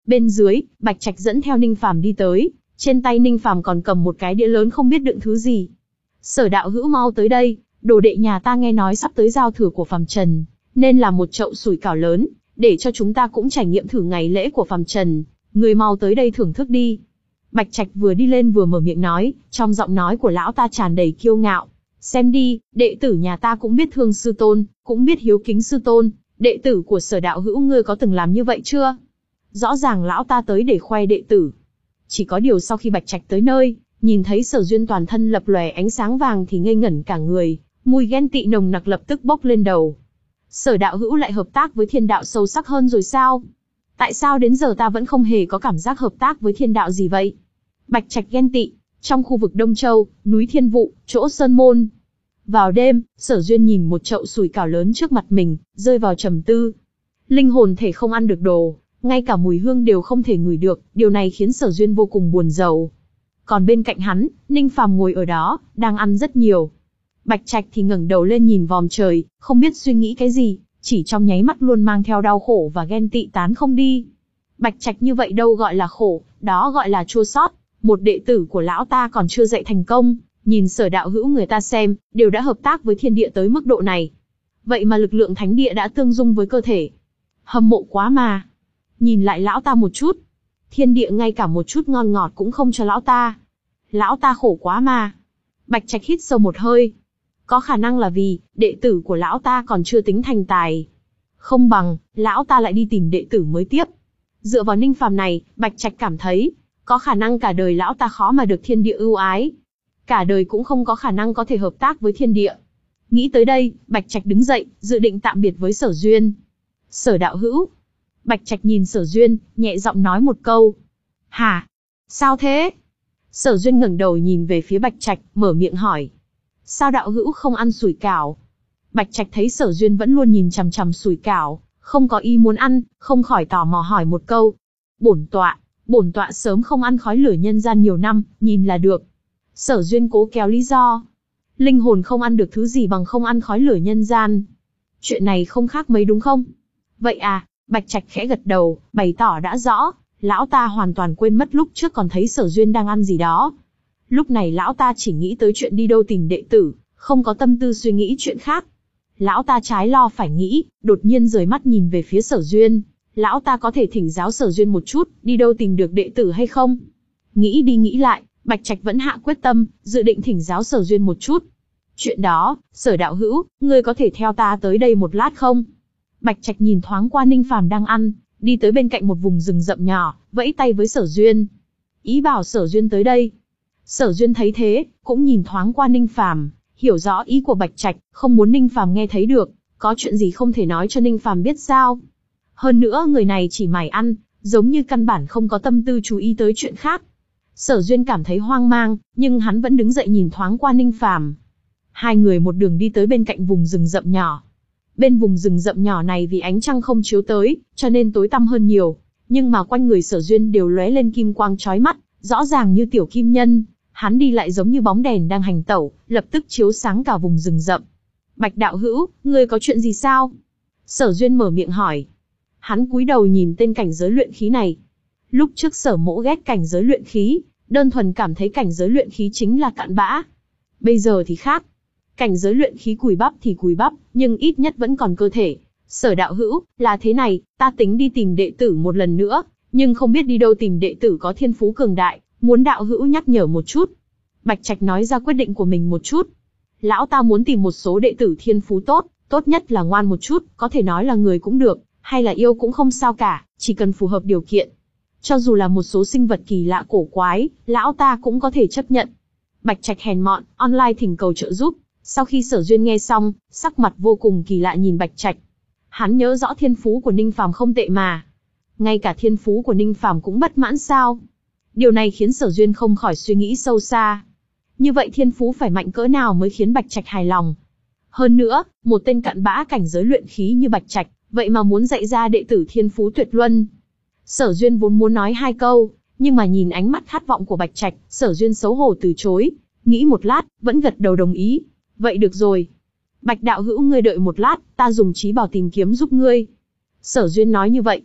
Bên dưới, Bạch Trạch dẫn theo Ninh Phàm đi tới, trên tay Ninh Phàm còn cầm một cái đĩa lớn không biết đựng thứ gì. Sở đạo hữu mau tới đây, đồ đệ nhà ta nghe nói sắp tới giao thừa của phàm trần, nên làm một chậu sủi cảo lớn, để cho chúng ta cũng trải nghiệm thử ngày lễ của phàm trần, người mau tới đây thưởng thức đi. Bạch Trạch vừa đi lên vừa mở miệng nói, trong giọng nói của lão ta tràn đầy kiêu ngạo. Xem đi, đệ tử nhà ta cũng biết thương sư tôn, cũng biết hiếu kính sư tôn, đệ tử của Sở đạo hữu ngươi có từng làm như vậy chưa? Rõ ràng lão ta tới để khoe đệ tử. Chỉ có điều sau khi Bạch Trạch tới nơi, nhìn thấy Sở Duyên toàn thân lập lòe ánh sáng vàng thì ngây ngẩn cả người, mùi ghen tị nồng nặc lập tức bốc lên đầu. Sở đạo hữu lại hợp tác với thiên đạo sâu sắc hơn rồi sao? Tại sao đến giờ ta vẫn không hề có cảm giác hợp tác với thiên đạo gì vậy? Bạch Trạch ghen tị. Trong khu vực Đông Châu, núi Thiên Vụ, chỗ Sơn Môn. Vào đêm, Sở Duyên nhìn một chậu sủi cảo lớn trước mặt mình, rơi vào trầm tư. Linh hồn thể không ăn được đồ, ngay cả mùi hương đều không thể ngửi được, điều này khiến Sở Duyên vô cùng buồn rầu. Còn bên cạnh hắn, Ninh Phàm ngồi ở đó, đang ăn rất nhiều. Bạch Trạch thì ngẩng đầu lên nhìn vòm trời, không biết suy nghĩ cái gì, chỉ trong nháy mắt luôn mang theo đau khổ và ghen tị tán không đi. Bạch Trạch như vậy đâu gọi là khổ, đó gọi là chua xót. Một đệ tử của lão ta còn chưa dạy thành công, nhìn Sở đạo hữu người ta xem, đều đã hợp tác với thiên địa tới mức độ này. Vậy mà lực lượng thánh địa đã tương dung với cơ thể. Hâm mộ quá mà. Nhìn lại lão ta một chút. Thiên địa ngay cả một chút ngon ngọt cũng không cho lão ta. Lão ta khổ quá mà. Bạch Trạch hít sâu một hơi. Có khả năng là vì, đệ tử của lão ta còn chưa tính thành tài. Không bằng, lão ta lại đi tìm đệ tử mới tiếp. Dựa vào Ninh Phàm này, Bạch Trạch cảm thấy, có khả năng cả đời lão ta khó mà được thiên địa ưu ái. Cả đời cũng không có khả năng có thể hợp tác với thiên địa. Nghĩ tới đây, Bạch Trạch đứng dậy, dự định tạm biệt với Sở Duyên. Sở đạo hữu. Bạch Trạch nhìn Sở Duyên, nhẹ giọng nói một câu. Hả? Sao thế? Sở Duyên ngẩng đầu nhìn về phía Bạch Trạch, mở miệng hỏi. Sao đạo hữu không ăn sủi cảo? Bạch Trạch thấy Sở Duyên vẫn luôn nhìn chằm chằm sủi cảo, không có ý muốn ăn, không khỏi tò mò hỏi một câu. Bổn tọa. Bổn tọa sớm không ăn khói lửa nhân gian nhiều năm, nhìn là được. Sở Duyên cố kéo lý do. Linh hồn không ăn được thứ gì bằng không ăn khói lửa nhân gian. Chuyện này không khác mấy đúng không? Vậy à, Bạch Trạch khẽ gật đầu, bày tỏ đã rõ. Lão ta hoàn toàn quên mất lúc trước còn thấy Sở Duyên đang ăn gì đó. Lúc này lão ta chỉ nghĩ tới chuyện đi đâu tìm đệ tử, không có tâm tư suy nghĩ chuyện khác. Lão ta trái lo phải nghĩ, đột nhiên rời mắt nhìn về phía Sở Duyên. Lão ta có thể thỉnh giáo Sở Duyên một chút, đi đâu tìm được đệ tử hay không? Nghĩ đi nghĩ lại, Bạch Trạch vẫn hạ quyết tâm, dự định thỉnh giáo Sở Duyên một chút. Chuyện đó, Sở đạo hữu, ngươi có thể theo ta tới đây một lát không? Bạch Trạch nhìn thoáng qua Ninh Phàm đang ăn, đi tới bên cạnh một vùng rừng rậm nhỏ, vẫy tay với Sở Duyên. Ý bảo Sở Duyên tới đây. Sở Duyên thấy thế, cũng nhìn thoáng qua Ninh Phàm, hiểu rõ ý của Bạch Trạch, không muốn Ninh Phàm nghe thấy được, có chuyện gì không thể nói cho Ninh Phàm biết sao? Hơn nữa người này chỉ mải ăn, giống như căn bản không có tâm tư chú ý tới chuyện khác. Sở Duyên cảm thấy hoang mang, nhưng hắn vẫn đứng dậy nhìn thoáng qua Ninh Phàm. Hai người một đường đi tới bên cạnh vùng rừng rậm nhỏ. Bên vùng rừng rậm nhỏ này vì ánh trăng không chiếu tới, cho nên tối tăm hơn nhiều, nhưng mà quanh người Sở Duyên đều lóe lên kim quang chói mắt, rõ ràng như tiểu kim nhân, hắn đi lại giống như bóng đèn đang hành tẩu, lập tức chiếu sáng cả vùng rừng rậm. Bạch đạo hữu, ngươi có chuyện gì sao? Sở Duyên mở miệng hỏi. Hắn cúi đầu nhìn tên cảnh giới luyện khí này. Lúc trước Sở Mỗ ghét cảnh giới luyện khí, đơn thuần cảm thấy cảnh giới luyện khí chính là cặn bã. Bây giờ thì khác. Cảnh giới luyện khí cùi bắp thì cùi bắp, nhưng ít nhất vẫn còn cơ thể. Sở đạo hữu, là thế này, ta tính đi tìm đệ tử một lần nữa, nhưng không biết đi đâu tìm đệ tử có thiên phú cường đại, muốn đạo hữu nhắc nhở một chút. Bạch Trạch nói ra quyết định của mình một chút. Lão ta muốn tìm một số đệ tử thiên phú tốt, tốt nhất là ngoan một chút, có thể nói là người cũng được, hay là yêu cũng không sao cả, chỉ cần phù hợp điều kiện. Cho dù là một số sinh vật kỳ lạ cổ quái, lão ta cũng có thể chấp nhận. Bạch Trạch hèn mọn, online thỉnh cầu trợ giúp. Sau khi Sở Duyên nghe xong, sắc mặt vô cùng kỳ lạ nhìn Bạch Trạch. Hắn nhớ rõ thiên phú của Ninh Phàm không tệ mà. Ngay cả thiên phú của Ninh Phàm cũng bất mãn sao? Điều này khiến Sở Duyên không khỏi suy nghĩ sâu xa. Như vậy thiên phú phải mạnh cỡ nào mới khiến Bạch Trạch hài lòng? Hơn nữa, một tên cặn bã cảnh giới luyện khí như Bạch Trạch, vậy mà muốn dạy ra đệ tử thiên phú tuyệt luân. Sở Duyên vốn muốn nói hai câu, nhưng mà nhìn ánh mắt khát vọng của Bạch Trạch, Sở Duyên xấu hổ từ chối, nghĩ một lát, vẫn gật đầu đồng ý. Vậy được rồi. Bạch đạo hữu ngươi đợi một lát, ta dùng trí bảo tìm kiếm giúp ngươi. Sở Duyên nói như vậy.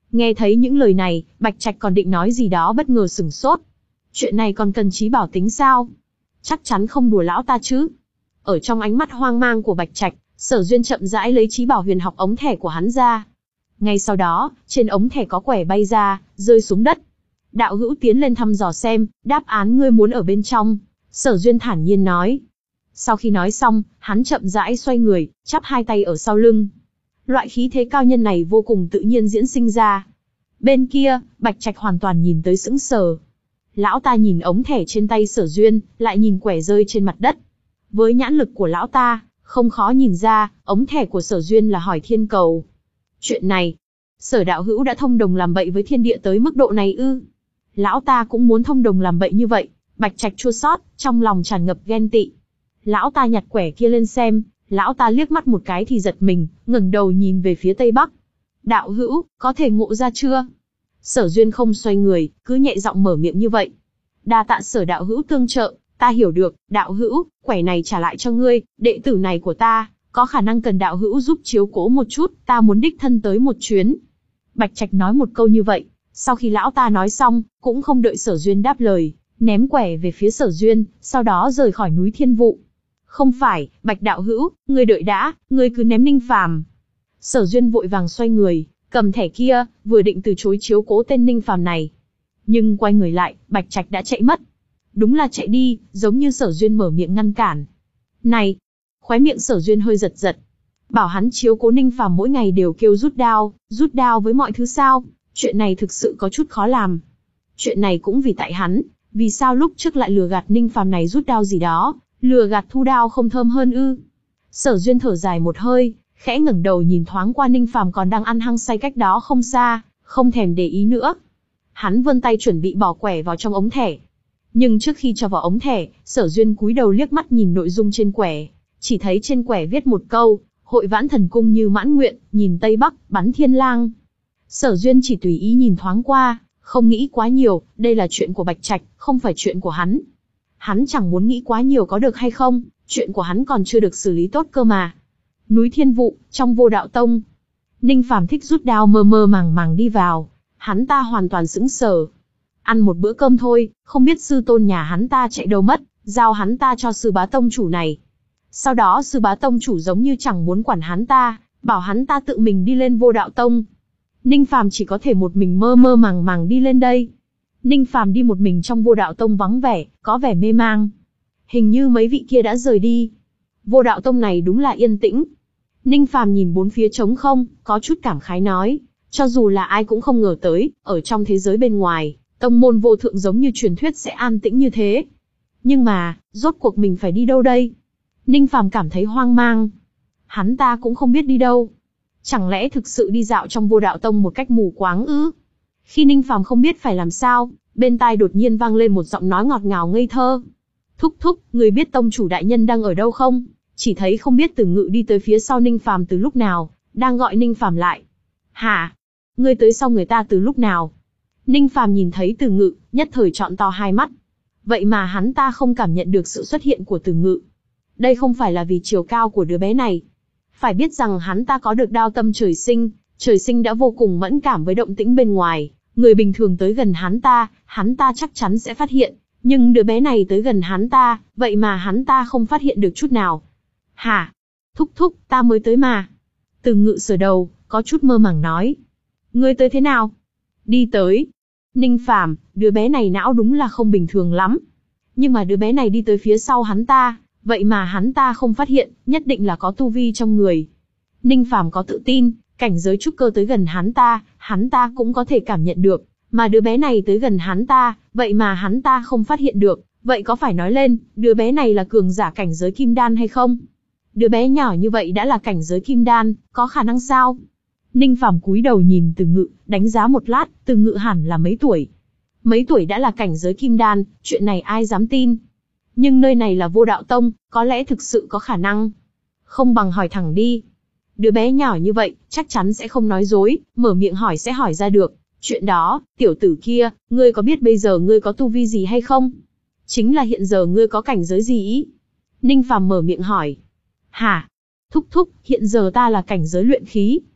Nghe thấy những lời này, Bạch Trạch còn định nói gì đó bất ngờ sửng sốt. Chuyện này còn cần trí bảo tính sao? Chắc chắn không đùa lão ta chứ? Ở trong ánh mắt hoang mang của Bạch Trạch, Sở Duyên chậm rãi lấy trí bảo huyền học ống thẻ của hắn ra. Ngay sau đó, trên ống thẻ có quẻ bay ra, rơi xuống đất. Đạo hữu tiến lên thăm dò xem, đáp án ngươi muốn ở bên trong. Sở Duyên thản nhiên nói. Sau khi nói xong, hắn chậm rãi xoay người, chắp hai tay ở sau lưng. Loại khí thế cao nhân này vô cùng tự nhiên diễn sinh ra. Bên kia, Bạch Trạch hoàn toàn nhìn tới sững sờ. Lão ta nhìn ống thẻ trên tay Sở Duyên, lại nhìn quẻ rơi trên mặt đất. Với nhãn lực của lão ta, không khó nhìn ra, ống thẻ của Sở Duyên là hỏi thiên cầu. Chuyện này, Sở đạo hữu đã thông đồng làm bậy với thiên địa tới mức độ này ư? Lão ta cũng muốn thông đồng làm bậy như vậy. Bạch Trạch chua xót, trong lòng tràn ngập ghen tị. Lão ta nhặt quẻ kia lên xem, lão ta liếc mắt một cái thì giật mình, ngẩng đầu nhìn về phía tây bắc. Đạo hữu, có thể ngộ ra chưa? Sở Duyên không xoay người, cứ nhẹ giọng mở miệng như vậy. Đa tạ Sở đạo hữu tương trợ, ta hiểu được, đạo hữu, quẻ này trả lại cho ngươi, đệ tử này của ta, có khả năng cần đạo hữu giúp chiếu cố một chút, ta muốn đích thân tới một chuyến. Bạch Trạch nói một câu như vậy, sau khi lão ta nói xong, cũng không đợi Sở Duyên đáp lời, ném quẻ về phía Sở Duyên, sau đó rời khỏi núi Thiên Vụ. Không phải, Bạch đạo hữu, ngươi đợi đã, ngươi cứ ném Ninh Phàm. Sở Duyên vội vàng xoay người, cầm thẻ kia, vừa định từ chối chiếu cố tên Ninh Phàm này. Nhưng quay người lại, Bạch Trạch đã chạy mất. Đúng là chạy đi, giống như Sở Duyên mở miệng ngăn cản. Này! Khóe miệng Sở Duyên hơi giật giật. Bảo hắn chiếu cố Ninh Phàm mỗi ngày đều kêu rút đao, rút đao với mọi thứ sao? Chuyện này thực sự có chút khó làm. Chuyện này cũng vì tại hắn, vì sao lúc trước lại lừa gạt Ninh Phàm này rút đao gì đó, lừa gạt thu đao không thơm hơn ư? Sở Duyên thở dài một hơi, khẽ ngẩng đầu nhìn thoáng qua Ninh Phàm còn đang ăn hăng say cách đó không xa, không thèm để ý nữa. Hắn vươn tay chuẩn bị bỏ quẻ vào trong ống thẻ. Nhưng trước khi cho vào ống thẻ, Sở Duyên cúi đầu liếc mắt nhìn nội dung trên quẻ, chỉ thấy trên quẻ viết một câu, hội vãn thần cung như mãn nguyện, nhìn tây bắc, bắn thiên lang. Sở Duyên chỉ tùy ý nhìn thoáng qua, không nghĩ quá nhiều, đây là chuyện của Bạch Trạch, không phải chuyện của hắn. Hắn chẳng muốn nghĩ quá nhiều có được hay không, chuyện của hắn còn chưa được xử lý tốt cơ mà. Núi Thiên Vụ, trong Vô Đạo Tông. Ninh Phàm thích rút đao mơ mơ màng màng đi vào, hắn ta hoàn toàn sững sờ. Ăn một bữa cơm thôi, không biết sư tôn nhà hắn ta chạy đâu mất, giao hắn ta cho sư bá tông chủ này. Sau đó sư bá tông chủ giống như chẳng muốn quản hắn ta, bảo hắn ta tự mình đi lên Vô Đạo Tông. Ninh Phàm chỉ có thể một mình mơ mơ màng màng đi lên đây. Ninh Phàm đi một mình trong Vô Đạo Tông vắng vẻ, có vẻ mê mang. Hình như mấy vị kia đã rời đi. Vô Đạo Tông này đúng là yên tĩnh. Ninh Phàm nhìn bốn phía trống không, có chút cảm khái nói, cho dù là ai cũng không ngờ tới, ở trong thế giới bên ngoài, tông môn vô thượng giống như truyền thuyết sẽ an tĩnh như thế. Nhưng mà, rốt cuộc mình phải đi đâu đây? Ninh Phàm cảm thấy hoang mang. Hắn ta cũng không biết đi đâu. Chẳng lẽ thực sự đi dạo trong Vô Đạo Tông một cách mù quáng ư? Khi Ninh Phàm không biết phải làm sao, bên tai đột nhiên vang lên một giọng nói ngọt ngào ngây thơ. Thúc thúc, người biết tông chủ đại nhân đang ở đâu không? Chỉ thấy không biết Từ Ngự đi tới phía sau Ninh Phàm từ lúc nào, đang gọi Ninh Phàm lại. Hả? Ngươi tới sau người ta từ lúc nào? Ninh Phàm nhìn thấy Từ Ngự, nhất thời trọn to hai mắt. Vậy mà hắn ta không cảm nhận được sự xuất hiện của Từ Ngự. Đây không phải là vì chiều cao của đứa bé này. Phải biết rằng hắn ta có được đao tâm trời sinh, trời sinh đã vô cùng mẫn cảm với động tĩnh bên ngoài. Người bình thường tới gần hắn ta, hắn ta chắc chắn sẽ phát hiện. Nhưng đứa bé này tới gần hắn ta, vậy mà hắn ta không phát hiện được chút nào. Hả? Thúc thúc, ta mới tới mà. Từ Ngự sờ đầu, có chút mơ màng nói. Ngươi tới thế nào? Đi tới. Ninh Phàm, đứa bé này não đúng là không bình thường lắm. Nhưng mà đứa bé này đi tới phía sau hắn ta, vậy mà hắn ta không phát hiện, nhất định là có tu vi trong người. Ninh Phàm có tự tin, cảnh giới trúc cơ tới gần hắn ta, hắn ta cũng có thể cảm nhận được. Mà đứa bé này tới gần hắn ta, vậy mà hắn ta không phát hiện được. Vậy có phải nói lên, đứa bé này là cường giả cảnh giới kim đan hay không? Đứa bé nhỏ như vậy đã là cảnh giới kim đan, có khả năng sao? Ninh Phàm cúi đầu nhìn Từ Ngự, đánh giá một lát, Từ Ngự hẳn là mấy tuổi. Mấy tuổi đã là cảnh giới kim đan, chuyện này ai dám tin? Nhưng nơi này là Vô Đạo Tông, có lẽ thực sự có khả năng. Không bằng hỏi thẳng đi. Đứa bé nhỏ như vậy, chắc chắn sẽ không nói dối, mở miệng hỏi sẽ hỏi ra được. Chuyện đó, tiểu tử kia, ngươi có biết bây giờ ngươi có tu vi gì hay không? Chính là hiện giờ ngươi có cảnh giới gì ý? Ninh Phàm mở miệng hỏi. Hả? Thúc thúc, hiện giờ ta là cảnh giới luyện khí.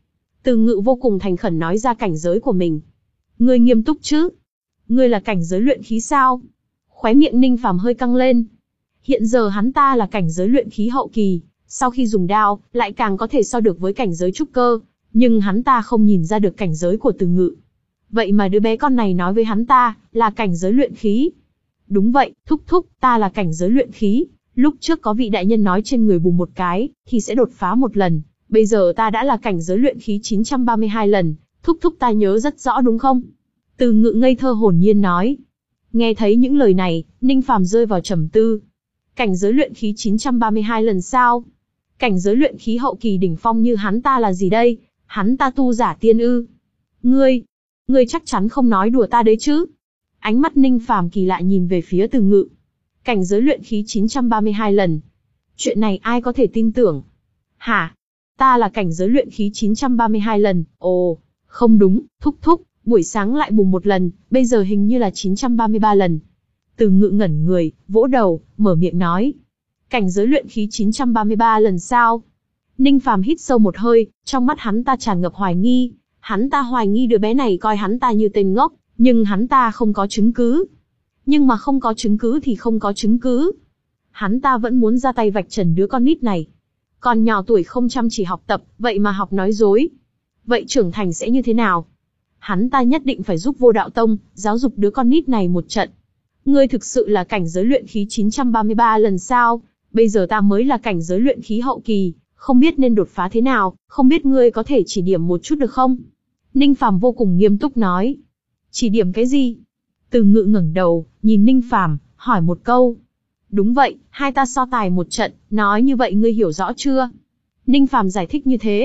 Từ Ngự vô cùng thành khẩn nói ra cảnh giới của mình. Ngươi nghiêm túc chứ? Ngươi là cảnh giới luyện khí sao? Khóe miệng Ninh Phàm hơi căng lên. Hiện giờ hắn ta là cảnh giới luyện khí hậu kỳ, sau khi dùng đao, lại càng có thể so được với cảnh giới trúc cơ, nhưng hắn ta không nhìn ra được cảnh giới của Từ Ngự. Vậy mà đứa bé con này nói với hắn ta, là cảnh giới luyện khí. Đúng vậy, thúc thúc, ta là cảnh giới luyện khí. Lúc trước có vị đại nhân nói trên người bùm một cái, thì sẽ đột phá một lần. Bây giờ ta đã là cảnh giới luyện khí chín trăm ba mươi hai lần, thúc thúc ta nhớ rất rõ đúng không? Từ Ngự ngây thơ hồn nhiên nói. Nghe thấy những lời này, Ninh Phàm rơi vào trầm tư. Cảnh giới luyện khí chín trăm ba mươi hai lần sao? Cảnh giới luyện khí hậu kỳ đỉnh phong như hắn ta là gì đây? Hắn ta tu giả tiên ư? Ngươi, ngươi chắc chắn không nói đùa ta đấy chứ? Ánh mắt Ninh Phàm kỳ lạ nhìn về phía Từ Ngự. Cảnh giới luyện khí chín trăm ba mươi hai lần. Chuyện này ai có thể tin tưởng? Hả? Ta là cảnh giới luyện khí chín trăm ba mươi hai lần, ồ, không đúng, thúc thúc, buổi sáng lại bùng một lần, bây giờ hình như là chín trăm ba mươi ba lần. Từ Ngự ngẩn người, vỗ đầu, mở miệng nói. Cảnh giới luyện khí chín trăm ba mươi ba lần sao? Ninh Phàm hít sâu một hơi, trong mắt hắn ta tràn ngập hoài nghi. Hắn ta hoài nghi đứa bé này coi hắn ta như tên ngốc, nhưng hắn ta không có chứng cứ. Nhưng mà không có chứng cứ thì không có chứng cứ. Hắn ta vẫn muốn ra tay vạch trần đứa con nít này. Còn nhỏ tuổi không chăm chỉ học tập, vậy mà học nói dối. Vậy trưởng thành sẽ như thế nào? Hắn ta nhất định phải giúp Vô Đạo Tông, giáo dục đứa con nít này một trận. Ngươi thực sự là cảnh giới luyện khí chín trăm ba mươi ba lần sao? Bây giờ ta mới là cảnh giới luyện khí hậu kỳ, không biết nên đột phá thế nào, không biết ngươi có thể chỉ điểm một chút được không? Ninh Phàm vô cùng nghiêm túc nói. Chỉ điểm cái gì? Từ Ngự ngẩng đầu, nhìn Ninh Phàm, hỏi một câu. Đúng vậy, hai ta so tài một trận, nói như vậy ngươi hiểu rõ chưa? Ninh Phàm giải thích như thế.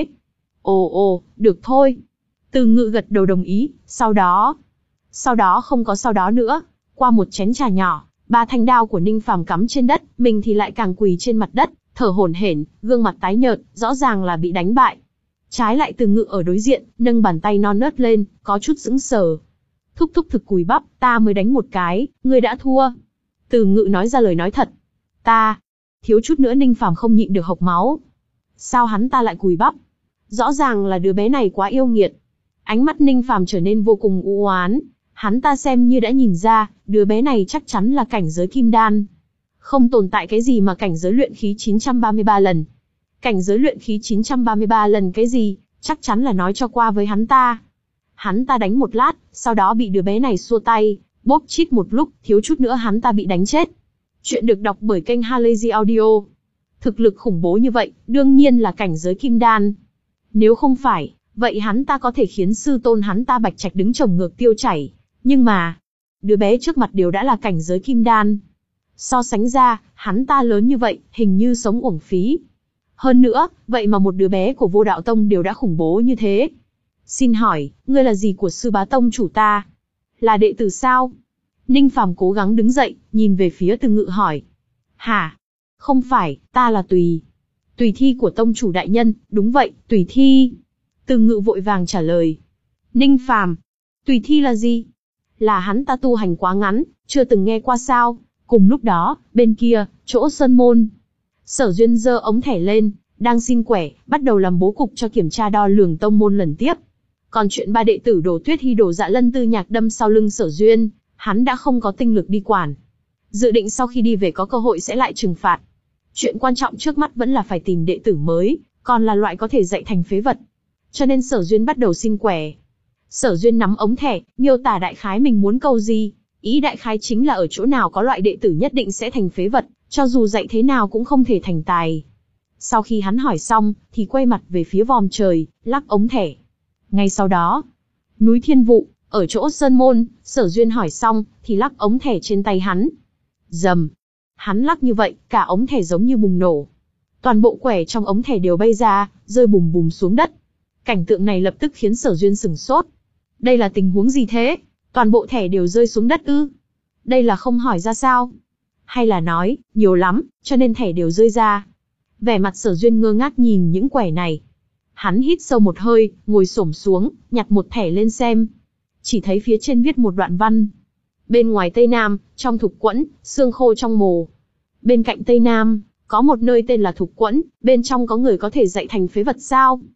Ồ ồ, được thôi. Từ Ngự gật đầu đồng ý, sau đó... Sau đó không có sau đó nữa. Qua một chén trà nhỏ, ba thanh đao của Ninh Phàm cắm trên đất, mình thì lại càng quỳ trên mặt đất, thở hổn hển, gương mặt tái nhợt, rõ ràng là bị đánh bại. Trái lại Từ Ngự ở đối diện, nâng bàn tay non nớt lên, có chút sững sờ. Thúc thúc thực cùi bắp, ta mới đánh một cái, ngươi đã thua. Từ Ngự nói ra lời nói thật. Ta, thiếu chút nữa Ninh Phàm không nhịn được hộc máu. Sao hắn ta lại cùi bắp? Rõ ràng là đứa bé này quá yêu nghiệt. Ánh mắt Ninh Phàm trở nên vô cùng u oán. Hắn ta xem như đã nhìn ra, đứa bé này chắc chắn là cảnh giới kim đan. Không tồn tại cái gì mà cảnh giới luyện khí chín trăm ba mươi ba lần. Cảnh giới luyện khí chín trăm ba mươi ba lần cái gì, chắc chắn là nói cho qua với hắn ta. Hắn ta đánh một lát, sau đó bị đứa bé này xua tay, bóp chít một lúc, thiếu chút nữa hắn ta bị đánh chết. Chuyện được đọc bởi kênh Halazy Audio. Thực lực khủng bố như vậy, đương nhiên là cảnh giới kim đan. Nếu không phải, vậy hắn ta có thể khiến sư tôn hắn ta Bạch Trạch đứng chồng ngược tiêu chảy. Nhưng mà, đứa bé trước mặt đều đã là cảnh giới kim đan. So sánh ra, hắn ta lớn như vậy, hình như sống uổng phí. Hơn nữa, vậy mà một đứa bé của Vô Đạo Tông đều đã khủng bố như thế. Xin hỏi, ngươi là gì của sư bá tông chủ ta? Là đệ tử sao? Ninh Phàm cố gắng đứng dậy, nhìn về phía Từ Ngự hỏi. Hả? Không phải, ta là Tùy. Tùy thi của tông chủ đại nhân, đúng vậy, Tùy thi. Từ Ngự vội vàng trả lời. Ninh Phàm, Tùy thi là gì? Là hắn ta tu hành quá ngắn, chưa từng nghe qua sao? Cùng lúc đó, bên kia, chỗ Sơn Môn. Sở Duyên giơ ống thẻ lên, đang xin quẻ, bắt đầu làm bố cục cho kiểm tra đo lường tông môn lần tiếp. Còn chuyện ba đệ tử Đồ Tuyết Hy Đồ Dạ Lân Tư Nhạc đâm sau lưng Sở Duyên, hắn đã không có tinh lực đi quản. Dự định sau khi đi về có cơ hội sẽ lại trừng phạt. Chuyện quan trọng trước mắt vẫn là phải tìm đệ tử mới, còn là loại có thể dạy thành phế vật. Cho nên Sở Duyên bắt đầu xin quẻ. Sở Duyên nắm ống thẻ, miêu tả đại khái mình muốn câu gì. Ý đại khái chính là ở chỗ nào có loại đệ tử nhất định sẽ thành phế vật, cho dù dạy thế nào cũng không thể thành tài. Sau khi hắn hỏi xong, thì quay mặt về phía vòm trời, lắc ống thẻ. Ngay sau đó, núi Thiên Vụ, ở chỗ Sơn Môn, Sở Duyên hỏi xong, thì lắc ống thẻ trên tay hắn. Rầm. Hắn lắc như vậy, cả ống thẻ giống như bùng nổ. Toàn bộ quẻ trong ống thẻ đều bay ra, rơi bùm bùm xuống đất. Cảnh tượng này lập tức khiến Sở Duyên sửng sốt. Đây là tình huống gì thế? Toàn bộ thẻ đều rơi xuống đất ư? Đây là không hỏi ra sao? Hay là nói, nhiều lắm, cho nên thẻ đều rơi ra? Vẻ mặt Sở Duyên ngơ ngác nhìn những quẻ này. Hắn hít sâu một hơi, ngồi xổm xuống, nhặt một thẻ lên xem. Chỉ thấy phía trên viết một đoạn văn. Bên ngoài Tây Nam, trong Thục Quẫn, xương khô trong mồ. Bên cạnh Tây Nam, có một nơi tên là Thục Quẫn, bên trong có người có thể dạy thành phế vật sao?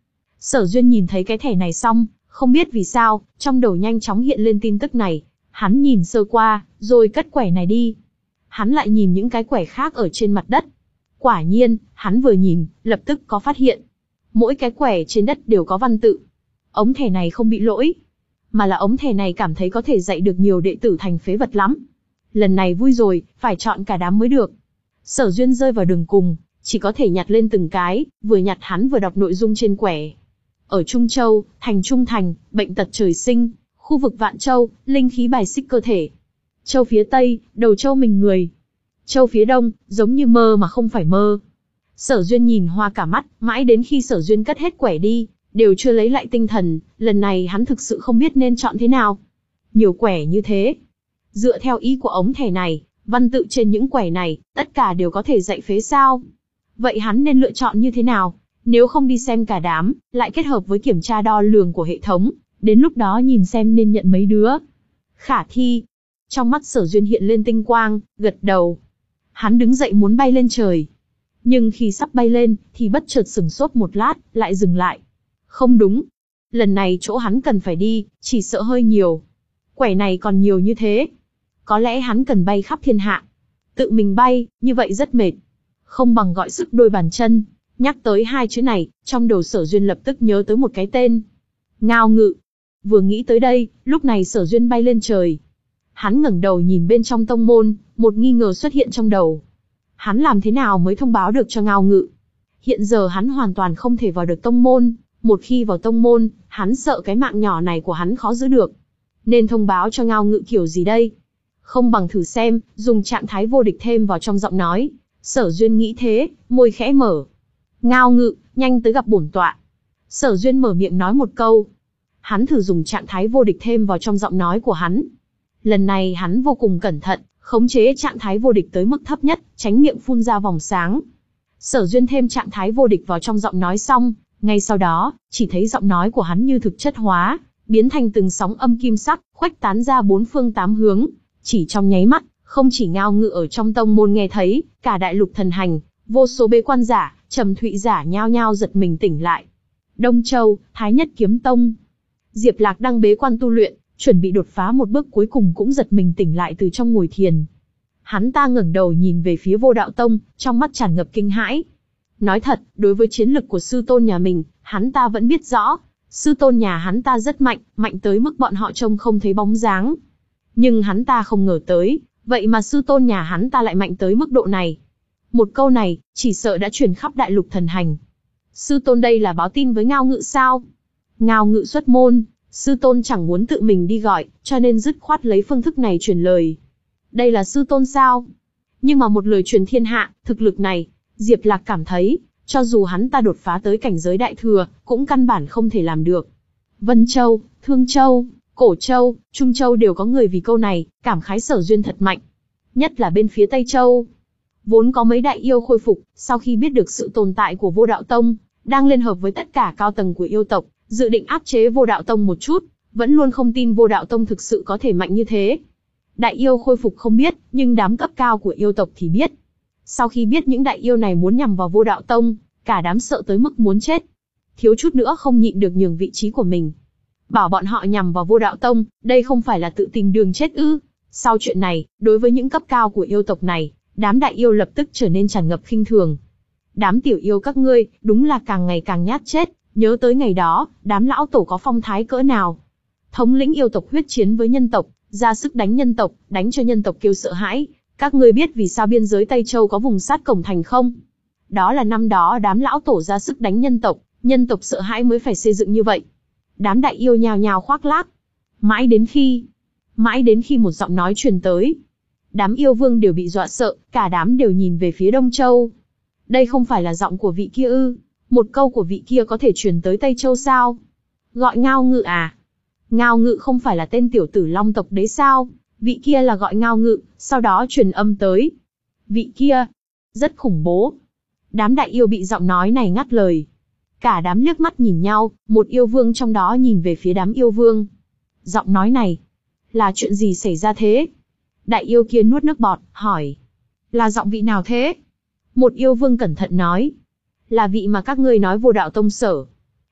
Sở Duyên nhìn thấy cái thẻ này xong, không biết vì sao, trong đầu nhanh chóng hiện lên tin tức này. Hắn nhìn sơ qua, rồi cất quẻ này đi. Hắn lại nhìn những cái quẻ khác ở trên mặt đất. Quả nhiên, hắn vừa nhìn, lập tức có phát hiện. Mỗi cái quẻ trên đất đều có văn tự. Ống thẻ này không bị lỗi, mà là ống thẻ này cảm thấy có thể dạy được nhiều đệ tử thành phế vật lắm. Lần này vui rồi, phải chọn cả đám mới được. Sở Duyên rơi vào đường cùng, chỉ có thể nhặt lên từng cái, vừa nhặt hắn vừa đọc nội dung trên quẻ. Ở Trung Châu, thành Trung Thành, bệnh tật trời sinh, khu vực Vạn Châu, linh khí bài xích cơ thể. Châu phía Tây, đầu châu mình người. Châu phía Đông, giống như mơ mà không phải mơ. Sở Duyên nhìn hoa cả mắt, mãi đến khi Sở Duyên cất hết quẻ đi, đều chưa lấy lại tinh thần, lần này hắn thực sự không biết nên chọn thế nào. Nhiều quẻ như thế. Dựa theo ý của ống thẻ này, văn tự trên những quẻ này, tất cả đều có thể dạy phế sao. Vậy hắn nên lựa chọn như thế nào? Nếu không đi xem cả đám, lại kết hợp với kiểm tra đo lường của hệ thống, đến lúc đó nhìn xem nên nhận mấy đứa. Khả thi. Trong mắt Sở Duyên hiện lên tinh quang, gật đầu. Hắn đứng dậy muốn bay lên trời. Nhưng khi sắp bay lên, thì bất chợt sửng sốt một lát, lại dừng lại. Không đúng. Lần này chỗ hắn cần phải đi, chỉ sợ hơi nhiều. Quẻ này còn nhiều như thế. Có lẽ hắn cần bay khắp thiên hạ. Tự mình bay, như vậy rất mệt. Không bằng gọi sức đôi bàn chân. Nhắc tới hai chữ này, trong đầu Sở Duyên lập tức nhớ tới một cái tên. Ngao Ngự. Vừa nghĩ tới đây, lúc này Sở Duyên bay lên trời. Hắn ngẩng đầu nhìn bên trong tông môn, một nghi ngờ xuất hiện trong đầu. Hắn làm thế nào mới thông báo được cho Ngao Ngự? Hiện giờ hắn hoàn toàn không thể vào được tông môn. Một khi vào tông môn, hắn sợ cái mạng nhỏ này của hắn khó giữ được. Nên thông báo cho Ngao Ngự kiểu gì đây? Không bằng thử xem, dùng trạng thái vô địch thêm vào trong giọng nói. Sở Duyên nghĩ thế, môi khẽ mở. Ngao Ngự, nhanh tới gặp bổn tọa. Sở Duyên mở miệng nói một câu. Hắn thử dùng trạng thái vô địch thêm vào trong giọng nói của hắn. Lần này hắn vô cùng cẩn thận, khống chế trạng thái vô địch tới mức thấp nhất, tránh miệng phun ra vòng sáng. Sở Duyên thêm trạng thái vô địch vào trong giọng nói xong, ngay sau đó, chỉ thấy giọng nói của hắn như thực chất hóa, biến thành từng sóng âm kim sắc, khuếch tán ra bốn phương tám hướng. Chỉ trong nháy mắt, không chỉ Ngao Ngự ở trong tông môn nghe thấy, cả đại lục thần hành, vô số bế quan giả, trầm thụy giả nhao nhao giật mình tỉnh lại. Đông Châu, Thái Nhất Kiếm Tông. Diệp Lạc đang bế quan tu luyện, chuẩn bị đột phá một bước cuối cùng cũng giật mình tỉnh lại từ trong ngồi thiền. Hắn ta ngẩng đầu nhìn về phía Vô Đạo Tông, trong mắt tràn ngập kinh hãi. Nói thật, đối với chiến lực của sư tôn nhà mình, hắn ta vẫn biết rõ. Sư tôn nhà hắn ta rất mạnh, mạnh tới mức bọn họ trông không thấy bóng dáng. Nhưng hắn ta không ngờ tới, vậy mà sư tôn nhà hắn ta lại mạnh tới mức độ này. Một câu này, chỉ sợ đã truyền khắp đại lục thần hành. Sư tôn đây là báo tin với Ngao Ngự sao? Ngao Ngự xuất môn, sư tôn chẳng muốn tự mình đi gọi, cho nên dứt khoát lấy phương thức này truyền lời. Đây là sư tôn sao? Nhưng mà một lời truyền thiên hạ, thực lực này, Diệp Lạc cảm thấy, cho dù hắn ta đột phá tới cảnh giới đại thừa, cũng căn bản không thể làm được. Vân Châu, Thương Châu, Cổ Châu, Trung Châu đều có người vì câu này, cảm khái Sở Duyên thật mạnh. Nhất là bên phía Tây Châu. Vốn có mấy đại yêu khôi phục, sau khi biết được sự tồn tại của Vô Đạo Tông, đang liên hợp với tất cả cao tầng của yêu tộc, dự định áp chế Vô Đạo Tông một chút, vẫn luôn không tin Vô Đạo Tông thực sự có thể mạnh như thế. Đại yêu khôi phục không biết, nhưng đám cấp cao của yêu tộc thì biết. Sau khi biết những đại yêu này muốn nhằm vào Vô Đạo Tông, cả đám sợ tới mức muốn chết. Thiếu chút nữa không nhịn được nhường vị trí của mình. Bảo bọn họ nhằm vào Vô Đạo Tông, đây không phải là tự tìm đường chết ư? Sau chuyện này, đối với những cấp cao của yêu tộc này, đám đại yêu lập tức trở nên tràn ngập khinh thường. Đám tiểu yêu các ngươi, đúng là càng ngày càng nhát chết, nhớ tới ngày đó, đám lão tổ có phong thái cỡ nào. Thống lĩnh yêu tộc huyết chiến với nhân tộc, ra sức đánh nhân tộc, đánh cho nhân tộc kêu sợ hãi. Các ngươi biết vì sao biên giới Tây Châu có vùng sát cổng thành không? Đó là năm đó đám lão tổ ra sức đánh nhân tộc, nhân tộc sợ hãi mới phải xây dựng như vậy. Đám đại yêu nhào nhào khoác lác. Mãi đến khi, mãi đến khi một giọng nói truyền tới. Đám yêu vương đều bị dọa sợ, cả đám đều nhìn về phía Đông Châu. Đây không phải là giọng của vị kia ư? Một câu của vị kia có thể truyền tới Tây Châu sao? Gọi Ngao Ngự à? Ngao Ngự không phải là tên tiểu tử Long tộc đấy sao? Vị kia là gọi Ngao Ngự, sau đó truyền âm tới. Vị kia, rất khủng bố. Đám đại yêu bị giọng nói này ngắt lời. Cả đám liếc mắt nhìn nhau, một yêu vương trong đó nhìn về phía đám yêu vương. Giọng nói này, là chuyện gì xảy ra thế? Đại yêu kia nuốt nước bọt, hỏi. Là giọng vị nào thế? Một yêu vương cẩn thận nói. Là vị mà các ngươi nói Vô Đạo Tông sở.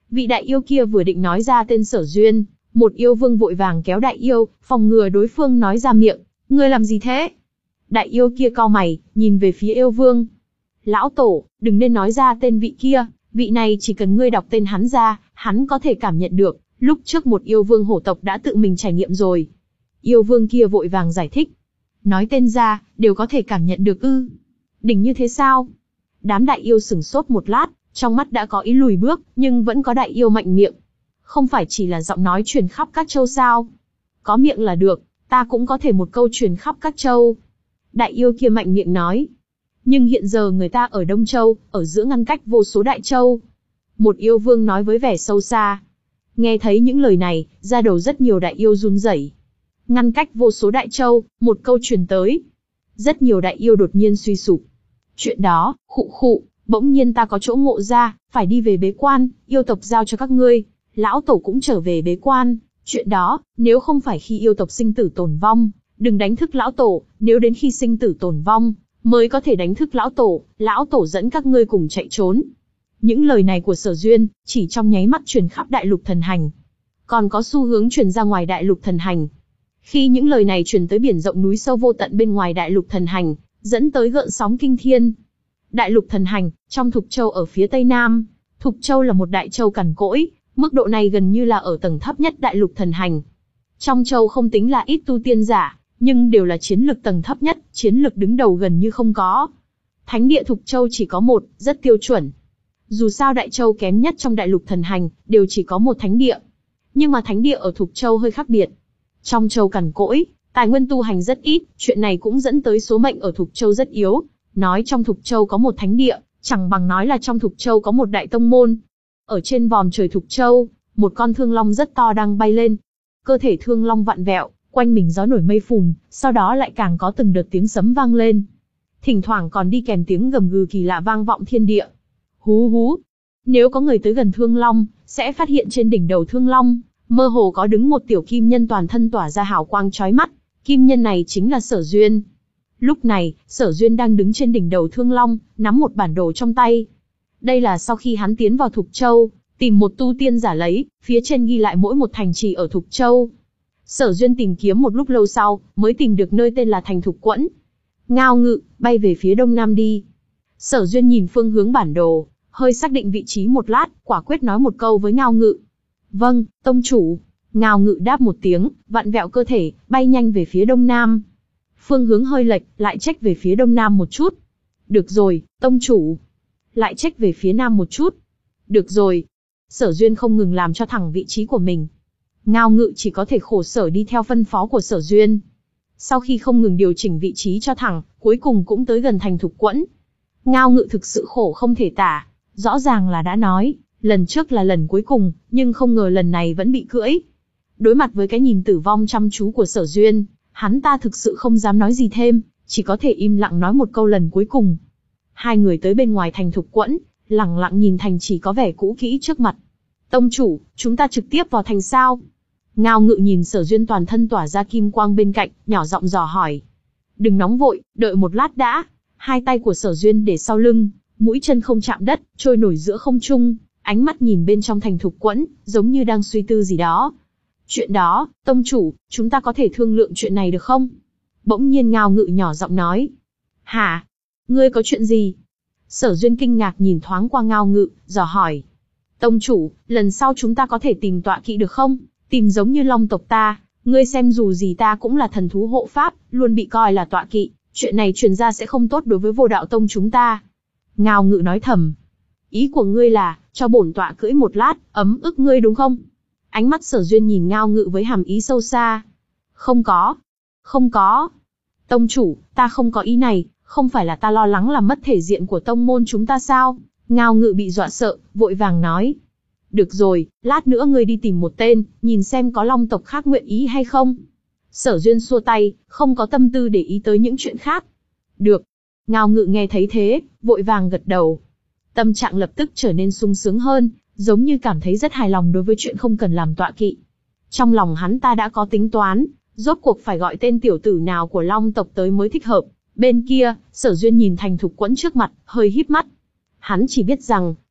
Vị đại yêu kia vừa định nói ra tên Sở Duyên, một yêu vương vội vàng kéo đại yêu, phòng ngừa đối phương nói ra miệng. Ngươi làm gì thế? Đại yêu kia cau mày, nhìn về phía yêu vương. Lão tổ, đừng nên nói ra tên vị kia, vị này chỉ cần ngươi đọc tên hắn ra, hắn có thể cảm nhận được, lúc trước một yêu vương hổ tộc đã tự mình trải nghiệm rồi. Yêu vương kia vội vàng giải thích. Nói tên ra, đều có thể cảm nhận được ư? Đỉnh như thế sao? Đám đại yêu sửng sốt một lát, trong mắt đã có ý lùi bước, nhưng vẫn có đại yêu mạnh miệng. Không phải chỉ là giọng nói truyền khắp các châu sao? Có miệng là được, ta cũng có thể một câu truyền khắp các châu. Đại yêu kia mạnh miệng nói. Nhưng hiện giờ người ta ở Đông Châu, ở giữa ngăn cách vô số đại châu. Một yêu vương nói với vẻ sâu xa. Nghe thấy những lời này, da đầu rất nhiều đại yêu run rẩy. Ngăn cách vô số đại châu, một câu truyền tới. Rất nhiều đại yêu đột nhiên suy sụp. Chuyện đó, khụ khụ, bỗng nhiên ta có chỗ ngộ ra, phải đi về bế quan, yêu tộc giao cho các ngươi. Lão tổ cũng trở về bế quan. Chuyện đó, nếu không phải khi yêu tộc sinh tử tồn vong, đừng đánh thức lão tổ, nếu đến khi sinh tử tồn vong, mới có thể đánh thức lão tổ, lão tổ dẫn các ngươi cùng chạy trốn. Những lời này của Sở Duyên, chỉ trong nháy mắt truyền khắp đại lục thần hành. Còn có xu hướng truyền ra ngoài đại lục thần hành. Khi những lời này truyền tới biển rộng núi sâu vô tận bên ngoài đại lục thần hành, dẫn tới gợn sóng kinh thiên. Đại lục thần hành, trong Thục Châu ở phía tây nam. Thục Châu là một đại châu cằn cỗi, mức độ này gần như là ở tầng thấp nhất đại lục thần hành. Trong châu không tính là ít tu tiên giả, nhưng đều là chiến lực tầng thấp nhất, chiến lực đứng đầu gần như không có. Thánh địa Thục Châu chỉ có một, rất tiêu chuẩn. Dù sao đại châu kém nhất trong đại lục thần hành, đều chỉ có một thánh địa. Nhưng mà thánh địa ở Thục Châu hơi khác biệt. Trong châu cằn cỗi, tài nguyên tu hành rất ít, chuyện này cũng dẫn tới số mệnh ở Thục Châu rất yếu. Nói trong Thục Châu có một thánh địa, chẳng bằng nói là trong Thục Châu có một đại tông môn. Ở trên vòm trời Thục Châu, một con thương long rất to đang bay lên. Cơ thể thương long vặn vẹo, quanh mình gió nổi mây phùn, sau đó lại càng có từng đợt tiếng sấm vang lên. Thỉnh thoảng còn đi kèm tiếng gầm gừ kỳ lạ vang vọng thiên địa. Hú hú. Nếu có người tới gần thương long, sẽ phát hiện trên đỉnh đầu thương long, mơ hồ có đứng một tiểu kim nhân toàn thân tỏa ra hào quang chói mắt. Kim nhân này chính là Sở Duyên. Lúc này, Sở Duyên đang đứng trên đỉnh đầu thương long, nắm một bản đồ trong tay. Đây là sau khi hắn tiến vào Thục Châu, tìm một tu tiên giả lấy, phía trên ghi lại mỗi một thành trì ở Thục Châu. Sở Duyên tìm kiếm một lúc lâu sau, mới tìm được nơi tên là thành Thục Quẫn. Ngao Ngự, bay về phía đông nam đi. Sở Duyên nhìn phương hướng bản đồ, hơi xác định vị trí một lát, quả quyết nói một câu với Ngao Ngự. Vâng, tông chủ. Ngao Ngự đáp một tiếng, vặn vẹo cơ thể, bay nhanh về phía đông nam. Phương hướng hơi lệch, lại chếch về phía đông nam một chút. Được rồi, tông chủ. Lại chếch về phía nam một chút. Được rồi. Sở Duyên không ngừng làm cho thẳng vị trí của mình. Ngao Ngự chỉ có thể khổ sở đi theo phân phó của Sở Duyên. Sau khi không ngừng điều chỉnh vị trí cho thẳng, cuối cùng cũng tới gần thành Thục Quẫn. Ngao Ngự thực sự khổ không thể tả. Rõ ràng là đã nói, lần trước là lần cuối cùng, nhưng không ngờ lần này vẫn bị cưỡi. Đối mặt với cái nhìn tử vong chăm chú của Sở Duyên, hắn ta thực sự không dám nói gì thêm, chỉ có thể im lặng nói một câu lần cuối cùng. Hai người tới bên ngoài thành Thục Quẫn, lặng lặng nhìn thành chỉ có vẻ cũ kỹ trước mặt. Tông chủ, chúng ta trực tiếp vào thành sao? Ngao Ngự nhìn Sở Duyên toàn thân tỏa ra kim quang bên cạnh, nhỏ giọng dò hỏi. Đừng nóng vội, đợi một lát đã. Hai tay của Sở Duyên để sau lưng, mũi chân không chạm đất, trôi nổi giữa không trung, ánh mắt nhìn bên trong thành Thục Quẫn, giống như đang suy tư gì đó. Chuyện đó, tông chủ, chúng ta có thể thương lượng chuyện này được không? Bỗng nhiên Ngao Ngự nhỏ giọng nói. Hả? Ngươi có chuyện gì? Sở Duyên kinh ngạc nhìn thoáng qua Ngao Ngự, dò hỏi. Tông chủ, lần sau chúng ta có thể tìm tọa kỵ được không? Tìm giống như Long tộc ta, ngươi xem dù gì ta cũng là thần thú hộ pháp, luôn bị coi là tọa kỵ, chuyện này truyền ra sẽ không tốt đối với Vô Đạo Tông chúng ta. Ngao Ngự nói thầm. Ý của ngươi là, cho bổn tọa cưỡi một lát, ấm ức ngươi đúng không? Ánh mắt Sở Duyên nhìn Ngao Ngự với hàm ý sâu xa. Không có. Không có. Tông chủ, ta không có ý này, không phải là ta lo lắng làm mất thể diện của tông môn chúng ta sao? Ngao Ngự bị dọa sợ, vội vàng nói. Được rồi, lát nữa ngươi đi tìm một tên, nhìn xem có Long tộc khác nguyện ý hay không. Sở Duyên xua tay, không có tâm tư để ý tới những chuyện khác. Được. Ngao Ngự nghe thấy thế, vội vàng gật đầu. Tâm trạng lập tức trở nên sung sướng hơn, giống như cảm thấy rất hài lòng đối với chuyện không cần làm tọa kỵ. Trong lòng hắn ta đã có tính toán, rốt cuộc phải gọi tên tiểu tử nào của Long tộc tới mới thích hợp. Bên kia, Sở Duyên nhìn thành Thục Quẫn trước mặt, hơi híp mắt. Hắn chỉ biết rằng,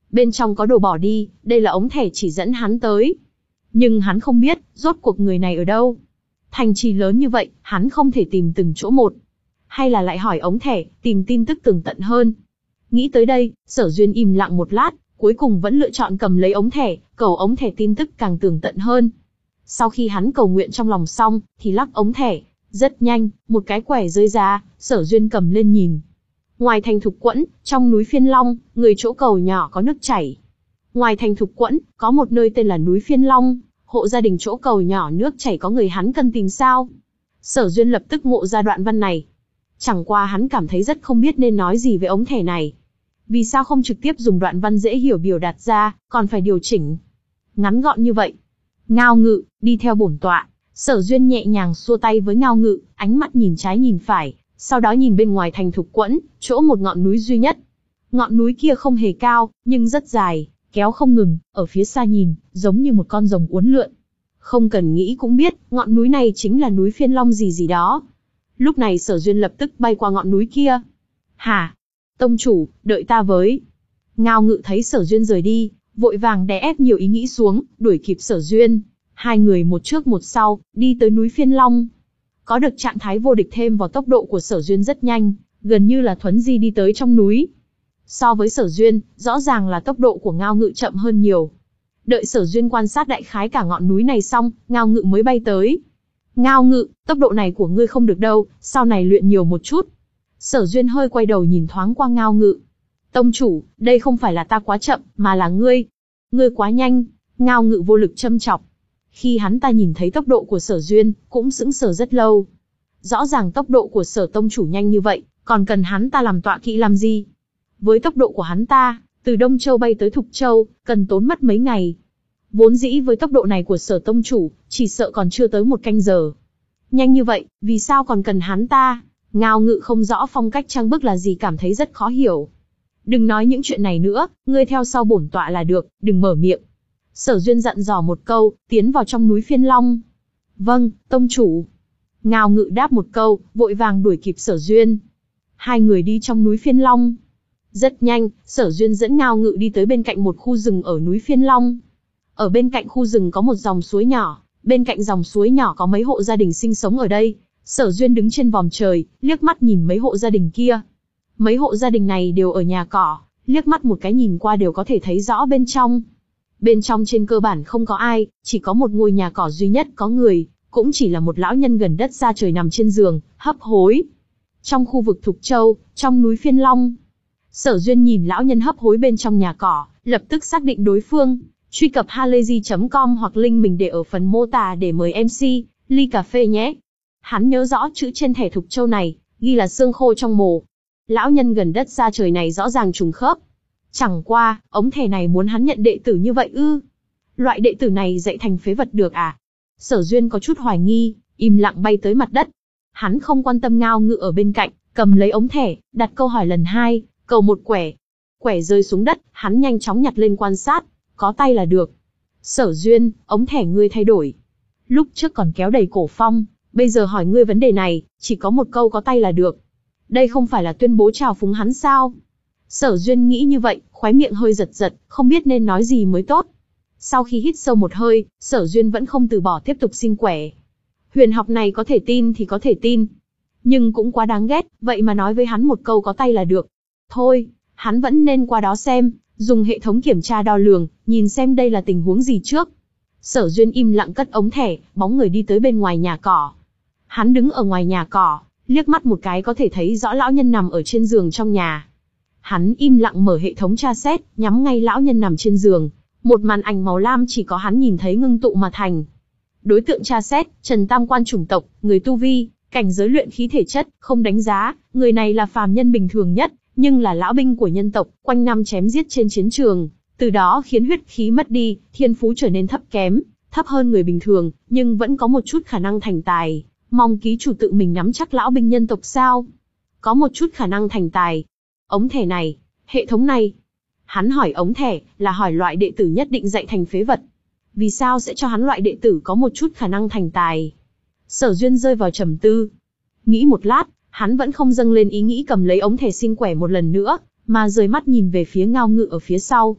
Bên trong có đồ bỏ đi, đây là ống thẻ chỉ dẫn hắn tới. Nhưng hắn không biết, rốt cuộc người này ở đâu. Thành trì lớn như vậy, hắn không thể tìm từng chỗ một. Hay là lại hỏi ống thẻ, tìm tin tức tường tận hơn. Nghĩ tới đây, Sở Duyên im lặng một lát, cuối cùng vẫn lựa chọn cầm lấy ống thẻ, cầu ống thẻ tin tức càng tường tận hơn. Sau khi hắn cầu nguyện trong lòng xong, thì lắc ống thẻ. Rất nhanh, một cái quẻ rơi ra, Sở Duyên cầm lên nhìn. Ngoài thành Thục Quẫn, trong núi Phiên Long, người chỗ cầu nhỏ có nước chảy. Ngoài thành Thục Quẫn, có một nơi tên là núi Phiên Long, hộ gia đình chỗ cầu nhỏ nước chảy có người hắn cần tìm sao. Sở Duyên lập tức ngộ ra đoạn văn này. Chẳng qua hắn cảm thấy rất không biết nên nói gì về ống thẻ này. Vì sao không trực tiếp dùng đoạn văn dễ hiểu biểu đạt ra, còn phải điều chỉnh. Ngắn gọn như vậy. Ngao Ngự, đi theo bổn tọa. Sở Duyên nhẹ nhàng xua tay với Ngao Ngự, ánh mắt nhìn trái nhìn phải, sau đó nhìn bên ngoài thành Thục Quẫn, chỗ một ngọn núi duy nhất. Ngọn núi kia không hề cao, nhưng rất dài, kéo không ngừng, ở phía xa nhìn, giống như một con rồng uốn lượn. Không cần nghĩ cũng biết, ngọn núi này chính là núi Phiên Long gì gì đó. Lúc này Sở Duyên lập tức bay qua ngọn núi kia. Hả? Tông chủ, đợi ta với. Ngao Ngự thấy Sở Duyên rời đi, vội vàng đè ép nhiều ý nghĩ xuống, đuổi kịp Sở Duyên. Hai người một trước một sau, đi tới núi Phiên Long. Có được trạng thái vô địch thêm vào tốc độ của Sở Duyên rất nhanh, gần như là thuấn di đi tới trong núi. So với Sở Duyên, rõ ràng là tốc độ của Ngao Ngự chậm hơn nhiều. Đợi Sở Duyên quan sát đại khái cả ngọn núi này xong, Ngao Ngự mới bay tới. Ngao Ngự, tốc độ này của ngươi không được đâu, sau này luyện nhiều một chút. Sở Duyên hơi quay đầu nhìn thoáng qua Ngao Ngự. Tông chủ, đây không phải là ta quá chậm, mà là ngươi. Ngươi quá nhanh. Ngao Ngự vô lực châm chọc. Khi hắn ta nhìn thấy tốc độ của Sở Duyên, cũng sững sờ rất lâu. Rõ ràng tốc độ của Sở tông chủ nhanh như vậy, còn cần hắn ta làm tọa kỵ làm gì? Với tốc độ của hắn ta, từ Đông Châu bay tới Thục Châu, cần tốn mất mấy ngày. Vốn dĩ với tốc độ này của Sở tông chủ, chỉ sợ còn chưa tới một canh giờ. Nhanh như vậy, vì sao còn cần hắn ta? Ngao Ngự không rõ phong cách trang bức là gì, cảm thấy rất khó hiểu. Đừng nói những chuyện này nữa, ngươi theo sau bổn tọa là được, đừng mở miệng. Sở Duyên dặn dò một câu, tiến vào trong núi Phiên Long. Vâng, tông chủ. Ngao Ngự đáp một câu, vội vàng đuổi kịp Sở Duyên. Hai người đi trong núi Phiên Long. Rất nhanh, Sở Duyên dẫn Ngao Ngự đi tới bên cạnh một khu rừng ở núi Phiên Long. Ở bên cạnh khu rừng có một dòng suối nhỏ, bên cạnh dòng suối nhỏ có mấy hộ gia đình sinh sống ở đây. Sở Duyên đứng trên vòm trời, liếc mắt nhìn mấy hộ gia đình kia. Mấy hộ gia đình này đều ở nhà cỏ, liếc mắt một cái nhìn qua đều có thể thấy rõ bên trong. Bên trong trên cơ bản không có ai, chỉ có một ngôi nhà cỏ duy nhất có người, cũng chỉ là một lão nhân gần đất xa trời nằm trên giường, hấp hối. Trong khu vực Thục Châu, trong núi Phiên Long, Sở Duyên nhìn lão nhân hấp hối bên trong nhà cỏ, lập tức xác định đối phương. Truy cập halayzi chấm com hoặc link mình để ở phần mô tả để mời em xê, ly cà phê nhé. Hắn nhớ rõ chữ trên thẻ Thục Châu này, ghi là xương khô trong mồ. Lão nhân gần đất xa trời này rõ ràng trùng khớp. Chẳng qua, ống thẻ này muốn hắn nhận đệ tử như vậy ư? Loại đệ tử này dạy thành phế vật được à? Sở Duyên có chút hoài nghi, im lặng bay tới mặt đất. Hắn không quan tâm Ngao Ngự ở bên cạnh, cầm lấy ống thẻ, đặt câu hỏi lần hai, cầu một quẻ. Quẻ rơi xuống đất, hắn nhanh chóng nhặt lên quan sát, có tay là được. Sở Duyên, ống thẻ ngươi thay đổi. Lúc trước còn kéo đầy cổ phong, bây giờ hỏi ngươi vấn đề này, chỉ có một câu có tay là được. Đây không phải là tuyên bố trào phúng hắn sao? Sở Duyên nghĩ như vậy, khóe miệng hơi giật giật, không biết nên nói gì mới tốt. Sau khi hít sâu một hơi, Sở Duyên vẫn không từ bỏ tiếp tục xin quẻ. Huyền học này có thể tin thì có thể tin. Nhưng cũng quá đáng ghét, vậy mà nói với hắn một câu có tay là được. Thôi, hắn vẫn nên qua đó xem, dùng hệ thống kiểm tra đo lường, nhìn xem đây là tình huống gì trước. Sở Duyên im lặng cất ống thẻ, bóng người đi tới bên ngoài nhà cỏ. Hắn đứng ở ngoài nhà cỏ, liếc mắt một cái có thể thấy rõ lão nhân nằm ở trên giường trong nhà. Hắn im lặng mở hệ thống tra xét, nhắm ngay lão nhân nằm trên giường. Một màn ảnh màu lam chỉ có hắn nhìn thấy ngưng tụ mà thành. Đối tượng tra xét, Trần Tam Quan chủng tộc, người tu vi, cảnh giới luyện khí thể chất, không đánh giá, người này là phàm nhân bình thường nhất, nhưng là lão binh của nhân tộc, quanh năm chém giết trên chiến trường, từ đó khiến huyết khí mất đi, thiên phú trở nên thấp kém, thấp hơn người bình thường, nhưng vẫn có một chút khả năng thành tài. Mong ký chủ tự mình nắm chắc lão binh nhân tộc sao? Có một chút khả năng thành tài. Ống thẻ này, hệ thống này. Hắn hỏi ống thẻ, là hỏi loại đệ tử nhất định dạy thành phế vật. Vì sao sẽ cho hắn loại đệ tử có một chút khả năng thành tài? Sở Duyên rơi vào trầm tư. Nghĩ một lát, hắn vẫn không dâng lên ý nghĩ cầm lấy ống thẻ xin quẻ một lần nữa, mà rời mắt nhìn về phía Ngao Ngự ở phía sau.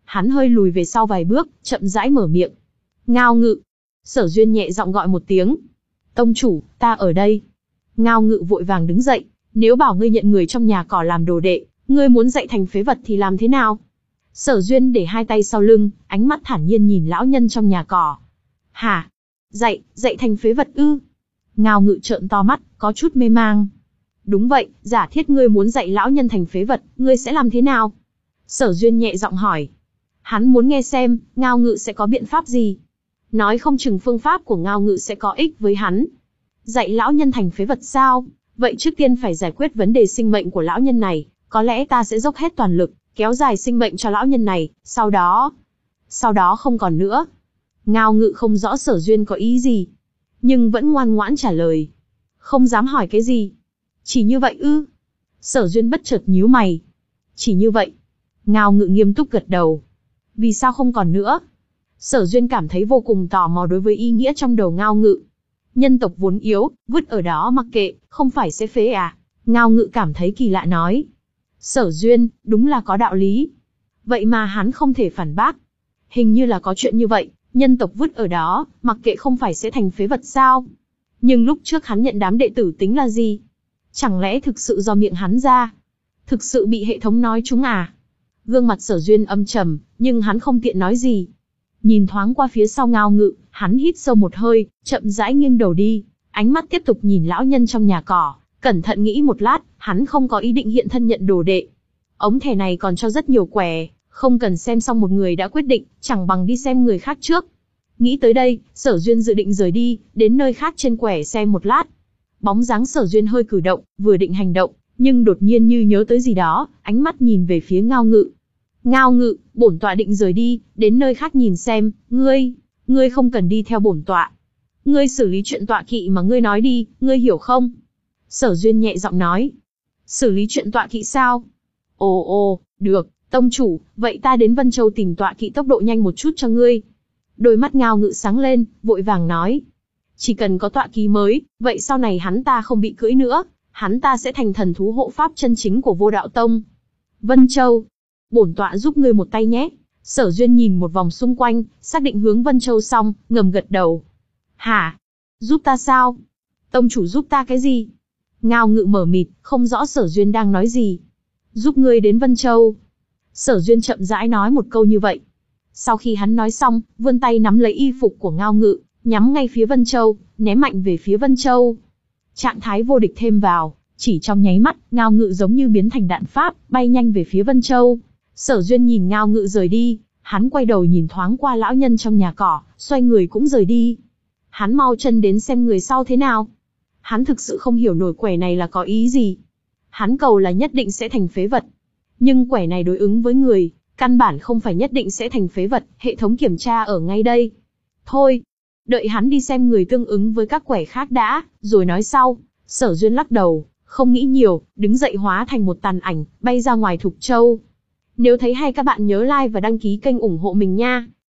Hắn hơi lùi về sau vài bước, chậm rãi mở miệng. Ngao Ngự. Sở Duyên nhẹ giọng gọi một tiếng. Tông chủ, ta ở đây. Ngao Ngự vội vàng đứng dậy. Nếu bảo ngươi nhận người trong nhà cỏ làm đồ đệ, ngươi muốn dạy thành phế vật thì làm thế nào? Sở Duyên để hai tay sau lưng, ánh mắt thản nhiên nhìn lão nhân trong nhà cỏ. Hả? Dạy, dạy thành phế vật ư? Ngao Ngự trợn to mắt, có chút mê mang. Đúng vậy, giả thiết ngươi muốn dạy lão nhân thành phế vật, ngươi sẽ làm thế nào? Sở Duyên nhẹ giọng hỏi. Hắn muốn nghe xem, Ngao Ngự sẽ có biện pháp gì? Nói không chừng phương pháp của Ngao Ngự sẽ có ích với hắn. Dạy lão nhân thành phế vật sao? Vậy trước tiên phải giải quyết vấn đề sinh mệnh của lão nhân này, có lẽ ta sẽ dốc hết toàn lực, kéo dài sinh mệnh cho lão nhân này, sau đó... Sau đó không còn nữa. Ngao Ngự không rõ Sở Duyên có ý gì, nhưng vẫn ngoan ngoãn trả lời. Không dám hỏi cái gì. Chỉ như vậy ư? Sở Duyên bất chợt nhíu mày. Chỉ như vậy. Ngao Ngự nghiêm túc gật đầu. Vì sao không còn nữa? Sở Duyên cảm thấy vô cùng tò mò đối với ý nghĩa trong đầu Ngao Ngự. Nhân tộc vốn yếu, vứt ở đó mặc kệ, không phải sẽ phế à? Ngao Ngự cảm thấy kỳ lạ nói. Sở Duyên, đúng là có đạo lý. Vậy mà hắn không thể phản bác. Hình như là có chuyện như vậy, nhân tộc vứt ở đó, mặc kệ không phải sẽ thành phế vật sao? Nhưng lúc trước hắn nhận đám đệ tử tính là gì? Chẳng lẽ thực sự do miệng hắn ra? Thực sự bị hệ thống nói chúng à? Gương mặt Sở Duyên âm trầm, nhưng hắn không tiện nói gì. Nhìn thoáng qua phía sau Ngao Ngự, hắn hít sâu một hơi, chậm rãi nghiêng đầu đi, ánh mắt tiếp tục nhìn lão nhân trong nhà cỏ, cẩn thận nghĩ một lát, hắn không có ý định hiện thân nhận đồ đệ. Ống thẻ này còn cho rất nhiều quẻ, không cần xem xong một người đã quyết định, chẳng bằng đi xem người khác trước. Nghĩ tới đây, Sở Duyên dự định rời đi, đến nơi khác trên quẻ xem một lát. Bóng dáng Sở Duyên hơi cử động, vừa định hành động, nhưng đột nhiên như nhớ tới gì đó, ánh mắt nhìn về phía Ngao Ngự. Ngao Ngự, bổn tọa định rời đi, đến nơi khác nhìn xem, ngươi, ngươi không cần đi theo bổn tọa. Ngươi xử lý chuyện tọa kỵ mà ngươi nói đi, ngươi hiểu không? Sở Duyên nhẹ giọng nói. Xử lý chuyện tọa kỵ sao? Ồ ồ, được, tông chủ, vậy ta đến Vân Châu tìm tọa kỵ tốc độ nhanh một chút cho ngươi. Đôi mắt Ngao Ngự sáng lên, vội vàng nói. Chỉ cần có tọa kỵ mới, vậy sau này hắn ta không bị cưỡi nữa, hắn ta sẽ thành thần thú hộ pháp chân chính của Vô Đạo Tông. Vân Châu, bổn tọa giúp ngươi một tay nhé. Sở Duyên nhìn một vòng xung quanh, xác định hướng Vân Châu xong, ngầm gật đầu. Hả? Giúp ta sao? Tông chủ giúp ta cái gì? Ngao Ngự mở mịt, không rõ Sở Duyên đang nói gì. Giúp ngươi đến Vân Châu. Sở Duyên chậm rãi nói một câu như vậy. Sau khi hắn nói xong, vươn tay nắm lấy y phục của Ngao Ngự, nhắm ngay phía Vân Châu, ném mạnh về phía Vân Châu. Trạng thái vô địch thêm vào, chỉ trong nháy mắt, Ngao Ngự giống như biến thành đạn pháp, bay nhanh về phía Vân Châu. Sở Duyên nhìn Ngao Ngự rời đi, hắn quay đầu nhìn thoáng qua lão nhân trong nhà cỏ, xoay người cũng rời đi. Hắn mau chân đến xem người sau thế nào. Hắn thực sự không hiểu nổi quẻ này là có ý gì. Hắn cầu là nhất định sẽ thành phế vật. Nhưng quẻ này đối ứng với người, căn bản không phải nhất định sẽ thành phế vật, hệ thống kiểm tra ở ngay đây. Thôi, đợi hắn đi xem người tương ứng với các quẻ khác đã, rồi nói sau. Sở Duyên lắc đầu, không nghĩ nhiều, đứng dậy hóa thành một tàn ảnh, bay ra ngoài Thục Châu. Nếu thấy hay các bạn nhớ like và đăng ký kênh ủng hộ mình nha.